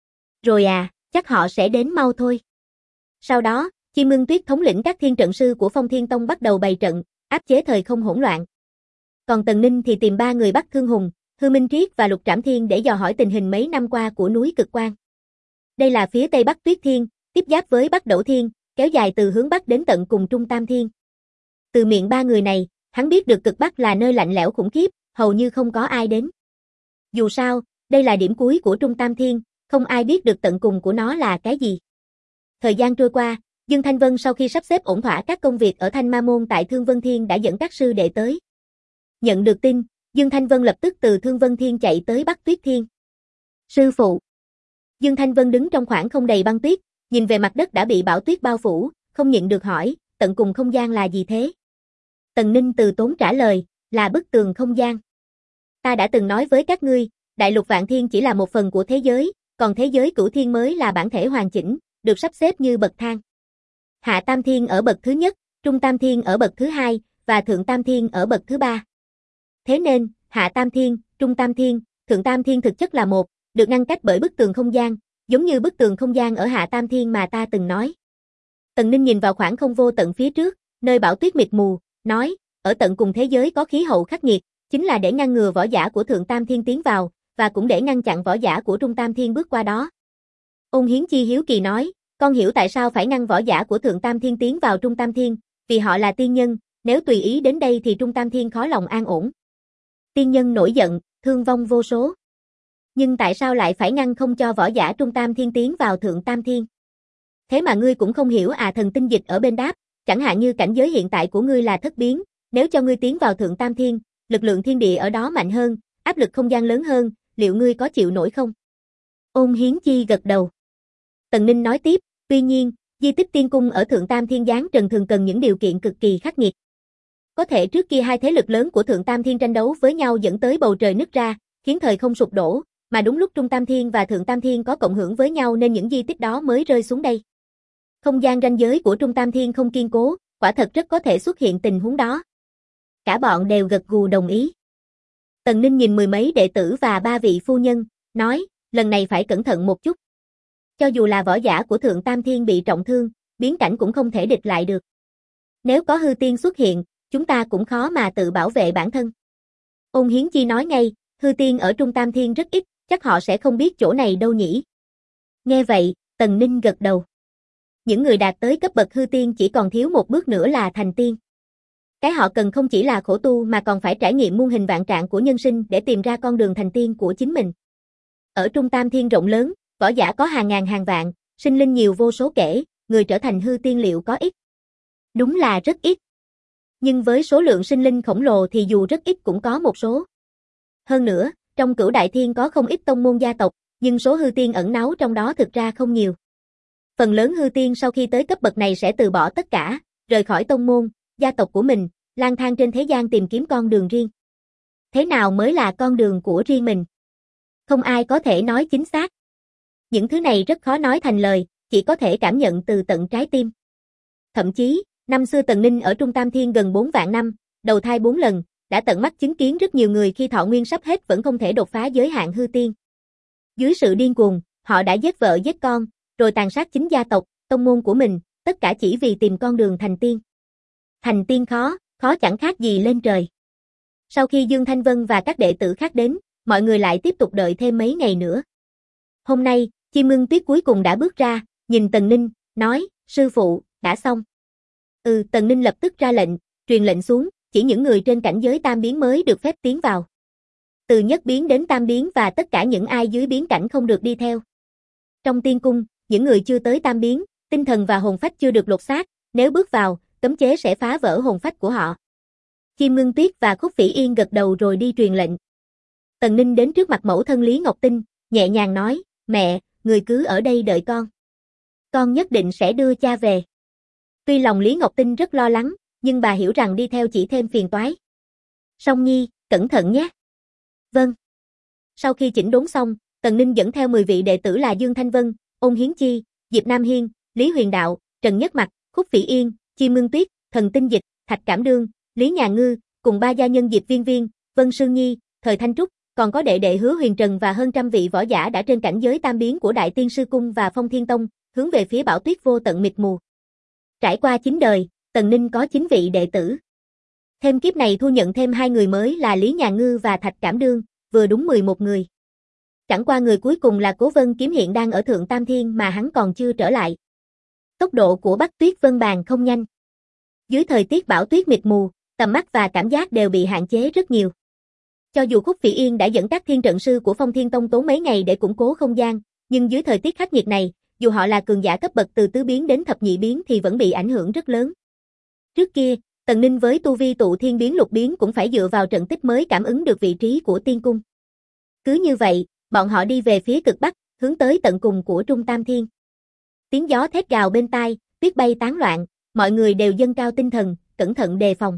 Rồi à, chắc họ sẽ đến mau thôi. Sau đó, Chim Ngưng Tuyết thống lĩnh các thiên trận sư của Phong Thiên Tông bắt đầu bày trận, áp chế thời không hỗn loạn. Còn Tần Ninh thì tìm ba người Bắc Thương Hùng, Hư Minh Triết và Lục Trảm Thiên để dò hỏi tình hình mấy năm qua của núi Cực Quang. Đây là phía tây Bắc Tuyết Thiên, tiếp giáp với Bắc Đẩu Thiên, kéo dài từ hướng Bắc đến tận cùng Trung Tam Thiên. Từ miệng ba người này, hắn biết được Cực Bắc là nơi lạnh lẽo khủng khiếp, hầu như không có ai đến. Dù sao, đây là điểm cuối của Trung Tam Thiên, không ai biết được tận cùng của nó là cái gì. Thời gian trôi qua, Dương Thanh Vân sau khi sắp xếp ổn thỏa các công việc ở Thanh Ma Môn tại Thương Vân Thiên đã dẫn các sư đệ tới. Nhận được tin, Dương Thanh Vân lập tức từ Thương Vân Thiên chạy tới Bắc Tuyết Thiên. Sư phụ. Dương Thanh Vân đứng trong khoảng không đầy băng tuyết, nhìn về mặt đất đã bị bão tuyết bao phủ, không nhịn được hỏi, tận cùng không gian là gì thế? Tần Ninh từ tốn trả lời, là bức tường không gian. Ta đã từng nói với các ngươi, Đại Lục Vạn Thiên chỉ là một phần của thế giới, còn thế giới Cửu Thiên mới là bản thể hoàn chỉnh, được sắp xếp như bậc thang. Hạ Tam Thiên ở bậc thứ nhất, Trung Tam Thiên ở bậc thứ hai, và Thượng Tam Thiên ở bậc thứ ba. Thế nên, Hạ Tam Thiên, Trung Tam Thiên, Thượng Tam Thiên thực chất là một, được ngăn cách bởi bức tường không gian, giống như bức tường không gian ở Hạ Tam Thiên mà ta từng nói. Tần Ninh nhìn vào khoảng không vô tận phía trước, nơi bão tuyết mịt mù, nói, ở tận cùng thế giới có khí hậu khắc nghiệt, chính là để ngăn ngừa võ giả của Thượng Tam Thiên tiến vào, và cũng để ngăn chặn võ giả của Trung Tam Thiên bước qua đó. Ôn Hiến Chi hiếu kỳ nói, con hiểu tại sao phải ngăn võ giả của Thượng Tam Thiên tiến vào Trung Tam Thiên, vì họ là tiên nhân, nếu tùy ý đến đây thì Trung Tam Thiên khó lòng an ổn. Tiên nhân nổi giận, thương vong vô số. Nhưng tại sao lại phải ngăn không cho võ giả Trung Tam Thiên tiến vào Thượng Tam Thiên? Thế mà ngươi cũng không hiểu à? Thần Tinh Dịch ở bên đáp, chẳng hạn như cảnh giới hiện tại của ngươi là thất biến, nếu cho ngươi tiến vào Thượng Tam Thiên, lực lượng thiên địa ở đó mạnh hơn, áp lực không gian lớn hơn, liệu ngươi có chịu nổi không? Ôn Hiến Chi gật đầu. Tần Ninh nói tiếp, tuy nhiên, di tích tiên cung ở Thượng Tam Thiên giáng trần thường cần những điều kiện cực kỳ khắc nghiệt. Có thể trước kia hai thế lực lớn của Thượng Tam Thiên tranh đấu với nhau dẫn tới bầu trời nứt ra, khiến thời không sụp đổ, mà đúng lúc Trung Tam Thiên và Thượng Tam Thiên có cộng hưởng với nhau nên những di tích đó mới rơi xuống đây. Không gian ranh giới của Trung Tam Thiên không kiên cố, quả thật rất có thể xuất hiện tình huống đó. Cả bọn đều gật gù đồng ý. Tần Ninh nhìn mười mấy đệ tử và ba vị phu nhân, nói, lần này phải cẩn thận một chút. Cho dù là võ giả của Thượng Tam Thiên bị trọng thương, biến cảnh cũng không thể địch lại được. Nếu có hư tiên xuất hiện, chúng ta cũng khó mà tự bảo vệ bản thân. Ôn Hiến Chi nói ngay, hư tiên ở Trung Tam Thiên rất ít, chắc họ sẽ không biết chỗ này đâu nhỉ. Nghe vậy, Tần Ninh gật đầu. Những người đạt tới cấp bậc hư tiên chỉ còn thiếu một bước nữa là thành tiên. Cái họ cần không chỉ là khổ tu mà còn phải trải nghiệm muôn hình vạn trạng của nhân sinh để tìm ra con đường thành tiên của chính mình. Ở Trung Tam Thiên rộng lớn, võ giả có hàng ngàn hàng vạn, sinh linh nhiều vô số kể, người trở thành hư tiên liệu có ít? Đúng là rất ít. Nhưng với số lượng sinh linh khổng lồ thì dù rất ít cũng có một số. Hơn nữa, trong Cửu Đại Thiên có không ít tông môn gia tộc, nhưng số hư tiên ẩn náu trong đó thực ra không nhiều. Phần lớn hư tiên sau khi tới cấp bậc này sẽ từ bỏ tất cả, rời khỏi tông môn, gia tộc của mình, lang thang trên thế gian tìm kiếm con đường riêng. Thế nào mới là con đường của riêng mình? Không ai có thể nói chính xác. Những thứ này rất khó nói thành lời, chỉ có thể cảm nhận từ tận trái tim. Thậm chí, năm xưa Tần Ninh ở Trung Tam Thiên gần 4 vạn năm, đầu thai 4 lần, đã tận mắt chứng kiến rất nhiều người khi thọ nguyên sắp hết vẫn không thể đột phá giới hạn hư tiên. Dưới sự điên cuồng, họ đã giết vợ giết con, rồi tàn sát chính gia tộc, tông môn của mình, tất cả chỉ vì tìm con đường thành tiên. Thành tiên khó, khó chẳng khác gì lên trời. Sau khi Dương Thanh Vân và các đệ tử khác đến, mọi người lại tiếp tục đợi thêm mấy ngày nữa. Hôm nay, Chim Ngưng Tuyết cuối cùng đã bước ra, nhìn Tần Ninh, nói, sư phụ, đã xong. Tần Ninh lập tức ra lệnh, truyền lệnh xuống, chỉ những người trên cảnh giới tam biến mới được phép tiến vào. Từ nhất biến đến tam biến và tất cả những ai dưới biến cảnh không được đi theo. Trong tiên cung, những người chưa tới tam biến, tinh thần và hồn phách chưa được lột xác, nếu bước vào, cấm chế sẽ phá vỡ hồn phách của họ. Chim Ngưng Tuyết và Khúc Phỉ Yên gật đầu rồi đi truyền lệnh. Tần Ninh đến trước mặt mẫu thân Lý Ngọc Tinh, nhẹ nhàng nói, mẹ, người cứ ở đây đợi con. Con nhất định sẽ đưa cha về. Tuy lòng Lý Ngọc Tinh rất lo lắng, nhưng bà hiểu rằng đi theo chỉ thêm phiền toái. Song Nhi, cẩn thận nhé. Vâng. Sau khi chỉnh đốn xong, Tần Ninh dẫn theo 10 vị đệ tử là Dương Thanh Vân, Ôn Hiến Chi, Diệp Nam Hiên, Lý Huyền Đạo, Trần Nhất Mặc, Khúc Phỉ Yên, Chim Ngưng Tuyết, Thần Tinh Dịch, Thạch Cảm Đương, Lý Nhà Ngư, cùng 3 gia nhân Diệp Viên Viên, Vân Sương Nhi, Thời Thanh Trúc, còn có đệ đệ Hứa Huyền Trần và hơn trăm vị võ giả đã trên cảnh giới tam biến của Đại Tiên Sư Cung và Phong Thiên Tông, hướng về phía Bảo Tuyết vô tận mịt mù. Trải qua 9 đời, Tần Ninh có 9 vị đệ tử. Thêm kiếp này thu nhận thêm 2 người mới là Lý Nhà Ngư và Thạch Cảm Đương, vừa đúng 11 người. Chẳng qua người cuối cùng là Cố Vân Kiếm hiện đang ở Thượng Tam Thiên mà hắn còn chưa trở lại. Tốc độ của Bắc Tuyết Vân Bàn không nhanh. Dưới thời tiết bão tuyết mịt mù, tầm mắt và cảm giác đều bị hạn chế rất nhiều. Cho dù Khúc Phỉ Yên đã dẫn các thiên trận sư của Phong Thiên Tông tốn mấy ngày để củng cố không gian, nhưng dưới thời tiết khắc nghiệt này, dù họ là cường giả cấp bậc từ tứ biến đến thập nhị biến thì vẫn bị ảnh hưởng rất lớn. Trước kia, Tần Ninh với tu vi tụ thiên biến lục biến cũng phải dựa vào trận tích mới cảm ứng được vị trí của tiên cung. Cứ như vậy, bọn họ đi về phía cực bắc, hướng tới tận cùng của Trung Tam Thiên. Tiếng gió thét gào bên tai, tuyết bay tán loạn, mọi người đều dâng cao tinh thần, cẩn thận đề phòng.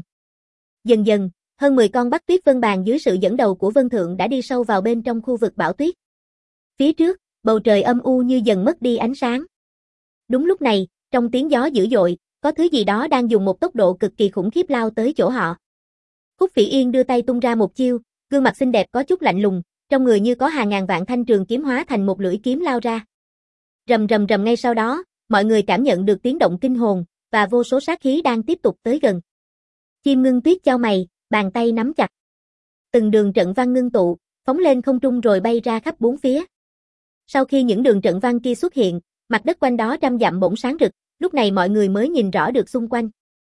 Dần dần, hơn 10 con Bắc Tuyết Vân Bàn dưới sự dẫn đầu của Vân Thượng đã đi sâu vào bên trong khu vực bão tuyết. Phía trước, bầu trời âm u như dần mất đi ánh sáng. Đúng lúc này, trong tiếng gió dữ dội, có thứ gì đó đang dùng một tốc độ cực kỳ khủng khiếp lao tới chỗ họ. Khúc Phỉ Yên đưa tay tung ra một chiêu, gương mặt xinh đẹp có chút lạnh lùng, trong người như có hàng ngàn vạn thanh trường kiếm hóa thành một lưỡi kiếm lao ra. Rầm rầm rầm, ngay sau đó, mọi người cảm nhận được tiếng động kinh hồn và vô số sát khí đang tiếp tục tới gần. Chim Ngưng Tuyết chau mày, bàn tay nắm chặt. Từng đường trận văn ngưng tụ, phóng lên không trung rồi bay ra khắp bốn phía. Sau khi những đường trận văn kia xuất hiện, mặt đất quanh đó trăm dặm bỗng sáng rực, lúc này mọi người mới nhìn rõ được xung quanh.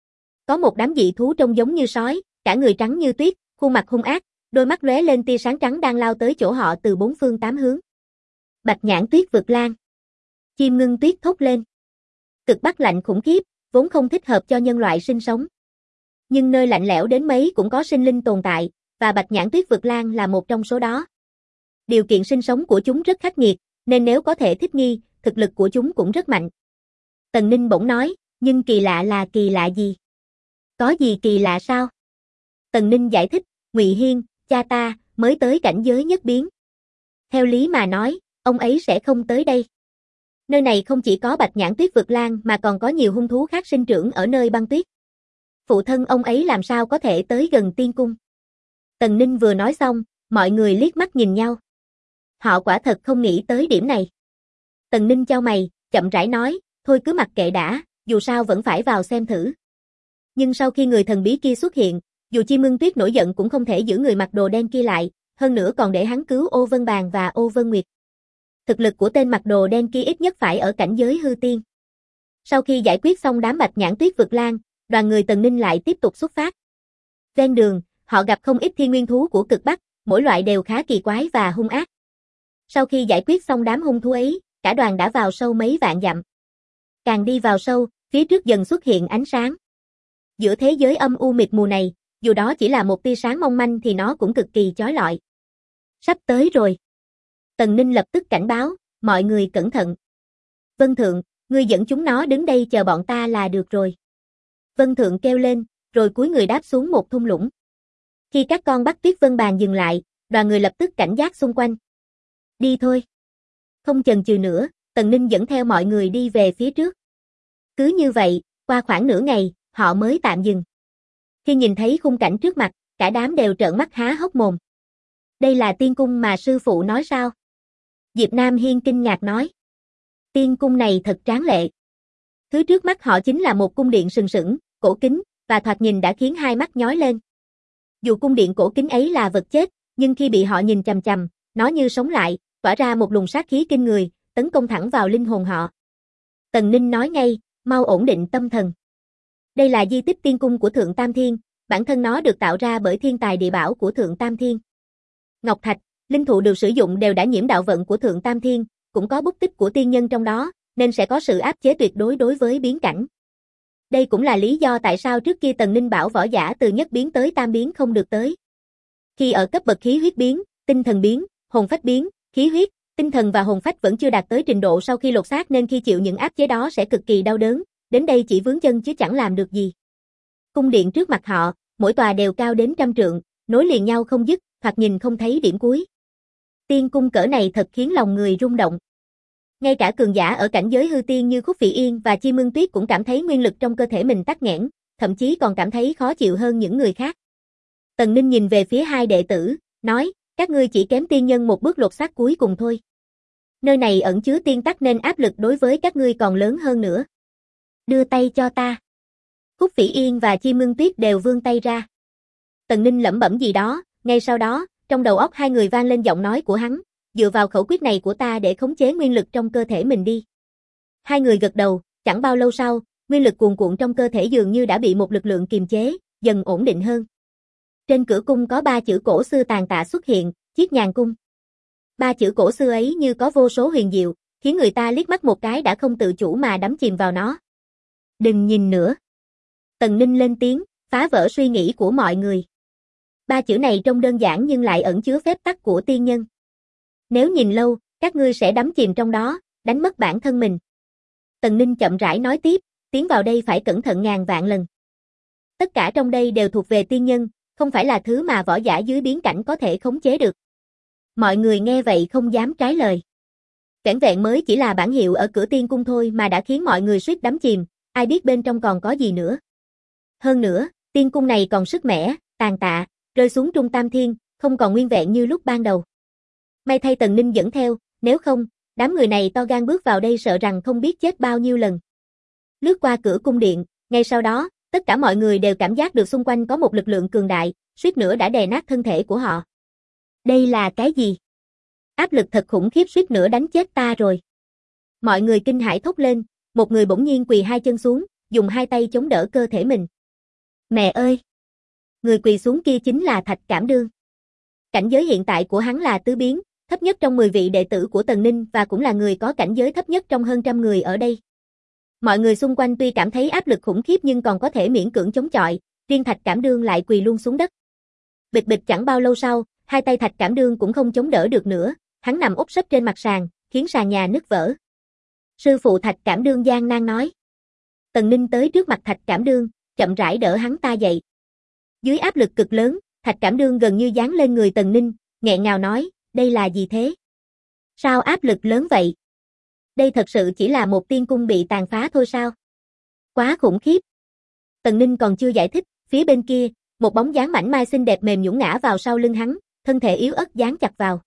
Có một đám dị thú trông giống như sói, cả người trắng như tuyết, khuôn mặt hung ác, đôi mắt lóe lên tia sáng trắng đang lao tới chỗ họ từ bốn phương tám hướng. Bạch nhãn tuyết vực lang. Chim Ngưng Tuyết thốt lên. Cực bắc lạnh khủng khiếp, vốn không thích hợp cho nhân loại sinh sống. Nhưng nơi lạnh lẽo đến mấy cũng có sinh linh tồn tại, và bạch nhãn tuyết vực lang là một trong số đó. Điều kiện sinh sống của chúng rất khắc nghiệt, nên nếu có thể thích nghi, thực lực của chúng cũng rất mạnh. Tần Ninh bỗng nói, nhưng kỳ lạ là kỳ lạ gì? Có gì kỳ lạ sao? Tần Ninh giải thích, Ngụy Hiên, cha ta, mới tới cảnh giới nhất biến. Theo lý mà nói, ông ấy sẽ không tới đây. Nơi này không chỉ có bạch nhãn tuyết vực lang mà còn có nhiều hung thú khác sinh trưởng ở nơi băng tuyết. Phụ thân ông ấy làm sao có thể tới gần tiên cung? Tần Ninh vừa nói xong, mọi người liếc mắt nhìn nhau. Họ quả thật không nghĩ tới điểm này. Tần Ninh chau mày, chậm rãi nói, thôi cứ mặc kệ đã, dù sao vẫn phải vào xem thử. Nhưng sau khi người thần bí kia xuất hiện, dù Chim Ngưng Tuyết nổi giận cũng không thể giữ người mặc đồ đen kia lại, hơn nữa còn để hắn cứu Ô Vân Bàn và Ô Vân Nguyệt. Thực lực của tên mặc đồ đen kia ít nhất phải ở cảnh giới hư tiên. Sau khi giải quyết xong đám Bạch Nhãn Tuyết Vực Lang, đoàn người Tần Ninh lại tiếp tục xuất phát. Ven đường, họ gặp không ít thiên nguyên thú của cực Bắc, mỗi loại đều khá kỳ quái và hung ác. Sau khi giải quyết xong đám hung thú ấy, cả đoàn đã vào sâu mấy vạn dặm. Càng đi vào sâu, phía trước dần xuất hiện ánh sáng. Giữa thế giới âm u mịt mù này, dù đó chỉ là một tia sáng mong manh thì nó cũng cực kỳ chói lọi. Sắp tới rồi. Tần Ninh lập tức cảnh báo, mọi người cẩn thận. Vân Thượng, ngươi dẫn chúng nó đứng đây chờ bọn ta là được rồi. Vân Thượng kêu lên, rồi cúi người đáp xuống một thung lũng. Khi các con Bắc Tuyết Vân Bàn dừng lại, đoàn người lập tức cảnh giác xung quanh. Đi thôi. Không chần chừ nữa, Tần Ninh dẫn theo mọi người đi về phía trước. Cứ như vậy, qua khoảng nửa ngày, họ mới tạm dừng. Khi nhìn thấy khung cảnh trước mặt, cả đám đều trợn mắt há hốc mồm. Đây là tiên cung mà sư phụ nói sao? Diệp Nam Hiên kinh ngạc nói. Tiên cung này thật tráng lệ. Thứ trước mắt họ chính là một cung điện sừng sững, cổ kính, và thoạt nhìn đã khiến hai mắt nhói lên. Dù cung điện cổ kính ấy là vật chết, nhưng khi bị họ nhìn chằm chằm, nó như sống lại, tỏa ra một luồng sát khí kinh người, tấn công thẳng vào linh hồn họ. Tần Ninh nói ngay, mau ổn định tâm thần. Đây là di tích tiên cung của Thượng Tam Thiên, bản thân nó được tạo ra bởi thiên tài địa bảo của Thượng Tam Thiên. Ngọc thạch, linh thụ được sử dụng đều đã nhiễm đạo vận của Thượng Tam Thiên, cũng có bút tích của tiên nhân trong đó, nên sẽ có sự áp chế tuyệt đối đối với biến cảnh. Đây cũng là lý do tại sao trước kia Tần Ninh bảo võ giả từ nhất biến tới tam biến không được tới. Khi ở cấp bậc khí huyết biến, tinh thần biến, hồn phách biến, khí huyết, tinh thần và hồn phách vẫn chưa đạt tới trình độ sau khi lột xác nên khi chịu những áp chế đó sẽ cực kỳ đau đớn, đến đây chỉ vướng chân chứ chẳng làm được gì. Cung điện trước mặt họ, mỗi tòa đều cao đến 100 trượng, nối liền nhau không dứt, thoạt nhìn không thấy điểm cuối. Tiên cung cỡ này thật khiến lòng người rung động. Ngay cả cường giả ở cảnh giới hư tiên như Khúc Phỉ Yên và Chi Mương Tuyết cũng cảm thấy nguyên lực trong cơ thể mình tắc nghẽn, thậm chí còn cảm thấy khó chịu hơn những người khác. Tần Ninh nhìn về phía hai đệ tử, nói, các ngươi chỉ kém tiên nhân một bước lột xác cuối cùng thôi. Nơi này ẩn chứa tiên tắc nên áp lực đối với các ngươi còn lớn hơn nữa. Đưa tay cho ta. Khúc Phỉ Yên và Chi Mương Tuyết đều vươn tay ra. Tần Ninh lẩm bẩm gì đó, ngay sau đó, trong đầu óc hai người vang lên giọng nói của hắn, dựa vào khẩu quyết này của ta để khống chế nguyên lực trong cơ thể mình đi. Hai người gật đầu, chẳng bao lâu sau, nguyên lực cuồn cuộn trong cơ thể dường như đã bị một lực lượng kiềm chế, dần ổn định hơn. Trên cửa cung có 3 chữ cổ xưa tàn tạ xuất hiện, Chiết Nhàn Cung. 3 chữ cổ xưa ấy như có vô số huyền diệu, khiến người ta liếc mắt một cái đã không tự chủ mà đắm chìm vào nó. Đừng nhìn nữa. Tần Ninh lên tiếng, phá vỡ suy nghĩ của mọi người. 3 chữ này trông đơn giản nhưng lại ẩn chứa phép tắc của tiên nhân. Nếu nhìn lâu, các ngươi sẽ đắm chìm trong đó, đánh mất bản thân mình. Tần Ninh chậm rãi nói tiếp, tiến vào đây phải cẩn thận ngàn vạn lần. Tất cả trong đây đều thuộc về tiên nhân, không phải là thứ mà võ giả dưới biến cảnh có thể khống chế được. Mọi người nghe vậy không dám trái lời. Vẻn vẹn mới chỉ là bản hiệu ở cửa tiên cung thôi mà đã khiến mọi người suýt đắm chìm, ai biết bên trong còn có gì nữa. Hơn nữa, tiên cung này còn sức mẻ, tàn tạ, rơi xuống Trung Tam Thiên, không còn nguyên vẹn như lúc ban đầu. May thay Tần Ninh dẫn theo, nếu không, đám người này to gan bước vào đây sợ rằng không biết chết bao nhiêu lần. Lướt qua cửa cung điện, ngay sau đó, tất cả mọi người đều cảm giác được xung quanh có một lực lượng cường đại, suýt nữa đã đè nát thân thể của họ. Đây là cái gì? Áp lực thật khủng khiếp suýt nữa đánh chết ta rồi. Mọi người kinh hãi thốt lên, một người bỗng nhiên quỳ hai chân xuống, dùng hai tay chống đỡ cơ thể mình. Mẹ ơi! Người quỳ xuống kia chính là Thạch Cảm Đương. Cảnh giới hiện tại của hắn là tứ biến, thấp nhất trong 10 vị đệ tử của Tần Ninh và cũng là người có cảnh giới thấp nhất trong hơn 100 người ở đây. Mọi người xung quanh tuy cảm thấy áp lực khủng khiếp nhưng còn có thể miễn cưỡng chống chọi, riêng Thạch Cảm Đương lại quỳ luôn xuống đất. Bịch bịch chẳng bao lâu sau, hai tay Thạch Cảm Đương cũng không chống đỡ được nữa, hắn nằm úp sấp trên mặt sàn, khiến sàn nhà nứt vỡ. Sư phụ Thạch Cảm Đương gian nan nói. Tần Ninh tới trước mặt Thạch Cảm Đương, chậm rãi đỡ hắn ta dậy. Dưới áp lực cực lớn, Thạch Cảm Đương gần như giáng lên người Tần Ninh, nghẹn ngào nói, đây là gì thế? Sao áp lực lớn vậy? Đây thật sự chỉ là một tiên cung bị tàn phá thôi sao? Quá khủng khiếp. Tần Ninh còn chưa giải thích, phía bên kia, một bóng dáng mảnh mai xinh đẹp mềm nhũn ngã vào sau lưng hắn, thân thể yếu ớt dán chặt vào.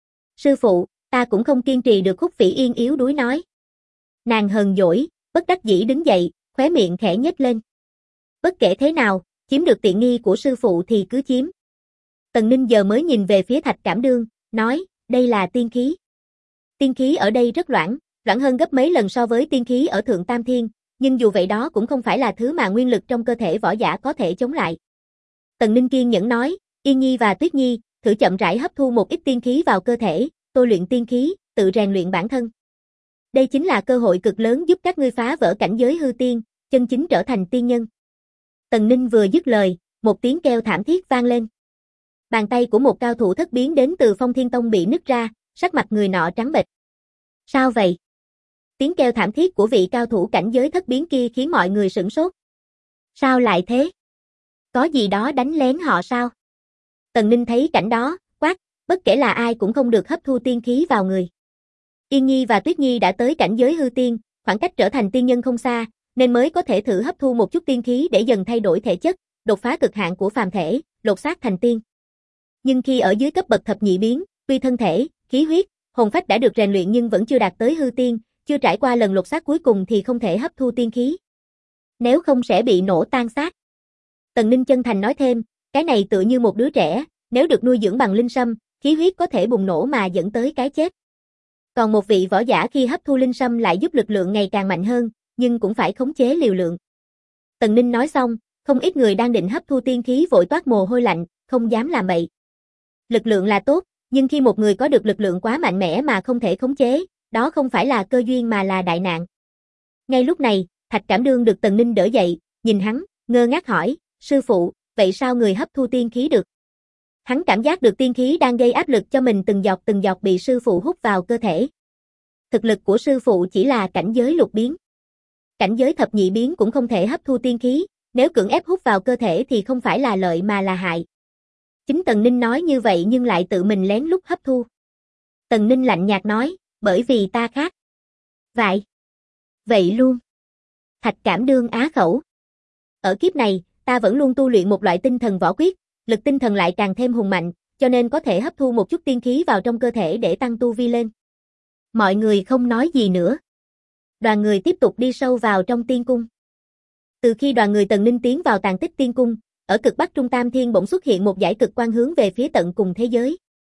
Sư phụ, ta cũng không kiên trì được. Khúc Phỉ Yên yếu đuối nói. Nàng hờn dỗi, bất đắc dĩ đứng dậy, khóe miệng khẽ nhếch lên. Bất kể thế nào, chiếm được tiện nghi của sư phụ thì cứ chiếm. Tần Ninh giờ mới nhìn về phía Thạch Cảm Đương, nói, đây là tiên khí. Tiên khí ở đây rất loãng hơn gấp mấy lần so với tiên khí ở Thượng Tam Thiên, nhưng dù vậy đó cũng không phải là thứ mà nguyên lực trong cơ thể võ giả có thể chống lại. Tần Ninh kiên nhẫn nói, Yên Nhi và Tuyết Nhi, thử chậm rãi hấp thu một ít tiên khí vào cơ thể, tôi luyện tiên khí, tự rèn luyện bản thân. Đây chính là cơ hội cực lớn giúp các ngươi phá vỡ cảnh giới hư tiên, chân chính trở thành tiên nhân. Tần Ninh vừa dứt lời, một tiếng kêu thảm thiết vang lên. Bàn tay của một cao thủ thất biến đến từ Phong Thiên Tông bị nứt ra, sắc mặt người nọ trắng bệch. Sao vậy? Tiếng kêu thảm thiết của vị cao thủ cảnh giới thất biến kia khiến mọi người sửng sốt. Sao lại thế? Có gì đó đánh lén họ sao? Tần Ninh thấy cảnh đó, quát, bất kể là ai cũng không được hấp thu tiên khí vào người. Yên Nhi và Tuyết Nhi đã tới cảnh giới hư tiên, khoảng cách trở thành tiên nhân không xa, nên mới có thể thử hấp thu một chút tiên khí để dần thay đổi thể chất, đột phá cực hạn của phàm thể, lột xác thành tiên. Nhưng khi ở dưới cấp bậc thập nhị biến, tuy thân thể, khí huyết, hồn phách đã được rèn luyện nhưng vẫn chưa đạt tới hư tiên, chưa trải qua lần lột xác cuối cùng thì không thể hấp thu tiên khí. Nếu không sẽ bị nổ tan xác. Tần Ninh chân thành nói thêm, cái này tựa như một đứa trẻ, nếu được nuôi dưỡng bằng linh sâm, khí huyết có thể bùng nổ mà dẫn tới cái chết. Còn một vị võ giả khi hấp thu linh sâm lại giúp lực lượng ngày càng mạnh hơn, nhưng cũng phải khống chế liều lượng. Tần Ninh nói xong, không ít người đang định hấp thu tiên khí vội toát mồ hôi lạnh, không dám làm bậy. Lực lượng là tốt, nhưng khi một người có được lực lượng quá mạnh mẽ mà không thể khống chế, đó không phải là cơ duyên mà là đại nạn. Ngay lúc này, Thạch Cảm Đương được Tần Ninh đỡ dậy, nhìn hắn, ngơ ngác hỏi, sư phụ, vậy sao người hấp thu tiên khí được? Hắn cảm giác được tiên khí đang gây áp lực cho mình từng giọt bị sư phụ hút vào cơ thể. Thực lực của sư phụ chỉ là cảnh giới lục biến. Cảnh giới thập nhị biến cũng không thể hấp thu tiên khí, nếu cưỡng ép hút vào cơ thể thì không phải là lợi mà là hại. Chính Tần Ninh nói như vậy nhưng lại tự mình lén lút hấp thu. Tần Ninh lạnh nhạt nói, bởi vì ta khác. Vậy luôn. Thạch Cảm Đương á khẩu. Ở kiếp này, ta vẫn luôn tu luyện một loại tinh thần võ quyết, lực tinh thần lại càng thêm hùng mạnh, cho nên có thể hấp thu một chút tiên khí vào trong cơ thể để tăng tu vi lên. Mọi người không nói gì nữa. Đoàn người tiếp tục đi sâu vào trong tiên cung. Từ khi đoàn người Tần Ninh tiến vào tàn tích tiên cung, ở cực bắc Trung Tam Thiên bỗng xuất hiện một dải cực quang hướng về phía tận cùng thế giới.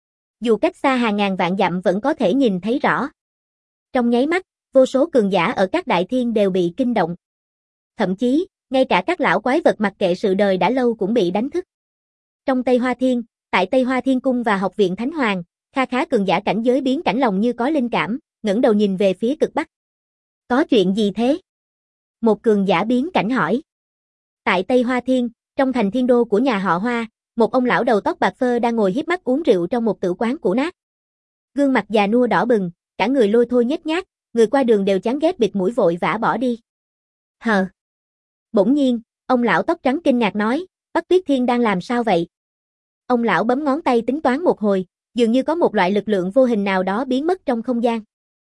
Dù cách xa hàng ngàn vạn dặm vẫn có thể nhìn thấy rõ. Trong nháy mắt, vô số cường giả ở các đại thiên đều bị kinh động. Thậm chí, ngay cả các lão quái vật mặc kệ sự đời đã lâu cũng bị đánh thức. Trong Tây Hoa Thiên, tại Tây Hoa Thiên Cung và Học viện Thánh Hoàng, kha khá cường giả cảnh giới biến cảnh lòng như có linh cảm, ngẩng đầu nhìn về phía cực bắc. Có chuyện gì thế? Một cường giả biến cảnh hỏi. Tại Tây Hoa Thiên, trong thành thiên đô của nhà họ Hoa, một ông lão đầu tóc bạc phơ đang ngồi híp mắt uống rượu trong một tử quán cũ nát. Gương mặt già nua đỏ bừng, cả người lôi thôi nhếch nhác, người qua đường đều chán ghét bịt mũi vội vã bỏ đi. Hờ. Bỗng nhiên, ông lão tóc trắng kinh ngạc nói, Bắc Tuyết Thiên đang làm sao vậy? Ông lão bấm ngón tay tính toán một hồi, dường như có một loại lực lượng vô hình nào đó biến mất trong không gian.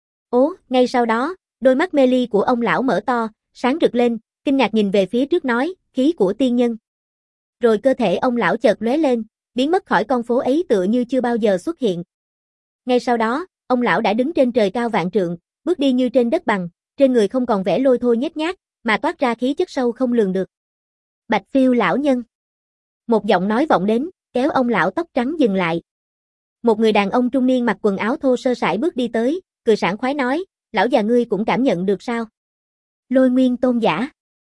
Ngay sau đó, đôi mắt mê ly của ông lão mở to, sáng rực lên, kinh ngạc nhìn về phía trước nói, khí của tiên nhân. Rồi cơ thể ông lão chợt lóe lên, biến mất khỏi con phố ấy tựa như chưa bao giờ xuất hiện. Ngay sau đó, ông lão đã đứng trên trời cao vạn trượng, bước đi như trên đất bằng, trên người không còn vẻ lôi thôi nhếch nhác, mà toát ra khí chất sâu không lường được. Bạch Phiêu lão nhân. Một giọng nói vọng đến, kéo ông lão tóc trắng dừng lại. Một người đàn ông trung niên mặc quần áo thô sơ sài bước đi tới, cười sảng khoái nói, lão già ngươi cũng cảm nhận được sao? Lôi Nguyên tôn giả.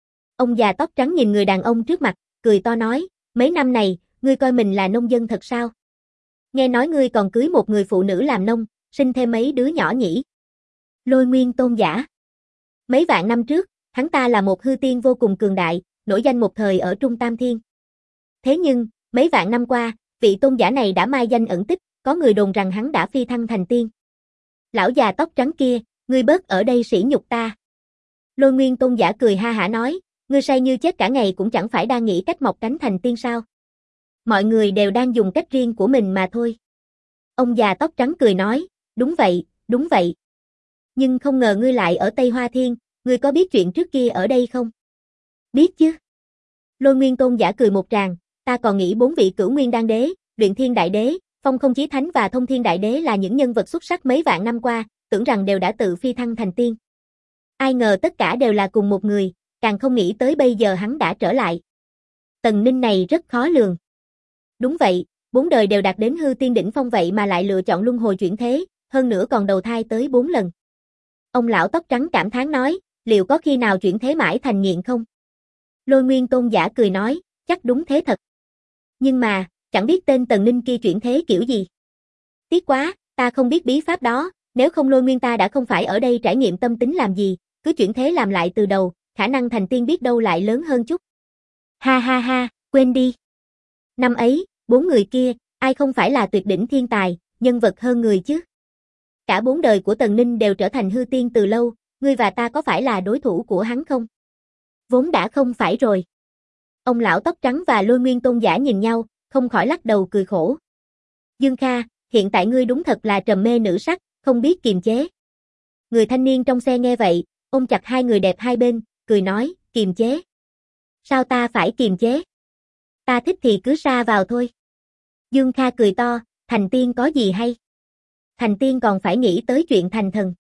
Ông già tóc trắng nhìn người đàn ông trước mặt, cười to nói, mấy năm này, ngươi coi mình là nông dân thật sao? Nghe nói ngươi còn cưới một người phụ nữ làm nông, sinh thêm mấy đứa nhỏ nhỉ? Lôi Nguyên tôn giả. Mấy vạn năm trước, hắn ta là một hư tiên vô cùng cường đại, nổi danh một thời ở Trung Tam Thiên. Thế nhưng, mấy vạn năm qua, vị tôn giả này đã mai danh ẩn tích, có người đồn rằng hắn đã phi thăng thành tiên. Lão già tóc trắng kia, ngươi bớt ở đây sỉ nhục ta. Lôi Nguyên tôn giả cười ha hả nói, ngươi say như chết cả ngày cũng chẳng phải đang nghĩ cách mọc cánh thành tiên sao? Mọi người đều đang dùng cách riêng của mình mà thôi. Ông già tóc trắng cười nói, đúng vậy. Nhưng không ngờ ngươi lại ở Tây Hoa Thiên, ngươi có biết chuyện trước kia ở đây không? Biết chứ. Lôi Nguyên tôn giả cười một tràng, ta còn nghĩ 4 vị Cửu Nguyên Đan Đế, Luyện Thiên Đại Đế, Phong Không Chí Thánh và Thông Thiên Đại Đế là những nhân vật xuất sắc mấy vạn năm qua, tưởng rằng đều đã tự phi thăng thành tiên. Ai ngờ tất cả đều là cùng một người, càng không nghĩ tới bây giờ hắn đã trở lại. Tần Ninh này rất khó lường. Đúng vậy, 4 đời đều đạt đến hư tiên đỉnh phong vậy mà lại lựa chọn luân hồi chuyển thế, hơn nữa còn đầu thai tới 4 lần. Ông lão tóc trắng cảm thán nói, liệu có khi nào chuyển thế mãi thành nghiện không? Lôi Nguyên Tôn giả cười nói, chắc đúng thế thật. Nhưng mà, chẳng biết tên Tần Ninh kia chuyển thế kiểu gì. Tiếc quá, ta không biết bí pháp đó, nếu không Lôi Nguyên ta đã không phải ở đây trải nghiệm tâm tính làm gì, cứ chuyển thế làm lại từ đầu, khả năng thành tiên biết đâu lại lớn hơn chút. Ha ha ha, quên đi. Năm ấy, 4 người kia, ai không phải là tuyệt đỉnh thiên tài, nhân vật hơn người chứ? Cả 4 đời của Tần Ninh đều trở thành hư tiên từ lâu, ngươi và ta có phải là đối thủ của hắn không? Vốn đã không phải rồi. Ông lão tóc trắng và Lôi Nguyên Tôn giả nhìn nhau, không khỏi lắc đầu cười khổ. Dương Kha, hiện tại ngươi đúng thật là trầm mê nữ sắc, không biết kiềm chế. Người thanh niên trong xe nghe vậy, ôm chặt hai người đẹp hai bên, cười nói, kiềm chế. Sao ta phải kiềm chế? Ta thích thì cứ sa vào thôi. Dương Kha cười to, thành tiên có gì hay? Thành tiên còn phải nghĩ tới chuyện thành thần.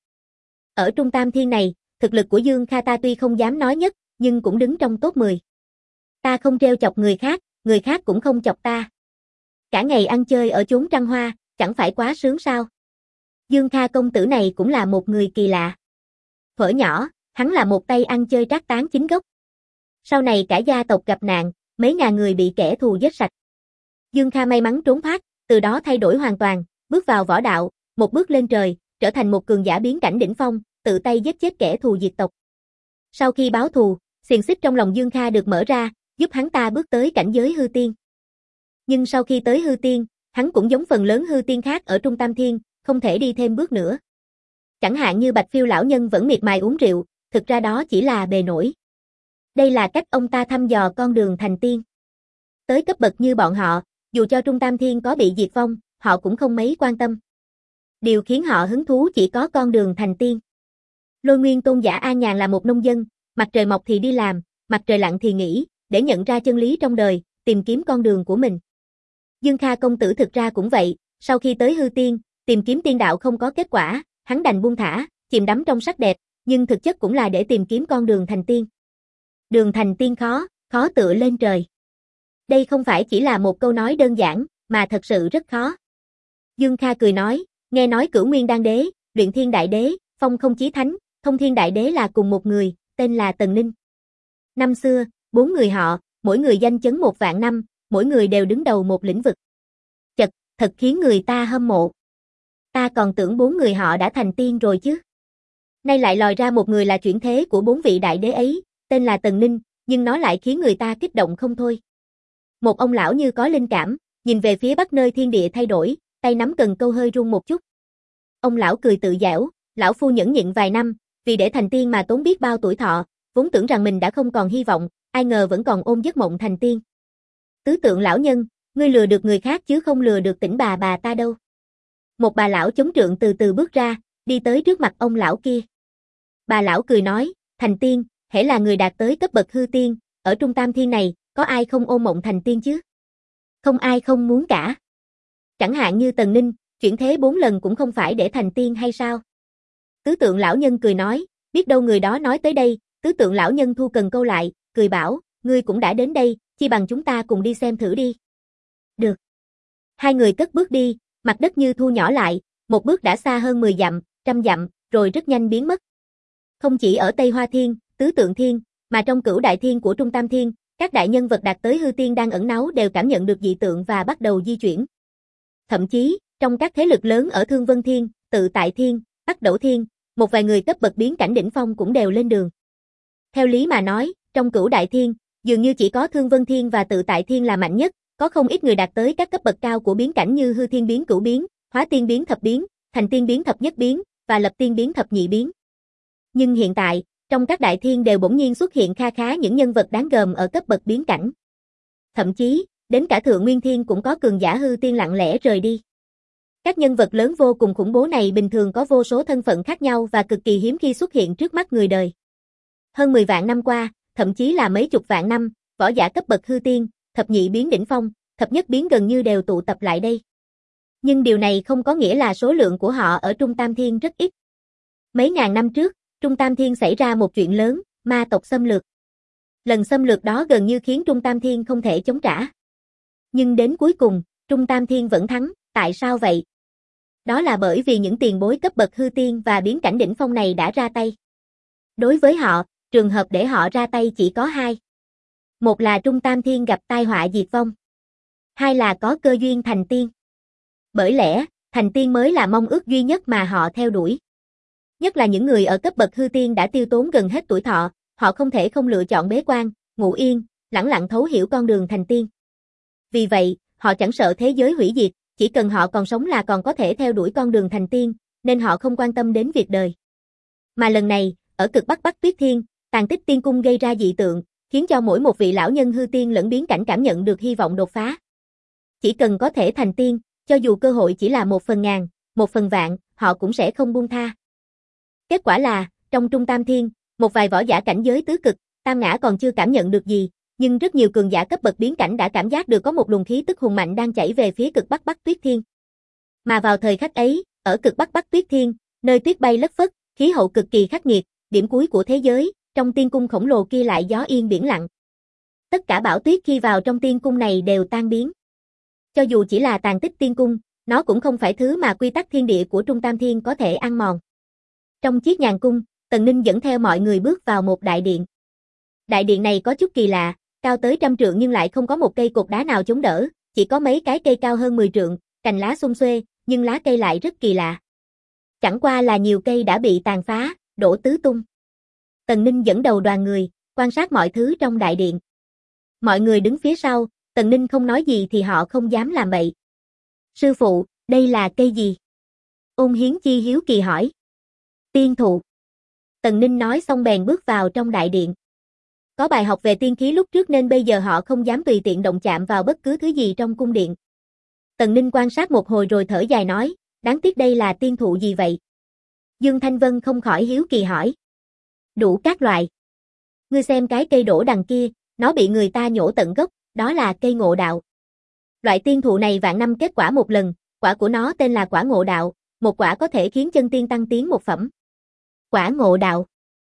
Ở Trung Tam Thiên này, thực lực của Dương Kha ta tuy không dám nói nhất, nhưng cũng đứng trong top 10. Ta không trêu chọc người khác cũng không chọc ta. Cả ngày ăn chơi ở chốn trăng hoa, chẳng phải quá sướng sao? Dương Kha công tử này cũng là một người kỳ lạ. Thuở nhỏ, hắn là một tay ăn chơi trác tán chính gốc. Sau này cả gia tộc gặp nạn, mấy ngàn người bị kẻ thù giết sạch. Dương Kha may mắn trốn thoát, từ đó thay đổi hoàn toàn, bước vào võ đạo, một bước lên trời, trở thành một cường giả biến cảnh đỉnh phong, tự tay giết chết kẻ thù diệt tộc. Sau khi báo thù, xiềng xích trong lòng Dương Kha được mở ra, giúp hắn ta bước tới cảnh giới hư tiên. Nhưng sau khi tới hư tiên, hắn cũng giống phần lớn hư tiên khác ở Trung Tam Thiên, không thể đi thêm bước nữa. Chẳng hạn như Bạch Phiêu lão nhân vẫn miệt mài uống rượu, thực ra đó chỉ là bề nổi. Đây là cách ông ta thăm dò con đường thành tiên. Tới cấp bậc như bọn họ, dù cho Trung Tam Thiên có bị diệt vong, họ cũng không mấy quan tâm. Điều khiến họ hứng thú chỉ có con đường thành tiên. Lôi Nguyên Tôn giả an nhàn là một nông dân, mặt trời mọc thì đi làm, mặt trời lặn thì nghỉ, để nhận ra chân lý trong đời, tìm kiếm con đường của mình. Dương Kha công tử thực ra cũng vậy, sau khi tới hư tiên, tìm kiếm tiên đạo không có kết quả, hắn đành buông thả, chìm đắm trong sắc đẹp, nhưng thực chất cũng là để tìm kiếm con đường thành tiên. Đường thành tiên khó, khó tựa lên trời. Đây không phải chỉ là một câu nói đơn giản, mà thật sự rất khó. Dương Kha cười nói, nghe nói Cửu Nguyên Đan Đế, Luyện Thiên Đại Đế, Phong Không Chí Thánh, Thông Thiên Đại Đế là cùng một người, tên là Tần Ninh. Năm xưa, 4 người họ, mỗi người danh chấn 1 vạn năm, mỗi người đều đứng đầu một lĩnh vực. Chật, thật khiến người ta hâm mộ. Ta còn tưởng 4 người họ đã thành tiên rồi chứ. Nay lại lòi ra một người là chuyển thế của 4 vị đại đế ấy, tên là Tần Ninh, nhưng nó lại khiến người ta kích động không thôi. Một ông lão như có linh cảm, nhìn về phía bắc nơi thiên địa thay đổi, tay nắm cần câu hơi run một chút. Ông lão cười tự giễu, lão phu nhẫn nhịn vài năm, vì để thành tiên mà tốn biết bao tuổi thọ, vốn tưởng rằng mình đã không còn hy vọng, ai ngờ vẫn còn ôm giấc mộng thành tiên. Tứ tượng lão nhân, ngươi lừa được người khác chứ không lừa được tỉnh bà ta đâu. Một bà lão chống trượng từ từ bước ra, đi tới trước mặt ông lão kia. Bà lão cười nói, thành tiên, hễ là người đạt tới cấp bậc hư tiên, ở Trung Tam Thiên này, có ai không ôm mộng thành tiên chứ? Không ai không muốn cả. Chẳng hạn như Tần Ninh, chuyển thế 4 lần cũng không phải để thành tiên hay sao? Tứ tượng lão nhân cười nói, biết đâu người đó nói tới đây, tứ tượng lão nhân thu cần câu lại, cười bảo, ngươi cũng đã đến đây, chi bằng chúng ta cùng đi xem thử đi. Được. Hai người cất bước đi, mặt đất như thu nhỏ lại, một bước đã xa hơn 10 dặm, 100 dặm, rồi rất nhanh biến mất. Không chỉ ở Tây Hoa Thiên, Tứ Tượng Thiên, mà trong Cửu Đại Thiên của Trung Tam Thiên, các đại nhân vật đạt tới hư tiên đang ẩn náu đều cảm nhận được dị tượng và bắt đầu di chuyển. Thậm chí, trong các thế lực lớn ở Thương Vân Thiên, Tự Tại Thiên, Bắc Đẩu Thiên, một vài người cấp bậc biến cảnh đỉnh phong cũng đều lên đường. Theo lý mà nói, trong Cửu Đại Thiên, dường như chỉ có Thương Vân Thiên và Tự Tại Thiên là mạnh nhất, có không ít người đạt tới các cấp bậc cao của biến cảnh như hư thiên biến cửu biến, hóa tiên biến thập biến, thành tiên biến thập nhất biến, và lập tiên biến thập nhị biến. Nhưng hiện tại, trong các đại thiên đều bỗng nhiên xuất hiện kha khá những nhân vật đáng gờm ở cấp bậc biến cảnh. Thậm chí, đến cả Thượng Nguyên Thiên cũng có cường giả hư tiên lặng lẽ rời đi. Các nhân vật lớn vô cùng khủng bố này bình thường có vô số thân phận khác nhau và cực kỳ hiếm khi xuất hiện trước mắt người đời. Hơn 10 vạn năm qua, thậm chí là mấy chục vạn năm, võ giả cấp bậc hư tiên, thập nhị biến đỉnh phong, thập nhất biến gần như đều tụ tập lại đây. Nhưng điều này không có nghĩa là số lượng của họ ở Trung Tam Thiên rất ít. Mấy ngàn năm trước, Trung Tam Thiên xảy ra một chuyện lớn, ma tộc xâm lược. Lần xâm lược đó gần như khiến Trung Tam Thiên không thể chống trả. Nhưng đến cuối cùng, Trung Tam Thiên vẫn thắng, tại sao vậy? Đó là bởi vì những tiền bối cấp bậc hư tiên và biến cảnh đỉnh phong này đã ra tay. Đối với họ, trường hợp để họ ra tay chỉ có hai. Một là Trung Tam Thiên gặp tai họa diệt vong. Hai là có cơ duyên thành tiên. Bởi lẽ, thành tiên mới là mong ước duy nhất mà họ theo đuổi. Nhất là những người ở cấp bậc hư tiên đã tiêu tốn gần hết tuổi thọ, họ không thể không lựa chọn bế quan, ngủ yên, lẳng lặng thấu hiểu con đường thành tiên. Vì vậy, họ chẳng sợ thế giới hủy diệt, chỉ cần họ còn sống là còn có thể theo đuổi con đường thành tiên, nên họ không quan tâm đến việc đời. Mà lần này, ở cực Bắc Bắc Tuyết Thiên, tàn tích tiên cung gây ra dị tượng, khiến cho mỗi một vị lão nhân hư tiên lẫn biến cảnh cảm nhận được hy vọng đột phá. Chỉ cần có thể thành tiên, cho dù cơ hội chỉ là 1/1000, 1/100000, họ cũng sẽ không buông tha. Kết quả là, trong Trung Tam Thiên, một vài võ giả cảnh giới tứ cực, tam ngã còn chưa cảm nhận được gì, nhưng rất nhiều cường giả cấp bậc biến cảnh đã cảm giác được có một luồng khí tức hùng mạnh đang chảy về phía cực Bắc Bắc Tuyết Thiên. Mà vào thời khắc ấy, ở cực Bắc Bắc Tuyết Thiên, nơi tuyết bay lất phất, khí hậu cực kỳ khắc nghiệt, điểm cuối của thế giới, trong tiên cung khổng lồ kia lại gió yên biển lặng. Tất cả bão tuyết khi vào trong tiên cung này đều tan biến. Cho dù chỉ là tàn tích tiên cung, nó cũng không phải thứ mà quy tắc thiên địa của Trung Tam Thiên có thể ăn mòn. Trong chiếc nhàn cung, Tần Ninh dẫn theo mọi người bước vào một đại điện. Đại điện này có chút kỳ lạ, cao tới 100 trượng nhưng lại không có một cây cột đá nào chống đỡ, chỉ có mấy cái cây cao hơn 10 trượng, cành lá xum xuê, nhưng lá cây lại rất kỳ lạ. Chẳng qua là nhiều cây đã bị tàn phá, đổ tứ tung. Tần Ninh dẫn đầu đoàn người, quan sát mọi thứ trong đại điện. Mọi người đứng phía sau, Tần Ninh không nói gì thì họ không dám làm bậy. Sư phụ, đây là cây gì? Ôn Hiến Chi hiếu kỳ hỏi. Tiên thụ. Tần Ninh nói xong bèn bước vào trong đại điện. Có bài học về tiên khí lúc trước nên bây giờ họ không dám tùy tiện động chạm vào bất cứ thứ gì trong cung điện. Tần Ninh quan sát một hồi rồi thở dài nói, đáng tiếc đây là tiên thụ gì vậy? Dương Thanh Vân không khỏi hiếu kỳ hỏi. Đủ các loại. Ngươi xem cái cây đổ đằng kia, nó bị người ta nhổ tận gốc, đó là cây ngộ đạo. Loại tiên thụ này vạn năm kết quả một lần, quả của nó tên là quả ngộ đạo, một quả có thể khiến chân tiên tăng tiến một phẩm. Quả ngộ đạo.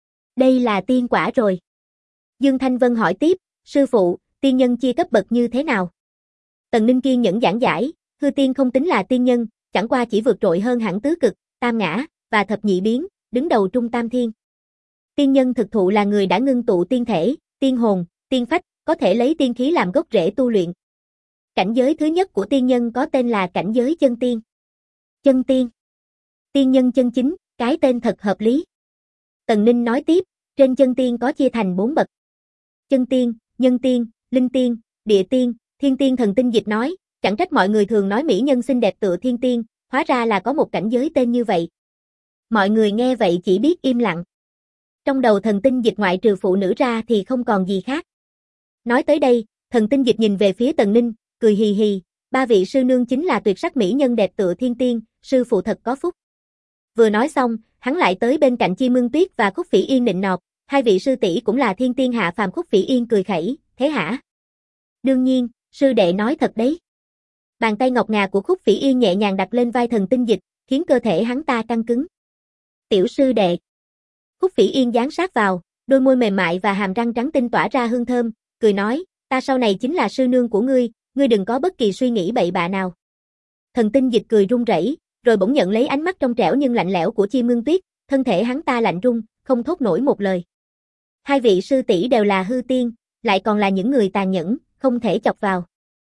Đây là tiên quả rồi. Dương Thanh Vân hỏi tiếp, sư phụ, tiên nhân chia cấp bậc như thế nào? Tần Ninh kiên nhẫn giảng giải, hư tiên không tính là tiên nhân, chẳng qua chỉ vượt trội hơn hẳn tứ cực, tam ngã, và thập nhị biến, đứng đầu Trung Tam Thiên. Tiên nhân thực thụ là người đã ngưng tụ tiên thể, tiên hồn, tiên phách, có thể lấy tiên khí làm gốc rễ tu luyện. Cảnh giới thứ nhất của tiên nhân có tên là cảnh giới chân tiên. Chân tiên. Tiên nhân chân chính, cái tên thật hợp lý. Tần Ninh nói tiếp, trên chân tiên có chia thành 4 bậc. Chân tiên, nhân tiên, linh tiên, địa tiên, thiên tiên. Thần Tinh Dịch nói, chẳng trách mọi người thường nói mỹ nhân xinh đẹp tựa thiên tiên, hóa ra là có một cảnh giới tên như vậy. Mọi người nghe vậy chỉ biết im lặng. Trong đầu Thần Tinh Dịch ngoại trừ phụ nữ ra thì không còn gì khác. Nói tới đây, Thần Tinh Dịch nhìn về phía Tần Ninh, cười hì hì, 3 vị sư nương chính là tuyệt sắc mỹ nhân đẹp tựa thiên tiên, sư phụ thật có phúc. Vừa nói xong, hắn lại tới bên cạnh Chi Mương Tuyết và Khúc Phỉ Yên nịnh nọt, 2 vị sư tỷ cũng là thiên tiên hạ phàm. Khúc Phỉ Yên cười khẩy, thế hả? Đương nhiên, sư đệ nói thật đấy. Bàn tay ngọc ngà của Khúc Phỉ Yên nhẹ nhàng đặt lên vai Thần Tinh Dịch, khiến cơ thể hắn ta căng cứng. Tiểu sư đệ. Khúc Phỉ Yên dán sát vào, đôi môi mềm mại và hàm răng trắng tinh tỏa ra hương thơm, cười nói, ta sau này chính là sư nương của ngươi đừng có bất kỳ suy nghĩ bậy bạ nào. Thần Tinh Dịch cười run rẩy, rồi bỗng nhận lấy ánh mắt trong trẻo nhưng lạnh lẽo của Chi Mương Tuyết, thân thể hắn ta lạnh run, không thốt nổi một lời. 2 vị sư tỷ đều là hư tiên, lại còn là những người tàn nhẫn, không thể chọc vào.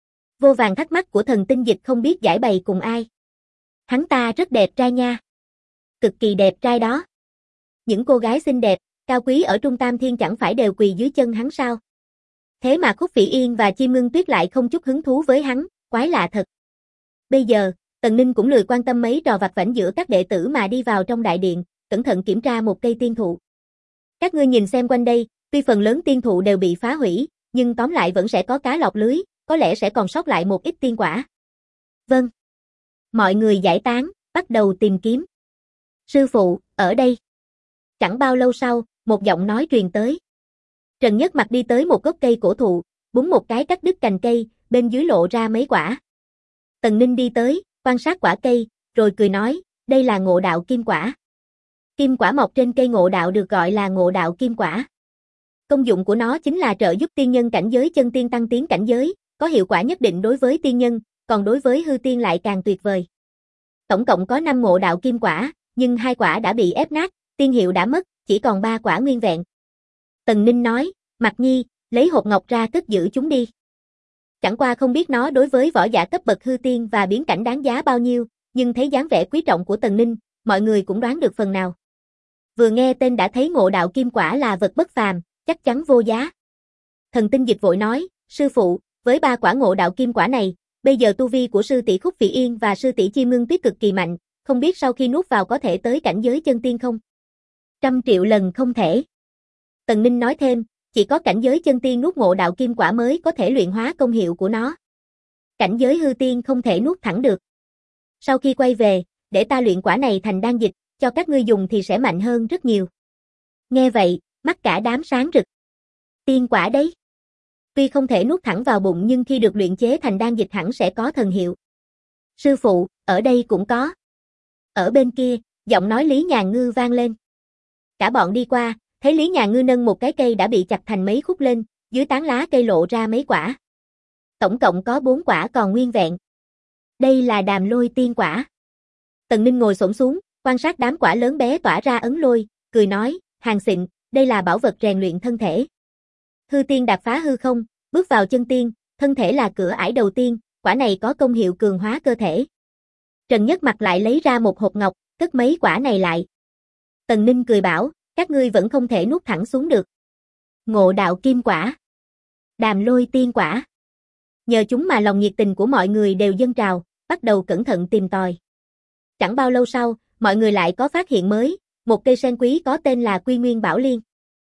Vô vàn thắc mắc của Thần Tinh Dịch không biết giải bày cùng ai. Hắn ta rất đẹp trai nha. Cực kỳ đẹp trai đó. Những cô gái xinh đẹp, cao quý ở Trung Tam Thiên chẳng phải đều quỳ dưới chân hắn sao? Thế mà Khúc Phỉ Yên và Chi Mương Tuyết lại không chút hứng thú với hắn, quái lạ thật. Bây giờ, Tần Ninh cũng lười quan tâm mấy trò vặt vãnh giữa các đệ tử mà đi vào trong đại điện, cẩn thận kiểm tra một cây tiên thụ. Các ngươi nhìn xem quanh đây, tuy phần lớn tiên thụ đều bị phá hủy, nhưng tóm lại vẫn sẽ có cá lọt lưới, có lẽ sẽ còn sót lại một ít tiên quả. Vâng. Mọi người giải tán, bắt đầu tìm kiếm. Sư phụ, ở đây. Chẳng bao lâu sau, một giọng nói truyền tới. Trần Nhất Mặc đi tới một gốc cây cổ thụ, búng một cái cắt đứt cành cây, bên dưới lộ ra mấy quả. Tần Ninh đi tới, quan sát quả cây, rồi cười nói, đây là ngộ đạo kim quả. Kim quả mọc trên cây ngộ đạo được gọi là ngộ đạo kim quả. Công dụng của nó chính là trợ giúp tiên nhân cảnh giới chân tiên tăng tiến cảnh giới, có hiệu quả nhất định đối với tiên nhân, còn đối với hư tiên lại càng tuyệt vời. Tổng cộng có 5 ngộ đạo kim quả, nhưng 2 quả đã bị ép nát, tiên hiệu đã mất, chỉ còn 3 quả nguyên vẹn. Tần Ninh nói, Mạc Nhi, lấy hộp ngọc ra cất giữ chúng đi. Chẳng qua không biết nó đối với võ giả cấp bậc hư tiên và biến cảnh đáng giá bao nhiêu, nhưng thấy dáng vẻ quý trọng của Tần Ninh, mọi người cũng đoán được phần nào. Vừa nghe tên đã thấy ngộ đạo kim quả là vật bất phàm, chắc chắn vô giá. Thần Tinh Dịch vội nói, sư phụ, với 3 quả ngộ đạo kim quả này, bây giờ tu vi của sư tỷ Khúc Phỉ Yên và sư tỷ Chi Mương Tuyết cực kỳ mạnh, không biết sau khi nuốt vào có thể tới cảnh giới chân tiên không? 100 triệu lần không thể. Tần Ninh nói thêm, chỉ có cảnh giới chân tiên nuốt ngộ đạo kim quả mới có thể luyện hóa công hiệu của nó. Cảnh giới hư tiên không thể nuốt thẳng được. Sau khi quay về, để ta luyện quả này thành đan dịch, cho các ngươi dùng thì sẽ mạnh hơn rất nhiều. Nghe vậy, mắt cả đám sáng rực. Tiên quả đấy. Tuy không thể nuốt thẳng vào bụng nhưng khi được luyện chế thành đan dịch hẳn sẽ có thần hiệu. Sư phụ, ở đây cũng có. Ở bên kia, giọng nói Lý Nhàn Ngư vang lên. Cả bọn đi qua, thấy Lý Nhàn Ngư nâng một cái cây đã bị chặt thành mấy khúc lên, dưới tán lá cây lộ ra mấy quả. Tổng cộng có 4 quả còn nguyên vẹn. Đây là Đàm Lôi tiên quả. Tần Ninh ngồi xổm xuống, quan sát đám quả lớn bé tỏa ra ấn lôi, cười nói, hàng xịn, đây là bảo vật rèn luyện thân thể. Hư tiên đạp phá hư không, bước vào chân tiên, thân thể là cửa ải đầu tiên, quả này có công hiệu cường hóa cơ thể. Trần Nhất Mặc lại lấy ra một hộp ngọc, cất mấy quả này lại. Tần Ninh cười bảo, các ngươi vẫn không thể nuốt thẳng xuống được. Ngộ đạo kim quả, Đàm Lôi tiên quả. Nhờ chúng mà lòng nhiệt tình của mọi người đều dâng trào, bắt đầu cẩn thận tìm tòi. Chẳng bao lâu sau, mọi người lại có phát hiện mới, một cây sen quý có tên là Quy Nguyên Bảo Liên.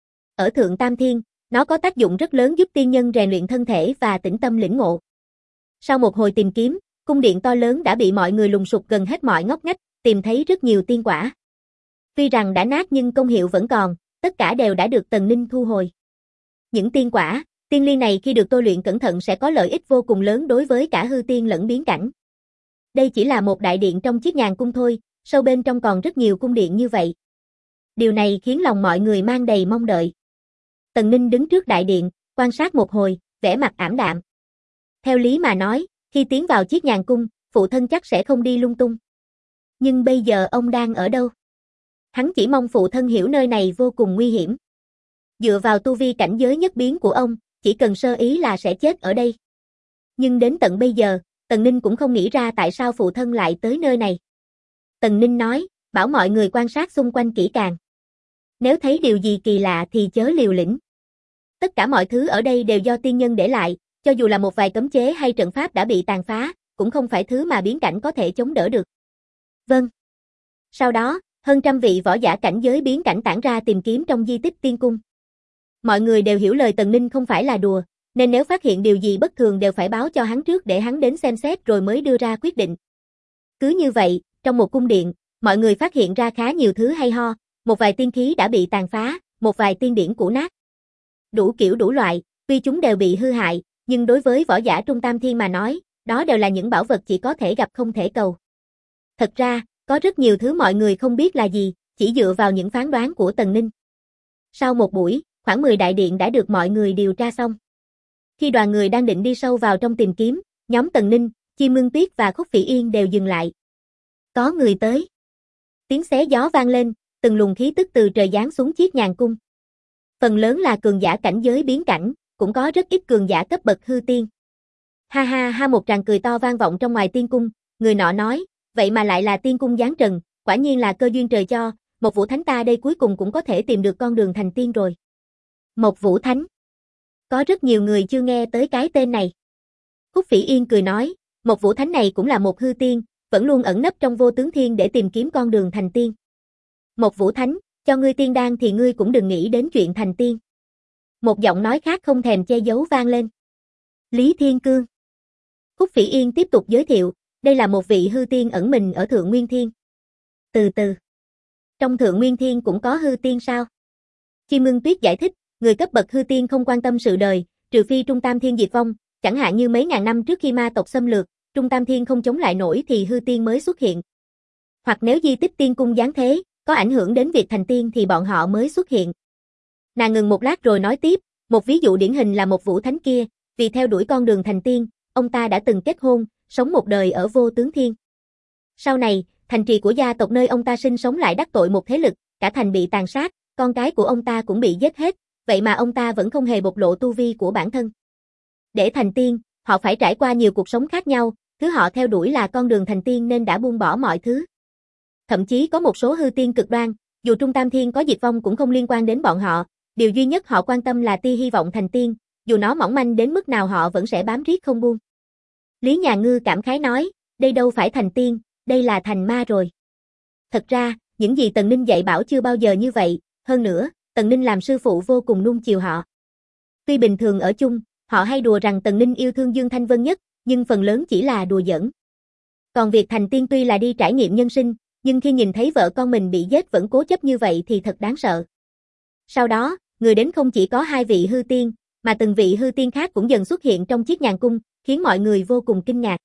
Ở Thượng Tam Thiên, nó có tác dụng rất lớn giúp tiên nhân rèn luyện thân thể và tĩnh tâm lĩnh ngộ. Sau một hồi tìm kiếm, cung điện to lớn đã bị mọi người lùng sục gần hết mọi ngóc ngách, tìm thấy rất nhiều tiên quả. Tuy rằng đã nát nhưng công hiệu vẫn còn, tất cả đều đã được Tần Ninh thu hồi. Những tiên quả, tiên liên này khi được tôi luyện cẩn thận sẽ có lợi ích vô cùng lớn đối với cả hư tiên lẫn biến cảnh. Đây chỉ là một đại điện trong Chiết Nhàn cung thôi, sâu bên trong còn rất nhiều cung điện như vậy. Điều này khiến lòng mọi người mang đầy mong đợi. Tần Ninh đứng trước đại điện, quan sát một hồi, vẻ mặt ảm đạm. Theo lý mà nói, khi tiến vào Chiết Nhàn cung, phụ thân chắc sẽ không đi lung tung. Nhưng bây giờ ông đang ở đâu? Hắn chỉ mong phụ thân hiểu nơi này vô cùng nguy hiểm. Dựa vào tu vi cảnh giới nhất biến của ông, chỉ cần sơ ý là sẽ chết ở đây. Nhưng đến tận bây giờ, Tần Ninh cũng không nghĩ ra tại sao phụ thân lại tới nơi này. Tần Ninh nói, bảo mọi người quan sát xung quanh kỹ càng. Nếu thấy điều gì kỳ lạ thì chớ liều lĩnh. Tất cả mọi thứ ở đây đều do tiên nhân để lại, cho dù là một vài cấm chế hay trận pháp đã bị tàn phá, cũng không phải thứ mà biến cảnh có thể chống đỡ được. Vâng. Sau đó, hơn trăm vị võ giả cảnh giới biến cảnh tản ra tìm kiếm trong di tích tiên cung. Mọi người đều hiểu lời Tần Ninh không phải là đùa, nên nếu phát hiện điều gì bất thường đều phải báo cho hắn trước để hắn đến xem xét rồi mới đưa ra quyết định. Cứ như vậy, trong một cung điện, mọi người phát hiện ra khá nhiều thứ hay ho, một vài tiên khí đã bị tàn phá, một vài tiên điển cũ nát. Đủ kiểu đủ loại, tuy chúng đều bị hư hại, nhưng đối với võ giả Trung Tam Thiên mà nói, đó đều là những bảo vật chỉ có thể gặp không thể cầu. Thật ra, có rất nhiều thứ mọi người không biết là gì, chỉ dựa vào những phán đoán của Tần Ninh. Sau một buổi, khoảng 10 đại điện đã được mọi người điều tra xong. Khi đoàn người đang định đi sâu vào trong tìm kiếm, nhóm Tần Ninh, Chi Mương Tuyết và Khúc Phỉ Yên đều dừng lại. Có người tới. Tiếng xé gió vang lên, từng luồng khí tức từ trời giáng xuống Chiết Nhàn cung. Phần lớn là cường giả cảnh giới biến cảnh, cũng có rất ít cường giả cấp bậc hư tiên. Ha ha ha, một tràng cười to vang vọng trong ngoài tiên cung, người nọ nói, vậy mà lại là tiên cung giáng trần, quả nhiên là cơ duyên trời cho, một Vũ Thánh ta đây cuối cùng cũng có thể tìm được con đường thành tiên rồi. Một Vũ Thánh. Có rất nhiều người chưa nghe tới cái tên này. Khúc Phỉ Yên cười nói, một Vũ Thánh này cũng là một hư tiên, vẫn luôn ẩn nấp trong vô tướng thiên để tìm kiếm con đường thành tiên. Một Vũ Thánh, cho ngươi tiên đan thì ngươi cũng đừng nghĩ đến chuyện thành tiên. Một giọng nói khác không thèm che giấu vang lên. Lý Thiên Cương. Khúc Phỉ Yên tiếp tục giới thiệu, đây là một vị hư tiên ẩn mình ở Thượng Nguyên Thiên. Từ từ. Trong Thượng Nguyên Thiên cũng có hư tiên sao? Chi Mương Tuyết giải thích, người cấp bậc hư tiên không quan tâm sự đời, trừ phi Trung Tam Thiên diệt vong, chẳng hạn như mấy ngàn năm trước khi ma tộc xâm lược, Trung Tam Thiên không chống lại nổi thì hư tiên mới xuất hiện. Hoặc nếu di tích tiên cung giáng thế, có ảnh hưởng đến việc thành tiên thì bọn họ mới xuất hiện. Nàng ngừng một lát rồi nói tiếp, một ví dụ điển hình là một Vũ Thánh kia, vì theo đuổi con đường thành tiên, ông ta đã từng kết hôn, sống một đời ở vô tướng thiên. Sau này, thành trì của gia tộc nơi ông ta sinh sống lại đắc tội một thế lực, cả thành bị tàn sát, con cái của ông ta cũng bị giết hết, vậy mà ông ta vẫn không hề bộc lộ tu vi của bản thân. Để thành tiên, họ phải trải qua nhiều cuộc sống khác nhau, thứ họ theo đuổi là con đường thành tiên nên đã buông bỏ mọi thứ. Thậm chí có một số hư tiên cực đoan, dù Trung Tam Thiên có diệt vong cũng không liên quan đến bọn họ, điều duy nhất họ quan tâm là tia hy vọng thành tiên, dù nó mỏng manh đến mức nào họ vẫn sẽ bám riết không buông. Lý Nhà Ngư cảm khái nói, đây đâu phải thành tiên, đây là thành ma rồi. Thật ra, những gì Tần Ninh dạy bảo chưa bao giờ như vậy, hơn nữa, Tần Ninh làm sư phụ vô cùng nuông chiều họ. Tuy bình thường ở chung, họ hay đùa rằng Tần Ninh yêu thương Dương Thanh Vân nhất, nhưng phần lớn chỉ là đùa giỡn. Còn việc thành tiên tuy là đi trải nghiệm nhân sinh, nhưng khi nhìn thấy vợ con mình bị giết vẫn cố chấp như vậy thì thật đáng sợ. Sau đó, người đến không chỉ có 2 vị hư tiên, mà từng vị hư tiên khác cũng dần xuất hiện trong chiếc nhàn cung, khiến mọi người vô cùng kinh ngạc.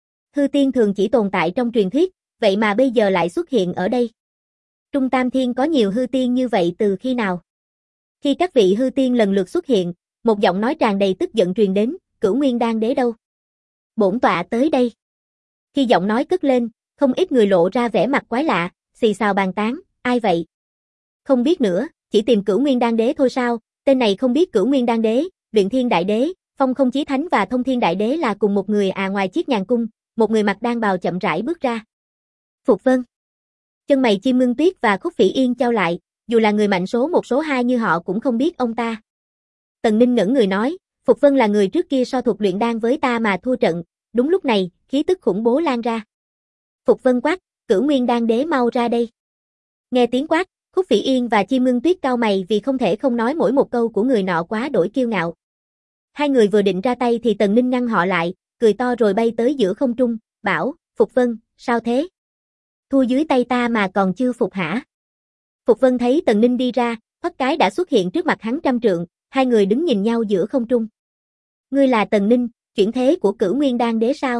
Hư tiên thường chỉ tồn tại trong truyền thuyết, vậy mà bây giờ lại xuất hiện ở đây. Trung Tam Thiên có nhiều hư tiên như vậy từ khi nào? Khi các vị hư tiên lần lượt xuất hiện, một giọng nói tràn đầy tức giận truyền đến, Cửu Nguyên Đan Đế đâu? Bổn tọa tới đây. Khi giọng nói cất lên, không ít người lộ ra vẻ mặt quái lạ, xì xào bàn tán, ai vậy? Không biết nữa, chỉ tìm Cửu Nguyên Đan Đế thôi sao? Tên này không biết Cửu Nguyên Đan Đế, Luyện Thiên Đại Đế, Phong Không Chí Thánh và Thông Thiên Đại Đế là cùng một người à? Ngoài chiếc nhàn cung, một người mặc đan bào chậm rãi bước ra. Phục Vân. Chân mày Chim Ngưng Tuyết và Khúc Phỉ Yên chau lại, dù là người mạnh số 1 số 2 như họ cũng không biết ông ta. Tần Ninh ngẩn người nói, Phục Vân là người trước kia so thuật luyện đan với ta mà thua trận, đúng lúc này, khí tức khủng bố lan ra. Phục Vân quát, Cửu Nguyên Đan Đế mau ra đây. Nghe tiếng quát, Khúc Phỉ Yên và Chim Ngưng Tuyết cau mày vì không thể không nói mỗi một câu của người nọ quá đổi kiêu ngạo. Hai người vừa định ra tay thì Tần Ninh ngăn họ lại, cười to rồi bay tới giữa không trung, bảo, Phục Vân, sao thế? Thua dưới tay ta mà còn chưa phục hả? Phục Vân thấy Tần Ninh đi ra, thoát cái đã xuất hiện trước mặt hắn 100 trượng, hai người đứng nhìn nhau giữa không trung. Ngươi là Tần Ninh, chuyển thế của Cửu Nguyên Đan Đế sao?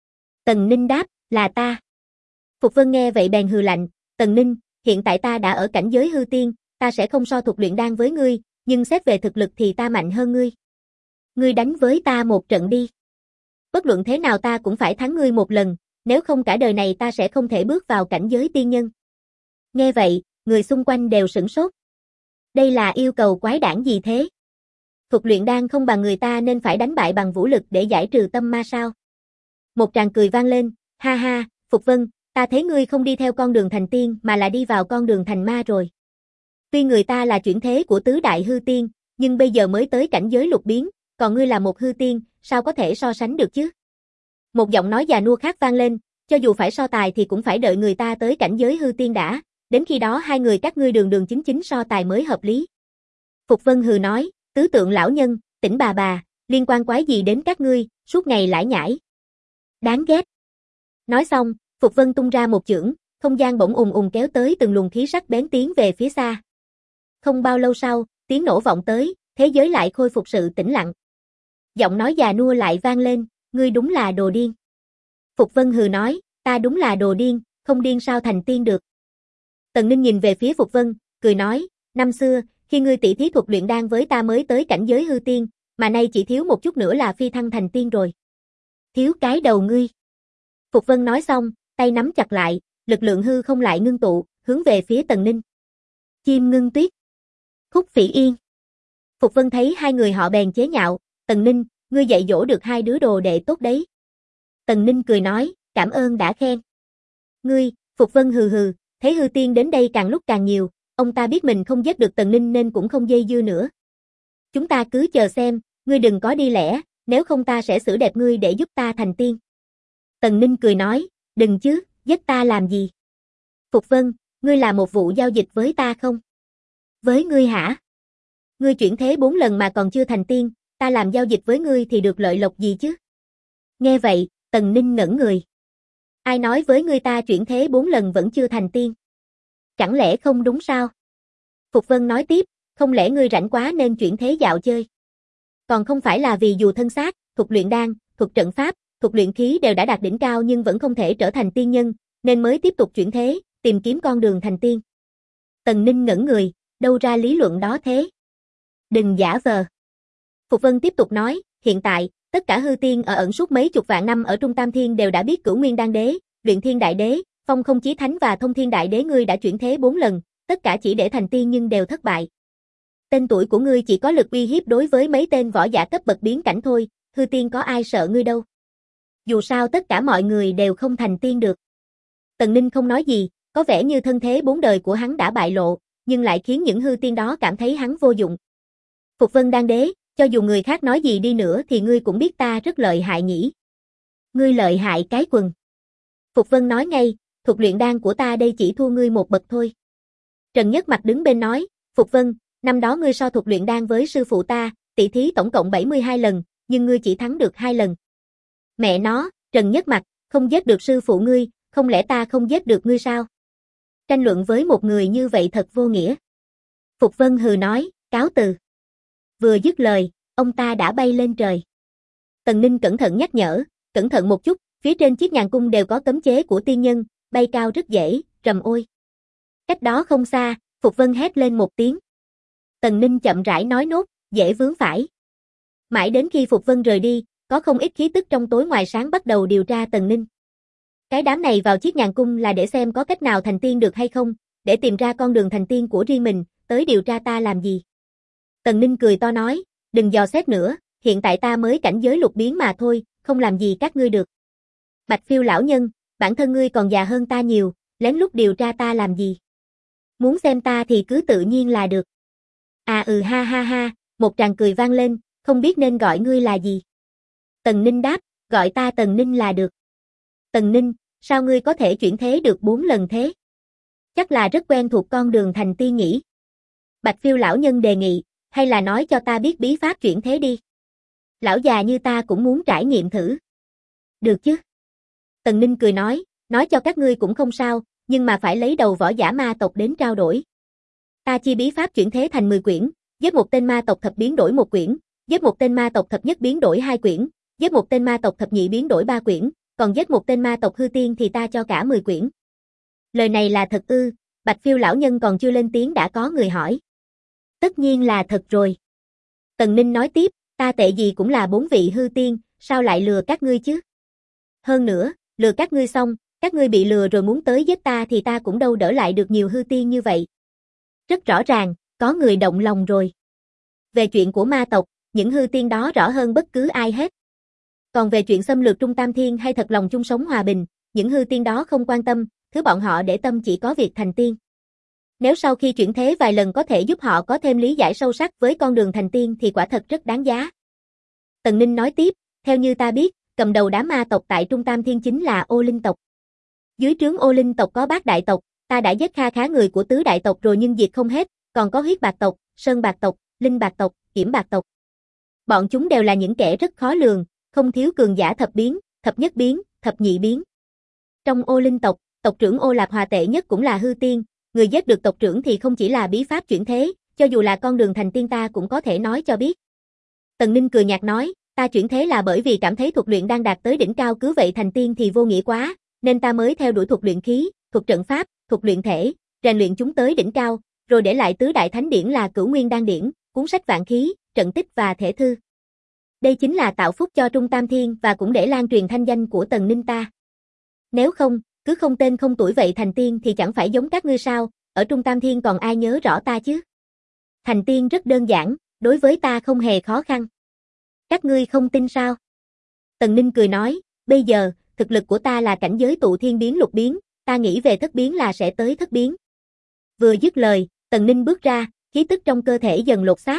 Tần Ninh đáp, là ta. Phục Vân nghe vậy bèn hừ lạnh, Tần Ninh, hiện tại ta đã ở cảnh giới hư tiên, ta sẽ không so thuật luyện đan với ngươi, nhưng xét về thực lực thì ta mạnh hơn ngươi. Ngươi đánh với ta một trận đi. Bất luận thế nào ta cũng phải thắng ngươi một lần, nếu không cả đời này ta sẽ không thể bước vào cảnh giới tiên nhân. Nghe vậy, người xung quanh đều sửng sốt. Đây là yêu cầu quái đản gì thế? Thuật luyện đan không bằng người ta nên phải đánh bại bằng vũ lực để giải trừ tâm ma sao? Một tràng cười vang lên, ha ha, Phục Vân, ta thấy ngươi không đi theo con đường thành tiên mà là đi vào con đường thành ma rồi. Tuy người ta là chuyển thế của tứ đại hư tiên, nhưng bây giờ mới tới cảnh giới lục biến, còn ngươi là một hư tiên, sao có thể so sánh được chứ? Một giọng nói già nua khác vang lên, cho dù phải so tài thì cũng phải đợi người ta tới cảnh giới hư tiên đã, đến khi đó hai người các ngươi đường đường chính chính so tài mới hợp lý. Phục Vân hừ nói, tứ tượng lão nhân, tỉnh bà, liên quan quái gì đến các ngươi, suốt ngày lải nhải. Đáng ghét. Nói xong, Phục Vân tung ra một chưởng, không gian bỗng ùn ùn kéo tới từng luồng khí sắc bén tiến về phía xa. Không bao lâu sau, tiếng nổ vọng tới, thế giới lại khôi phục sự tĩnh lặng. Giọng nói già nua lại vang lên, ngươi đúng là đồ điên. Phục Vân hừ nói, ta đúng là đồ điên, không điên sao thành tiên được. Tần Ninh nhìn về phía Phục Vân, cười nói, năm xưa, khi ngươi tỷ thí thuật luyện đan với ta mới tới cảnh giới hư tiên, mà nay chỉ thiếu một chút nữa là phi thăng thành tiên rồi. Thiếu cái đầu ngươi. Phục Vân nói xong, tay nắm chặt lại, lực lượng hư không lại ngưng tụ, hướng về phía Tần Ninh. Chim Ngưng Tuyết. Khúc Phỉ Yên. Phục Vân thấy hai người họ bèn chế nhạo, Tần Ninh, ngươi dạy dỗ được hai đứa đồ đệ tốt đấy. Tần Ninh cười nói, cảm ơn đã khen. Ngươi, Phục Vân hừ hừ, thấy hư tiên đến đây càng lúc càng nhiều, ông ta biết mình không giết được Tần Ninh nên cũng không dây dưa nữa. Chúng ta cứ chờ xem, ngươi đừng có đi lẻ, nếu không ta sẽ xử đẹp ngươi để giúp ta thành tiên. Tần Ninh cười nói, đừng chứ, giết ta làm gì? Phục Vân, ngươi là một vụ giao dịch với ta không? Với ngươi hả? Ngươi chuyển thế 4 lần mà còn chưa thành tiên, ta làm giao dịch với ngươi thì được lợi lộc gì chứ? Nghe vậy, Tần Ninh ngẩn người. Ai nói với ngươi ta chuyển thế 4 lần vẫn chưa thành tiên? Chẳng lẽ không đúng sao? Phục Vân nói tiếp, không lẽ ngươi rảnh quá nên chuyển thế dạo chơi? Còn không phải là vì dù thân xác, thuật luyện đan, thuật trận pháp, thuật luyện khí đều đã đạt đỉnh cao nhưng vẫn không thể trở thành tiên nhân, nên mới tiếp tục chuyển thế, tìm kiếm con đường thành tiên. Tần Ninh ngẩn người, đâu ra lý luận đó thế? Đừng giả vờ. Phục Vân tiếp tục nói, hiện tại, tất cả hư tiên ở ẩn suốt mấy chục vạn năm ở Trung Tam Thiên đều đã biết Cửu Nguyên Đan Đế, Luyện Thiên Đại Đế, Phong Không Chí Thánh và Thông Thiên Đại Đế ngươi đã chuyển thế 4 lần, tất cả chỉ để thành tiên nhưng đều thất bại. Tên tuổi của ngươi chỉ có lực uy hiếp đối với mấy tên võ giả cấp bậc biến cảnh thôi, hư tiên có ai sợ ngươi đâu. Dù sao tất cả mọi người đều không thành tiên được. Tần Ninh không nói gì, có vẻ như thân thế 4 đời của hắn đã bại lộ, nhưng lại khiến những hư tiên đó cảm thấy hắn vô dụng. Phục Vân Đan Đế, cho dù người khác nói gì đi nữa thì ngươi cũng biết ta rất lợi hại nhỉ. Ngươi lợi hại cái quần. Phục Vân nói ngay, thuật luyện đan của ta đây chỉ thua ngươi một bậc thôi. Trần Nhất Mặc đứng bên nói, Phục Vân, năm đó ngươi so thuật luyện đan với sư phụ ta, tỷ thí tổng cộng 72 lần, nhưng ngươi chỉ thắng được 2 lần. Mẹ nó, Trần Nhất Mặc, không giết được sư phụ ngươi, không lẽ ta không giết được ngươi sao? Tranh luận với một người như vậy thật vô nghĩa. Phục Vân hừ nói, cáo từ. Vừa dứt lời, ông ta đã bay lên trời. Tần Ninh cẩn thận nhắc nhở, cẩn thận một chút, phía trên chiếc nhàn cung đều có cấm chế của tiên nhân, bay cao rất dễ, rầm ôi. Cách đó không xa, Phục Vân hét lên một tiếng. Tần Ninh chậm rãi nói nốt, dễ vướng phải. Mãi đến khi Phục Vân rời đi, có không ít khí tức trong tối ngoài sáng bắt đầu điều tra Tần Ninh. Cái đám này vào chiếc nhàn cung là để xem có cách nào thành tiên được hay không, để tìm ra con đường thành tiên của riêng mình, tới điều tra ta làm gì. Tần Ninh cười to nói, đừng dò xét nữa, hiện tại ta mới cảnh giới lục biến mà thôi, không làm gì các ngươi được. Bạch Phiêu lão nhân, bản thân ngươi còn già hơn ta nhiều, lén lút điều tra ta làm gì. Muốn xem ta thì cứ tự nhiên là được. À ha ha ha, một tràng cười vang lên, không biết nên gọi ngươi là gì. Tần Ninh đáp, gọi ta Tần Ninh là được. Tần Ninh, sao ngươi có thể chuyển thế được 4 lần thế? Chắc là rất quen thuộc con đường thành tiên nhỉ. Bạch Phiêu lão nhân đề nghị, hay là nói cho ta biết bí pháp chuyển thế đi. Lão già như ta cũng muốn trải nghiệm thử. Được chứ? Tần Ninh cười nói cho các ngươi cũng không sao, nhưng mà phải lấy đầu võ giả ma tộc đến trao đổi. Ta chia bí pháp chuyển thế thành 10 quyển, giết một tên ma tộc thập biến đổi 1 quyển, giết một tên ma tộc thập nhất biến đổi 2 quyển, giết một tên ma tộc thập nhị biến đổi 3 quyển, còn giết một tên ma tộc hư tiên thì ta cho cả 10 quyển. Lời này là thật ư? Bạch Phiêu lão nhân còn chưa lên tiếng đã có người hỏi. Tất nhiên là thật rồi. Tần Ninh nói tiếp, ta tệ gì cũng là 4 vị hư tiên, sao lại lừa các ngươi chứ? Hơn nữa, lừa các ngươi xong, các ngươi bị lừa rồi muốn tới giết ta thì ta cũng đâu đỡ lại được nhiều hư tiên như vậy. Rất rõ ràng, có người động lòng rồi. Về chuyện của ma tộc, những hư tiên đó rõ hơn bất cứ ai hết. Còn về chuyện xâm lược Trung Tam Thiên hay thật lòng chung sống hòa bình, những hư tiên đó không quan tâm, thứ bọn họ để tâm chỉ có việc thành tiên. Nếu sau khi chuyển thế vài lần có thể giúp họ có thêm lý giải sâu sắc với con đường thành tiên thì quả thật rất đáng giá. Tần Ninh nói tiếp, theo như ta biết, cầm đầu đám ma tộc tại Trung Tam Thiên chính là Ô Linh tộc. Dưới trướng Ô Linh tộc có Bát đại tộc, ta đã giết kha khá người của Tứ đại tộc rồi nhưng diệt không hết, còn có Huyết Bạc tộc, Sơn Bạc tộc, Linh Bạc tộc, Kiểm Bạc tộc. Bọn chúng đều là những kẻ rất khó lường, không thiếu cường giả thập biến, thập nhất biến, thập nhị biến. Trong Ô Linh tộc, tộc trưởng Ô Lạp Hòa tệ nhất cũng là hư tiên, người giết được tộc trưởng thì không chỉ là bí pháp chuyển thế, cho dù là con đường thành tiên ta cũng có thể nói cho biết. Tần Ninh cười nhạt nói, ta chuyển thế là bởi vì cảm thấy thuật luyện đang đạt tới đỉnh cao cứ vậy thành tiên thì vô nghĩa quá, nên ta mới theo đuổi thuật luyện khí, thuật trận pháp, thuật luyện thể, rèn luyện chúng tới đỉnh cao, rồi để lại tứ đại thánh điển là Cửu Nguyên Đan điển, cuốn sách vạn khí, trận tích và thể thư. Đây chính là tạo phúc cho Trung Tam Thiên và cũng để lan truyền thanh danh của Tần Ninh ta. Nếu không, cứ không tên không tuổi vậy thành tiên thì chẳng phải giống các ngươi sao, ở Trung Tam Thiên còn ai nhớ rõ ta chứ. Thành tiên rất đơn giản, đối với ta không hề khó khăn. Các ngươi không tin sao? Tần Ninh cười nói, bây giờ, thực lực của ta là cảnh giới tụ thiên biến lục biến, ta nghĩ về thất biến là sẽ tới thất biến. Vừa dứt lời, Tần Ninh bước ra, khí tức trong cơ thể dần lột xác.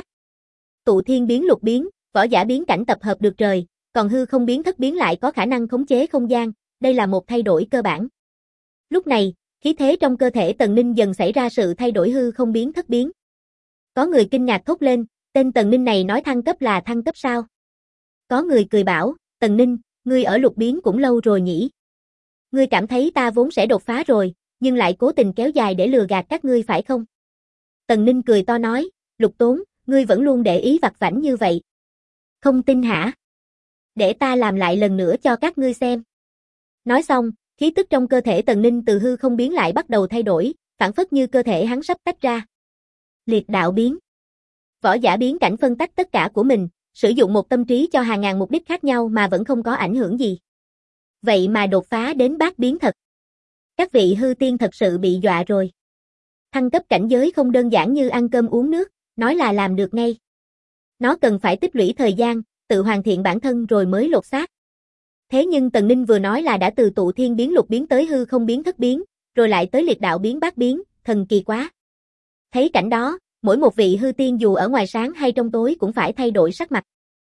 Tụ thiên biến lục biến, võ giả biến cảnh tập hợp được trời, còn hư không biến thất biến lại có khả năng khống chế không gian, đây là một thay đổi cơ bản. Lúc này, khí thế trong cơ thể Tần Ninh dần xảy ra sự thay đổi hư không biến thất biến. Có người kinh ngạc thốt lên, tên Tần Ninh này nói thăng cấp là thăng cấp sao? Có người cười bảo, Tần Ninh, ngươi ở lục biến cũng lâu rồi nhỉ? Ngươi cảm thấy ta vốn sẽ đột phá rồi, nhưng lại cố tình kéo dài để lừa gạt các ngươi phải không? Tần Ninh cười to nói, Lục Tốn, ngươi vẫn luôn để ý vặt vãnh như vậy. Không tin hả? Để ta làm lại lần nữa cho các ngươi xem. Nói xong, khí tức trong cơ thể Tần Ninh từ hư không biến lại bắt đầu thay đổi, phản phất như cơ thể hắn sắp tách ra. Liệt đạo biến. Võ giả biến cảnh phân tách tất cả của mình, sử dụng một tâm trí cho hàng ngàn mục đích khác nhau mà vẫn không có ảnh hưởng gì. Vậy mà đột phá đến bát biến thật. Các vị hư tiên thật sự bị dọa rồi. Thăng cấp cảnh giới không đơn giản như ăn cơm uống nước, nói là làm được ngay. Nó cần phải tích lũy thời gian, tự hoàn thiện bản thân rồi mới lột xác. Thế nhưng Tần Ninh vừa nói là đã từ tụ thiên biến lục biến tới hư không biến thất biến, rồi lại tới liệt đạo biến bát biến, thần kỳ quá. Thấy cảnh đó, mỗi một vị hư tiên dù ở ngoài sáng hay trong tối cũng phải thay đổi sắc mặt.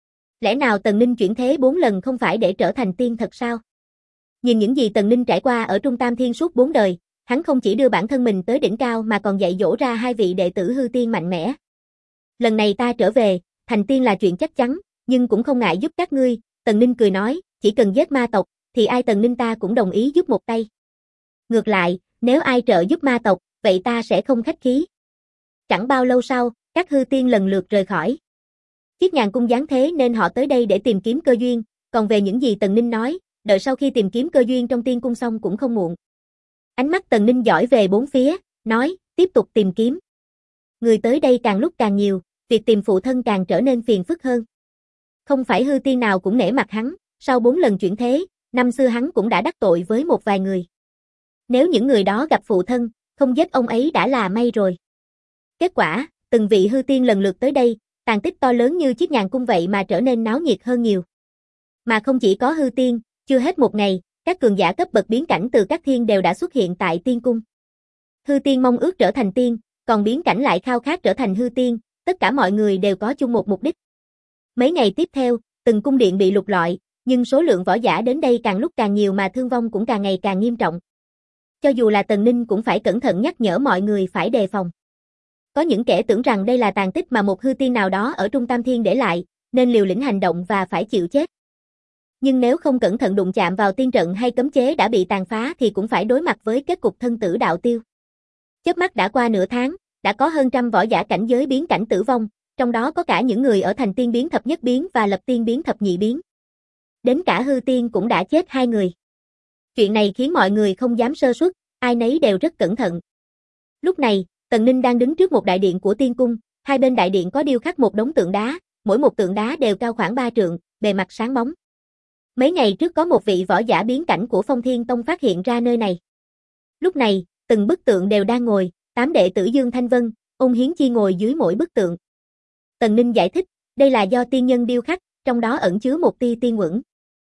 Lẽ nào Tần Ninh chuyển thế 4 lần không phải để trở thành tiên thật sao? Nhìn những gì Tần Ninh trải qua ở Trung Tam Thiên suốt 4 đời, hắn không chỉ đưa bản thân mình tới đỉnh cao mà còn dạy dỗ ra 2 vị đệ tử hư tiên mạnh mẽ. Lần này ta trở về, thành tiên là chuyện chắc chắn, nhưng cũng không ngại giúp các ngươi, Tần Ninh cười nói, chỉ cần giết ma tộc, thì ai Tần Ninh ta cũng đồng ý giúp một tay. Ngược lại, nếu ai trợ giúp ma tộc, vậy ta sẽ không khách khí. Chẳng bao lâu sau, các hư tiên lần lượt rời khỏi. Chiếc nhàn cung giáng thế nên họ tới đây để tìm kiếm cơ duyên, còn về những gì Tần Ninh nói, đợi sau khi tìm kiếm cơ duyên trong tiên cung xong cũng không muộn. Ánh mắt Tần Ninh dõi về bốn phía, nói, tiếp tục tìm kiếm. Người tới đây càng lúc càng nhiều, việc tìm phụ thân càng trở nên phiền phức hơn. Không phải hư tiên nào cũng nể mặt hắn, sau 4 lần chuyển thế, năm xưa hắn cũng đã đắc tội với một vài người. Nếu những người đó gặp phụ thân, không giết ông ấy đã là may rồi. Kết quả, từng vị hư tiên lần lượt tới đây, tàn tích to lớn như chiếc nhàn cung vậy mà trở nên náo nhiệt hơn nhiều. Mà không chỉ có hư tiên, chưa hết một ngày, các cường giả cấp bậc biến cảnh từ các thiên đều đã xuất hiện tại tiên cung. Hư tiên mong ước trở thành tiên, còn biến cảnh lại khao khát trở thành hư tiên, tất cả mọi người đều có chung một mục đích. Mấy ngày tiếp theo, từng cung điện bị lục lọi, nhưng số lượng võ giả đến đây càng lúc càng nhiều mà thương vong cũng càng ngày càng nghiêm trọng. Cho dù là Tần Ninh cũng phải cẩn thận nhắc nhở mọi người phải đề phòng. Có những kẻ tưởng rằng đây là tàn tích mà một hư tiên nào đó ở Trung Tam Thiên để lại, nên liều lĩnh hành động và phải chịu chết. Nhưng nếu không cẩn thận đụng chạm vào tiên trận hay cấm chế đã bị tàn phá thì cũng phải đối mặt với kết cục thân tử đạo tiêu. Chớp mắt đã qua nửa tháng, đã có hơn 100 võ giả cảnh giới biến cảnh tử vong, trong đó có cả những người ở thành tiên biến thập nhất biến và lập tiên biến thập nhị biến. Đến cả hư tiên cũng đã chết 2 người. Chuyện này khiến mọi người không dám sơ suất, ai nấy đều rất cẩn thận. Lúc này, Tần Ninh đang đứng trước một đại điện của tiên cung, hai bên đại điện có điêu khắc một đống tượng đá, mỗi một tượng đá đều cao khoảng 3 trượng, bề mặt sáng bóng. Mấy ngày trước có một vị võ giả biến cảnh của Phong Thiên Tông phát hiện ra nơi này. Lúc này, từng bức tượng đều đang ngồi, 8 đệ tử Dương Thanh Vân, Ôn Hiến Chi ngồi dưới mỗi bức tượng. Tần Ninh giải thích, đây là do tiên nhân điêu khắc, trong đó ẩn chứa một tia tiên uẩn.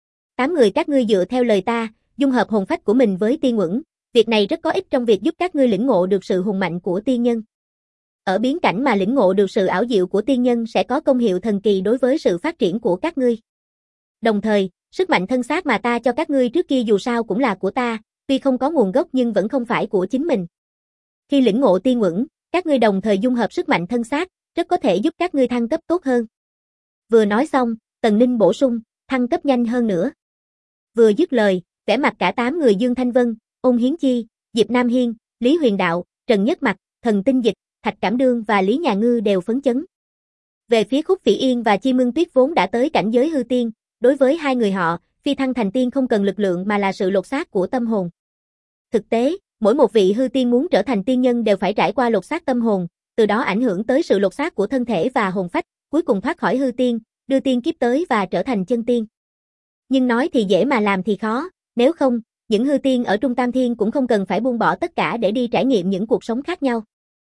8 người các ngươi dựa theo lời ta, dung hợp hồn phách của mình với tiên uẩn, việc này rất có ích trong việc giúp các ngươi lĩnh ngộ được sự hùng mạnh của tiên nhân. Ở biến cảnh mà lĩnh ngộ được sự ảo diệu của tiên nhân sẽ có công hiệu thần kỳ đối với sự phát triển của các ngươi. Đồng thời, sức mạnh thân xác mà ta cho các ngươi trước kia dù sao cũng là của ta, tuy không có nguồn gốc nhưng vẫn không phải của chính mình. Khi lĩnh ngộ tiên uẩn, các ngươi đồng thời dung hợp sức mạnh thân xác, rất có thể giúp các ngươi thăng cấp tốt hơn. Vừa nói xong, Tần Ninh bổ sung, thăng cấp nhanh hơn nữa. Vừa dứt lời, vẻ mặt cả 8 người Dương Thanh Vân, Ôn Hiến Chi, Diệp Nam Hiên, Lý Huyền Đạo, Trần Nhất Mặc, Thần Tinh Dịch, Thạch Cảm Đương và Lý Nhà Ngư đều phấn chấn. Về phía Khúc Phỉ Yên và Chi Mương Tuyết vốn đã tới cảnh giới hư tiên, đối với hai người họ, phi thăng thành tiên không cần lực lượng mà là sự lột xác của tâm hồn. Thực tế, mỗi một vị hư tiên muốn trở thành tiên nhân đều phải trải qua lột xác tâm hồn, từ đó ảnh hưởng tới sự lột xác của thân thể và hồn phách, cuối cùng thoát khỏi hư tiên, đưa tiên kiếp tới và trở thành chân tiên. Nhưng nói thì dễ mà làm thì khó, nếu không, những hư tiên ở Trung Tam Thiên cũng không cần phải buông bỏ tất cả để đi trải nghiệm những cuộc sống khác nhau.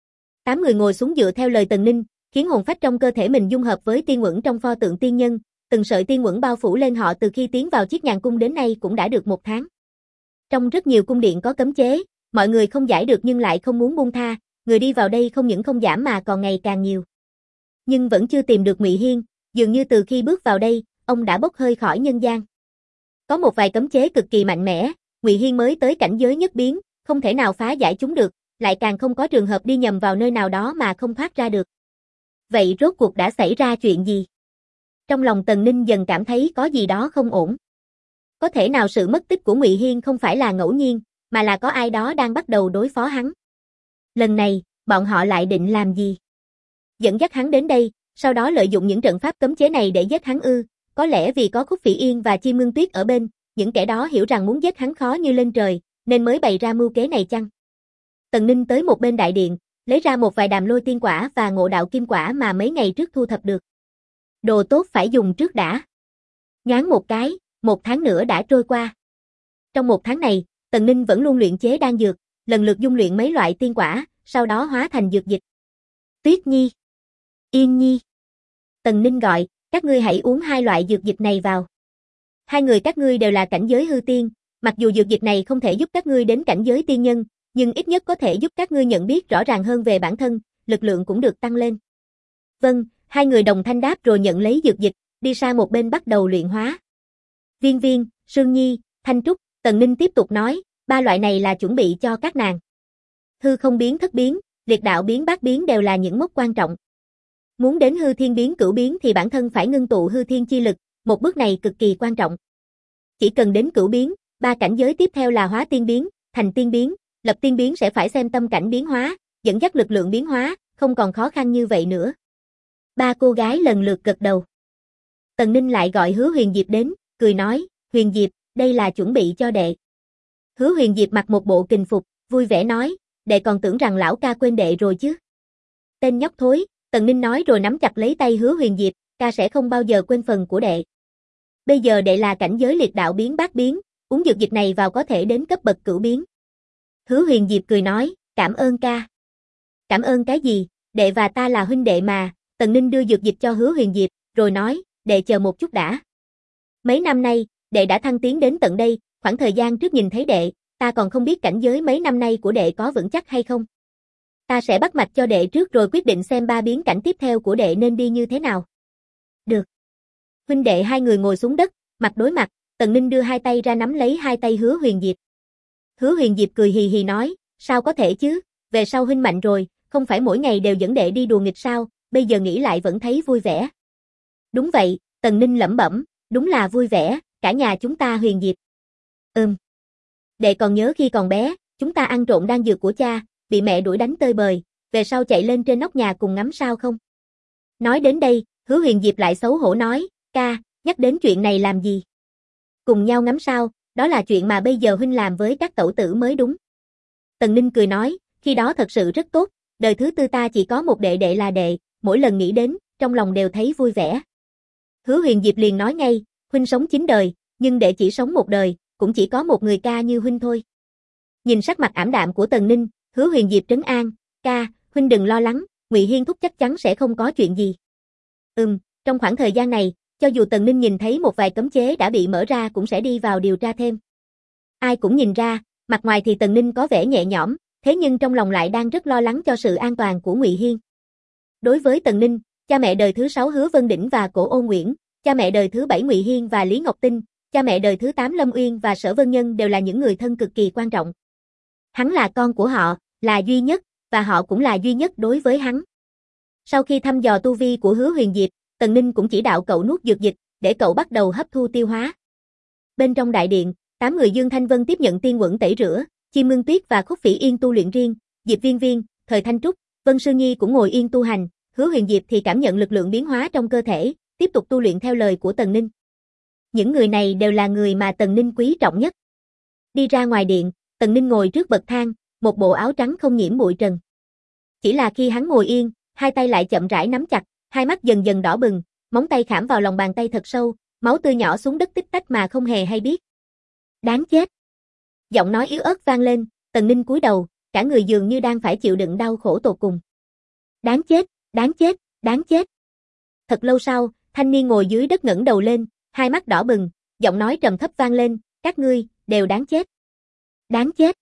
8 người ngồi xuống dựa theo lời Tần Ninh, khiến hồn phách trong cơ thể mình dung hợp với tiên uẩn trong pho tượng tiên nhân, từng sợi tiên uẩn bao phủ lên họ từ khi tiến vào chiếc nhàn cung đến nay cũng đã được 1 tháng. Trong rất nhiều cung điện có cấm chế, mọi người không giải được nhưng lại không muốn buông tha, người đi vào đây không những không giảm mà còn ngày càng nhiều. Nhưng vẫn chưa tìm được Ngụy Hiên, dường như từ khi bước vào đây, ông đã bốc hơi khỏi nhân gian. Có một vài cấm chế cực kỳ mạnh mẽ, Ngụy Hiên mới tới cảnh giới nhất biến, không thể nào phá giải chúng được, lại càng không có trường hợp đi nhầm vào nơi nào đó mà không thoát ra được. Vậy rốt cuộc đã xảy ra chuyện gì? Trong lòng Tần Ninh dần cảm thấy có gì đó không ổn. Có thể nào sự mất tích của Ngụy Hiên không phải là ngẫu nhiên, mà là có ai đó đang bắt đầu đối phó hắn? Lần này, bọn họ lại định làm gì? Dẫn dắt hắn đến đây, sau đó lợi dụng những trận pháp cấm chế này để giết hắn ư? Có lẽ vì có Khúc Phỉ Yên và Chi Mương Tuyết ở bên, những kẻ đó hiểu rằng muốn giết hắn khó như lên trời, nên mới bày ra mưu kế này chăng? Tần Ninh tới một bên đại điện, lấy ra một vài đàm lôi tiên quả và ngộ đạo kim quả mà mấy ngày trước thu thập được. Đồ tốt phải dùng trước đã. Nhoáng một cái, 1 tháng nữa đã trôi qua. Trong 1 tháng này, Tần Ninh vẫn luôn luyện chế đan dược, lần lượt dung luyện mấy loại tiên quả, sau đó hóa thành dược dịch. Tuyết Nhi, Yên Nhi. Tần Ninh gọi, các ngươi hãy uống hai loại dược dịch này vào. Hai người các ngươi đều là cảnh giới hư tiên, mặc dù dược dịch này không thể giúp các ngươi đến cảnh giới tiên nhân, nhưng ít nhất có thể giúp các ngươi nhận biết rõ ràng hơn về bản thân, lực lượng cũng được tăng lên. Vâng, hai người đồng thanh đáp rồi nhận lấy dược dịch, đi sang một bên bắt đầu luyện hóa. Viên Viên, Sương Nhi, Thanh Trúc, Tần Ninh tiếp tục nói, ba loại này là chuẩn bị cho các nàng. Hư không biến thất biến, liệt đạo biến bát biến đều là những mốc quan trọng. Muốn đến hư thiên biến cửu biến thì bản thân phải ngưng tụ hư thiên chi lực, một bước này cực kỳ quan trọng. Chỉ cần đến cửu biến, ba cảnh giới tiếp theo là hóa tiên biến, thành tiên biến, lập tiên biến sẽ phải xem tâm cảnh biến hóa, dẫn dắt lực lượng biến hóa, không còn khó khăn như vậy nữa. Ba cô gái lần lượt gật đầu. Tần Ninh lại gọi Hứa Huyền Diệp đến, cười nói, Huyền Diệp, đây là chuẩn bị cho đệ. Hứa Huyền Diệp mặc một bộ kình phục, vui vẻ nói, đệ còn tưởng rằng lão ca quên đệ rồi chứ. Tên nhóc thối, Tần Ninh nói rồi nắm chặt lấy tay Hứa Huyền Diệp, ca sẽ không bao giờ quên phần của đệ. Bây giờ đệ là cảnh giới liệt đạo biến bát biến, uống dược dịch này vào có thể đến cấp bậc cửu biến. Hứa Huyền Diệp cười nói, cảm ơn ca. Cảm ơn cái gì, đệ và ta là huynh đệ mà. Tần Ninh đưa dược dịch cho Hứa Huyền Diệp, rồi nói, đệ chờ một chút đã. Mấy năm nay, đệ đã thăng tiến đến tận đây, khoảng thời gian trước nhìn thấy đệ, ta còn không biết cảnh giới mấy năm nay của đệ có vững chắc hay không. Ta sẽ bắt mạch cho đệ trước rồi quyết định xem ba biến cảnh tiếp theo của đệ nên đi như thế nào. Được. Huynh đệ hai người ngồi xuống đất, mặt đối mặt, Tần Ninh đưa hai tay ra nắm lấy hai tay Hứa Huyền Diệp. Hứa Huyền Diệp cười hì hì nói, sao có thể chứ, về sau huynh mạnh rồi, không phải mỗi ngày đều dẫn đệ đi đùa nghịch sao, bây giờ nghĩ lại vẫn thấy vui vẻ. Đúng vậy, Tần Ninh lẩm bẩm, đúng là vui vẻ, cả nhà chúng ta Huyền Diệp. Đệ còn nhớ khi còn bé, chúng ta ăn trộm đan dược của cha, bị mẹ đuổi đánh tơi bời, về sau chạy lên trên nóc nhà cùng ngắm sao không? Nói đến đây, Hứa Huyền Diệp lại xấu hổ nói, ca, nhắc đến chuyện này làm gì? Cùng nhau ngắm sao, đó là chuyện mà bây giờ huynh làm với các tẩu tử mới đúng. Tần Ninh cười nói, khi đó thật sự rất tốt, đời thứ tư ta chỉ có một đệ đệ là đệ, mỗi lần nghĩ đến, trong lòng đều thấy vui vẻ. Hứa Huyền Diệp liền nói ngay, huynh sống 9 đời, nhưng đệ chỉ sống một đời, cũng chỉ có một người ca như huynh thôi. Nhìn sắc mặt ảm đạm của Tần Ninh, Hứa Huyền Diệp trấn an, ca, huynh đừng lo lắng, Ngụy Hiên thúc chắc chắn sẽ không có chuyện gì. Trong khoảng thời gian này, cho dù Tần Ninh nhìn thấy một vài cấm chế đã bị mở ra cũng sẽ đi vào điều tra thêm. Ai cũng nhìn ra, mặt ngoài thì Tần Ninh có vẻ nhẹ nhõm, thế nhưng trong lòng lại đang rất lo lắng cho sự an toàn của Ngụy Hiên. Đối với Tần Ninh, cha mẹ đời thứ 6 Hứa Vân Đỉnh và Cổ Ô Nguyễn, cha mẹ đời thứ 7 Ngụy Hiên và Lý Ngọc Tinh, cha mẹ đời thứ 8 Lâm Uyên và Sở Vân Nhân đều là những người thân cực kỳ quan trọng. Hắn là con của họ, là duy nhất, và họ cũng là duy nhất đối với hắn. Sau khi thăm dò tu vi của Hứa Huyền Diệp, Tần Ninh cũng chỉ đạo cậu nuốt dược dịch, để cậu bắt đầu hấp thu tiêu hóa. Bên trong đại điện, 8 người Dương Thanh Vân tiếp nhận tiên quẩn tẩy rửa, Chim Ngưng Tuyết và Khúc Phỉ Yên tu luyện riêng, Diệp Viên Viên, Thời Thanh Trúc, Vân Sư Nhi cũng ngồi yên tu hành, Hứa Huyền Diệp thì cảm nhận lực lượng biến hóa trong cơ thể, tiếp tục tu luyện theo lời của Tần Ninh. Những người này đều là người mà Tần Ninh quý trọng nhất. Đi ra ngoài điện, Tần Ninh ngồi trước bậc thang, một bộ áo trắng không nhiễm bụi trần. Chỉ là khi hắn ngồi yên, hai tay lại chậm rãi nắm chặt, hai mắt dần dần đỏ bừng, móng tay khảm vào lòng bàn tay thật sâu, máu tươi nhỏ xuống đất tích tách mà không hề hay biết. Đáng chết. Giọng nói yếu ớt vang lên, Tần Ninh cúi đầu, cả người dường như đang phải chịu đựng đau khổ tột cùng. Đáng chết, đáng chết, đáng chết. Thật lâu sau, thanh niên ngồi dưới đất ngẩng đầu lên, hai mắt đỏ bừng, giọng nói trầm thấp vang lên, các ngươi, đều đáng chết. Đáng chết.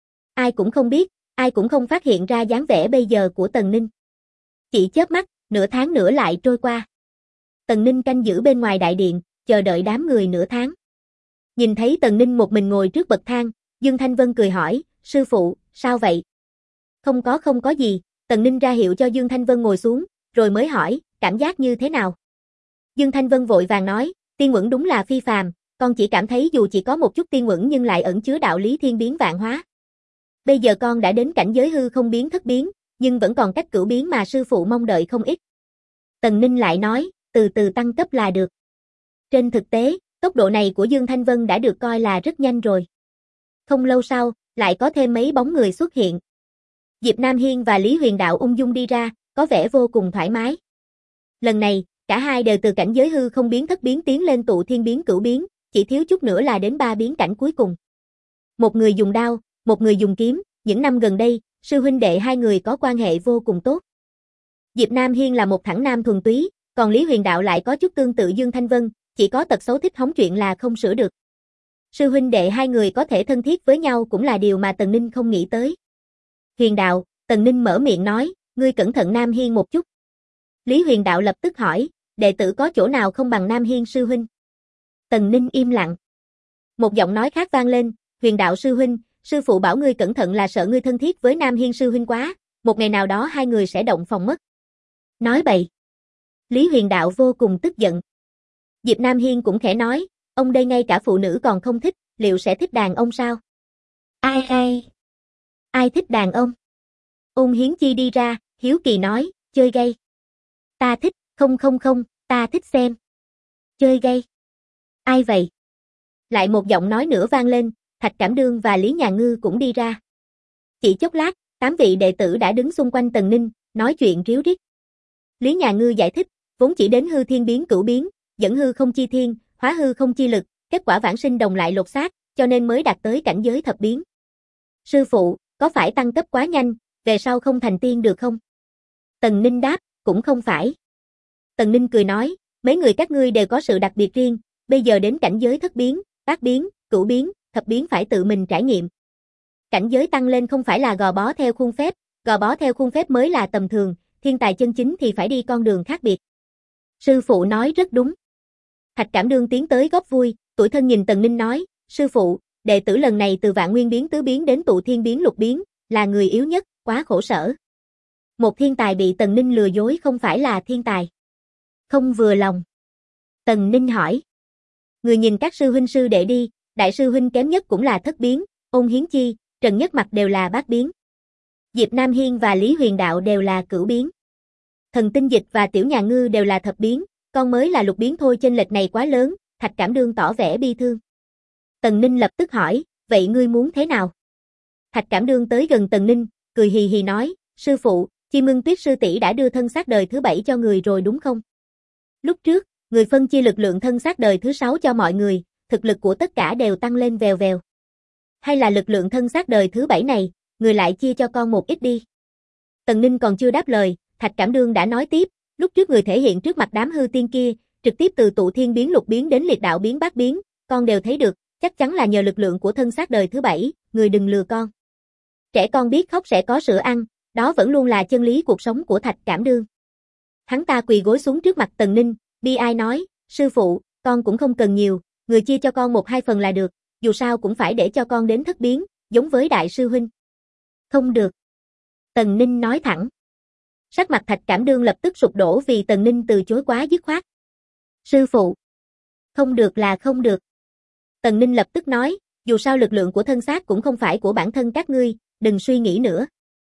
Ai cũng không biết, ai cũng không phát hiện ra dáng vẻ bây giờ của Tần Ninh. Chỉ chớp mắt, nửa tháng nữa lại trôi qua. Tần Ninh canh giữ bên ngoài đại điện, chờ đợi đám người nửa tháng. Nhìn thấy Tần Ninh một mình ngồi trước bậc thang, Dương Thanh Vân cười hỏi, sư phụ, sao vậy? Không có gì, Tần Ninh ra hiệu cho Dương Thanh Vân ngồi xuống, rồi mới hỏi, cảm giác như thế nào? Dương Thanh Vân vội vàng nói, tiên quẩn đúng là phi phàm, con chỉ cảm thấy dù chỉ có một chút tiên quẩn nhưng lại ẩn chứa đạo lý thiên biến vạn hóa. Bây giờ con đã đến cảnh giới hư không biến thất biến, nhưng vẫn còn cách cửu biến mà sư phụ mong đợi không ít. Tần Ninh lại nói, từ từ tăng cấp là được. Trên thực tế, tốc độ này của Dương Thanh Vân đã được coi là rất nhanh rồi. Không lâu sau, lại có thêm mấy bóng người xuất hiện. Diệp Nam Hiên và Lý Huyền Đạo ung dung đi ra, có vẻ vô cùng thoải mái. Lần này, cả hai đều từ cảnh giới hư không biến thất biến tiến lên tụ thiên biến cửu biến, chỉ thiếu chút nữa là đến 3 biến cảnh cuối cùng. Một người dùng đao, một người dùng kiếm, những năm gần đây, sư huynh đệ hai người có quan hệ vô cùng tốt. Diệp Nam Hiên là một thẳng nam thuần túy, còn Lý Huyền Đạo lại có chút tương tự Dương Thanh Vân, chỉ có tật xấu thích hóng chuyện là không sửa được. Sư huynh đệ hai người có thể thân thiết với nhau cũng là điều mà Tần Ninh không nghĩ tới. Huyền Đạo, Tần Ninh mở miệng nói, ngươi cẩn thận Nam Hiên một chút. Lý Huyền Đạo lập tức hỏi, đệ tử có chỗ nào không bằng Nam Hiên sư huynh? Tần Ninh im lặng. Một giọng nói khác vang lên, Huyền Đạo sư huynh, sư phụ bảo ngươi cẩn thận là sợ ngươi thân thiết với Nam Hiên sư huynh quá, một ngày nào đó hai người sẽ động phòng mất. Nói bậy. Lý Huyền Đạo vô cùng tức giận. Diệp Nam Hiên cũng khẽ nói, ông đây ngay cả phụ nữ còn không thích, liệu sẽ thích đàn ông sao? Ai thích đàn ông? Ôn Hiến Chi đi ra, hiếu kỳ nói, chơi gay. Ta thích, không, ta thích xem. Chơi gay. Ai vậy? Lại một giọng nói nữa vang lên, Thạch Cảm Đương và Lý Nhà Ngư cũng đi ra. Chỉ chốc lát, 8 vị đệ tử đã đứng xung quanh Tần Ninh, nói chuyện ríu rít. Lý Nhà Ngư giải thích, vốn chỉ đến hư thiên biến cửu biến, dẫn hư không chi thiên, hóa hư không chi lực, kết quả vãng sinh đồng lại lột xác, cho nên mới đạt tới cảnh giới thập biến. Sư phụ, có phải tăng cấp quá nhanh, về sau không thành tiên được không? Tần Ninh đáp, cũng không phải. Tần Ninh cười nói, mấy người các ngươi đều có sự đặc biệt riêng, bây giờ đến cảnh giới thất biến, bát biến, cửu biến, thập biến phải tự mình trải nghiệm. Cảnh giới tăng lên không phải là gò bó theo khuôn phép, gò bó theo khuôn phép mới là tầm thường, thiên tài chân chính thì phải đi con đường khác biệt. Sư phụ nói rất đúng. Thạch Cảm Đương tiến tới góp vui, tuổi thân nhìn Tần Ninh nói, sư phụ, đệ tử lần này từ vạn nguyên biến tứ biến đến tụ thiên biến lục biến, là người yếu nhất, quá khổ sở. Một thiên tài bị Tần Ninh lừa dối không phải là thiên tài. Không vừa lòng. Tần Ninh hỏi. Người nhìn các sư huynh sư đệ đi, đại sư huynh kém nhất cũng là thất biến, Ôn Hiến Chi, Trần Nhất Mặc đều là bát biến. Diệp Nam Hiên và Lý Huyền Đạo đều là cửu biến. Thần Tinh Dịch và Tiểu Nhà Ngư đều là thập biến, con mới là lục biến thôi, chênh lệch này quá lớn, Thạch Cảm Đương tỏ vẻ bi thương. Tần Ninh lập tức hỏi, vậy ngươi muốn thế nào? Thạch Cảm Đương tới gần Tần Ninh, cười hì hì nói, sư phụ, Chi Mưng Tuyết sư tỷ đã đưa thân xác đời thứ 7 cho người rồi đúng không? Lúc trước, người phân chia lực lượng thân xác đời thứ 6 cho mọi người, thực lực của tất cả đều tăng lên vèo vèo. Hay là lực lượng thân xác đời thứ 7 này, người lại chia cho con một ít đi. Tần Ninh còn chưa đáp lời, Thạch Cảm Đương đã nói tiếp, lúc trước người thể hiện trước mặt đám hư tiên kia, trực tiếp từ tụ thiên biến lục biến đến liệt đạo biến bát biến, con đều thấy được, chắc chắn là nhờ lực lượng của thân xác đời thứ 7, người đừng lừa con. Trẻ con biết khóc sẽ có sữa ăn, đó vẫn luôn là chân lý cuộc sống của Thạch Cảm Đương. Hắn ta quỳ gối xuống trước mặt Tần Ninh, bi ai nói, sư phụ, con cũng không cần nhiều, người chia cho con 1-2 phần là được, dù sao cũng phải để cho con đến thất biến, giống với đại sư huynh. Không được. Tần Ninh nói thẳng. Sắc mặt Thạch Cảm Đương lập tức sụp đổ vì Tần Ninh từ chối quá dứt khoát. Sư phụ. Không được là không được. Tần Ninh lập tức nói, dù sao lực lượng của thân xác cũng không phải của bản thân các ngươi, đừng suy nghĩ nữa.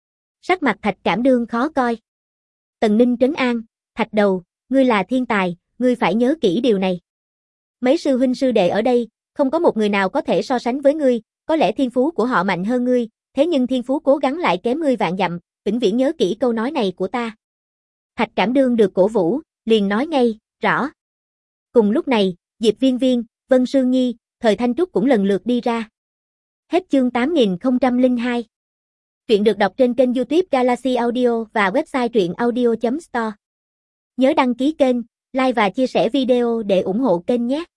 Sắc mặt Thạch Cảm Đương khó coi. Tần Ninh trấn an, Thạch đầu, ngươi là thiên tài, ngươi phải nhớ kỹ điều này. Mấy sư huynh sư đệ ở đây, không có một người nào có thể so sánh với ngươi, có lẽ thiên phú của họ mạnh hơn ngươi, thế nhưng thiên phú cố gắng lại kém ngươi vạn dặm, vĩnh viễn nhớ kỹ câu nói này của ta. Thạch Cảm Đương được cổ vũ, liền nói ngay, rõ. Cùng lúc này, Diệp Viên Viên, Vân Sương Nhi, Thời Thanh Trúc cũng lần lượt đi ra. Hết chương 8002. Truyện được đọc trên kênh YouTube Galaxy Audio và website truyệnaudio.store. Nhớ đăng ký kênh, like và chia sẻ video để ủng hộ kênh nhé.